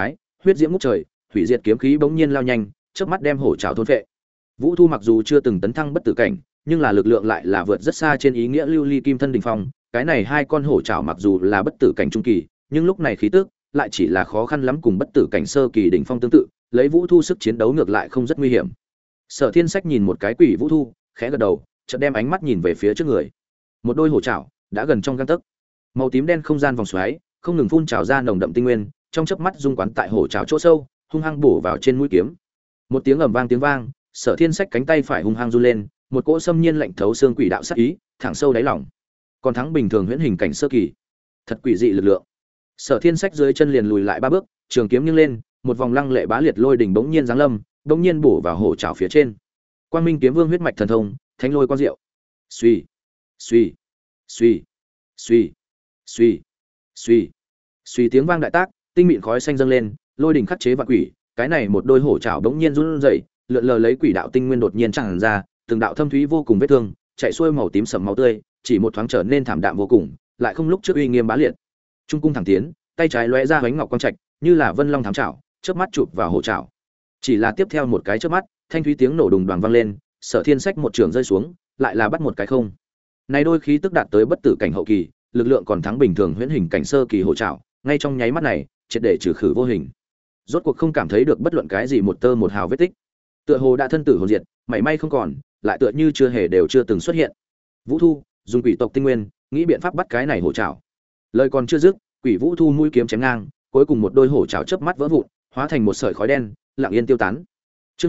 huyết diễm ngút trời, hủy diệt kiếm khí bỗng nhiên lao nhanh, chớp mắt đem hổ trảo thôn phệ. Vũ Thu mặc dù chưa từng tấn thăng bất tử cảnh, nhưng là lực lượng lại là vượt rất xa trên ý nghĩa lưu ly kim thân đỉnh phong, cái này hai con hổ trảo mặc dù là bất tử cảnh trung kỳ, nhưng lúc này khí tức lại chỉ là khó khăn lắm cùng bất tử cảnh sơ kỳ đỉnh phong tương tự, lấy Vũ Thu sức chiến đấu ngược lại không rất nguy hiểm. Sở Thiên Sách nhìn một cái Quỷ Vũ Thu, khẽ gật đầu, chợt đem ánh mắt nhìn về phía trước người. Một đôi hổ trảo đã gần trong gang tấc. Màu tím đen không gian vòng xoáy, không ngừng phun trào ra nồng đậm tinh nguyên, trong chớp mắt dung quán tại hổ trảo chỗ sâu, hung hăng bổ vào trên mũi kiếm. Một tiếng ầm vang tiếng vang, Sở Thiên Sách cánh tay phải hung hăng run lên, một cỗ xâm nhiên lạnh thấu xương quỷ đạo sát ý, thẳng sâu đáy lòng. Còn thắng bình thường huyễn hình cảnh sơ kỳ, thật quỷ dị lực lượng. Sở Thiên Sách dưới chân liền lùi lại 3 bước, trường kiếm nghiêng lên, một vòng lăng lệ bá liệt lôi đỉnh bỗng nhiên giáng lâm, bỗng nhiên bổ vào hổ trảo phía trên. Quang Minh kiếm vương huyết mạch thần thông, thánh lôi quang diệu. Suy, suy, suy, suy, suy, suy, suy tiếng vang đại tác, tinh mịn khói xanh dâng lên, lôi đỉnh khắc chế vạn quỷ, cái này một đôi hổ trảo bỗng nhiên run rẩy, lượn lờ lấy quỷ đạo tinh nguyên đột nhiên tràn ra, từng đạo thâm thúy vô cùng vết thương, chạy xuôi màu tím sẫm máu tươi, chỉ một thoáng trở nên thảm đạm vô cùng, lại không lúc trước uy nghiêm bá liệt. Trung cung thẳng tiến, tay trái lóe ra ánh ngọc quang trạch, như là vân long thám trảo, chớp mắt chụp vào hổ trảo. Chỉ là tiếp theo một cái chớp mắt, thanh thúy tiếng nổ đùng đoàng vang lên, Sở Thiên Sách một trường rơi xuống, lại là bắt một cái không. Này đôi khí tức đạt tới bất tử cảnh hậu kỳ, lực lượng còn thắng bình thường huyễn hình cảnh sơ kỳ hổ trảo, ngay trong nháy mắt này, triệt để trừ khử vô hình. Rốt cuộc không cảm thấy được bất luận cái gì một tơ một hào vết tích. Tựa hồ đã thân tử hồn diệt, mảy may không còn, lại tựa như chưa hề đều chưa từng xuất hiện. Vũ Thu dùng quỷ tộc tinh nguyên, nghĩ biện pháp bắt cái này hổ trảo. Lời còn chưa dứt, Quỷ Vũ Thu mũi kiếm chém ngang, cuối cùng một đôi hổ trảo chớp mắt vỡ vụn, hóa thành một sợi khói đen, lặng yên tiêu tán. Chương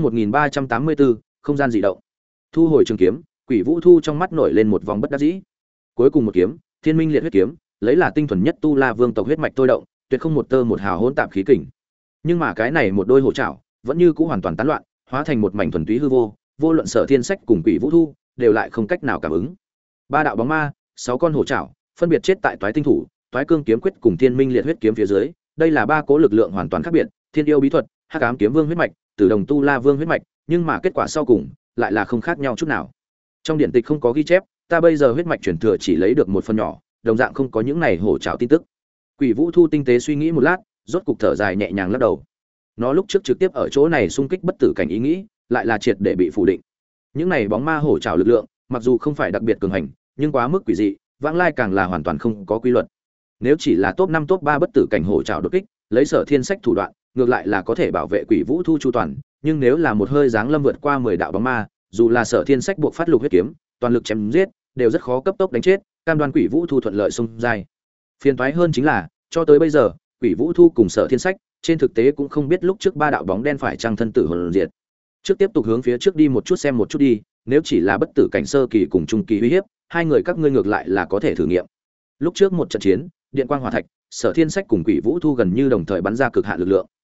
1384, không gian dị động. Thu hồi trường kiếm, Quỷ Vũ Thu trong mắt nổi lên một vòng bất đắc dĩ. Cuối cùng một kiếm, Thiên Minh Liệt huyết kiếm, lấy là tinh thuần nhất tu La Vương tộc huyết mạch tôi động, tuyệt không một tơ một hào hỗn tạp khí kình. Nhưng mà cái này một đôi hổ trảo, vẫn như cũ hoàn toàn tán loạn, hóa thành một mảnh thuần túy hư vô, vô luận Sở Thiên Sách cùng Quỷ Vũ Thu, đều lại không cách nào cảm ứng. 3 đạo bóng ma, 6 con hổ trảo, phân biệt chết tại Toái Tinh Thủ, Toái Cương kiếm quyết cùng Thiên Minh Liệt huyết kiếm phía dưới, đây là 3 cố lực lượng hoàn toàn khác biệt, Thiên yêu bí thuật, Hắc ám kiếm vương huyết mạch, Tử đồng tu La Vương huyết mạch, nhưng mà kết quả sau cùng lại là không khác nhau chút nào. Trong điển tịch không có ghi chép, ta bây giờ huyết mạch chuyển thừa chỉ lấy được một phần nhỏ, đồng dạng không có những này hổ trảo tin tức. Quỷ Vũ Thu tinh tế suy nghĩ một lát, rốt cục thở dài nhẹ nhàng lắc đầu. Nó lúc trước trực tiếp ở chỗ này xung kích bất tử cảnh ý nghĩ, lại là triệt để bị phủ định. Những này bóng ma hổ trảo lực lượng, mặc dù không phải đặc biệt cường hành, nhưng quá mức quỷ dị, vãng lai càng là hoàn toàn không có quy luật. Nếu chỉ là top 5 top 3 bất tử cảnh hổ trảo đột kích, lấy Sở Thiên Sách thủ đoạn, ngược lại là có thể bảo vệ Quỷ Vũ Thu chu toàn, nhưng nếu là một hơi dáng lâm vượt qua 10 đạo bóng ma, dù là Sở Thiên Sách buộc phát lục huyết kiếm, toàn lực chém giết, đều rất khó cấp tốc đánh chết, cam đoan Quỷ Vũ Thu thuận lợi xung giai. Phiền toái hơn chính là, cho tới bây giờ, Quỷ Vũ Thu cùng Sở Thiên Sách, trên thực tế cũng không biết lúc trước 3 đạo bóng đen phải chăng thân tử hồn diệt. Trước tiếp tục hướng phía trước đi một chút xem một chút đi, nếu chỉ là bất tử cảnh sơ kỳ cùng trung kỳ uy hiếp, hai người các ngươi ngược lại là có thể thử nghiệm. Lúc trước một trận chiến, điện quang hỏa thạch, Sở Thiên Sách cùng Quỷ Vũ Thu gần như đồng thời bắn ra cực hạn lực lượng.